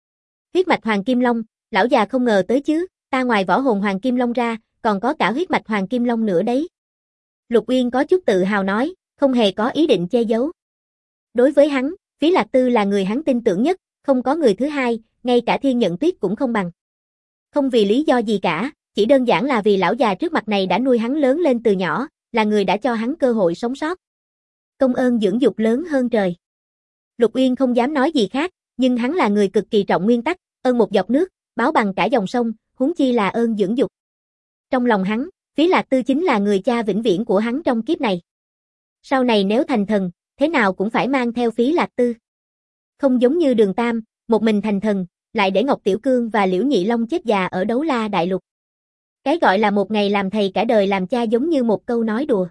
mạch Hoàng Kim Long, lão già không ngờ tới chứ, ta ngoài võ hồn Hoàng Kim Long ra, còn có cả huyết mạch Hoàng Kim Long nữa đấy. Lục Uyên có chút tự hào nói, không hề có ý định che giấu. Đối với hắn, Phí Lạc Tư là người hắn tin tưởng nhất, không có người thứ hai, ngay cả Thiên Nhận Tuyết cũng không bằng. Không vì lý do gì cả, chỉ đơn giản là vì lão già trước mặt này đã nuôi hắn lớn lên từ nhỏ, là người đã cho hắn cơ hội sống sót. Công ơn dưỡng dục lớn hơn trời. Lục Uyên không dám nói gì khác, nhưng hắn là người cực kỳ trọng nguyên tắc, ơn một giọt nước, báo bằng cả dòng sông, huống chi là ơn dưỡng dục. Trong lòng hắn, Phí Lạc Tư chính là người cha vĩnh viễn của hắn trong kiếp này. Sau này nếu thành thần, thế nào cũng phải mang theo Phí Lạc Tư. Không giống như Đường Tam, một mình thành thần, lại để Ngọc Tiểu Cương và Liễu Nhị Long chết già ở Đấu La Đại Lục. Cái gọi là một ngày làm thầy cả đời làm cha giống như một câu nói đùa.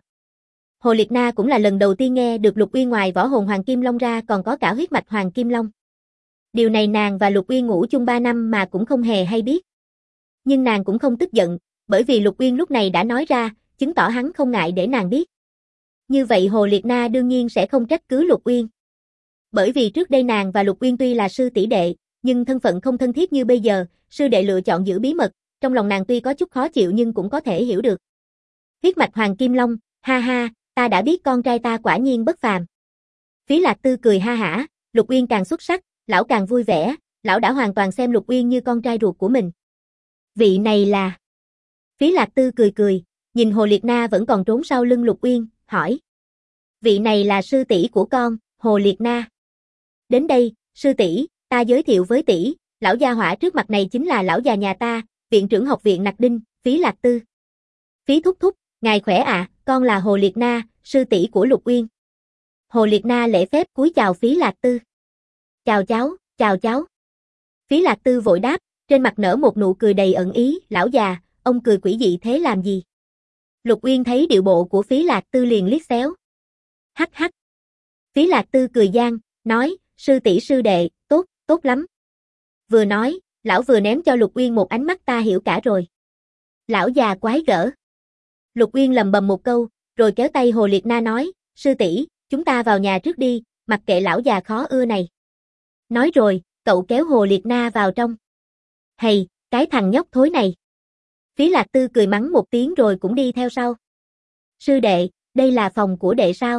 Hồ Liệt Na cũng là lần đầu tiên nghe được Lục Uyên ngoài võ hồn Hoàng Kim Long ra còn có cả huyết mạch Hoàng Kim Long. Điều này nàng và Lục Uyên ngủ chung 3 năm mà cũng không hề hay biết. Nhưng nàng cũng không tức giận, bởi vì Lục Uyên lúc này đã nói ra, chứng tỏ hắn không ngại để nàng biết. Như vậy Hồ Liệt Na đương nhiên sẽ không trách cứ Lục Uyên. Bởi vì trước đây nàng và Lục Uyên tuy là sư tỷ đệ, nhưng thân phận không thân thiết như bây giờ, sư đệ lựa chọn giữ bí mật, trong lòng nàng tuy có chút khó chịu nhưng cũng có thể hiểu được. Huyết mạch Hoàng Kim Long, ha ha, ta đã biết con trai ta quả nhiên bất phàm. Phí Lạc Tư cười ha hả, Lục Uyên càng xuất sắc, lão càng vui vẻ, lão đã hoàn toàn xem Lục Uyên như con trai ruột của mình. Vị này là... Phí Lạc Tư cười cười, nhìn Hồ Liệt Na vẫn còn trốn sau lưng Lục Uyên, hỏi. Vị này là sư tỷ của con, Hồ Liệt Na. Đến đây, sư tỷ, ta giới thiệu với tỷ, lão gia hỏa trước mặt này chính là lão già nhà ta, viện trưởng học viện Nặc Đinh, Phí Lạc Tư. Phí thúc thúc, ngài khỏe ạ, con là Hồ Liệt Na, sư tỷ của Lục Uyên. Hồ Liệt Na lễ phép cúi chào Phí Lạc Tư. Chào cháu, chào cháu. Phí Lạc Tư vội đáp, trên mặt nở một nụ cười đầy ẩn ý, lão già, ông cười quỷ dị thế làm gì? Lục Uyên thấy điệu bộ của Phí Lạc Tư liền liếc xéo. Hắc hắc. Phí Lạc Tư cười gian, nói, sư tỷ sư đệ, tốt, tốt lắm. Vừa nói, lão vừa ném cho Lục Uyên một ánh mắt ta hiểu cả rồi. Lão già quái gở. Lục Uyên lầm bầm một câu, rồi kéo tay Hồ Liệt Na nói, sư tỷ, chúng ta vào nhà trước đi, mặc kệ lão già khó ưa này. Nói rồi, cậu kéo Hồ Liệt Na vào trong. Hầy, cái thằng nhóc thối này. Phí Lạc Tư cười mắng một tiếng rồi cũng đi theo sau. Sư đệ, đây là phòng của đệ sao?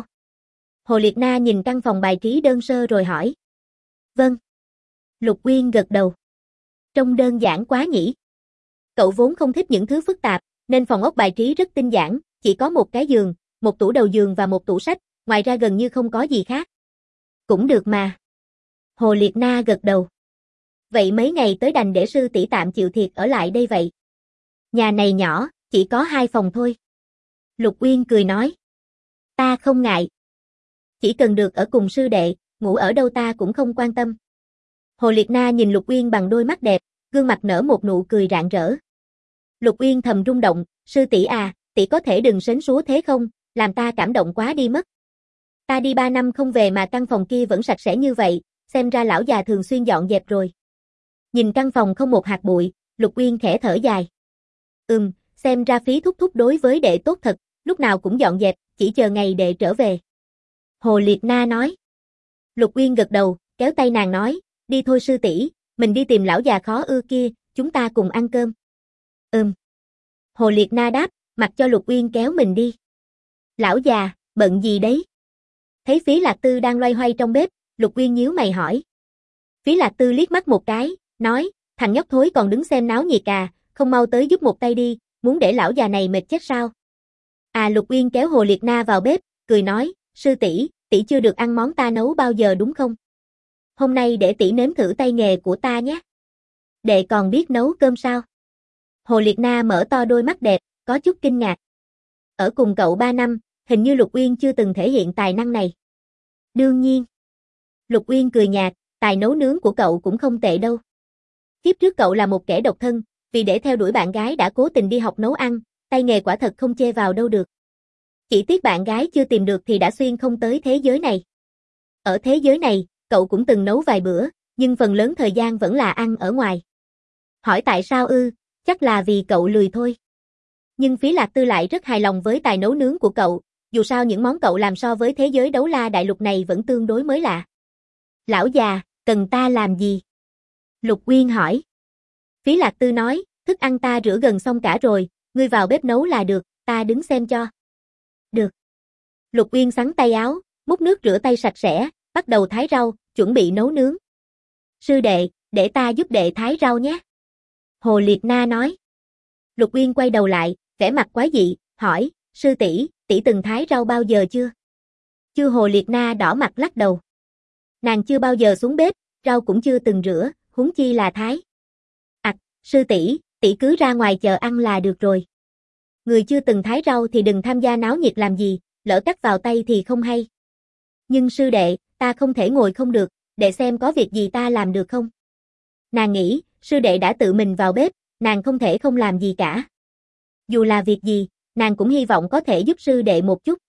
Hồ Liệt Na nhìn căn phòng bài trí đơn sơ rồi hỏi. Vâng. Lục Uyên gật đầu. Trông đơn giản quá nhỉ. Cậu vốn không thích những thứ phức tạp, nên phòng ốc bài trí rất tinh giản, chỉ có một cái giường, một tủ đầu giường và một tủ sách, ngoài ra gần như không có gì khác. Cũng được mà. Hồ Liệt Na gật đầu. Vậy mấy ngày tới đành để sư tỷ tạm chịu thiệt ở lại đây vậy. Nhà này nhỏ, chỉ có 2 phòng thôi. Lục Uyên cười nói. Ta không ngại. Chỉ cần được ở cùng sư đệ, ngủ ở đâu ta cũng không quan tâm. Hồ Liệt Na nhìn Lục Uyên bằng đôi mắt đẹp, gương mặt nở một nụ cười rạng rỡ. Lục Uyên thầm rung động, sư tỷ à, tỷ có thể đừng sến súa thế không, làm ta cảm động quá đi mất. Ta đi 3 năm không về mà căn phòng kia vẫn sạch sẽ như vậy, xem ra lão già thường xuyên dọn dẹp rồi. Nhìn căn phòng không một hạt bụi, Lục Uyên khẽ thở dài. Xem ra Phí thúc thúc đối với đệ tốt thật, lúc nào cũng dọn dẹp, chỉ chờ ngày đệ trở về. Hồ Liệt Na nói. Lục Uyên gật đầu, kéo tay nàng nói, đi thôi sư tỷ, mình đi tìm lão già khó ưa kia, chúng ta cùng ăn cơm. Hồ Liệt Na đáp, mặc cho Lục Uyên kéo mình đi. Lão già, bận gì đấy? Thấy Phí Lạc Tư đang loay hoay trong bếp, Lục Uyên nhíu mày hỏi. Phí Lạc Tư liếc mắt một cái, nói, thằng nhóc thối còn đứng xem náo nhiệt à, không mau tới giúp một tay đi, muốn để lão già này mệt chết sao? Lục Uyên kéo Hồ Liệt Na vào bếp, cười nói, sư tỷ, tỷ chưa được ăn món ta nấu bao giờ đúng không? Hôm nay để tỷ nếm thử tay nghề của ta nhé. Đệ còn biết nấu cơm sao? Hồ Liệt Na mở to đôi mắt đẹp, có chút kinh ngạc. Ở cùng cậu 3 năm, hình như Lục Uyên chưa từng thể hiện tài năng này. Đương nhiên. Lục Uyên cười nhạt, tài nấu nướng của cậu cũng không tệ đâu. Kiếp trước cậu là một kẻ độc thân, vì để theo đuổi bạn gái đã cố tình đi học nấu ăn, tay nghề quả thật không chê vào đâu được. Chỉ tiếc bạn gái chưa tìm được thì đã xuyên không tới thế giới này. Ở thế giới này, cậu cũng từng nấu vài bữa, Nhưng phần lớn thời gian vẫn là ăn ở ngoài. Hỏi tại sao ư, chắc là vì cậu lười thôi. Nhưng Phí Lạc Tư lại rất hài lòng với tài nấu nướng của cậu, dù sao những món cậu làm so với thế giới đấu la đại lục này vẫn tương đối mới lạ. Lão già, cần ta làm gì? Lục Uyên hỏi. Phí Lạc Tư nói, thức ăn ta rửa gần xong cả rồi, ngươi vào bếp nấu là được, ta đứng xem cho. Được. Lục Uyên xắn tay áo, múc nước rửa tay sạch sẽ, bắt đầu thái rau, chuẩn bị nấu nướng. Sư đệ, để ta giúp đệ thái rau nhé. Hồ Liệt Na nói. Lục Uyên quay đầu lại, vẻ mặt quái dị, hỏi, sư tỷ, tỷ từng thái rau bao giờ chưa? Chưa. Hồ Liệt Na đỏ mặt lắc đầu. Nàng chưa bao giờ xuống bếp, rau cũng chưa từng rửa, huống chi là thái. Sư tỷ, tỷ cứ ra ngoài chờ ăn là được rồi. Người chưa từng thái rau thì đừng tham gia náo nhiệt làm gì, lỡ cắt vào tay thì không hay. Nhưng sư đệ, ta không thể ngồi không được, để xem có việc gì ta làm được không. Nàng nghĩ, sư đệ đã tự mình vào bếp, nàng không thể không làm gì cả. Dù là việc gì, nàng cũng hy vọng có thể giúp sư đệ một chút.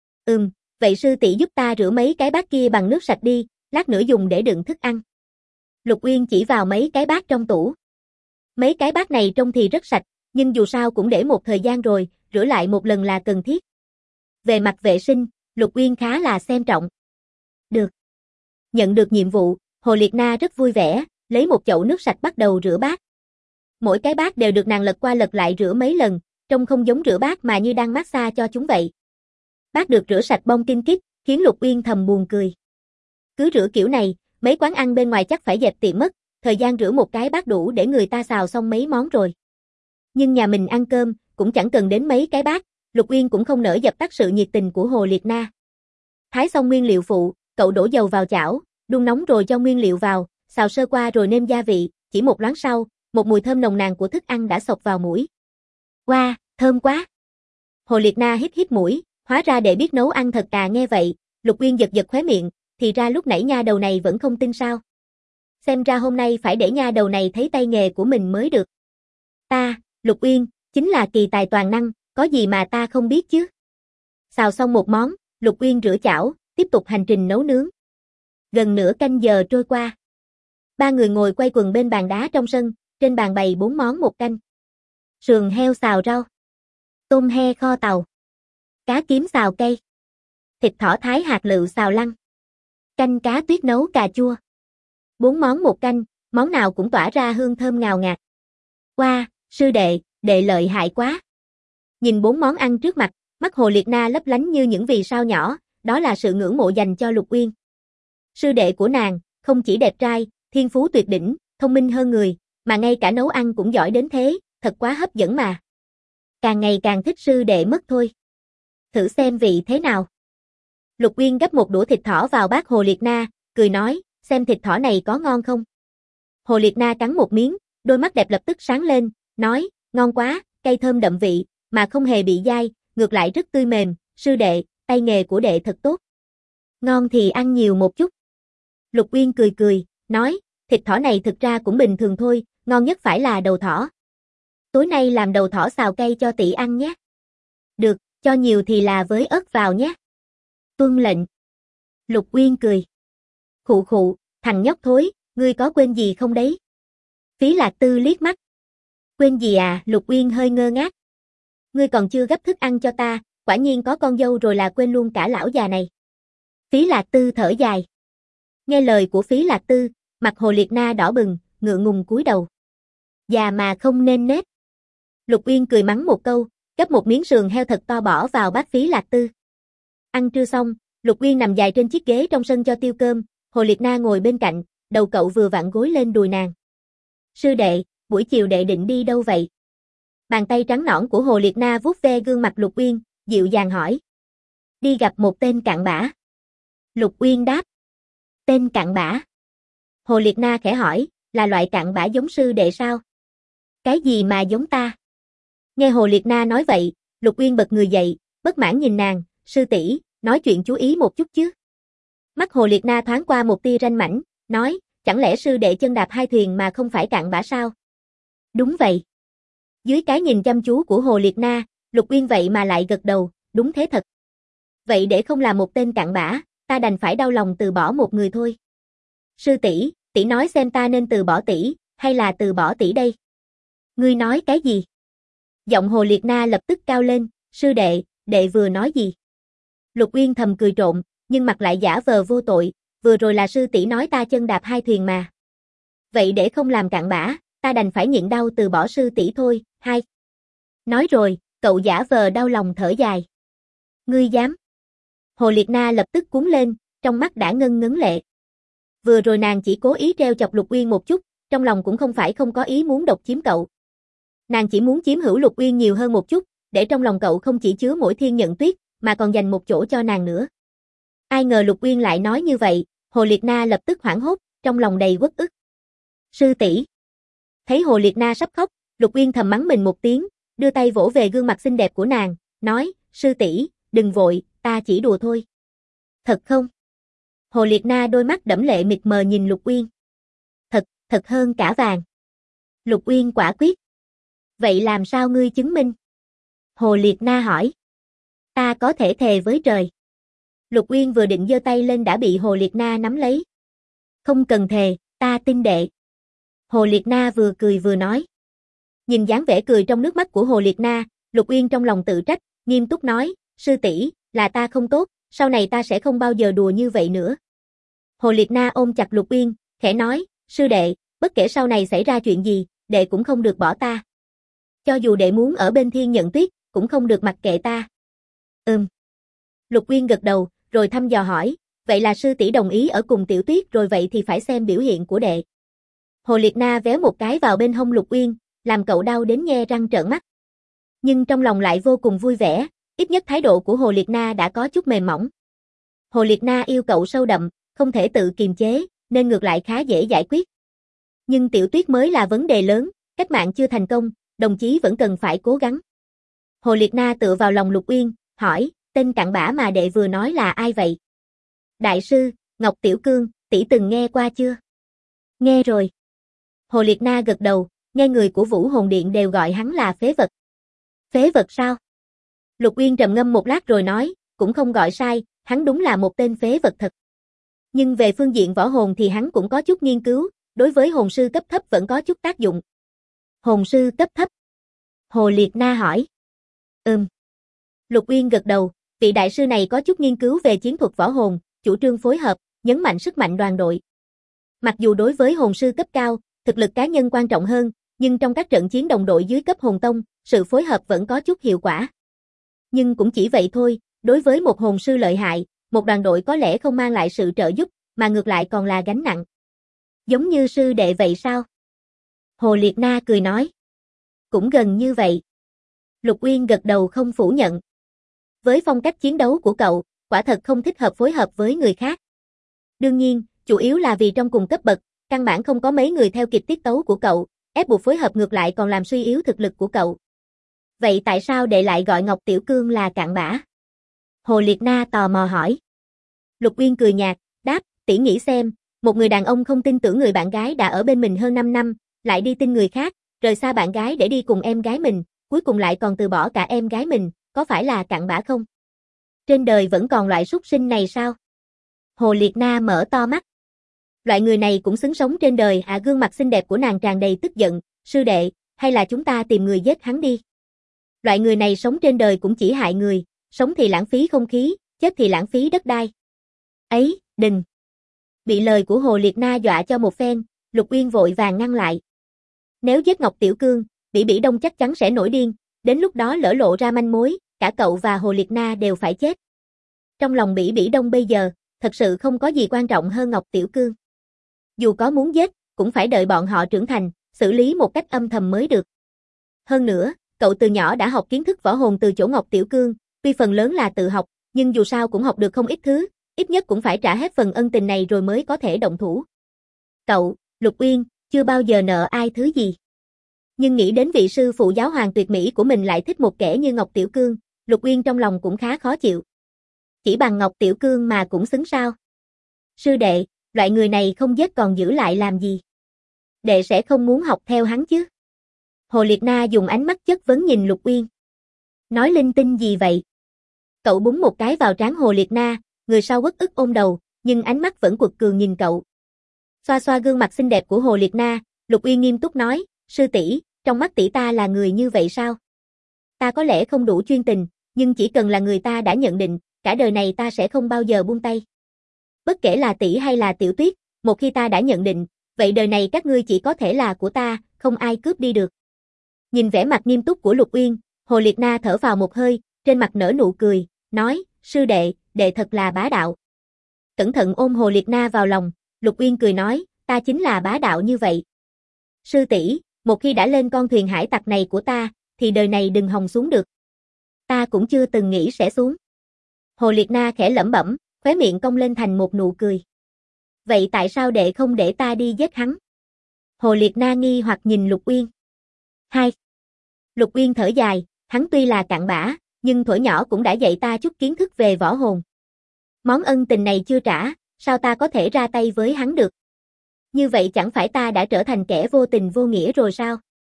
Vậy sư tỷ giúp ta rửa mấy cái bát kia bằng nước sạch đi, lát nữa dùng để đựng thức ăn. Lục Uyên chỉ vào mấy cái bát trong tủ. Mấy cái bát này trông thì rất sạch, nhưng dù sao cũng để một thời gian rồi, rửa lại một lần là cần thiết. Về mặt vệ sinh, Lục Uyên khá là xem trọng. Được. Nhận được nhiệm vụ, Hồ Liệt Na rất vui vẻ, lấy một chậu nước sạch bắt đầu rửa bát. Mỗi cái bát đều được nàng lật qua lật lại rửa mấy lần, trông không giống rửa bát mà như đang massage cho chúng vậy. Bát được rửa sạch bong kinh kít, khiến Lục Uyên thầm buồn cười. Cứ rửa kiểu này, mấy quán ăn bên ngoài chắc phải dẹp tiệm mất, thời gian rửa một cái bát đủ để người ta xào xong mấy món rồi. Nhưng nhà mình ăn cơm, cũng chẳng cần đến mấy cái bát, Lục Uyên cũng không nỡ dập tắt sự nhiệt tình của Hồ Liệt Na. Thái xong nguyên liệu phụ, cậu đổ dầu vào chảo, đun nóng rồi cho nguyên liệu vào, xào sơ qua rồi nêm gia vị, chỉ một loáng sau, một mùi thơm nồng nàn của thức ăn đã xộc vào mũi. Wow, thơm quá! Hồ Liệt Na hít hít mũi, hóa ra đệ biết nấu ăn thật à. Nghe vậy, Lục Uyên giật giật khóe miệng, thì ra lúc nãy nha đầu này vẫn không tin sao. Xem ra hôm nay phải để nha đầu này thấy tay nghề của mình mới được. Ta, Lục Uyên, chính là kỳ tài toàn năng, có gì mà ta không biết chứ. Xào xong một món, Lục Uyên rửa chảo, tiếp tục hành trình nấu nướng. Gần nửa canh giờ trôi qua. Ba người ngồi quay quần bên bàn đá trong sân, trên bàn bày 4 món một canh. Sườn heo xào rau, tôm he kho tàu, cá kiếm xào cây, thịt thỏ thái hạt lựu xào lăng, canh cá tuyết nấu cà chua. 4 món một canh, món nào cũng tỏa ra hương thơm ngào ngạt. Wow, sư đệ, đệ lợi hại quá. Nhìn 4 món ăn trước mặt, mắt Hồ Liệt Na lấp lánh như những vì sao nhỏ, đó là sự ngưỡng mộ dành cho Lục Uyên. Sư đệ của nàng, không chỉ đẹp trai, thiên phú tuyệt đỉnh, thông minh hơn người, mà ngay cả nấu ăn cũng giỏi đến thế, thật quá hấp dẫn mà. Càng ngày càng thích sư đệ mất thôi. Thử xem vị thế nào. Lục Uyên gắp một đũa thịt thỏ vào bát Hồ Liệt Na, cười nói, xem thịt thỏ này có ngon không? Hồ Liệt Na cắn một miếng, đôi mắt đẹp lập tức sáng lên, nói, ngon quá, cay thơm đậm vị, mà không hề bị dai, ngược lại rất tươi mềm, sư đệ, tay nghề của đệ thật tốt. Ngon thì ăn nhiều một chút. Lục Uyên cười cười, nói, thịt thỏ này thực ra cũng bình thường thôi, ngon nhất phải là đầu thỏ. Tối nay làm đầu thỏ xào cay cho tỷ ăn nhé. Được, cho nhiều thì là với ớt vào nhé. Tuân lệnh. Lục Uyên cười. Khụ khụ, thằng nhóc thối, ngươi có quên gì không đấy? Phí Lạc Tư liếc mắt. Quên gì à? Lục Uyên hơi ngơ ngác. Ngươi còn chưa gấp thức ăn cho ta, quả nhiên có con dâu rồi là quên luôn cả lão già này. Phí Lạc Tư thở dài. Nghe lời của Phí Lạc Tư, mặt Hồ Liệt Na đỏ bừng, ngượng ngùng cúi đầu. Già mà không nên nết. Lục Uyên cười mắng một câu, gấp một miếng sườn heo thật to bỏ vào bát Phí Lạc Tư. Ăn trưa xong, Lục Uyên nằm dài trên chiếc ghế trong sân cho tiêu cơm, Hồ Liệt Na ngồi bên cạnh, đầu cậu vừa vặn gối lên đùi nàng. Sư đệ, buổi chiều đệ định đi đâu vậy? Bàn tay trắng nõn của Hồ Liệt Na vuốt ve gương mặt Lục Uyên, dịu dàng hỏi. Đi gặp một tên cặn bã. Lục Uyên đáp. Tên cặn bã. Hồ Liệt Na khẽ hỏi, là loại cặn bã giống sư đệ sao? Cái gì mà giống ta? Nghe Hồ Liệt Na nói vậy, Lục Uyên bật người dậy, bất mãn nhìn nàng, sư tỷ, nói chuyện chú ý một chút chứ. Mắt Hồ Liệt Na thoáng qua một tia ranh mãnh, nói, chẳng lẽ sư đệ chân đạp hai thuyền mà không phải cặn bã sao? Đúng vậy. Dưới cái nhìn chăm chú của Hồ Liệt Na, Lục Uyên vậy mà lại gật đầu, đúng thế thật. Vậy để không làm một tên cặn bã, ta đành phải đau lòng từ bỏ một người thôi. Sư tỷ, tỷ nói xem ta nên từ bỏ tỷ, hay là từ bỏ tỷ đây? Ngươi nói cái gì? Giọng Hồ Liệt Na lập tức cao lên, sư đệ, đệ vừa nói gì? Lục Uyên thầm cười trộm, nhưng mặt lại giả vờ vô tội, vừa rồi là sư tỷ nói ta chân đạp hai thuyền mà. Vậy để không làm cặn bã, ta đành phải nhịn đau từ bỏ sư tỷ thôi, hai. Nói rồi, cậu giả vờ đau lòng thở dài. Ngươi dám? Hồ Liệt Na lập tức cuống lên, trong mắt đã ngân ngấn lệ. Vừa rồi nàng chỉ cố ý trêu chọc Lục Uyên một chút, trong lòng cũng không phải không có ý muốn độc chiếm cậu. Nàng chỉ muốn chiếm hữu Lục Uyên nhiều hơn một chút, để trong lòng cậu không chỉ chứa mỗi thiên nhận tuyết, mà còn dành một chỗ cho nàng nữa. Ai ngờ Lục Uyên lại nói như vậy, Hồ Liệt Na lập tức hoảng hốt, trong lòng đầy uất ức. Sư tỷ. Thấy Hồ Liệt Na sắp khóc, Lục Uyên thầm mắng mình một tiếng, đưa tay vỗ về gương mặt xinh đẹp của nàng, nói, sư tỷ, đừng vội, ta chỉ đùa thôi. Thật không? Hồ Liệt Na đôi mắt đẫm lệ mịt mờ nhìn Lục Uyên. Thật hơn cả vàng. Lục Uyên quả quyết. Vậy làm sao ngươi chứng minh? Hồ Liệt Na hỏi. Ta có thể thề với trời. Lục Uyên vừa định giơ tay lên đã bị Hồ Liệt Na nắm lấy. Không cần thề, ta tin đệ. Hồ Liệt Na vừa cười vừa nói. Nhìn dáng vẻ cười trong nước mắt của Hồ Liệt Na, Lục Uyên trong lòng tự trách, nghiêm túc nói, sư tỷ, là ta không tốt, sau này ta sẽ không bao giờ đùa như vậy nữa. Hồ Liệt Na ôm chặt Lục Uyên, khẽ nói, sư đệ, bất kể sau này xảy ra chuyện gì, đệ cũng không được bỏ ta. Cho dù đệ muốn ở bên Thiên Nhận Tuyết, cũng không được mặc kệ ta. Lục Uyên gật đầu, rồi thăm dò hỏi, vậy là sư tỷ đồng ý ở cùng Tiểu Tuyết rồi vậy thì phải xem biểu hiện của đệ. Hồ Liệt Na véo một cái vào bên hông Lục Uyên, làm cậu đau đến nhe răng trợn mắt. Nhưng trong lòng lại vô cùng vui vẻ, ít nhất thái độ của Hồ Liệt Na đã có chút mềm mỏng. Hồ Liệt Na yêu cậu sâu đậm, không thể tự kiềm chế, nên ngược lại khá dễ giải quyết. Nhưng Tiểu Tuyết mới là vấn đề lớn, cách mạng chưa thành công, đồng chí vẫn cần phải cố gắng. Hồ Liệt Na tựa vào lòng Lục Uyên, hỏi, tên cặn bã mà đệ vừa nói là ai vậy? Đại sư, Ngọc Tiểu Cương, tỷ từng nghe qua chưa? Nghe rồi. Hồ Liệt Na gật đầu, nghe người của Vũ Hồn Điện đều gọi hắn là phế vật. Phế vật sao? Lục Uyên trầm ngâm một lát rồi nói, cũng không gọi sai, hắn đúng là một tên phế vật thật. Nhưng về phương diện võ hồn thì hắn cũng có chút nghiên cứu, đối với hồn sư cấp thấp vẫn có chút tác dụng. Hồn sư cấp thấp? Hồ Liệt Na hỏi. Lục Uyên gật đầu, vị đại sư này có chút nghiên cứu về chiến thuật võ hồn, chủ trương phối hợp, nhấn mạnh sức mạnh đoàn đội. Mặc dù đối với hồn sư cấp cao, thực lực cá nhân quan trọng hơn, nhưng trong các trận chiến đồng đội dưới cấp hồn tông, sự phối hợp vẫn có chút hiệu quả. Nhưng cũng chỉ vậy thôi, đối với một hồn sư lợi hại, một đoàn đội có lẽ không mang lại sự trợ giúp, mà ngược lại còn là gánh nặng. Giống như sư đệ vậy sao? Hồ Liệt Na cười nói. Cũng gần như vậy. Lục Uyên gật đầu không phủ nhận. Với phong cách chiến đấu của cậu, quả thật không thích hợp phối hợp với người khác. Đương nhiên, chủ yếu là vì trong cùng cấp bậc, căn bản không có mấy người theo kịp tiết tấu của cậu, ép buộc phối hợp ngược lại còn làm suy yếu thực lực của cậu. Vậy tại sao đệ lại gọi Ngọc Tiểu Cương là cặn bã? Hồ Liệt Na tò mò hỏi. Lục Uyên cười nhạt, đáp, tỷ nghĩ xem, một người đàn ông không tin tưởng người bạn gái đã ở bên mình hơn 5 năm, lại đi tin người khác, rời xa bạn gái để đi cùng em gái mình, cuối cùng lại còn từ bỏ cả em gái mình, có phải là cặn bã không? Trên đời vẫn còn loại súc sinh này sao? Hồ Liệt Na mở to mắt. Loại người này cũng xứng sống trên đời à? Gương mặt xinh đẹp của nàng tràn đầy tức giận, sư đệ, hay là chúng ta tìm người giết hắn đi. Loại người này sống trên đời cũng chỉ hại người, sống thì lãng phí không khí, chết thì lãng phí đất đai. Ấy, đừng. Bị lời của Hồ Liệt Na dọa cho một phen, Lục Uyên vội vàng ngăn lại. Nếu giết Ngọc Tiểu Cương, Bỉ Bỉ Đông chắc chắn sẽ nổi điên, đến lúc đó lỡ lộ ra manh mối, cả cậu và Hồ Liệt Na đều phải chết. Trong lòng Bỉ Bỉ Đông bây giờ, thật sự không có gì quan trọng hơn Ngọc Tiểu Cương. Dù có muốn giết, cũng phải đợi bọn họ trưởng thành, xử lý một cách âm thầm mới được. Hơn nữa, cậu từ nhỏ đã học kiến thức võ hồn từ chỗ Ngọc Tiểu Cương, tuy phần lớn là tự học, nhưng dù sao cũng học được không ít thứ, ít nhất cũng phải trả hết phần ân tình này rồi mới có thể động thủ. Cậu, Lục Uyên, chưa bao giờ nợ ai thứ gì. Nhưng nghĩ đến vị sư phụ giáo hoàng tuyệt mỹ của mình lại thích một kẻ như Ngọc Tiểu Cương, Lục Uyên trong lòng cũng khá khó chịu. Chỉ bằng Ngọc Tiểu Cương mà cũng xứng sao? Sư đệ, loại người này không giết còn giữ lại làm gì? Đệ sẽ không muốn học theo hắn chứ? Hồ Liệt Na dùng ánh mắt chất vấn nhìn Lục Uyên. Nói linh tinh gì vậy? Cậu búng một cái vào trán Hồ Liệt Na, người sau uất ức ôm đầu, nhưng ánh mắt vẫn quật cường nhìn cậu. Xoa xoa gương mặt xinh đẹp của Hồ Liệt Na, Lục Uyên nghiêm túc nói, sư tỷ, trong mắt tỷ ta là người như vậy sao? Ta có lẽ không đủ chuyên tình, nhưng chỉ cần là người ta đã nhận định, cả đời này ta sẽ không bao giờ buông tay. Bất kể là tỷ hay là Tiểu Tuyết, một khi ta đã nhận định, vậy đời này các ngươi chỉ có thể là của ta, không ai cướp đi được. Nhìn vẻ mặt nghiêm túc của Lục Uyên, Hồ Liệt Na thở vào một hơi, trên mặt nở nụ cười, nói, sư đệ, đệ thật là bá đạo. Cẩn thận ôm Hồ Liệt Na vào lòng, Lục Uyên cười nói, ta chính là bá đạo như vậy. Sư tỷ, một khi đã lên con thuyền hải tặc này của ta, thì đời này đừng hòng xuống được. Ta cũng chưa từng nghĩ sẽ xuống. Hồ Liệt Na khẽ lẩm bẩm, khóe miệng cong lên thành một nụ cười. Vậy tại sao đệ không để ta đi giết hắn? Hồ Liệt Na nghi hoặc nhìn Lục Uyên. 2. Lục Uyên thở dài, hắn tuy là cặn bã, nhưng thuở nhỏ cũng đã dạy ta chút kiến thức về võ hồn. Món ân tình này chưa trả, sao ta có thể ra tay với hắn được? Như vậy chẳng phải ta đã trở thành kẻ vô tình vô nghĩa rồi sao?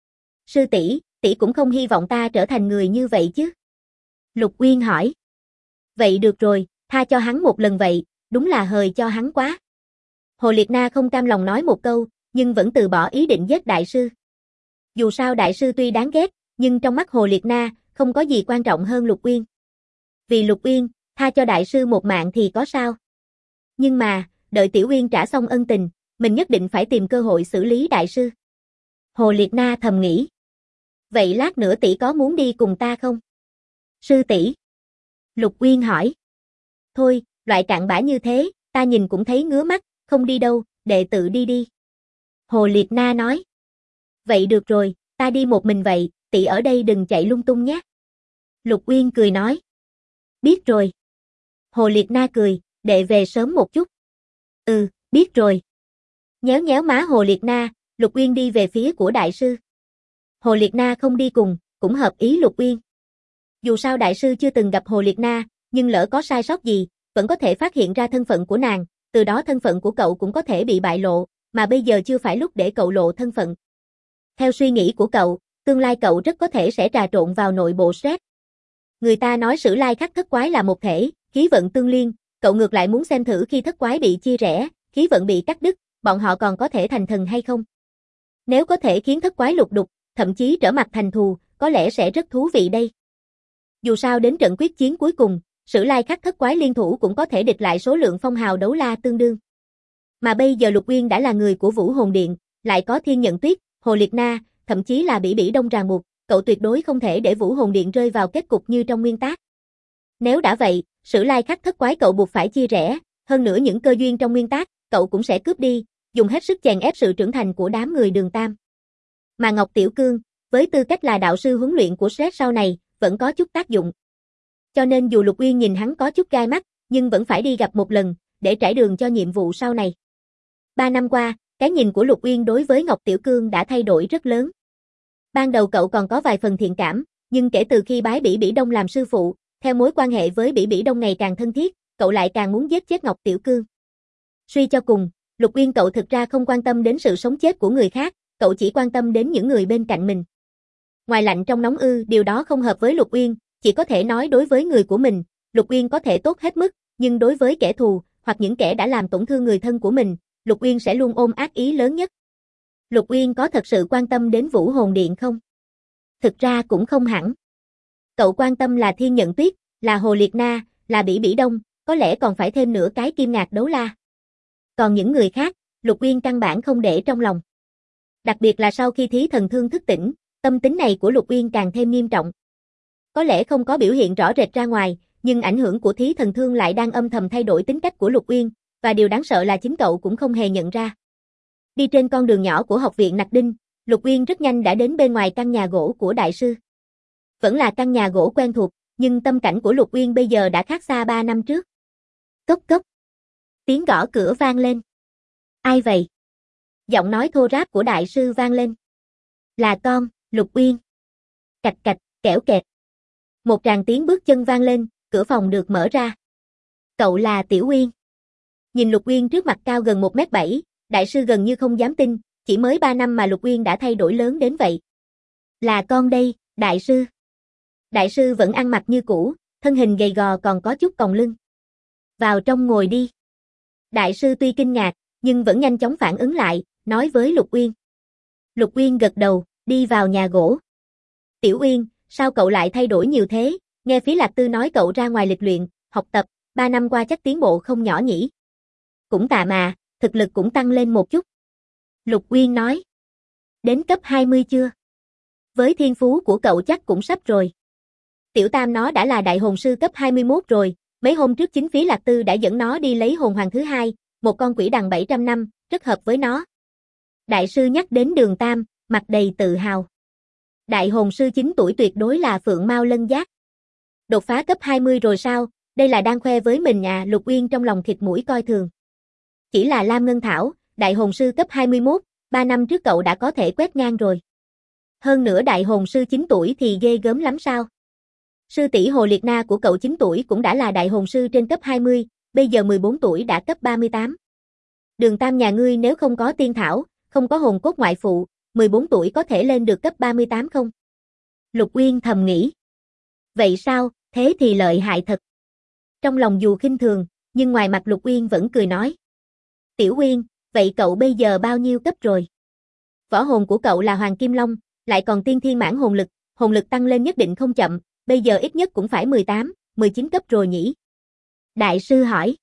Sư tỷ, tỷ cũng không hy vọng ta trở thành người như vậy chứ? Lục Uyên hỏi. Vậy được rồi, tha cho hắn một lần vậy, đúng là hời cho hắn quá. Hồ Liệt Na không cam lòng nói một câu, nhưng vẫn từ bỏ ý định giết đại sư. Dù sao đại sư tuy đáng ghét, nhưng trong mắt Hồ Liệt Na, không có gì quan trọng hơn Lục Uyên. Vì Lục Uyên, tha cho đại sư một mạng thì có sao? Nhưng mà, đợi Tiểu Uyên trả xong ân tình, mình nhất định phải tìm cơ hội xử lý đại sư. Hồ Liệt Na thầm nghĩ. Vậy lát nữa tỷ có muốn đi cùng ta không? Sư tỷ. Lục Uyên hỏi. Thôi, loại cặn bã như thế, ta nhìn cũng thấy ngứa mắt, không đi đâu, đệ tự đi đi. Hồ Liệt Na nói. Vậy được rồi, ta đi một mình vậy, tỷ ở đây đừng chạy lung tung nhé. Lục Uyên cười nói. Biết rồi. Hồ Liệt Na cười, đệ về sớm một chút. Ừ, biết rồi. Nhéo nhéo má Hồ Liệt Na, Lục Uyên đi về phía của đại sư. Hồ Liệt Na không đi cùng, cũng hợp ý Lục Uyên. Dù sao đại sư chưa từng gặp Hồ Liệt Na, nhưng lỡ có sai sót gì, vẫn có thể phát hiện ra thân phận của nàng, từ đó thân phận của cậu cũng có thể bị bại lộ, mà bây giờ chưa phải lúc để cậu lộ thân phận. Theo suy nghĩ của cậu, tương lai cậu rất có thể sẽ trà trộn vào nội bộ Shrek. Người ta nói sử lai khắc thất quái là một thể, khí vận tương liên, cậu ngược lại muốn xem thử khi thất quái bị chia rẽ, khí vận bị cắt đứt, bọn họ còn có thể thành thần hay không? Nếu có thể khiến thất quái lục đục, thậm chí trở mặt thành thù, có lẽ sẽ rất thú vị đây. Dù sao đến trận quyết chiến cuối cùng, sử lai khắc thất quái liên thủ cũng có thể địch lại số lượng phong hào đấu la tương đương. Mà bây giờ Lục Uyên đã là người của Vũ Hồn Điện, lại có Thiên Nhận Tuyết, Hồ Liệt Na, thậm chí là Bỉ Bỉ Đông ràng buộc, cậu tuyệt đối không thể để Vũ Hồn Điện rơi vào kết cục như trong nguyên tác. Nếu đã vậy, sử lai khắc thất quái cậu buộc phải chia rẽ, hơn nữa những cơ duyên trong nguyên tác, cậu cũng sẽ cướp đi, dùng hết sức chèn ép sự trưởng thành của đám người Đường Tam. Mà Ngọc Tiểu Cương, với tư cách là đạo sư huấn luyện của Shrek sau này, vẫn có chút tác dụng. Cho nên dù Lục Uyên nhìn hắn có chút gai mắt, nhưng vẫn phải đi gặp một lần, để trải đường cho nhiệm vụ sau này. 3 năm qua, cái nhìn của Lục Uyên đối với Ngọc Tiểu Cương đã thay đổi rất lớn. Ban đầu cậu còn có vài phần thiện cảm, nhưng kể từ khi bái Bỉ Bỉ Đông làm sư phụ, theo mối quan hệ với Bỉ Bỉ Đông ngày càng thân thiết, cậu lại càng muốn giết chết Ngọc Tiểu Cương. Suy cho cùng, Lục Uyên cậu thực ra không quan tâm đến sự sống chết của người khác, cậu chỉ quan tâm đến những người bên cạnh mình. Ngoài lạnh trong nóng điều đó không hợp với Lục Uyên, chỉ có thể nói đối với người của mình, Lục Uyên có thể tốt hết mức, nhưng đối với kẻ thù, hoặc những kẻ đã làm tổn thương người thân của mình, Lục Uyên sẽ luôn ôm ác ý lớn nhất. Lục Uyên có thật sự quan tâm đến Vũ Hồn Điện không? Thực ra cũng không hẳn. Cậu quan tâm là Thiên Nhận Tuyết, là Hồ Liệt Na, là Bỉ Bỉ Đông, có lẽ còn phải thêm nửa cái Kim Ngạc Đấu La. Còn những người khác, Lục Uyên căn bản không để trong lòng. Đặc biệt là sau khi Thí Thần Thương thức tỉnh, tâm tính này của Lục Uyên càng thêm nghiêm trọng. Có lẽ không có biểu hiện rõ rệt ra ngoài, nhưng ảnh hưởng của Thí Thần Thương lại đang âm thầm thay đổi tính cách của Lục Uyên, và điều đáng sợ là chính cậu cũng không hề nhận ra. Đi trên con đường nhỏ của học viện Nặc Đinh, Lục Uyên rất nhanh đã đến bên ngoài căn nhà gỗ của đại sư. Vẫn là căn nhà gỗ quen thuộc, nhưng tâm cảnh của Lục Uyên bây giờ đã khác xa 3 năm trước. Cốc cốc. Tiếng gõ cửa vang lên. Ai vậy? Giọng nói thô ráp của đại sư vang lên. Là con, Lục Uyên. Cạch cạch, kẽo kẹt. Một tràng tiếng bước chân vang lên, cửa phòng được mở ra. Cậu là Tiểu Uyên. Nhìn Lục Uyên trước mặt cao gần 1m7, đại sư gần như không dám tin, chỉ mới 3 năm mà Lục Uyên đã thay đổi lớn đến vậy. Là con đây, đại sư. Đại sư vẫn ăn mặc như cũ, thân hình gầy gò còn có chút còng lưng. Vào trong ngồi đi. Đại sư tuy kinh ngạc, nhưng vẫn nhanh chóng phản ứng lại, nói với Lục Uyên. Lục Uyên gật đầu, đi vào nhà gỗ. Tiểu Uyên, sao cậu lại thay đổi nhiều thế? Nghe Phí Lạc Tư nói cậu ra ngoài lịch luyện, học tập, 3 năm qua chắc tiến bộ không nhỏ nhỉ? Cũng tạm mà, thực lực cũng tăng lên một chút. Lục Uyên nói. Đến cấp 20 chưa? Với thiên phú của cậu chắc cũng sắp rồi. Tiểu Tam nó đã là đại hồn sư cấp 21 rồi, mấy hôm trước chính Phí Lạc Tư đã dẫn nó đi lấy hồn hoàng thứ hai, một con quỷ đằng 700 năm, rất hợp với nó. Đại sư nhắc đến Đường Tam, mặt đầy tự hào. Đại hồn sư 9 tuổi tuyệt đối là phượng mao lân giác. Đột phá cấp 20 rồi sao, đây là đang khoe với mình à? Lục Uyên trong lòng thịt mũi coi thường. Chỉ là Lam Ngân Thảo, đại hồn sư cấp 21, 3 năm trước cậu đã có thể quét ngang rồi. Hơn nữa đại hồn sư 9 tuổi thì ghê gớm lắm sao? Sư tỷ Hồ Liệt Na của cậu 9 tuổi cũng đã là đại hồn sư trên cấp 20, bây giờ 14 tuổi đã cấp 38. Đường Tam nhà ngươi nếu không có tiên thảo, không có hồn cốt ngoại phụ, 14 tuổi có thể lên được cấp 38 không? Lục Uyên thầm nghĩ. Vậy sao, thế thì lợi hại thật. Trong lòng dù khinh thường, nhưng ngoài mặt Lục Uyên vẫn cười nói. Tiểu Uyên, vậy cậu bây giờ bao nhiêu cấp rồi? Võ hồn của cậu là Hoàng Kim Long, lại còn tiên thiên mãn hồn lực tăng lên nhất định không chậm, bây giờ ít nhất cũng phải 18, 19 cấp rồi nhỉ? Đại sư hỏi.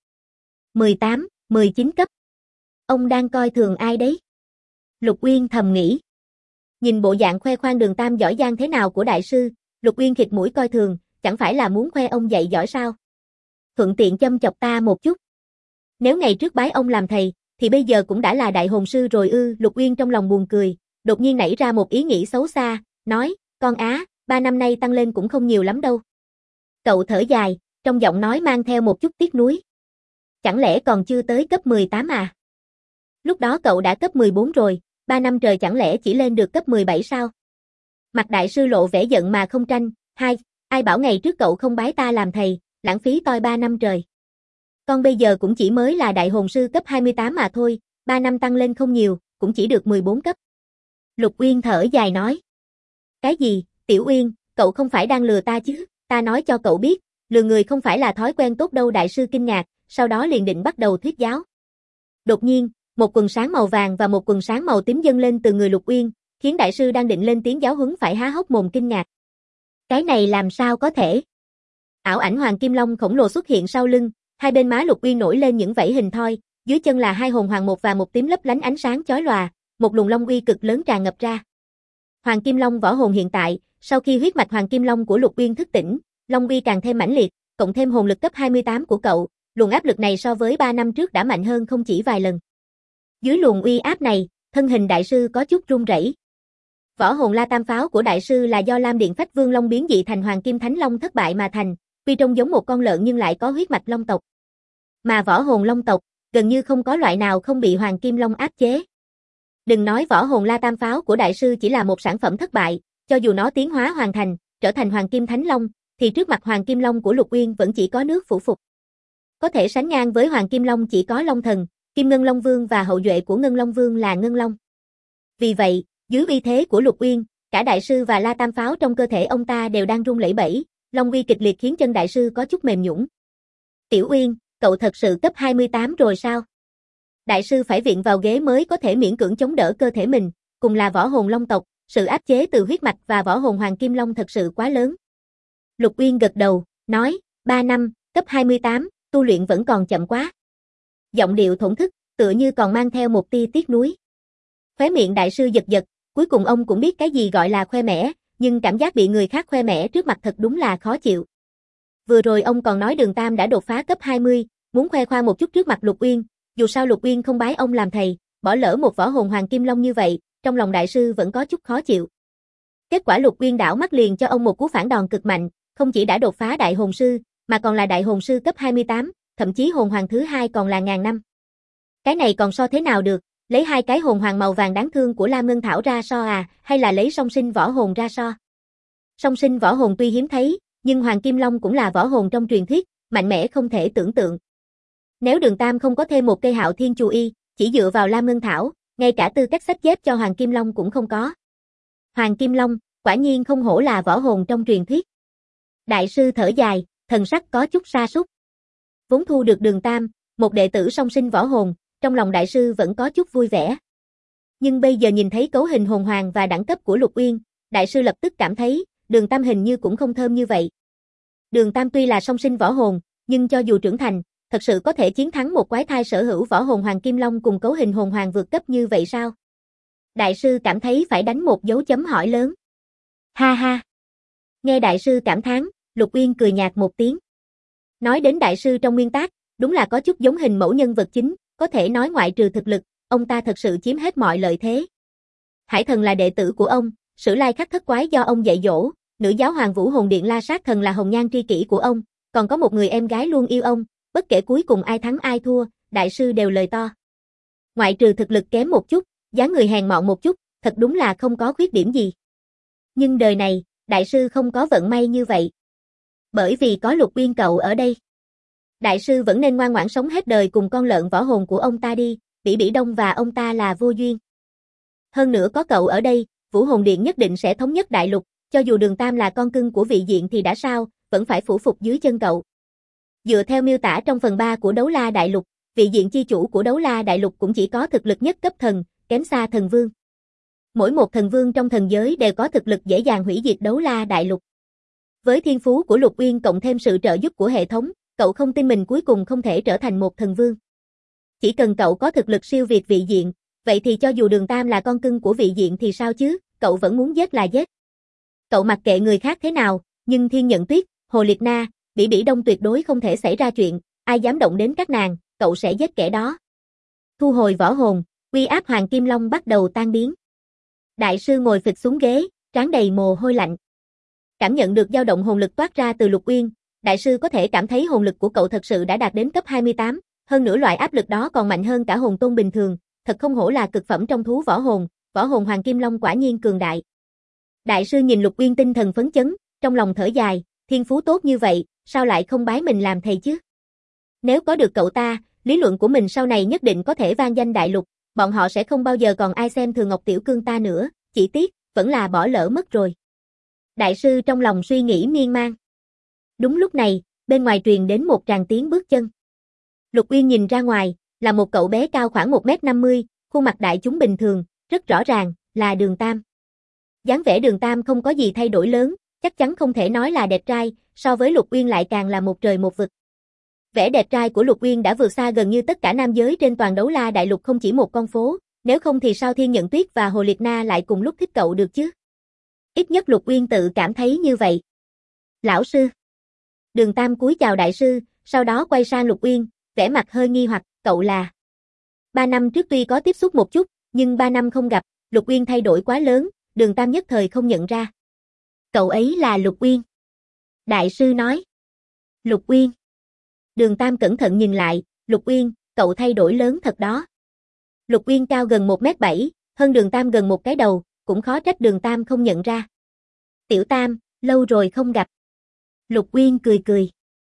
18, 19 cấp. Ông đang coi thường ai đấy? Lục Uyên thầm nghĩ. Nhìn bộ dạng khoe khoang Đường Tam giỏi giang thế nào của đại sư, Lục Uyên khịt mũi coi thường, chẳng phải là muốn khoe ông dạy giỏi sao? Thuận tiện châm chọc ta một chút. Nếu ngày trước bái ông làm thầy, thì bây giờ cũng đã là đại hồn sư rồi ư? Lục Uyên trong lòng buồn cười, đột nhiên nảy ra một ý nghĩ xấu xa, nói, con á, 3 năm nay tăng lên cũng không nhiều lắm đâu. Cậu thở dài, trong giọng nói mang theo một chút tiếc nuối. Chẳng lẽ còn chưa tới cấp 18 à? Lúc đó cậu đã cấp 14 rồi, 3 năm trời chẳng lẽ chỉ lên được cấp 17 sao? Mặt đại sư lộ vẻ giận mà không tranh, ai bảo ngày trước cậu không bái ta làm thầy, lãng phí toi 3 năm trời. Con bây giờ cũng chỉ mới là đại hồn sư cấp 28 mà thôi, 3 năm tăng lên không nhiều, cũng chỉ được 14 cấp. Lục Uyên thở dài nói. Cái gì, Tiểu Uyên, cậu không phải đang lừa ta chứ, ta nói cho cậu biết, lừa người không phải là thói quen tốt đâu. Đại sư kinh ngạc, sau đó liền định bắt đầu thuyết giáo. Đột nhiên, một quần sáng màu vàng và một quần sáng màu tím dâng lên từ người Lục Uyên, khiến đại sư đang định lên tiếng giáo huấn phải há hốc mồm kinh ngạc. Cái này làm sao có thể? Ảo ảnh Hoàng Kim Long khổng lồ xuất hiện sau lưng, hai bên má Lục Uyên nổi lên những vảy hình thoi, dưới chân là hai hồn hoàng một và một tím lấp lánh ánh sáng chói lòa, một luồng long uy cực lớn tràn ngập ra. Hoàng Kim Long võ hồn hiện tại, sau khi huyết mạch Hoàng Kim Long của Lục Uyên thức tỉnh, long uy càng thêm mãnh liệt, cộng thêm hồn lực cấp 28 của cậu, luồng áp lực này so với 3 năm trước đã mạnh hơn không chỉ vài lần. Dưới luồng uy áp này, thân hình đại sư có chút run rẩy. Võ hồn La Tam Pháo của đại sư là do Lam Điện Phách Vương Long biến dị thành Hoàng Kim Thánh Long thất bại mà thành, tuy trông giống một con lợn nhưng lại có huyết mạch long tộc. Mà võ hồn long tộc, gần như không có loại nào không bị Hoàng Kim Long áp chế. Đừng nói võ hồn La Tam Pháo của đại sư chỉ là một sản phẩm thất bại, cho dù nó tiến hóa hoàn thành, trở thành Hoàng Kim Thánh Long, thì trước mặt Hoàng Kim Long của Lục Uyên vẫn chỉ có nước phủ phục. Có thể sánh ngang với Hoàng Kim Long chỉ có Long Thần, Kim Ngân Long Vương và hậu duệ của Ngân Long Vương là Ngân Long. Vì vậy, dưới uy thế của Lục Uyên, cả đại sư và La Tam Pháo trong cơ thể ông ta đều đang run lẩy bẩy, long uy kịch liệt khiến chân đại sư có chút mềm nhũn. Tiểu Uyên, cậu thật sự cấp 28 rồi sao? Đại sư phải viện vào ghế mới có thể miễn cưỡng chống đỡ cơ thể mình, cùng là võ hồn long tộc, sự áp chế từ huyết mạch và võ hồn Hoàng Kim Long thật sự quá lớn. Lục Uyên gật đầu, nói, 3 năm, cấp 28, tu luyện vẫn còn chậm quá. Giọng điệu thổn thức, tựa như còn mang theo một tia tiếc nuối. Khóe miệng đại sư giật giật, cuối cùng ông cũng biết cái gì gọi là khoe mẽ, nhưng cảm giác bị người khác khoe mẽ trước mặt thật đúng là khó chịu. Vừa rồi ông còn nói Đường Tam đã đột phá cấp 20, muốn khoe khoang một chút trước mặt Lục Uyên, dù sao Lục Uyên không bái ông làm thầy, bỏ lỡ một võ hồn Hoàng Kim Long như vậy, trong lòng đại sư vẫn có chút khó chịu. Kết quả Lục Uyên đảo mắt liền cho ông một cú phản đòn cực mạnh, không chỉ đã đột phá đại hồn sư, mà còn là đại hồn sư cấp 28, thậm chí hồn hoàng thứ hai còn là ngàn năm. Cái này còn so thế nào được, lấy hai cái hồn hoàng màu vàng đáng thương của Lam Ngân Thảo ra so à, hay là lấy song sinh võ hồn ra so? Song sinh võ hồn tuy hiếm thấy, nhưng Hoàng Kim Long cũng là võ hồn trong truyền thuyết, mạnh mẽ không thể tưởng tượng. Nếu Đường Tam không có thêm một cây Hạo Thiên Chu Y, chỉ dựa vào Lam Ngân Thảo, ngay cả tư cách xếp dép cho Hoàng Kim Long cũng không có. Hoàng Kim Long, quả nhiên không hổ là võ hồn trong truyền thuyết. Đại sư thở dài, thần sắc có chút sa sút. Vốn thu được Đường Tam, một đệ tử song sinh võ hồn, trong lòng đại sư vẫn có chút vui vẻ. Nhưng bây giờ nhìn thấy cấu hình hồn hoàng và đẳng cấp của Lục Uyên, đại sư lập tức cảm thấy, Đường Tam hình như cũng không thơm như vậy. Đường Tam tuy là song sinh võ hồn, nhưng cho dù trưởng thành, thật sự có thể chiến thắng một quái thai sở hữu võ hồn Hoàng Kim Long cùng cấu hình hồn hoàng vượt cấp như vậy sao? Đại sư cảm thấy phải đánh một dấu chấm hỏi lớn. Ha ha. Nghe đại sư cảm thán, Lục Uyên cười nhạt một tiếng. Nói đến đại sư trong nguyên tác, đúng là có chút giống hình mẫu nhân vật chính, có thể nói ngoại trừ thực lực, ông ta thật sự chiếm hết mọi lợi thế. Hải Thần là đệ tử của ông, Sử Lai Khắc Thất Quái do ông dạy dỗ, nữ giáo hoàng Vũ Hồn Điện La Sát Thần là hồng nhan tri kỷ của ông, còn có một người em gái luôn yêu ông, bất kể cuối cùng ai thắng ai thua, đại sư đều lời to. Ngoại trừ thực lực kém một chút, dáng người hèn mọn một chút, thật đúng là không có khuyết điểm gì. Nhưng đời này, đại sư không có vận may như vậy. Bởi vì có Lục Uyên cậu ở đây. Đại sư vẫn nên ngoan ngoãn sống hết đời cùng con lợn võ hồn của ông ta đi, Bỉ Bỉ Đông và ông ta là vô duyên. Hơn nữa có cậu ở đây, Vũ Hồn Điện nhất định sẽ thống nhất đại lục, cho dù Đường Tam là con cưng của vị diện thì đã sao, vẫn phải phủ phục dưới chân cậu. Dựa theo miêu tả trong phần 3 của Đấu La Đại Lục, vị diện chi chủ của Đấu La Đại Lục cũng chỉ có thực lực nhất cấp thần, kém xa thần vương. Mỗi một thần vương trong thần giới đều có thực lực dễ dàng hủy diệt Đấu La Đại Lục. Với thiên phú của Lục Uyên cộng thêm sự trợ giúp của hệ thống, cậu không tin mình cuối cùng không thể trở thành một thần vương. Chỉ cần cậu có thực lực siêu việt vị diện, vậy thì cho dù Đường Tam là con cưng của vị diện thì sao chứ, cậu vẫn muốn giết là giết. Cậu mặc kệ người khác thế nào, nhưng Thiên Nhận Tuyết, Hồ Liệt Na, Bỉ Bỉ Đông tuyệt đối không thể xảy ra chuyện, ai dám động đến các nàng, cậu sẽ giết kẻ đó. Thu hồi võ hồn, uy áp Hoàng Kim Long bắt đầu tan biến. Đại sư ngồi phịch xuống ghế, trán đầy mồ hôi lạnh. Cảm nhận được dao động hồn lực toát ra từ Lục Uyên, đại sư có thể cảm thấy hồn lực của cậu thật sự đã đạt đến cấp 28, hơn nữa loại áp lực đó còn mạnh hơn cả hồn tôn bình thường, thật không hổ là cực phẩm trong thú võ hồn Hoàng Kim Long quả nhiên cường đại. Đại sư nhìn Lục Uyên tinh thần phấn chấn, trong lòng thở dài, thiên phú tốt như vậy, sao lại không bái mình làm thầy chứ? Nếu có được cậu ta, lý luận của mình sau này nhất định có thể vang danh đại lục, bọn họ sẽ không bao giờ còn ai xem thường Ngọc Tiểu Cương ta nữa, chỉ tiếc, vẫn là bỏ lỡ mất rồi. Đại sư trong lòng suy nghĩ miên man. Đúng lúc này, bên ngoài truyền đến một tràng tiếng bước chân. Lục Uyên nhìn ra ngoài, là một cậu bé cao khoảng 1m50, khuôn mặt đại chúng bình thường, rất rõ ràng, là Đường Tam. Dáng vẻ Đường Tam không có gì thay đổi lớn, chắc chắn không thể nói là đẹp trai, so với Lục Uyên lại càng là một trời một vực. Vẻ đẹp trai của Lục Uyên đã vượt xa gần như tất cả nam giới trên toàn Đấu La Đại Lục không chỉ một con phố, nếu không thì sao Thiên Nhận Tuyết và Hồ Liệt Na lại cùng lúc thích cậu được chứ? Ít nhất Lục Uyên tự cảm thấy như vậy. Lão sư. Đường Tam cúi chào đại sư, sau đó quay sang Lục Uyên, vẻ mặt hơi nghi hoặc, cậu là. 3 năm trước tuy có tiếp xúc một chút, nhưng 3 năm không gặp, Lục Uyên thay đổi quá lớn, Đường Tam nhất thời không nhận ra. Cậu ấy là Lục Uyên. Đại sư nói. Lục Uyên. Đường Tam cẩn thận nhìn lại, Lục Uyên, cậu thay đổi lớn thật đó. Lục Uyên cao gần 1m7, hơn Đường Tam gần một cái đầu, cũng khó trách Đường Tam không nhận ra. Tiểu Tam, lâu rồi không gặp. Lục Uyên cười cười.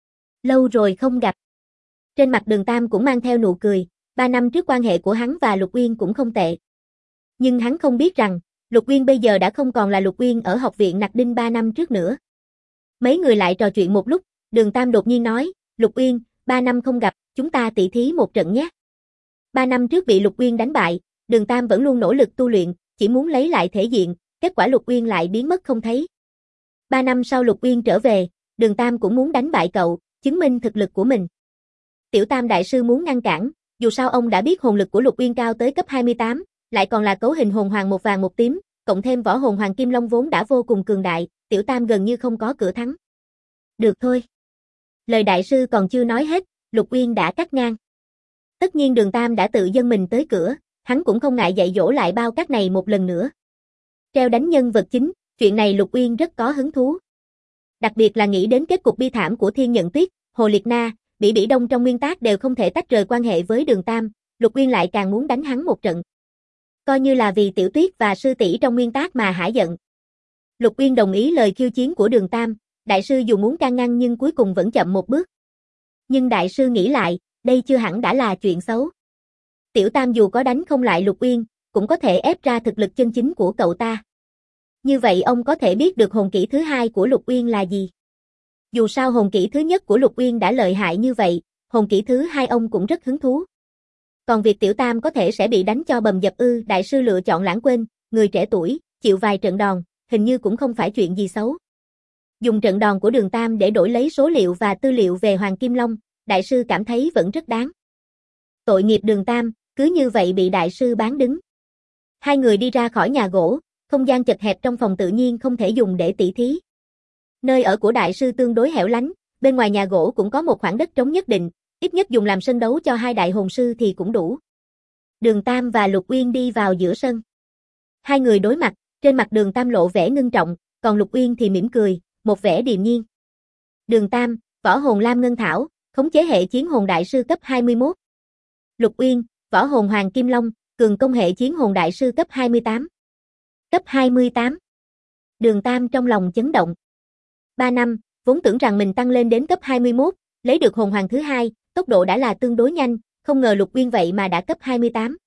Lâu rồi không gặp. Trên mặt Đường Tam cũng mang theo nụ cười, 3 năm trước quan hệ của hắn và Lục Uyên cũng không tệ. Nhưng hắn không biết rằng, Lục Uyên bây giờ đã không còn là Lục Uyên ở học viện Nặc Đinh 3 năm trước nữa. Mấy người lại trò chuyện một lúc, Đường Tam đột nhiên nói, Lục Uyên, 3 năm không gặp, chúng ta tỉ thí một trận nhé. 3 năm trước bị Lục Uyên đánh bại, Đường Tam vẫn luôn nỗ lực tu luyện, chỉ muốn lấy lại thể diện, kết quả Lục Uyên lại biến mất không thấy. 3 năm sau Lục Uyên trở về, Đường Tam cũng muốn đánh bại cậu, chứng minh thực lực của mình. Tiểu Tam đại sư muốn ngăn cản, dù sao ông đã biết hồn lực của Lục Uyên cao tới cấp 28, lại còn là cấu hình hồn hoàng một vàng một tím, cộng thêm võ hồn Hoàng Kim Long vốn đã vô cùng cường đại, Tiểu Tam gần như không có cửa thắng. Được thôi. Lời đại sư còn chưa nói hết, Lục Uyên đã cắt ngang. Tất nhiên Đường Tam đã tự dâng mình tới cửa, hắn cũng không ngại dạy dỗ lại bao cát này một lần nữa. Treo đánh nhân vật chính, chuyện này Lục Uyên rất có hứng thú. Đặc biệt là nghĩ đến kết cục bi thảm của Thiên Nhận Tuyết, Hồ Liệt Na, Bỉ Bỉ Đông trong nguyên tác đều không thể tách rời quan hệ với Đường Tam, Lục Uyên lại càng muốn đánh hắn một trận. Coi như là vì Tiểu Tuyết và sư tỷ trong nguyên tác mà hả giận. Lục Uyên đồng ý lời khiêu chiến của Đường Tam, đại sư dù muốn can ngăn nhưng cuối cùng vẫn chậm một bước. Nhưng đại sư nghĩ lại, đây chưa hẳn đã là chuyện xấu. Tiểu Tam dù có đánh không lại Lục Uyên, cũng có thể ép ra thực lực chân chính của cậu ta. Như vậy ông có thể biết được hồn kỹ thứ hai của Lục Uyên là gì. Dù sao hồn kỹ thứ nhất của Lục Uyên đã lợi hại như vậy, hồn kỹ thứ hai ông cũng rất hứng thú. Còn việc tiểu tam có thể sẽ bị đánh cho bầm dập ư, đại sư lựa chọn lãng quên, người trẻ tuổi, chịu vài trận đòn, hình như cũng không phải chuyện gì xấu. Dùng trận đòn của Đường Tam để đổi lấy số liệu và tư liệu về Hoàng Kim Long, đại sư cảm thấy vẫn rất đáng. Tội nghiệp Đường Tam, cứ như vậy bị đại sư bán đứng. Hai người đi ra khỏi nhà gỗ, không gian chật hẹp trong phòng tự nhiên không thể dùng để tỉ thí. Nơi ở của đại sư tương đối hẻo lánh, bên ngoài nhà gỗ cũng có một khoảng đất trống nhất định, ít nhất dùng làm sân đấu cho hai đại hồn sư thì cũng đủ. Đường Tam và Lục Uyên đi vào giữa sân. Hai người đối mặt, trên mặt Đường Tam lộ vẻ ngưng trọng, còn Lục Uyên thì mỉm cười, một vẻ điềm nhiên. Đường Tam, võ hồn Lam Ngân Thảo, khống chế hệ chiến hồn đại sư cấp 21. Lục Uyên, võ hồn Hoàng Kim Long, cường công hệ chiến hồn đại sư cấp 28. Cấp 28. Đường Tam trong lòng chấn động. 3 năm, vốn tưởng rằng mình tăng lên đến cấp 21, lấy được hồn hoàng thứ hai, tốc độ đã là tương đối nhanh, không ngờ Lục Uyên vậy mà đã cấp 28.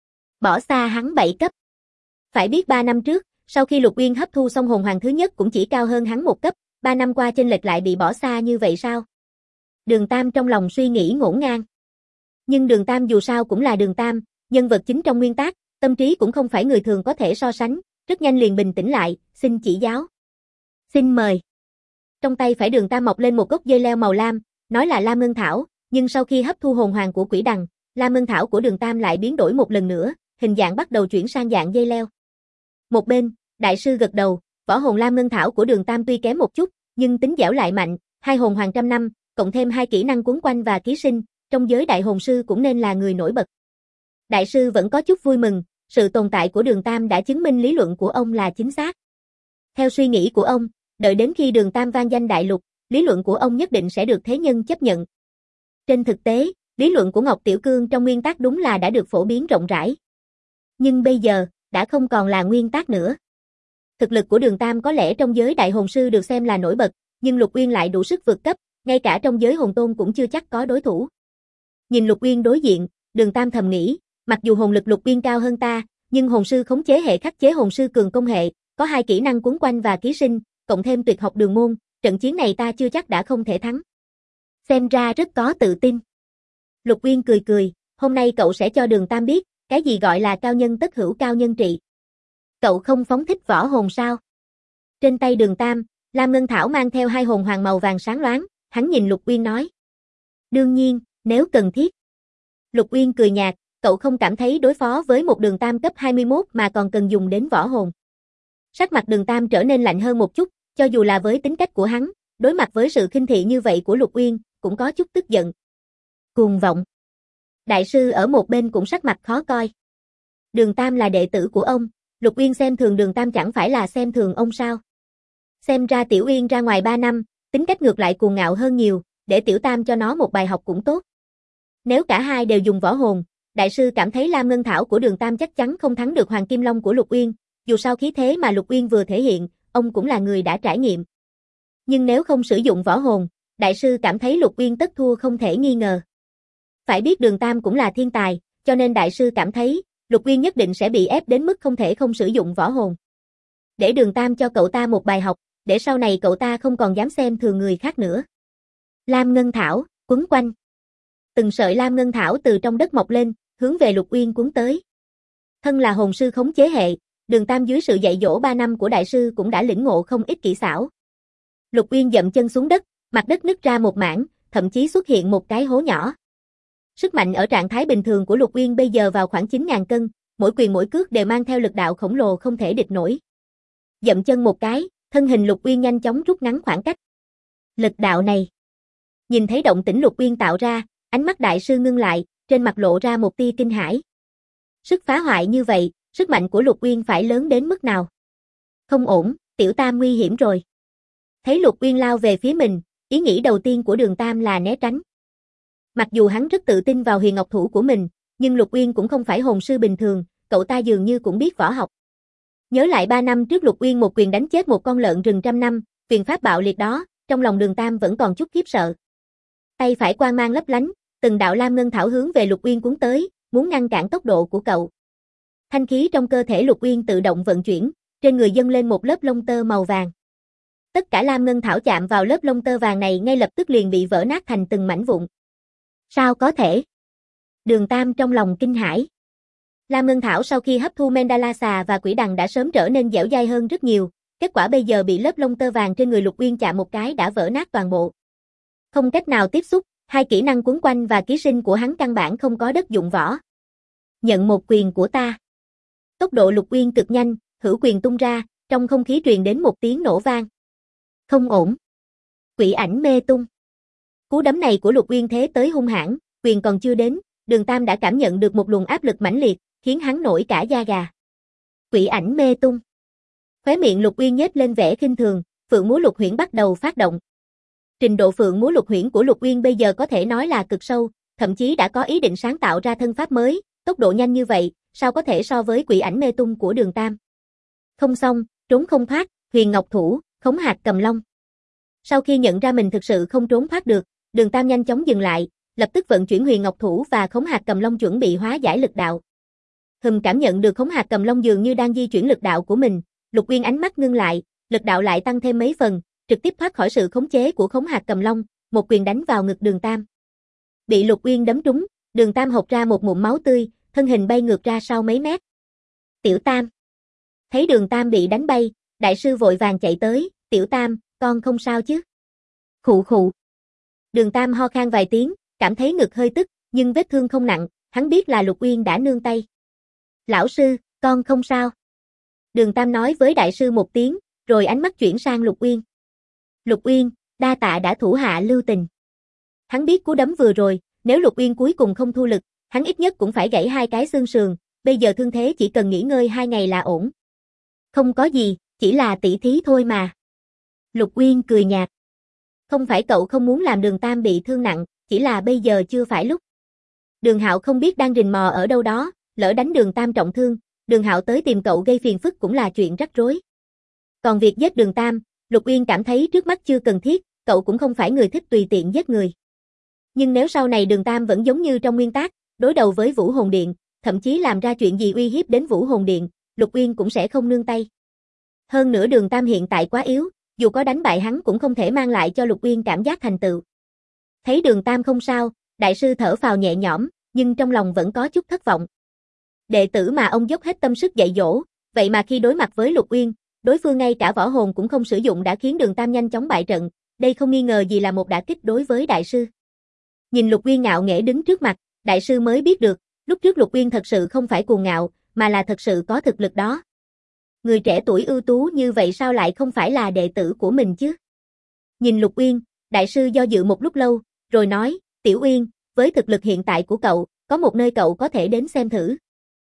Bỏ xa hắn 7 cấp. Phải biết 3 năm trước, sau khi Lục Uyên hấp thu xong hồn hoàng thứ nhất cũng chỉ cao hơn hắn một cấp, 3 năm qua chênh lệch lại bị bỏ xa như vậy sao? Đường Tam trong lòng suy nghĩ ngổn ngang. Nhưng Đường Tam dù sao cũng là Đường Tam, nhân vật chính trong nguyên tác, tâm trí cũng không phải người thường có thể so sánh, rất nhanh liền bình tĩnh lại, xin chỉ giáo. Xin mời. Trong tay phải Đường Tam mọc lên một gốc dây leo màu lam, nói là Lam Ngân Thảo, nhưng sau khi hấp thu hồn hoàng của Quỷ Đằng, Lam Ngân Thảo của Đường Tam lại biến đổi một lần nữa, hình dạng bắt đầu chuyển sang dạng dây leo. Một bên, đại sư gật đầu, võ hồn Lam Ngân Thảo của Đường Tam tuy kém một chút, nhưng tính dẻo lại mạnh, hai hồn hoàng trăm năm, cộng thêm hai kỹ năng cuốn quanh và ký sinh, trong giới đại hồn sư cũng nên là người nổi bật. Đại sư vẫn có chút vui mừng, sự tồn tại của Đường Tam đã chứng minh lý luận của ông là chính xác. Theo suy nghĩ của ông, đợi đến khi Đường Tam vang danh đại lục, lý luận của ông nhất định sẽ được thế nhân chấp nhận. Trên thực tế, lý luận của Ngọc Tiểu Cương trong nguyên tắc đúng là đã được phổ biến rộng rãi. Nhưng bây giờ, đã không còn là nguyên tắc nữa. Thực lực của Đường Tam có lẽ trong giới đại hồn sư được xem là nổi bật, nhưng Lục Uyên lại đủ sức vượt cấp, ngay cả trong giới hồn tôn cũng chưa chắc có đối thủ. Nhìn Lục Uyên đối diện, Đường Tam thầm nghĩ, mặc dù hồn lực Lục Uyên cao hơn ta, nhưng hồn sư khống chế hệ khắc chế hồn sư cường công hệ, có hai kỹ năng cuốn quanh và ký sinh, cộng thêm tuyệt học đường môn, trận chiến này ta chưa chắc đã không thể thắng. Xem ra rất có tự tin. Lục Uyên cười cười, hôm nay cậu sẽ cho Đường Tam biết, cái gì gọi là cao nhân tất hữu cao nhân trị. Cậu không phóng thích võ hồn sao? Trên tay Đường Tam, Lam Ngân Thảo mang theo hai hồn hoàng màu vàng sáng loáng, hắn nhìn Lục Uyên nói. Đương nhiên, nếu cần thiết. Lục Uyên cười nhạt, cậu không cảm thấy đối phó với một Đường Tam cấp 21 mà còn cần dùng đến võ hồn. Sắc mặt Đường Tam trở nên lạnh hơn một chút, cho dù là với tính cách của hắn, đối mặt với sự khinh thị như vậy của Lục Uyên, cũng có chút tức giận. Cuồng vọng. Đại sư ở một bên cũng sắc mặt khó coi. Đường Tam là đệ tử của ông, Lục Uyên xem thường Đường Tam chẳng phải là xem thường ông sao? Xem ra Tiểu Uyên ra ngoài 3 năm, tính cách ngược lại cuồng ngạo hơn nhiều, để Tiểu Tam cho nó một bài học cũng tốt. Nếu cả hai đều dùng võ hồn, đại sư cảm thấy Lam Ngân Thảo của Đường Tam chắc chắn không thắng được Hoàng Kim Long của Lục Uyên, dù sao khí thế mà Lục Uyên vừa thể hiện, ông cũng là người đã trải nghiệm. Nhưng nếu không sử dụng võ hồn, đại sư cảm thấy Lục Uyên tất thua không thể nghi ngờ. Phải biết Đường Tam cũng là thiên tài, cho nên đại sư cảm thấy, Lục Uyên nhất định sẽ bị ép đến mức không thể không sử dụng võ hồn. Để Đường Tam cho cậu ta một bài học, để sau này cậu ta không còn dám xem thường người khác nữa. Lam Ngân Thảo, quấn quanh. Từng sợi Lam Ngân Thảo từ trong đất mọc lên, hướng về Lục Uyên cuốn tới. Thân là hồn sư khống chế hệ, Đường Tam dưới sự dạy dỗ 3 năm của đại sư cũng đã lĩnh ngộ không ít kỹ xảo. Lục Uyên dậm chân xuống đất, mặt đất nứt ra một mảng, thậm chí xuất hiện một cái hố nhỏ. Sức mạnh ở trạng thái bình thường của Lục Uyên bây giờ vào khoảng 9.000 cân, mỗi quyền mỗi cước đều mang theo lực đạo khổng lồ không thể địch nổi. Dậm chân một cái, thân hình Lục Uyên nhanh chóng rút ngắn khoảng cách. Lực đạo này. Nhìn thấy động tĩnh Lục Uyên tạo ra, ánh mắt đại sư ngưng lại, trên mặt lộ ra một tia kinh hãi. Sức phá hoại như vậy, sức mạnh của Lục Uyên phải lớn đến mức nào? Không ổn, Tiểu Tam nguy hiểm rồi. Thấy Lục Uyên lao về phía mình, ý nghĩ đầu tiên của Đường Tam là né tránh. Mặc dù hắn rất tự tin vào huyền ngọc thủ của mình, nhưng Lục Uyên cũng không phải hồn sư bình thường, cậu ta dường như cũng biết võ học. Nhớ lại 3 năm trước Lục Uyên một quyền đánh chết một con lợn rừng trăm năm, quyền pháp bạo liệt đó, trong lòng Đường Tam vẫn còn chút khiếp sợ. Tay phải quang mang lấp lánh, từng đạo lam ngân thảo hướng về Lục Uyên cuốn tới, muốn ngăn cản tốc độ của cậu. Thanh khí trong cơ thể Lục Uyên tự động vận chuyển, trên người dâng lên một lớp lông tơ màu vàng. Tất cả lam ngân thảo chạm vào lớp lông tơ vàng này ngay lập tức liền bị vỡ nát thành từng mảnh vụn. Sao có thể? Đường Tam trong lòng kinh hãi. Lam Ngân Thảo sau khi hấp thu Mandala xà và quỷ đằng đã sớm trở nên dẻo dai hơn rất nhiều, kết quả bây giờ bị lớp lông tơ vàng trên người Lục Uyên chạm một cái đã vỡ nát toàn bộ. Không cách nào tiếp xúc, hai kỹ năng cuốn quanh và ký sinh của hắn căn bản không có đất dụng võ. Nhận một quyền của ta. Tốc độ Lục Uyên cực nhanh, hữu quyền tung ra, trong không khí truyền đến một tiếng nổ vang. Không ổn. Quỷ ảnh mê tung. Cú đấm này của Lục Uyên thế tới hung hãn, quyền còn chưa đến, Đường Tam đã cảm nhận được một luồng áp lực mãnh liệt, khiến hắn nổi cả da gà. Quỷ ảnh mê tung. Khóe miệng Lục Uyên nhếch lên vẻ khinh thường, Phượng Múa Lục Huyễn bắt đầu phát động. Trình độ Phượng Múa Lục Huyễn của Lục Uyên bây giờ có thể nói là cực sâu, thậm chí đã có ý định sáng tạo ra thân pháp mới, tốc độ nhanh như vậy, sao có thể so với quỷ ảnh mê tung của Đường Tam. Không xong, trốn không thoát, Huyền Ngọc Thủ, Khống Hạc Cầm Long. Sau khi nhận ra mình thực sự không trốn thoát được, Đường Tam nhanh chóng dừng lại, lập tức vận chuyển Huyền Ngọc Thủ và Khống Hạc Cầm Long chuẩn bị hóa giải lực đạo. Cảm nhận được Khống Hạc Cầm Long dường như đang di chuyển lực đạo của mình, Lục Uyên ánh mắt ngưng lại, lực đạo lại tăng thêm mấy phần, trực tiếp thoát khỏi sự khống chế của Khống Hạc Cầm Long, một quyền đánh vào ngực Đường Tam. Bị Lục Uyên đấm trúng, Đường Tam hộc ra một ngụm máu tươi, thân hình bay ngược ra sau mấy mét. Tiểu Tam. Thấy Đường Tam bị đánh bay, đại sư vội vàng chạy tới, Tiểu Tam, con không sao chứ? Khụ khụ. Đường Tam ho khan vài tiếng, cảm thấy ngực hơi tức, nhưng vết thương không nặng, hắn biết là Lục Uyên đã nương tay. Lão sư, con không sao. Đường Tam nói với đại sư một tiếng, rồi ánh mắt chuyển sang Lục Uyên. Lục Uyên, đa tạ đã thủ hạ lưu tình. Hắn biết cú đấm vừa rồi, nếu Lục Uyên cuối cùng không thu lực, hắn ít nhất cũng phải gãy hai cái xương sườn, bây giờ thương thế chỉ cần nghỉ ngơi 2 ngày là ổn. Không có gì, chỉ là tỉ thí thôi mà. Lục Uyên cười nhạt. Không phải cậu không muốn làm Đường Tam bị thương nặng, chỉ là bây giờ chưa phải lúc. Đường Hạo không biết đang rình mò ở đâu đó, lỡ đánh Đường Tam trọng thương, Đường Hạo tới tìm cậu gây phiền phức cũng là chuyện rắc rối. Còn việc giết Đường Tam, Lục Uyên cảm thấy trước mắt chưa cần thiết, cậu cũng không phải người thích tùy tiện giết người. Nhưng nếu sau này Đường Tam vẫn giống như trong nguyên tác, đối đầu với Vũ Hồn Điện, thậm chí làm ra chuyện gì uy hiếp đến Vũ Hồn Điện, Lục Uyên cũng sẽ không nương tay. Hơn nữa Đường Tam hiện tại quá yếu, dù có đánh bại hắn cũng không thể mang lại cho Lục Uyên cảm giác thành tựu. Thấy Đường Tam không sao, đại sư thở phào nhẹ nhõm, nhưng trong lòng vẫn có chút thất vọng. Đệ tử mà ông dốc hết tâm sức dạy dỗ, vậy mà khi đối mặt với Lục Uyên, đối phương ngay cả võ hồn cũng không sử dụng đã khiến Đường Tam nhanh chóng bại trận, đây không nghi ngờ gì là một đả kích đối với đại sư. Nhìn Lục Uyên ngạo nghễ đứng trước mặt, đại sư mới biết được, lúc trước Lục Uyên thật sự không phải cuồng ngạo, mà là thật sự có thực lực đó. Người trẻ tuổi ưu tú như vậy sao lại không phải là đệ tử của mình chứ? Nhìn Lục Uyên, đại sư do dự một lúc lâu, rồi nói, Tiểu Uyên, với thực lực hiện tại của cậu, có một nơi cậu có thể đến xem thử.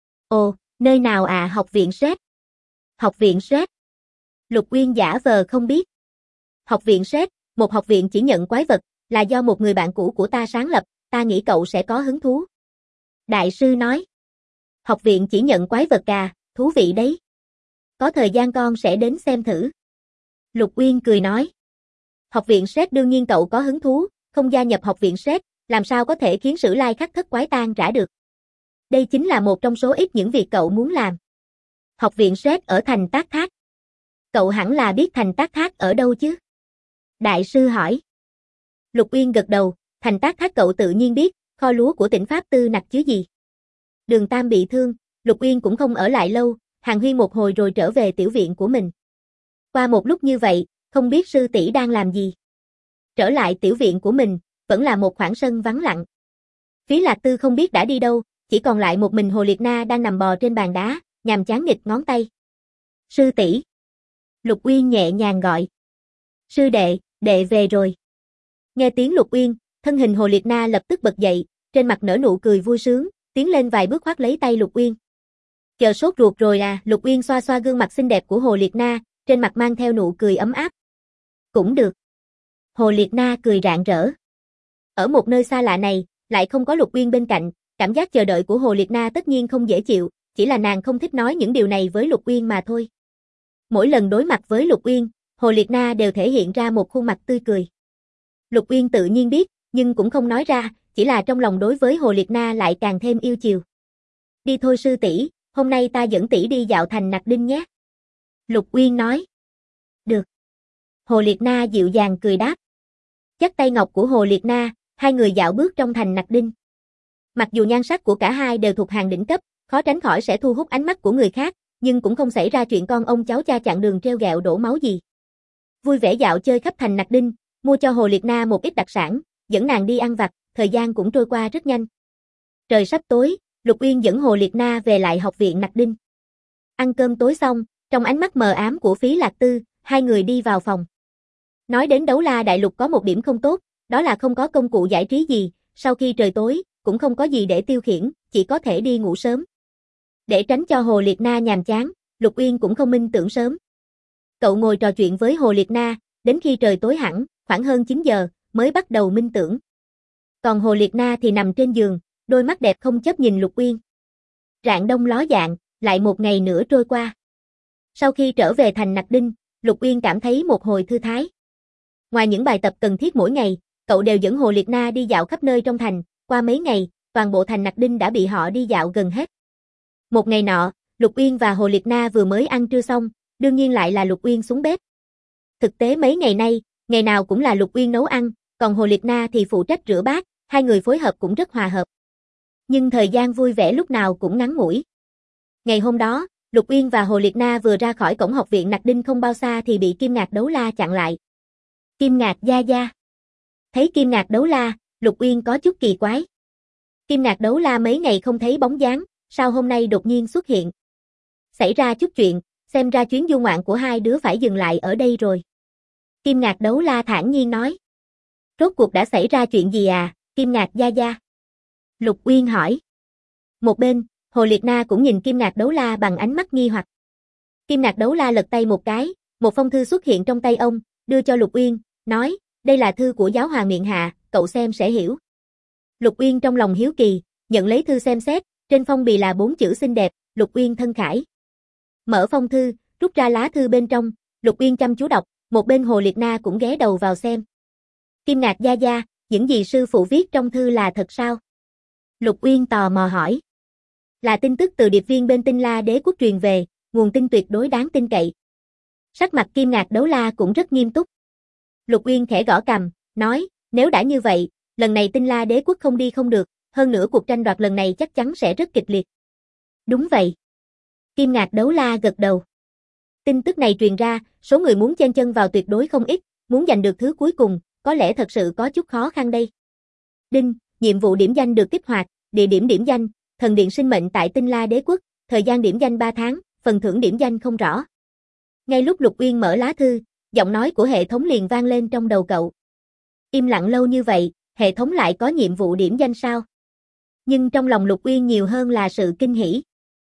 Ồ, nơi nào à? Học viện Sét. Học viện Sét. Lục Uyên giả vờ không biết. Học viện Sét, một học viện chỉ nhận quái vật, là do một người bạn cũ của ta sáng lập, ta nghĩ cậu sẽ có hứng thú. Đại sư nói. Học viện chỉ nhận quái vật à, thú vị đấy. Có thời gian con sẽ đến xem thử. Lục Uyên cười nói. Học viện Sét đương nhiên cậu có hứng thú, không gia nhập học viện Sét, làm sao có thể khiến Sử Lai Khắc Thất quái tan rã được. Đây chính là một trong số ít những việc cậu muốn làm. Học viện Sét ở thành Tác Thác. Cậu hẳn là biết thành Tác Thác ở đâu chứ? Đại sư hỏi. Lục Uyên gật đầu, thành Tác Thác cậu tự nhiên biết, kho lúa của tỉnh Pháp Tư Nặc chứ gì. Đường Tam bị thương, Lục Uyên cũng không ở lại lâu, hàn huyên một hồi rồi trở về tiểu viện của mình. Qua một lúc như vậy, không biết sư tỷ đang làm gì. Trở lại tiểu viện của mình, vẫn là một khoảng sân vắng lặng. Phí Lạc Tư không biết đã đi đâu, chỉ còn lại một mình Hồ Liệt Na đang nằm bò trên bàn đá, nhàm chán nghịch ngón tay. Sư tỷ. Lục Uyên nhẹ nhàng gọi. Sư đệ, đệ về rồi. Nghe tiếng Lục Uyên, thân hình Hồ Liệt Na lập tức bật dậy, trên mặt nở nụ cười vui sướng, tiến lên vài bước khoác lấy tay Lục Uyên. Chờ sốt ruột rồi à? Lục Uyên xoa xoa gương mặt xinh đẹp của Hồ Liệt Na, trên mặt mang theo nụ cười ấm áp. Cũng được. Hồ Liệt Na cười rạng rỡ. Ở một nơi xa lạ này, lại không có Lục Uyên bên cạnh, cảm giác chờ đợi của Hồ Liệt Na tất nhiên không dễ chịu, chỉ là nàng không thích nói những điều này với Lục Uyên mà thôi. Mỗi lần đối mặt với Lục Uyên, Hồ Liệt Na đều thể hiện ra một khuôn mặt tươi cười. Lục Uyên tự nhiên biết, nhưng cũng không nói ra, chỉ là trong lòng đối với Hồ Liệt Na lại càng thêm yêu chiều. Đi thôi sư tỷ, hôm nay ta dẫn tỷ đi dạo thành Nặc Đinh nhé. Lục Uyên nói. Được. Hồ Liệt Na dịu dàng cười đáp. Dắt tay ngọc của Hồ Liệt Na, hai người dạo bước trong thành Nặc Đinh. Mặc dù nhan sắc của cả hai đều thuộc hàng đỉnh cấp, khó tránh khỏi sẽ thu hút ánh mắt của người khác, nhưng cũng không xảy ra chuyện con ông cháu cha chặn đường treo gẹo đổ máu gì. Vui vẻ dạo chơi khắp thành Nặc Đinh, mua cho Hồ Liệt Na một ít đặc sản, dẫn nàng đi ăn vặt, thời gian cũng trôi qua rất nhanh. Trời sắp tối, Lục Uyên dẫn Hồ Liệt Na về lại học viện Nặc Đinh. Ăn cơm tối xong, trong ánh mắt mờ ám của Phí Lạc Tư, hai người đi vào phòng. Nói đến Đấu La Đại Lục có một điểm không tốt, đó là không có công cụ giải trí gì, sau khi trời tối, cũng không có gì để tiêu khiển, chỉ có thể đi ngủ sớm. Để tránh cho Hồ Liệt Na nhàm chán, Lục Uyên cũng không minh tưởng sớm. Cậu ngồi trò chuyện với Hồ Liệt Na, đến khi trời tối hẳn, khoảng hơn 9 giờ, mới bắt đầu minh tưởng. Còn Hồ Liệt Na thì nằm trên giường, đôi mắt đẹp không chớp nhìn Lục Uyên. Rạng đông ló dạng, lại một ngày nữa trôi qua. Sau khi trở về thành Nặc Đinh, Lục Uyên cảm thấy một hồi thư thái. Ngoài những bài tập cần thiết mỗi ngày, cậu đều dẫn Hồ Liệt Na đi dạo khắp nơi trong thành, qua mấy ngày, toàn bộ thành Nặc Đinh đã bị họ đi dạo gần hết. Một ngày nọ, Lục Uyên và Hồ Liệt Na vừa mới ăn trưa xong, đương nhiên lại là Lục Uyên xuống bếp. Thực tế mấy ngày nay, ngày nào cũng là Lục Uyên nấu ăn, còn Hồ Liệt Na thì phụ trách rửa bát, hai người phối hợp cũng rất hòa hợp. Nhưng thời gian vui vẻ lúc nào cũng ngắn ngủi. Ngày hôm đó, Lục Uyên và Hồ Liệt Na vừa ra khỏi cổng học viện Nặc Đinh không bao xa thì bị Kim Ngạc Đấu La chặn lại. Kim Ngạc gia gia. Thấy Kim Ngạc Đấu La, Lục Uyên có chút kỳ quái. Kim Ngạc Đấu La mấy ngày không thấy bóng dáng, sao hôm nay đột nhiên xuất hiện? Xảy ra chút chuyện, xem ra chuyến du ngoạn của hai đứa phải dừng lại ở đây rồi. Kim Ngạc Đấu La thản nhiên nói. Rốt cuộc đã xảy ra chuyện gì à, Kim Ngạc gia gia? Lục Uyên hỏi. Một bên, Hồ Liệt Na cũng nhìn Kim Ngạc Đấu La bằng ánh mắt nghi hoặc. Kim Ngạc Đấu La lật tay một cái, một phong thư xuất hiện trong tay ông, đưa cho Lục Uyên, nói, đây là thư của giáo hoàng miện hạ, cậu xem sẽ hiểu. Lục Uyên trong lòng hiếu kỳ, nhận lấy thư xem xét, trên phong bì là 4 chữ xinh đẹp, Lục Uyên thân khải. Mở phong thư, rút ra lá thư bên trong, Lục Uyên chăm chú đọc, một bên Hồ Liệt Na cũng ghé đầu vào xem. Kim Ngạc gia gia, những gì sư phụ viết trong thư là thật sao? Lục Uyên tò mò hỏi. Là tin tức từ điệp viên bên Tinh La Đế quốc truyền về, nguồn tin tuyệt đối đáng tin cậy. Sắc mặt Kim Ngạc Đấu La cũng rất nghiêm túc. Lục Uyên khẽ gõ cằm, nói, nếu đã như vậy, lần này Tinh La Đế quốc không đi không được, hơn nữa cuộc tranh đoạt lần này chắc chắn sẽ rất kịch liệt. Đúng vậy. Kim Ngạc Đấu La gật đầu. Tin tức này truyền ra, số người muốn chen chân vào tuyệt đối không ít, muốn giành được thứ cuối cùng, có lẽ thật sự có chút khó khăn đây. Đinh, nhiệm vụ điểm danh được kích hoạt, địa điểm điểm danh, thần điện sinh mệnh tại Tinh La Đế quốc, thời gian điểm danh 3 tháng, phần thưởng điểm danh không rõ. Ngay lúc Lục Uyên mở lá thư, giọng nói của hệ thống liền vang lên trong đầu cậu. Im lặng lâu như vậy, hệ thống lại có nhiệm vụ điểm danh sao? Nhưng trong lòng Lục Uyên nhiều hơn là sự kinh hỉ.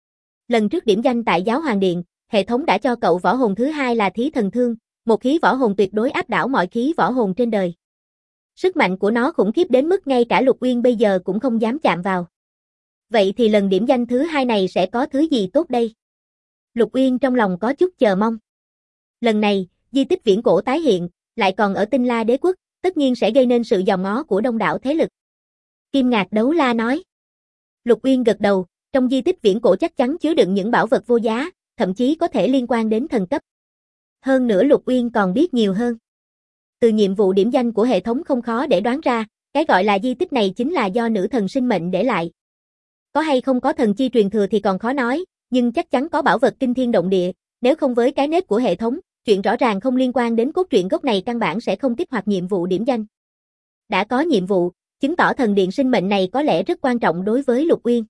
Lần trước điểm danh tại Giáo Hoàng Điện, hệ thống đã cho cậu võ hồn thứ hai là Thí Thần Thương, một khí võ hồn tuyệt đối áp đảo mọi khí võ hồn trên đời. Sức mạnh của nó khủng khiếp đến mức ngay cả Lục Uyên bây giờ cũng không dám chạm vào. Vậy thì lần điểm danh thứ hai này sẽ có thứ gì tốt đây? Lục Uyên trong lòng có chút chờ mong. Lần này, di tích viễn cổ tái hiện, lại còn ở Tinh La Đế quốc, tất nhiên sẽ gây nên sự dòm ngó của đông đảo thế lực. Kim Ngạc Đấu La nói. Lục Uyên gật đầu, trong di tích viễn cổ chắc chắn chứa đựng những bảo vật vô giá, thậm chí có thể liên quan đến thần cấp. Hơn nữa Lục Uyên còn biết nhiều hơn. Từ nhiệm vụ điểm danh của hệ thống không khó để đoán ra, cái gọi là di tích này chính là do nữ thần sinh mệnh để lại. Có hay không có thần chi truyền thừa thì còn khó nói, nhưng chắc chắn có bảo vật kinh thiên động địa, nếu không với cái nết của hệ thống, chuyện rõ ràng không liên quan đến cốt truyện gốc này căn bản sẽ không kích hoạt nhiệm vụ điểm danh. Đã có nhiệm vụ, chứng tỏ thần điện sinh mệnh này có lẽ rất quan trọng đối với Lục Uyên.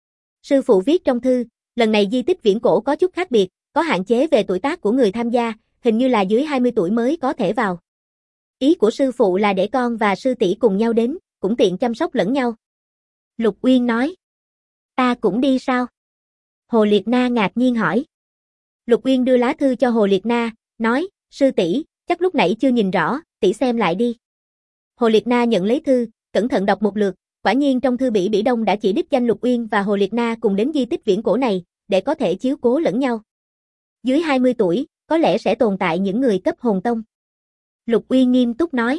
Sư phụ viết trong thư, lần này di tích viễn cổ có chút khác biệt, có hạn chế về tuổi tác của người tham gia, hình như là dưới 20 tuổi mới có thể vào. Ý của sư phụ là để con và sư tỷ cùng nhau đến, cũng tiện chăm sóc lẫn nhau. Lục Uyên nói. Ta cũng đi sao? Hồ Liệt Na ngạc nhiên hỏi. Lục Uyên đưa lá thư cho Hồ Liệt Na, nói, sư tỷ, chắc lúc nãy chưa nhìn rõ, tỷ xem lại đi. Hồ Liệt Na nhận lấy thư, cẩn thận đọc một lượt, quả nhiên trong thư Bỉ Đông đã chỉ đích danh Lục Uyên và Hồ Liệt Na cùng đến di tích viễn cổ này, để có thể chiếu cố lẫn nhau. Dưới 20 tuổi, có lẽ sẽ tồn tại những người cấp hồn tông. Lục Uyên nghiêm túc nói.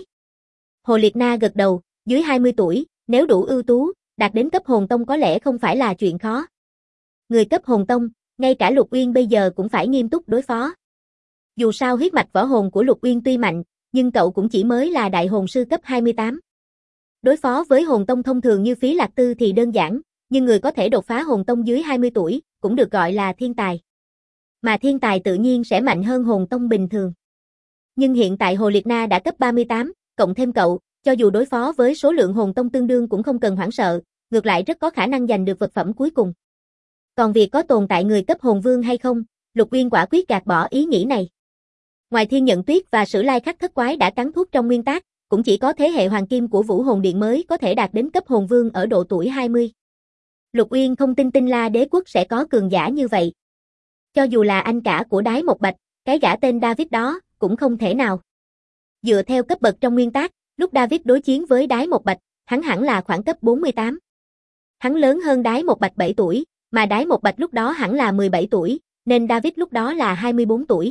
Hồ Liệt Na gật đầu, dưới 20 tuổi, nếu đủ ưu tú, đạt đến cấp hồn tông có lẽ không phải là chuyện khó. Người cấp hồn tông, ngay cả Lục Uyên bây giờ cũng phải nghiêm túc đối phó. Dù sao huyết mạch võ hồn của Lục Uyên tuy mạnh, nhưng cậu cũng chỉ mới là đại hồn sư cấp 28. Đối phó với hồn tông thông thường như Phí Lạc Tư thì đơn giản, nhưng người có thể đột phá hồn tông dưới 20 tuổi, cũng được gọi là thiên tài. Mà thiên tài tự nhiên sẽ mạnh hơn hồn tông bình thường. Nhưng hiện tại Hồ Liệt Na đã cấp 38, cộng thêm cậu, cho dù đối phó với số lượng hồn tông tương đương cũng không cần hoảng sợ, ngược lại rất có khả năng giành được vật phẩm cuối cùng. Còn việc có tồn tại người cấp hồn vương hay không, Lục Uyên quả quyết gạt bỏ ý nghĩ này. Ngoài Thiên Nhận Tuyết và Sử Lai Khắc Thất Quái đã cắn thuốc trong nguyên tác, cũng chỉ có thế hệ hoàng kim của Vũ Hồn Điện mới có thể đạt đến cấp hồn vương ở độ tuổi 20. Lục Uyên không tin Tinh La Đế Quốc sẽ có cường giả như vậy. Cho dù là anh cả của Đái Một Bạch, cái gã tên David đó, cũng không thể nào. Dựa theo cấp bậc trong nguyên tác, lúc David đối chiến với Đái Một Bạch, hắn hẳn là khoảng cấp 48. Hắn lớn hơn Đái Một Bạch 7 tuổi, mà Đái Một Bạch lúc đó hẳn là 17 tuổi, nên David lúc đó là 24 tuổi.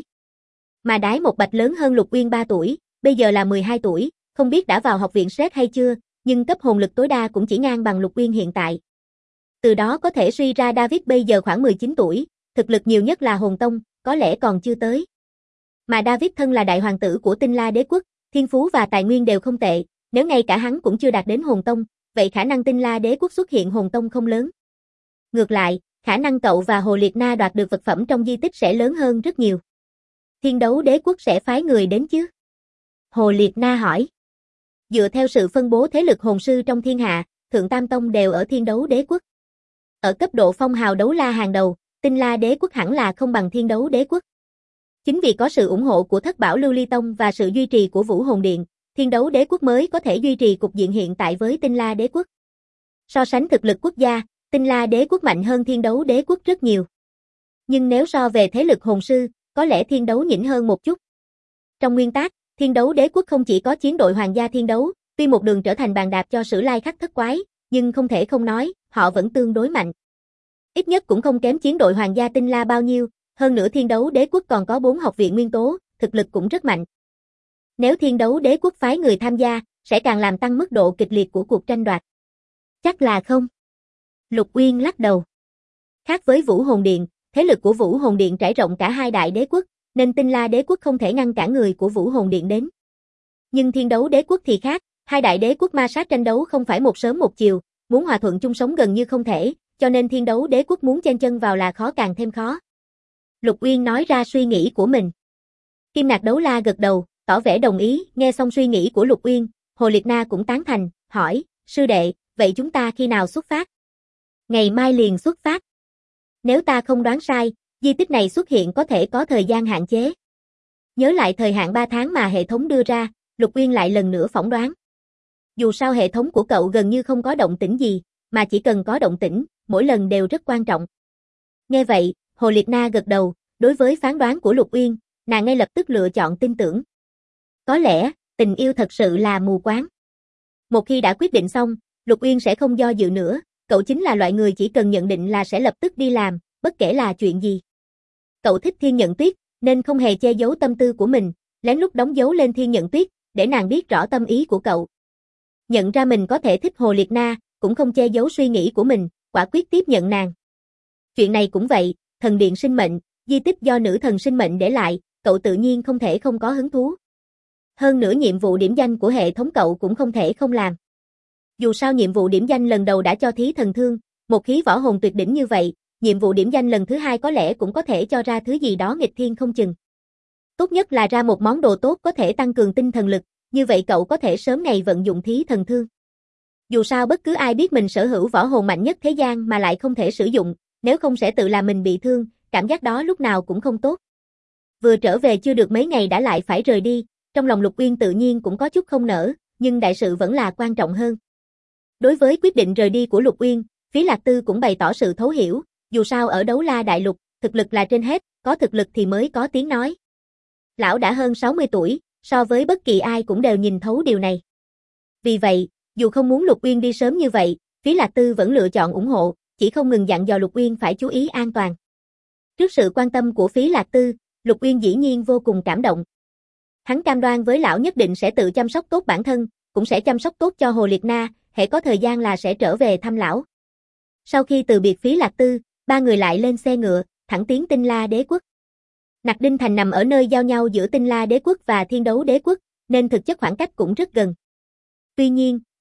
Mà Đái Một Bạch lớn hơn Lục Uyên 3 tuổi, bây giờ là 12 tuổi, không biết đã vào học viện SET hay chưa, nhưng cấp hồn lực tối đa cũng chỉ ngang bằng Lục Uyên hiện tại. Từ đó có thể suy ra David bây giờ khoảng 19 tuổi, thực lực nhiều nhất là hồn tông, có lẽ còn chưa tới. Mà David thân là đại hoàng tử của Tinh La Đế Quốc, thiên phú và tài nguyên đều không tệ, nếu ngay cả hắn cũng chưa đạt đến hồn tông, vậy khả năng Tinh La Đế Quốc xuất hiện hồn tông không lớn. Ngược lại, khả năng cậu và Hồ Liệt Na đoạt được vật phẩm trong di tích sẽ lớn hơn rất nhiều. Thiên Đấu Đế Quốc sẽ phái người đến chứ? Hồ Liệt Na hỏi. Dựa theo sự phân bố thế lực hồn sư trong thiên hạ, Thượng Tam Tông đều ở Thiên Đấu Đế Quốc. Ở cấp độ phong hào đấu la hàng đầu, Tinh La Đế Quốc hẳn là không bằng Thiên Đấu Đế Quốc. Chính vì có sự ủng hộ của Thất Bảo Lưu Ly Tông và sự duy trì của Vũ Hồn Điện, Thiên Đấu Đế Quốc mới có thể duy trì cục diện hiện tại với Tinh La Đế Quốc. So sánh thực lực quốc gia, Tinh La Đế Quốc mạnh hơn Thiên Đấu Đế Quốc rất nhiều. Nhưng nếu so về thế lực hồn sư, có lẽ Thiên Đấu nhỉnh hơn một chút. Trong nguyên tác, Thiên Đấu Đế Quốc không chỉ có chiến đội Hoàng gia Thiên Đấu, tuy một đường trở thành bàn đạp cho Sử Lai Khắc Thất Quái, nhưng không thể không nói, họ vẫn tương đối mạnh. Ít nhất cũng không kém chiến đội Hoàng gia Tinh La bao nhiêu, hơn nữa Thiên Đấu Đế Quốc còn có 4 học viện nguyên tố, thực lực cũng rất mạnh. Nếu Thiên Đấu Đế Quốc phái người tham gia, sẽ càng làm tăng mức độ kịch liệt của cuộc tranh đoạt. Chắc là không. Lục Uyên lắc đầu. Khác với Vũ Hồn Điện, thế lực của Vũ Hồn Điện trải rộng cả hai đại đế quốc, nên Tinh La Đế Quốc không thể ngăn cản người của Vũ Hồn Điện đến. Nhưng Thiên Đấu Đế Quốc thì khác, hai đại đế quốc ma sát tranh đấu không phải một sớm một chiều, muốn hòa thuận chung sống gần như không thể, cho nên Thiên Đấu Đế Quốc muốn chen chân vào là khó càng thêm khó. Lục Uyên nói ra suy nghĩ của mình. Kim Ngạc Đấu La gật đầu, tỏ vẻ đồng ý, nghe xong suy nghĩ của Lục Uyên, Hồ Liệt Na cũng tán thành, hỏi, sư đệ, vậy chúng ta khi nào xuất phát? Ngày mai liền xuất phát. Nếu ta không đoán sai, di tích này xuất hiện có thể có thời gian hạn chế. Nhớ lại thời hạn 3 tháng mà hệ thống đưa ra, Lục Uyên lại lần nữa phỏng đoán. Dù sao hệ thống của cậu gần như không có động tĩnh gì, mà chỉ cần có động tĩnh, mỗi lần đều rất quan trọng. Nghe vậy, Hồ Liệt Na gật đầu, đối với phán đoán của Lục Uyên, nàng ngay lập tức lựa chọn tin tưởng. Có lẽ, tình yêu thật sự là mù quáng. Một khi đã quyết định xong, Lục Uyên sẽ không do dự nữa, cậu chính là loại người chỉ cần nhận định là sẽ lập tức đi làm, bất kể là chuyện gì. Cậu thích Thiên Nhận Tuyết, nên không hề che giấu tâm tư của mình, lén lút đóng dấu lên Thiên Nhận Tuyết, để nàng biết rõ tâm ý của cậu. Nhận ra mình có thể thích Hồ Liệt Na, cũng không che giấu suy nghĩ của mình, quả quyết tiếp nhận nàng. Chuyện này cũng vậy, thần điện sinh mệnh, di tích do nữ thần sinh mệnh để lại, cậu tự nhiên không thể không có hứng thú. Hơn nữa nhiệm vụ điểm danh của hệ thống cậu cũng không thể không làm. Dù sao nhiệm vụ điểm danh lần đầu đã cho thí thần thương, một khí võ hồn tuyệt đỉnh như vậy, nhiệm vụ điểm danh lần thứ hai có lẽ cũng có thể cho ra thứ gì đó nghịch thiên không chừng. Tốt nhất là ra một món đồ tốt có thể tăng cường tinh thần lực, như vậy cậu có thể sớm ngày vận dụng thí thần thương. Dù sao bất cứ ai biết mình sở hữu võ hồn mạnh nhất thế gian mà lại không thể sử dụng, nếu không sẽ tự làm mình bị thương, cảm giác đó lúc nào cũng không tốt. Vừa trở về chưa được mấy ngày đã lại phải rời đi, trong lòng Lục Uyên tự nhiên cũng có chút không nỡ, nhưng đại sự vẫn là quan trọng hơn. Đối với quyết định rời đi của Lục Uyên, Phí Lạc Tư cũng bày tỏ sự thấu hiểu, dù sao ở Đấu La Đại Lục, thực lực là trên hết, có thực lực thì mới có tiếng nói. Lão đã hơn 60 tuổi, so với bất kỳ ai cũng đều nhìn thấu điều này. Vì vậy, dù không muốn Lục Uyên đi sớm như vậy, Phí Lạc Tư vẫn lựa chọn ủng hộ, chỉ không ngừng dặn dò Lục Uyên phải chú ý an toàn. Trước sự quan tâm của Phí Lạc Tư, Lục Uyên dĩ nhiên vô cùng cảm động. Hắn cam đoan với lão nhất định sẽ tự chăm sóc tốt bản thân, cũng sẽ chăm sóc tốt cho Hồ Liệt Na, hễ có thời gian là sẽ trở về thăm lão. Sau khi từ biệt Phí Lạc Tư, ba người lại lên xe ngựa, thẳng tiến Tinh La Đế Quốc. Nặc Đinh Thành nằm ở nơi giao nhau giữa Tinh La Đế Quốc và Thiên Đấu Đế Quốc, nên thực chất khoảng cách cũng rất gần. Tuy nhiên,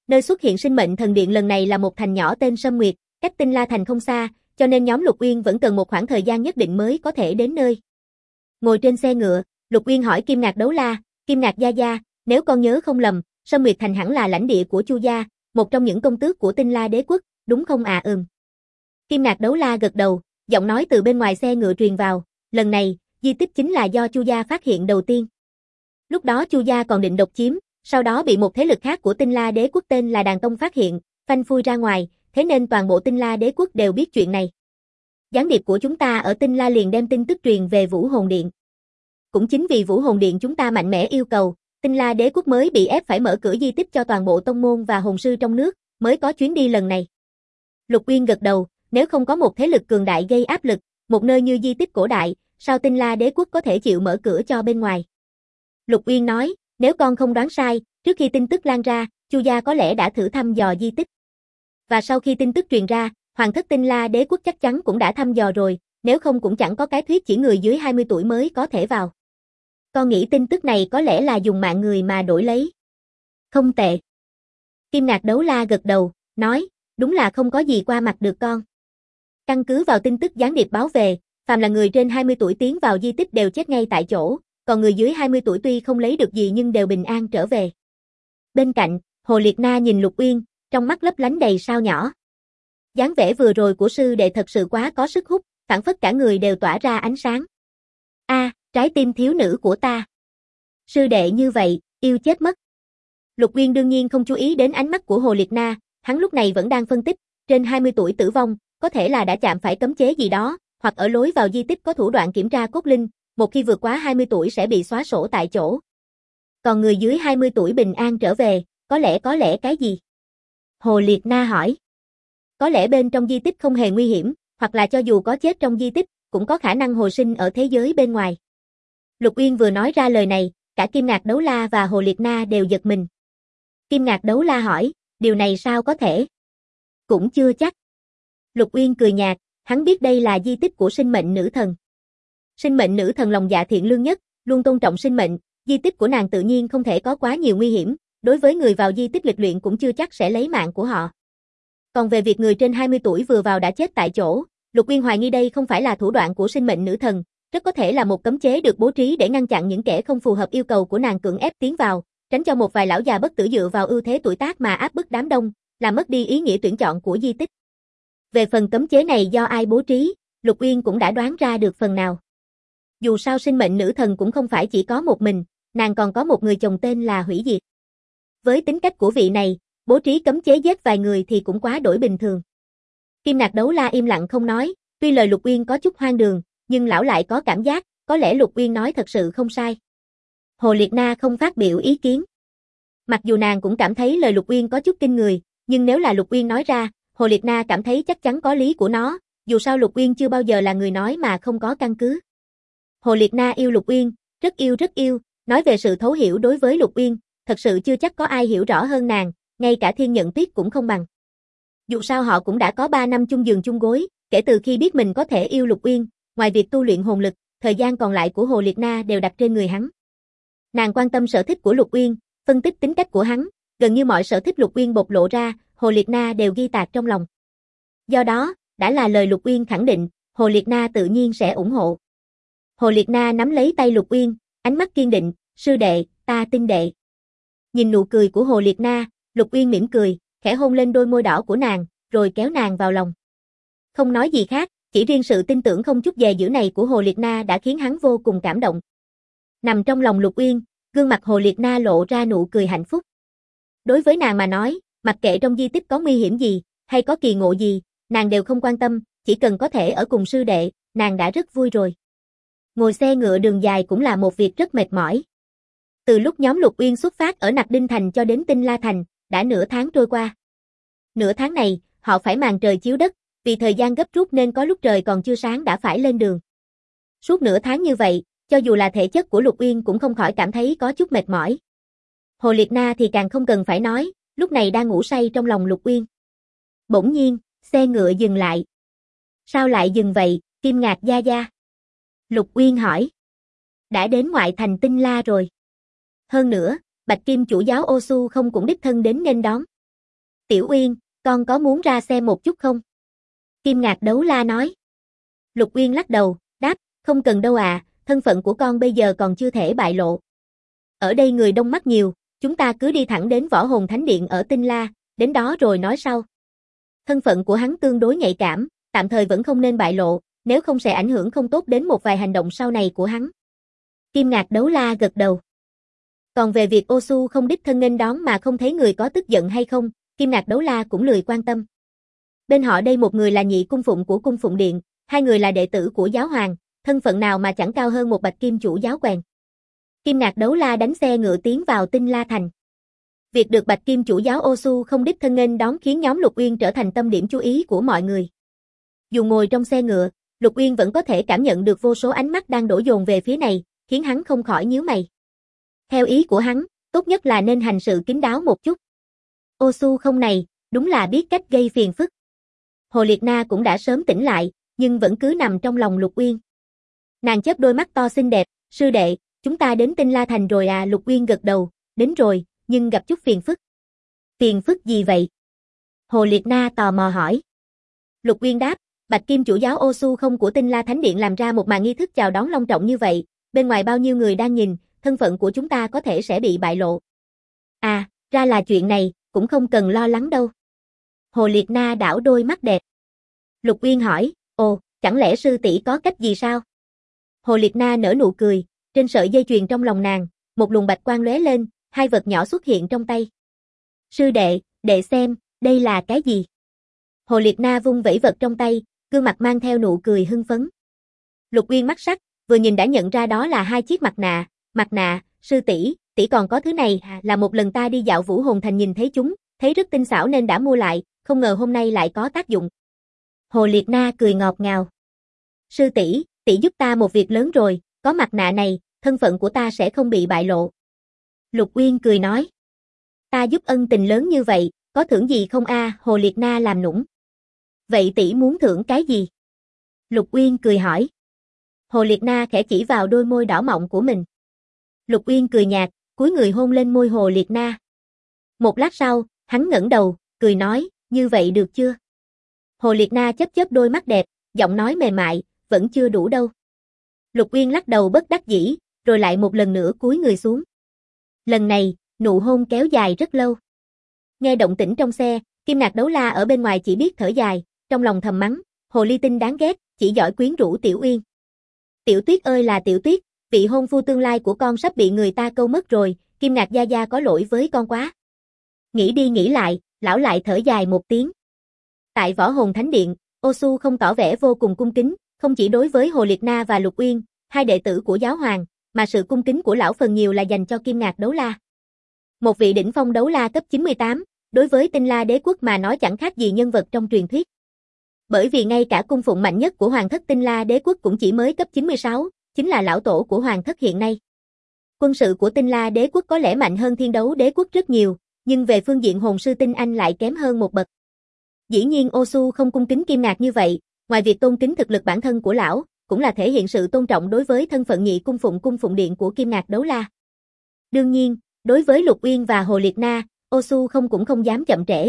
Nơi xuất hiện sinh mệnh thần điện lần này là một thành nhỏ tên Sâm Nguyệt, cách Tinh La Thành không xa, cho nên nhóm Lục Uyên vẫn cần một khoảng thời gian nhất định mới có thể đến nơi. Ngồi trên xe ngựa, Lục Uyên hỏi Kim Ngạc Đấu La, Kim Ngạc gia gia, nếu con nhớ không lầm, Sâm Nguyệt Thành hẳn là lãnh địa của Chu gia, một trong những công tước của Tinh La Đế quốc, đúng không à? Kim Ngạc Đấu La gật đầu, giọng nói từ bên ngoài xe ngựa truyền vào, lần này, di tích chính là do Chu gia phát hiện đầu tiên. Lúc đó Chu gia còn định độc chiếm, sau đó bị một thế lực khác của Tinh La Đế quốc tên là Đàn Tông phát hiện, phanh phui ra ngoài, thế nên toàn bộ Tinh La Đế quốc đều biết chuyện này. Gián điệp của chúng ta ở Tinh La liền đem tin tức truyền về Vũ Hồn Điện. Cũng chính vì Vũ Hồn Điện chúng ta mạnh mẽ yêu cầu, Tinh La Đế quốc mới bị ép phải mở cửa di tích cho toàn bộ tông môn và hồn sư trong nước, mới có chuyến đi lần này. Lục Uyên gật đầu, nếu không có một thế lực cường đại gây áp lực, một nơi như di tích cổ đại, sao Tinh La Đế quốc có thể chịu mở cửa cho bên ngoài? Lục Uyên nói, nếu con không đoán sai, trước khi tin tức lan ra, Chu gia có lẽ đã thử thăm dò di tích. Và sau khi tin tức truyền ra, Hoàng thất Tinh La Đế quốc chắc chắn cũng đã thăm dò rồi, nếu không cũng chẳng có cái thuyết chỉ người dưới 20 tuổi mới có thể vào. Con nghĩ tin tức này có lẽ là dùng mạng người mà đổi lấy. Không tệ. Kim Ngạc Đấu La gật đầu, nói, đúng là không có gì qua mặt được con. Căn cứ vào tin tức gián điệp báo về, phàm là người trên 20 tuổi tiến vào di tích đều chết ngay tại chỗ, còn người dưới 20 tuổi tuy không lấy được gì nhưng đều bình an trở về. Bên cạnh, Hồ Liệt Na nhìn Lục Uyên, trong mắt lấp lánh đầy sao nhỏ. Dáng vẻ vừa rồi của sư đệ thật sự quá có sức hút, phảng phất cả người đều tỏa ra ánh sáng. Trái tim thiếu nữ của ta. Sư đệ như vậy, yêu chết mất. Lục Uyên đương nhiên không chú ý đến ánh mắt của Hồ Liệt Na, hắn lúc này vẫn đang phân tích, trên 20 tuổi tử vong, có thể là đã chạm phải cấm chế gì đó, hoặc ở lối vào di tích có thủ đoạn kiểm tra cốt linh, một khi vượt quá 20 tuổi sẽ bị xóa sổ tại chỗ. Còn người dưới 20 tuổi bình an trở về, có lẽ cái gì? Hồ Liệt Na hỏi. Có lẽ bên trong di tích không hề nguy hiểm, hoặc là cho dù có chết trong di tích, cũng có khả năng hồi sinh ở thế giới bên ngoài. Lục Uyên vừa nói ra lời này, cả Kim Ngạc Đấu La và Hồ Liệt Na đều giật mình. Kim Ngạc Đấu La hỏi, điều này sao có thể? Cũng chưa chắc. Lục Uyên cười nhạt, hắn biết đây là di tích của sinh mệnh nữ thần. Sinh mệnh nữ thần lòng dạ thiện lương nhất, luôn tôn trọng sinh mệnh, di tích của nàng tự nhiên không thể có quá nhiều nguy hiểm, đối với người vào di tích lịch luyện cũng chưa chắc sẽ lấy mạng của họ. Còn về việc người trên 20 tuổi vừa vào đã chết tại chỗ, Lục Uyên hoài nghi đây không phải là thủ đoạn của sinh mệnh nữ thần, rất có thể là một cấm chế được bố trí để ngăn chặn những kẻ không phù hợp yêu cầu của nàng cưỡng ép tiến vào, tránh cho một vài lão già bất tử dựa vào ưu thế tuổi tác mà áp bức đám đông, làm mất đi ý nghĩa tuyển chọn của di tích. Về phần cấm chế này do ai bố trí, Lục Uyên cũng đã đoán ra được phần nào. Dù sao sinh mệnh nữ thần cũng không phải chỉ có một mình, nàng còn có một người chồng tên là Hủy Diệt. Với tính cách của vị này, bố trí cấm chế giết vài người thì cũng quá đổi bình thường. Kim Ngạc Đấu La im lặng không nói, tuy lời Lục Uyên có chút hoang đường, nhưng lão lại có cảm giác, có lẽ Lục Uyên nói thật sự không sai. Hồ Liệt Na không phát biểu ý kiến. Mặc dù nàng cũng cảm thấy lời Lục Uyên có chút kinh người, nhưng nếu là Lục Uyên nói ra, Hồ Liệt Na cảm thấy chắc chắn có lý của nó, dù sao Lục Uyên chưa bao giờ là người nói mà không có căn cứ. Hồ Liệt Na yêu Lục Uyên, rất yêu, nói về sự thấu hiểu đối với Lục Uyên, thật sự chưa chắc có ai hiểu rõ hơn nàng, ngay cả Thiên Nhận Tuyết cũng không bằng. Dù sao họ cũng đã có 3 năm chung giường chung gối, kể từ khi biết mình có thể yêu Lục Uyên, ngoài việc tu luyện hồn lực, thời gian còn lại của Hồ Liệt Na đều đặt trên người hắn. Nàng quan tâm sở thích của Lục Uyên, phân tích tính cách của hắn, gần như mọi sở thích Lục Uyên bộc lộ ra, Hồ Liệt Na đều ghi tạc trong lòng. Do đó, đã là lời Lục Uyên khẳng định, Hồ Liệt Na tự nhiên sẽ ủng hộ. Hồ Liệt Na nắm lấy tay Lục Uyên, ánh mắt kiên định, sư đệ, ta tin đệ. Nhìn nụ cười của Hồ Liệt Na, Lục Uyên mỉm cười, khẽ hôn lên đôi môi đỏ của nàng, rồi kéo nàng vào lòng. Không nói gì khác, chỉ riêng sự tin tưởng không chút dè dữ này của Hồ Liệt Na đã khiến hắn vô cùng cảm động. Nằm trong lòng Lục Uyên, gương mặt Hồ Liệt Na lộ ra nụ cười hạnh phúc. Đối với nàng mà nói, mặc kệ trong di tích có nguy hiểm gì, hay có kỳ ngộ gì, nàng đều không quan tâm, chỉ cần có thể ở cùng sư đệ, nàng đã rất vui rồi. Ngồi xe ngựa đường dài cũng là một việc rất mệt mỏi. Từ lúc nhóm Lục Uyên xuất phát ở Nặc Đinh Thành cho đến Tinh La Thành, đã nửa tháng trôi qua. Nửa tháng này, họ phải màn trời chiếu đất, vì thời gian gấp rút nên có lúc trời còn chưa sáng đã phải lên đường. Suốt nửa tháng như vậy, cho dù là thể chất của Lục Uyên cũng không khỏi cảm thấy có chút mệt mỏi. Hồ Liệt Na thì càng không cần phải nói, lúc này đang ngủ say trong lòng Lục Uyên. Bỗng nhiên, xe ngựa dừng lại. Sao lại dừng vậy, Kim Ngạc gia gia? Lục Uyên hỏi. Đã đến ngoại thành Tinh La rồi. Hơn nữa, Bạch Kim chủ giáo Ô Su không cũng đích thân đến nghênh đón. Tiểu Uyên, con có muốn ra xem một chút không? Kim Ngạc Đấu La nói. Lục Uyên lắc đầu, đáp, không cần đâu à, thân phận của con bây giờ còn chưa thể bại lộ. Ở đây người đông mắt nhiều, chúng ta cứ đi thẳng đến Võ Hồn Thánh Điện ở Tinh La, đến đó rồi nói sau. Thân phận của hắn tương đối nhạy cảm, tạm thời vẫn không nên bại lộ, nếu không sẽ ảnh hưởng không tốt đến một vài hành động sau này của hắn. Kim Ngạc Đấu La gật đầu. Còn về việc Ô Su không đích thân nghênh đón mà không thấy người có tức giận hay không, Kim Ngạc Đấu La cũng lười quan tâm. Bên họ đây một người là nhị cung phụng của cung phụng điện, hai người là đệ tử của giáo hoàng, thân phận nào mà chẳng cao hơn một bạch kim chủ giáo quèn. Kim Ngạc Đấu La đánh xe ngựa tiến vào Tinh La Thành. Việc được bạch kim chủ giáo Ô Su không đích thân nghênh đón khiến nhóm Lục Uyên trở thành tâm điểm chú ý của mọi người. Dù ngồi trong xe ngựa, Lục Uyên vẫn có thể cảm nhận được vô số ánh mắt đang đổ dồn về phía này, khiến hắn không khỏi nhíu mày. Theo ý của hắn, tốt nhất là nên hành sự kín đáo một chút. Ô Su không này, đúng là biết cách gây phiền phức. Hồ Liệt Na cũng đã sớm tỉnh lại, nhưng vẫn cứ nằm trong lòng Lục Uyên. Nàng chớp đôi mắt to xinh đẹp, sư đệ, chúng ta đến Tinh La Thành rồi à? Lục Uyên gật đầu, đến rồi, nhưng gặp chút phiền phức. Phiền phức gì vậy? Hồ Liệt Na tò mò hỏi. Lục Uyên đáp, bạch kim chủ giáo Ô Su không của Tinh La Thánh Điện làm ra một màn nghi thức chào đón long trọng như vậy, bên ngoài bao nhiêu người đang nhìn, thân phận của chúng ta có thể sẽ bị bại lộ. À, ra là chuyện này, cũng không cần lo lắng đâu. Hồ Liệt Na đảo đôi mắt đẹp. Lục Uyên hỏi, ồ, chẳng lẽ sư tỷ có cách gì sao? Hồ Liệt Na nở nụ cười, trên sợi dây chuyền trong lòng nàng, một luồng bạch quang lóe lên, hai vật nhỏ xuất hiện trong tay. Sư đệ, đệ xem, đây là cái gì? Hồ Liệt Na vung vẩy vật trong tay, gương mặt mang theo nụ cười hưng phấn. Lục Uyên mắt sắc, vừa nhìn đã nhận ra đó là hai chiếc mặt nạ, sư tỷ, tỷ còn có thứ này là một lần ta đi dạo Vũ Hồn Thành nhìn thấy chúng, thấy rất tinh xảo nên đã mua lại, không ngờ hôm nay lại có tác dụng. Hồ Liệt Na cười ngọt ngào. Sư tỷ, tỷ giúp ta một việc lớn rồi, có mặt nạ này, thân phận của ta sẽ không bị bại lộ. Lục Uyên cười nói. Ta giúp ân tình lớn như vậy, có thưởng gì không a? Hồ Liệt Na làm nũng. Vậy tỷ muốn thưởng cái gì? Lục Uyên cười hỏi. Hồ Liệt Na khẽ chỉ vào đôi môi đỏ mọng của mình. Lục Uyên cười nhạt, cúi người hôn lên môi Hồ Liệt Na. Một lát sau, hắn ngẩng đầu, cười nói, như vậy được chưa? Hồ Liệt Na chớp chớp đôi mắt đẹp, giọng nói mềm mại, vẫn chưa đủ đâu. Lục Uyên lắc đầu bất đắc dĩ, rồi lại một lần nữa cúi người xuống. Lần này, nụ hôn kéo dài rất lâu. Nghe động tĩnh trong xe, Kim Ngạc Đấu La ở bên ngoài chỉ biết thở dài, trong lòng thầm mắng, hồ ly tinh đáng ghét, chỉ giỏi quyến rũ Tiểu Uyên. Tiểu Tuyết ơi là Tiểu Tuyết, vị hôn phu tương lai của con sắp bị người ta câu mất rồi, Kim Ngạc gia gia có lỗi với con quá. Nghĩ đi nghĩ lại, lão lại thở dài một tiếng. Tại Võ Hồn Thánh Điện, Ô Su không tỏ vẻ vô cùng cung kính, không chỉ đối với Hồ Liệt Na và Lục Uyên, hai đệ tử của giáo hoàng, mà sự cung kính của lão phần nhiều là dành cho Kim Ngạc Đấu La. Một vị đỉnh phong đấu la cấp 98, đối với Tinh La Đế quốc mà nói chẳng khác gì nhân vật trong truyền thuyết. Bởi vì ngay cả cung phụng mạnh nhất của Hoàng thất Tinh La Đế quốc cũng chỉ mới cấp 96, chính là lão tổ của Hoàng thất hiện nay. Quân sự của Tinh La Đế quốc có lẽ mạnh hơn Thiên Đấu Đế quốc rất nhiều, nhưng về phương diện hồn sư tinh anh lại kém hơn một bậc. Dĩ nhiên Ô Su không cung kính Kim Ngạc như vậy, ngoài việc tôn kính thực lực bản thân của lão, cũng là thể hiện sự tôn trọng đối với thân phận nhị cung phụng điện của Kim Ngạc Đấu La. Đương nhiên, đối với Lục Uyên và Hồ Liệt Na, Ô Su cũng không dám chậm trễ.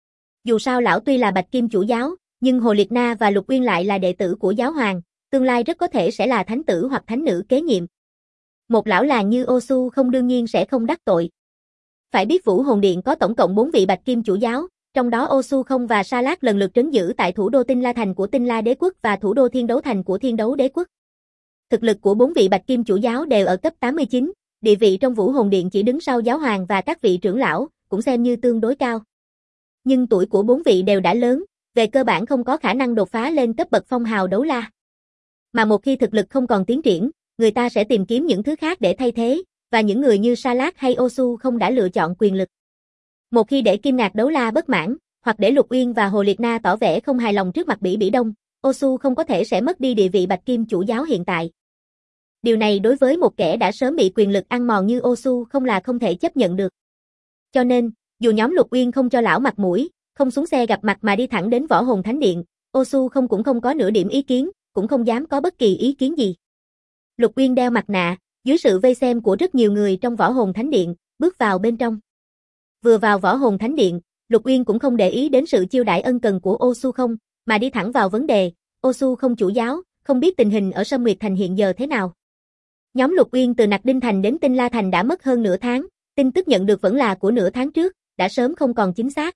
Dù sao lão tuy là bạch kim chủ giáo, nhưng Hồ Liệt Na và Lục Uyên lại là đệ tử của giáo hoàng, tương lai rất có thể sẽ là thánh tử hoặc thánh nữ kế nhiệm. Một lão làng như Ô Su không đương nhiên sẽ không đắc tội. Phải biết Vũ Hồn Điện có tổng cộng 4 vị bạch kim chủ giáo, trong đó Ô Su không và Sa Lát lần lượt trấn giữ tại thủ đô Tinh La Thành của Tinh La Đế quốc và thủ đô Thiên Đấu Thành của Thiên Đấu Đế quốc. Thực lực của 4 vị bạch kim chủ giáo đều ở cấp 89, địa vị trong Vũ Hồn Điện chỉ đứng sau giáo hoàng và các vị trưởng lão, cũng xem như tương đối cao. Nhưng tuổi của 4 vị đều đã lớn, về cơ bản không có khả năng đột phá lên cấp bậc phong hào đấu la. Mà một khi thực lực không còn tiến triển, người ta sẽ tìm kiếm những thứ khác để thay thế, và những người như Sa Lát hay Ô Su không đã lựa chọn quyền lực. Một khi để Kim Ngạc Đấu La bất mãn, hoặc để Lục Uyên và Hồ Liệt Na tỏ vẻ không hài lòng trước mặt Bỉ Đông, Ô Su không có thể sẽ mất đi địa vị bạch kim chủ giáo hiện tại. Điều này đối với một kẻ đã sớm bị quyền lực ăn mòn như Ô Su không là không thể chấp nhận được. Cho nên, dù nhóm Lục Uyên không cho lão mặt mũi, không xuống xe gặp mặt mà đi thẳng đến Võ Hồn Thánh Điện, Ô Su cũng không có nửa điểm ý kiến, cũng không dám có bất kỳ ý kiến gì. Lục Uyên đeo mặt nạ, dưới sự vây xem của rất nhiều người trong Võ Hồn Thánh Điện, bước vào bên trong. Vừa vào Võ Hồn Thánh Điện, Lục Uyên cũng không để ý đến sự chiêu đãi ân cần của Ô Su Không, mà đi thẳng vào vấn đề. Ô Su Không chủ giáo, không biết tình hình ở Sâm Nguyệt Thành hiện giờ thế nào. Nhóm Lục Uyên từ Nặc Đinh Thành đến Tinh La Thành đã mất hơn nửa tháng, tin tức nhận được vẫn là của nửa tháng trước, đã sớm không còn chính xác.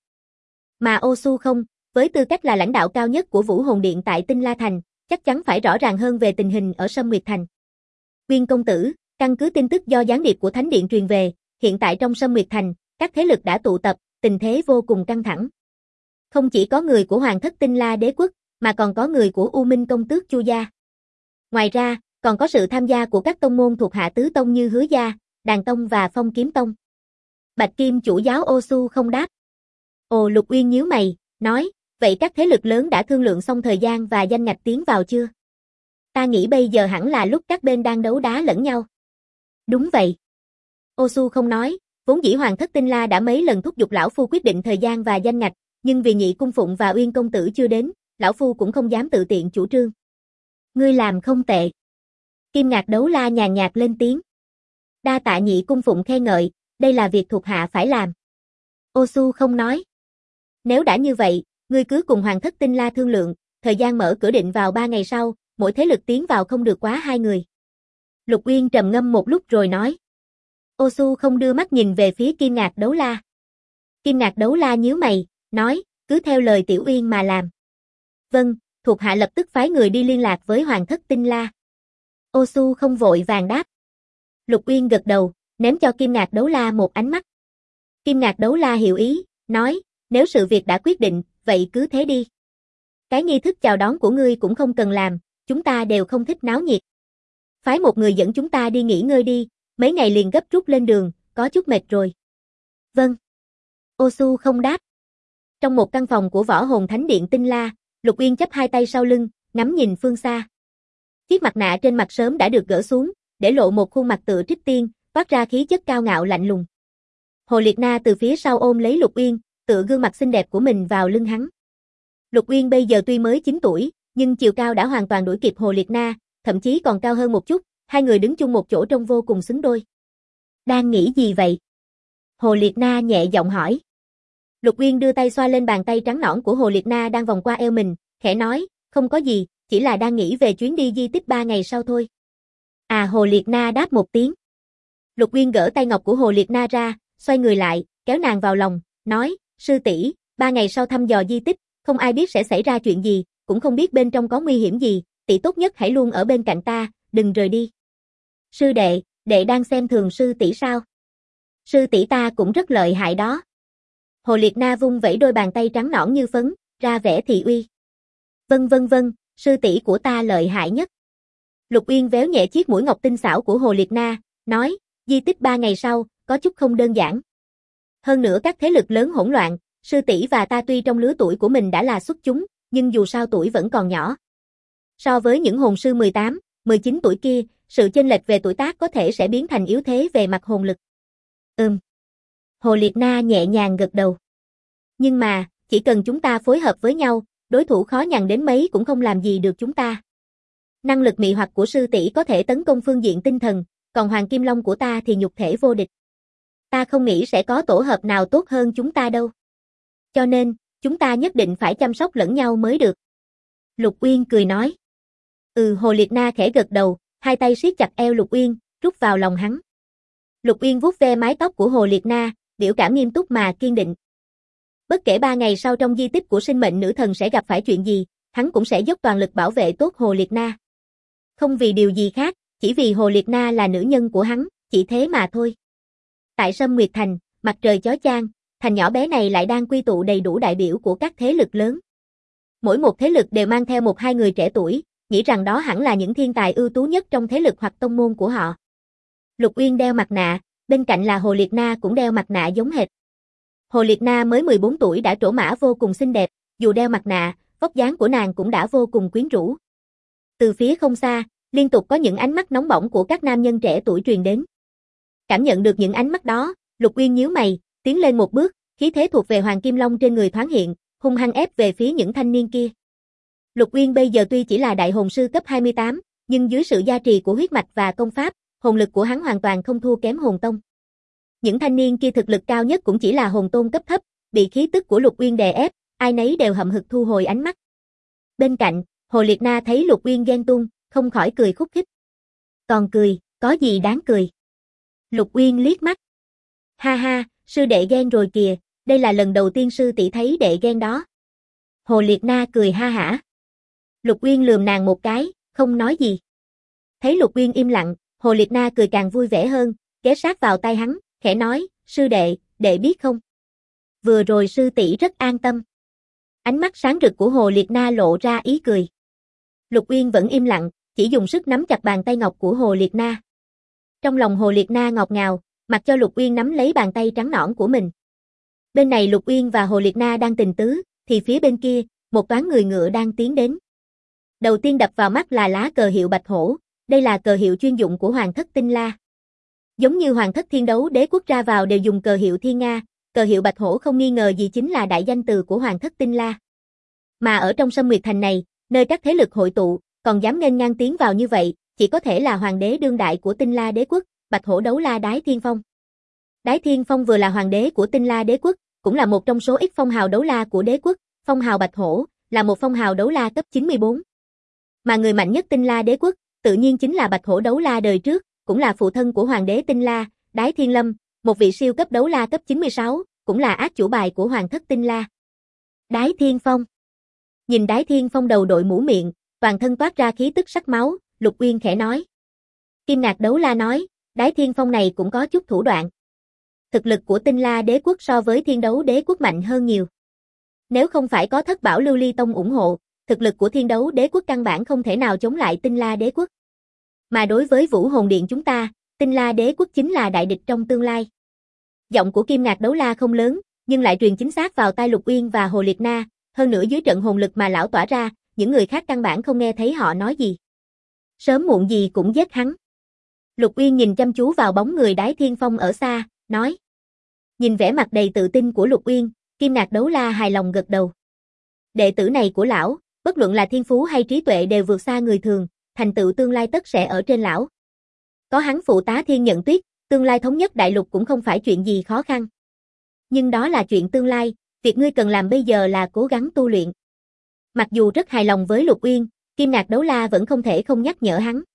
Mà Ô Su Không, với tư cách là lãnh đạo cao nhất của Vũ Hồn Điện tại Tinh La Thành, chắc chắn phải rõ ràng hơn về tình hình ở Sâm Nguyệt Thành. Uyên công tử, căn cứ tin tức do gián điệp của Thánh Điện truyền về, hiện tại trong Sâm Nguyệt Thành, các thế lực đã tụ tập, tình thế vô cùng căng thẳng. Không chỉ có người của Hoàng thất Tinh La Đế quốc, mà còn có người của U Minh công tước Chu gia. Ngoài ra, còn có sự tham gia của các tông môn thuộc hạ tứ tông như Hứa gia, Đàn tông và Phong Kiếm tông. Bạch Kim chủ giáo Ô Su không đáp. Ồ, Lục Uyên nhíu mày, nói, vậy các thế lực lớn đã thương lượng xong thời gian và danh ngạch tiến vào chưa? Ta nghĩ bây giờ hẳn là lúc các bên đang đấu đá lẫn nhau. Đúng vậy. Ô Su không nói, vốn dĩ Hoàng thất Tinh La đã mấy lần thúc giục lão phu quyết định thời gian và danh ngạch, nhưng vì Nhị cung phụng và Uyên công tử chưa đến, lão phu cũng không dám tự tiện chủ trương. Ngươi làm không tệ. Kim Ngạc Đấu La nhàn nhạt lên tiếng. Đa tạ Nhị cung phụng khen ngợi, đây là việc thuộc hạ phải làm. Ô Su không nói. Nếu đã như vậy, ngươi cứ cùng Hoàng thất Tinh La thương lượng, thời gian mở cửa định vào 3 ngày sau, mỗi thế lực tiến vào không được quá 2 người. Lục Uyên trầm ngâm một lúc rồi nói. Ô Su không đưa mắt nhìn về phía Kim Ngạc Đấu La. Kim Ngạc Đấu La nhíu mày, nói, cứ theo lời Tiểu Uyên mà làm. Vâng, thuộc hạ lập tức phái người đi liên lạc với Hoàng thất Tinh La. Ô Su không vội vàng đáp. Lục Uyên gật đầu, ném cho Kim Ngạc Đấu La một ánh mắt. Kim Ngạc Đấu La hiểu ý, nói, nếu sự việc đã quyết định, vậy cứ thế đi. Cái nghi thức chào đón của ngươi cũng không cần làm, chúng ta đều không thích náo nhiệt. Phái một người dẫn chúng ta đi nghỉ ngơi đi, mấy ngày liền gấp rút lên đường, có chút mệt rồi. Vâng. Ô Su không đáp. Trong một căn phòng của Võ Hồn Thánh Điện Tinh La, Lục Uyên chắp hai tay sau lưng, ngắm nhìn phương xa. Chiếc mặt nạ trên mặt sớm đã được gỡ xuống, để lộ một khuôn mặt tựa trích tiên, toát ra khí chất cao ngạo lạnh lùng. Hồ Liệt Na từ phía sau ôm lấy Lục Uyên, tựa gương mặt xinh đẹp của mình vào lưng hắn. Lục Uyên bây giờ tuy mới 9 tuổi, nhưng chiều cao đã hoàn toàn đuổi kịp Hồ Liệt Na, thậm chí còn cao hơn một chút, hai người đứng chung một chỗ trông vô cùng xứng đôi. Đang nghĩ gì vậy? Hồ Liệt Na nhẹ giọng hỏi. Lục Uyên đưa tay xoa lên bàn tay trắng nõn của Hồ Liệt Na đang vòng qua eo mình, khẽ nói, không có gì, chỉ là đang nghĩ về chuyến đi di tích 3 ngày sau thôi. À, Hồ Liệt Na đáp một tiếng. Lục Uyên gỡ tay ngọc của Hồ Liệt Na ra, xoay người lại, kéo nàng vào lòng, nói, sư tỷ, 3 ngày sau thăm dò di tích, không ai biết sẽ xảy ra chuyện gì, cũng không biết bên trong có nguy hiểm gì, tỷ tốt nhất hãy luôn ở bên cạnh ta, đừng rời đi. Sư đệ, đệ đang xem thường sư tỷ sao? Sư tỷ ta cũng rất lợi hại đó. Hồ Liệt Na vung vẩy đôi bàn tay trắng nõn như phấn, ra vẻ thị uy. Vâng, sư tỷ của ta lợi hại nhất. Lục Uyên véo nhẹ chiếc mũi ngọc tinh xảo của Hồ Liệt Na, nói, di tích 3 ngày sau, có chút không đơn giản. Hơn nữa các thế lực lớn hỗn loạn, sư tỷ và ta tuy trong lứa tuổi của mình đã là xuất chúng, nhưng dù sao tuổi vẫn còn nhỏ. So với những hồn sư 18, 19 tuổi kia, sự chênh lệch về tuổi tác có thể sẽ biến thành yếu thế về mặt hồn lực. Hồ Liệt Na nhẹ nhàng gật đầu. Nhưng mà, chỉ cần chúng ta phối hợp với nhau, đối thủ khó nhằn đến mấy cũng không làm gì được chúng ta. Năng lực mị hoặc của sư tỷ có thể tấn công phương diện tinh thần, còn Hoàng Kim Long của ta thì nhục thể vô địch. Ta không nghĩ sẽ có tổ hợp nào tốt hơn chúng ta đâu. Cho nên, chúng ta nhất định phải chăm sóc lẫn nhau mới được. Lục Uyên cười nói. Hồ Liệt Na khẽ gật đầu, hai tay siết chặt eo Lục Uyên, rút vào lòng hắn. Lục Uyên vuốt ve mái tóc của Hồ Liệt Na, biểu cảm nghiêm túc mà kiên định. Bất kể 3 ngày sau trong di tích của sinh mệnh nữ thần sẽ gặp phải chuyện gì, hắn cũng sẽ dốc toàn lực bảo vệ tốt Hồ Liệt Na. Không vì điều gì khác, chỉ vì Hồ Liệt Na là nữ nhân của hắn, chỉ thế mà thôi. Tại Sâm Nguyệt Thành, mặt trời chói chang, thành nhỏ bé này lại đang quy tụ đầy đủ đại biểu của các thế lực lớn. Mỗi một thế lực đều mang theo 1-2 người trẻ tuổi, nghĩ rằng đó hẳn là những thiên tài ưu tú nhất trong thế lực hoặc tông môn của họ. Lục Uyên đeo mặt nạ, bên cạnh là Hồ Liệt Na cũng đeo mặt nạ giống hệt. Hồ Liệt Na mới 14 tuổi đã trổ mã vô cùng xinh đẹp, dù đeo mặt nạ, vóc dáng của nàng cũng đã vô cùng quyến rũ. Từ phía không xa, liên tục có những ánh mắt nóng bỏng của các nam nhân trẻ tuổi truyền đến. Cảm nhận được những ánh mắt đó, Lục Uyên nhíu mày, tiến lên một bước, khí thế thuộc về Hoàng Kim Long trên người thoáng hiện, hung hăng ép về phía những thanh niên kia. Lục Uyên bây giờ tuy chỉ là đại hồn sư cấp 28, nhưng dưới sự gia trì của huyết mạch và công pháp, hồn lực của hắn hoàn toàn không thua kém hồn tông. Những thanh niên kia thực lực cao nhất cũng chỉ là hồn tôn cấp thấp, bị khí tức của Lục Uyên đè ép, ai nấy đều hậm hực thu hồi ánh mắt. Bên cạnh, Hồ Liệt Na thấy Lục Uyên ghen tuông, không khỏi cười khúc khích. Còn cười, có gì đáng cười? Lục Uyên liếc mắt. Ha ha, sư đệ ghen rồi kìa, đây là lần đầu tiên sư tỷ thấy đệ ghen đó. Hồ Liệt Na cười ha hả. Lục Uyên lườm nàng một cái, không nói gì. Thấy Lục Uyên im lặng, Hồ Liệt Na cười càng vui vẻ hơn, ghé sát vào tai hắn, khẽ nói, sư đệ, đệ biết không? Vừa rồi sư tỷ rất an tâm. Ánh mắt sáng rực của Hồ Liệt Na lộ ra ý cười. Lục Uyên vẫn im lặng, chỉ dùng sức nắm chặt bàn tay ngọc của Hồ Liệt Na. Trong lòng Hồ Liệt Na ngọt ngào, mặc cho Lục Uyên nắm lấy bàn tay trắng nõn của mình. Bên này Lục Uyên và Hồ Liệt Na đang tình tứ, thì phía bên kia, một toán người ngựa đang tiến đến. Đầu tiên đập vào mắt là lá cờ hiệu Bạch Hổ, đây là cờ hiệu chuyên dụng của Hoàng thất Tinh La. Giống như Hoàng thất Thiên Đấu Đế quốc ra vào đều dùng cờ hiệu Thiên Nga, cờ hiệu Bạch Hổ không nghi ngờ gì chính là đại danh từ của Hoàng thất Tinh La. Mà ở trong Sâm Nguyệt Thành này, nơi các thế lực hội tụ, còn dám nghênh ngang tiến vào như vậy, chỉ có thể là hoàng đế đương đại của Tinh La Đế quốc, Bạch Hổ Đấu La Đái Thiên Phong. Đái Thiên Phong vừa là hoàng đế của Tinh La Đế quốc, cũng là một trong số ít phong hào đấu la của đế quốc, phong hào Bạch Hổ là một phong hào đấu la cấp 94. Mà người mạnh nhất Tinh La Đế quốc, tự nhiên chính là Bạch Hổ Đấu La đời trước, cũng là phụ thân của hoàng đế Tinh La, Đái Thiên Lâm, một vị siêu cấp đấu la cấp 96, cũng là ác chủ bài của Hoàng thất Tinh La. Đái Thiên Phong. Nhìn Đái Thiên Phong đầu đội mũ miệng, toàn thân toát ra khí tức sắc máu, Lục Uyên khẽ nói. Kim Ngạc Đấu La nói, Đái Thiên Phong này cũng có chút thủ đoạn. Thực lực của Tinh La Đế quốc so với Thiên Đấu Đế quốc mạnh hơn nhiều. Nếu không phải có Thất Bảo Lưu Ly Tông ủng hộ, thực lực của Thiên Đấu Đế quốc căn bản không thể nào chống lại Tinh La Đế quốc. Mà đối với Vũ Hồn Điện chúng ta, Tinh La Đế quốc chính là đại địch trong tương lai. Giọng của Kim Ngạc Đấu La không lớn, nhưng lại truyền chính xác vào tai Lục Uyên và Hồ Liệt Na, hơn nữa dưới trận hồn lực mà lão tỏa ra, những người khác căn bản không nghe thấy họ nói gì. Sớm muộn gì cũng giết hắn. Lục Uyên nhìn chăm chú vào bóng người Đái Thiên Phong ở xa, nói. Nhìn vẻ mặt đầy tự tin của Lục Uyên, Kim Ngạc Đấu La hài lòng gật đầu. Đệ tử này của lão, bất luận là thiên phú hay trí tuệ đều vượt xa người thường, thành tựu tương lai tất sẽ ở trên lão. Có hắn phụ tá Thiên Nhận Tuyết, tương lai thống nhất đại lục cũng không phải chuyện gì khó khăn. Nhưng đó là chuyện tương lai, việc ngươi cần làm bây giờ là cố gắng tu luyện. Mặc dù rất hài lòng với Lục Uyên, Kim Ngạc Đấu La vẫn không thể không nhắc nhở hắn.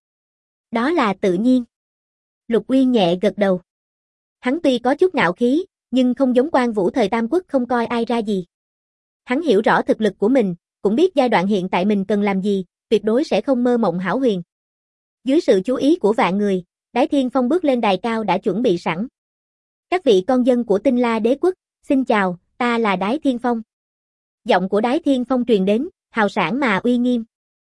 Đó là tự nhiên. Lục Uyên nhẹ gật đầu. Hắn tuy có chút ngạo khí, nhưng không giống Quan Vũ thời Tam Quốc không coi ai ra gì. Hắn hiểu rõ thực lực của mình, cũng biết giai đoạn hiện tại mình cần làm gì, tuyệt đối sẽ không mơ mộng hão huyền. Dưới sự chú ý của vạn người, Đái Thiên Phong bước lên đài cao đã chuẩn bị sẵn. Các vị con dân của Tinh La Đế quốc, xin chào, ta là Đái Thiên Phong. Giọng của Đái Thiên Phong truyền đến, hào sảng mà uy nghiêm.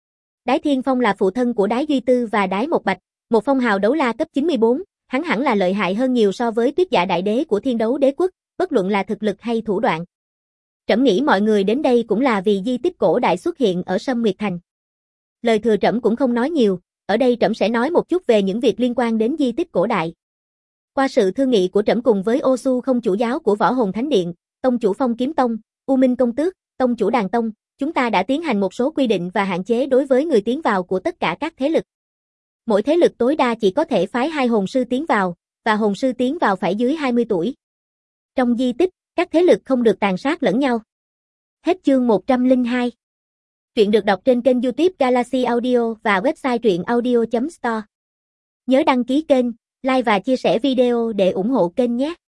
Đái Thiên Phong là phụ thân của Đái Duy Tư và Đái Một Bạch, một phong hào đấu la cấp 94, hắn hẳn là lợi hại hơn nhiều so với Tuyết Dạ Đại Đế của Thiên Đấu Đế quốc, bất luận là thực lực hay thủ đoạn. Trẫm nghĩ mọi người đến đây cũng là vì di tích cổ đại xuất hiện ở Sâm Nguyệt Thành. Lời thừa trẫm cũng không nói nhiều, ở đây trẫm sẽ nói một chút về những việc liên quan đến di tích cổ đại. Qua sự thương nghị của trẫm cùng với Ô Su Không chủ giáo của Võ Hồn Thánh Điện, tông chủ Phong Kiếm Tông, U Minh Công Tước, tông chủ Đàn Tông, chúng ta đã tiến hành một số quy định và hạn chế đối với người tiến vào của tất cả các thế lực. Mỗi thế lực tối đa chỉ có thể phái 2 hồn sư tiến vào, và hồn sư tiến vào phải dưới 20 tuổi. Trong di tích, các thế lực không được tàn sát lẫn nhau. Hết chương 102. Truyện được đọc trên kênh YouTube Galaxy Audio và website truyệnaudio.store. Nhớ đăng ký kênh, like và chia sẻ video để ủng hộ kênh nhé.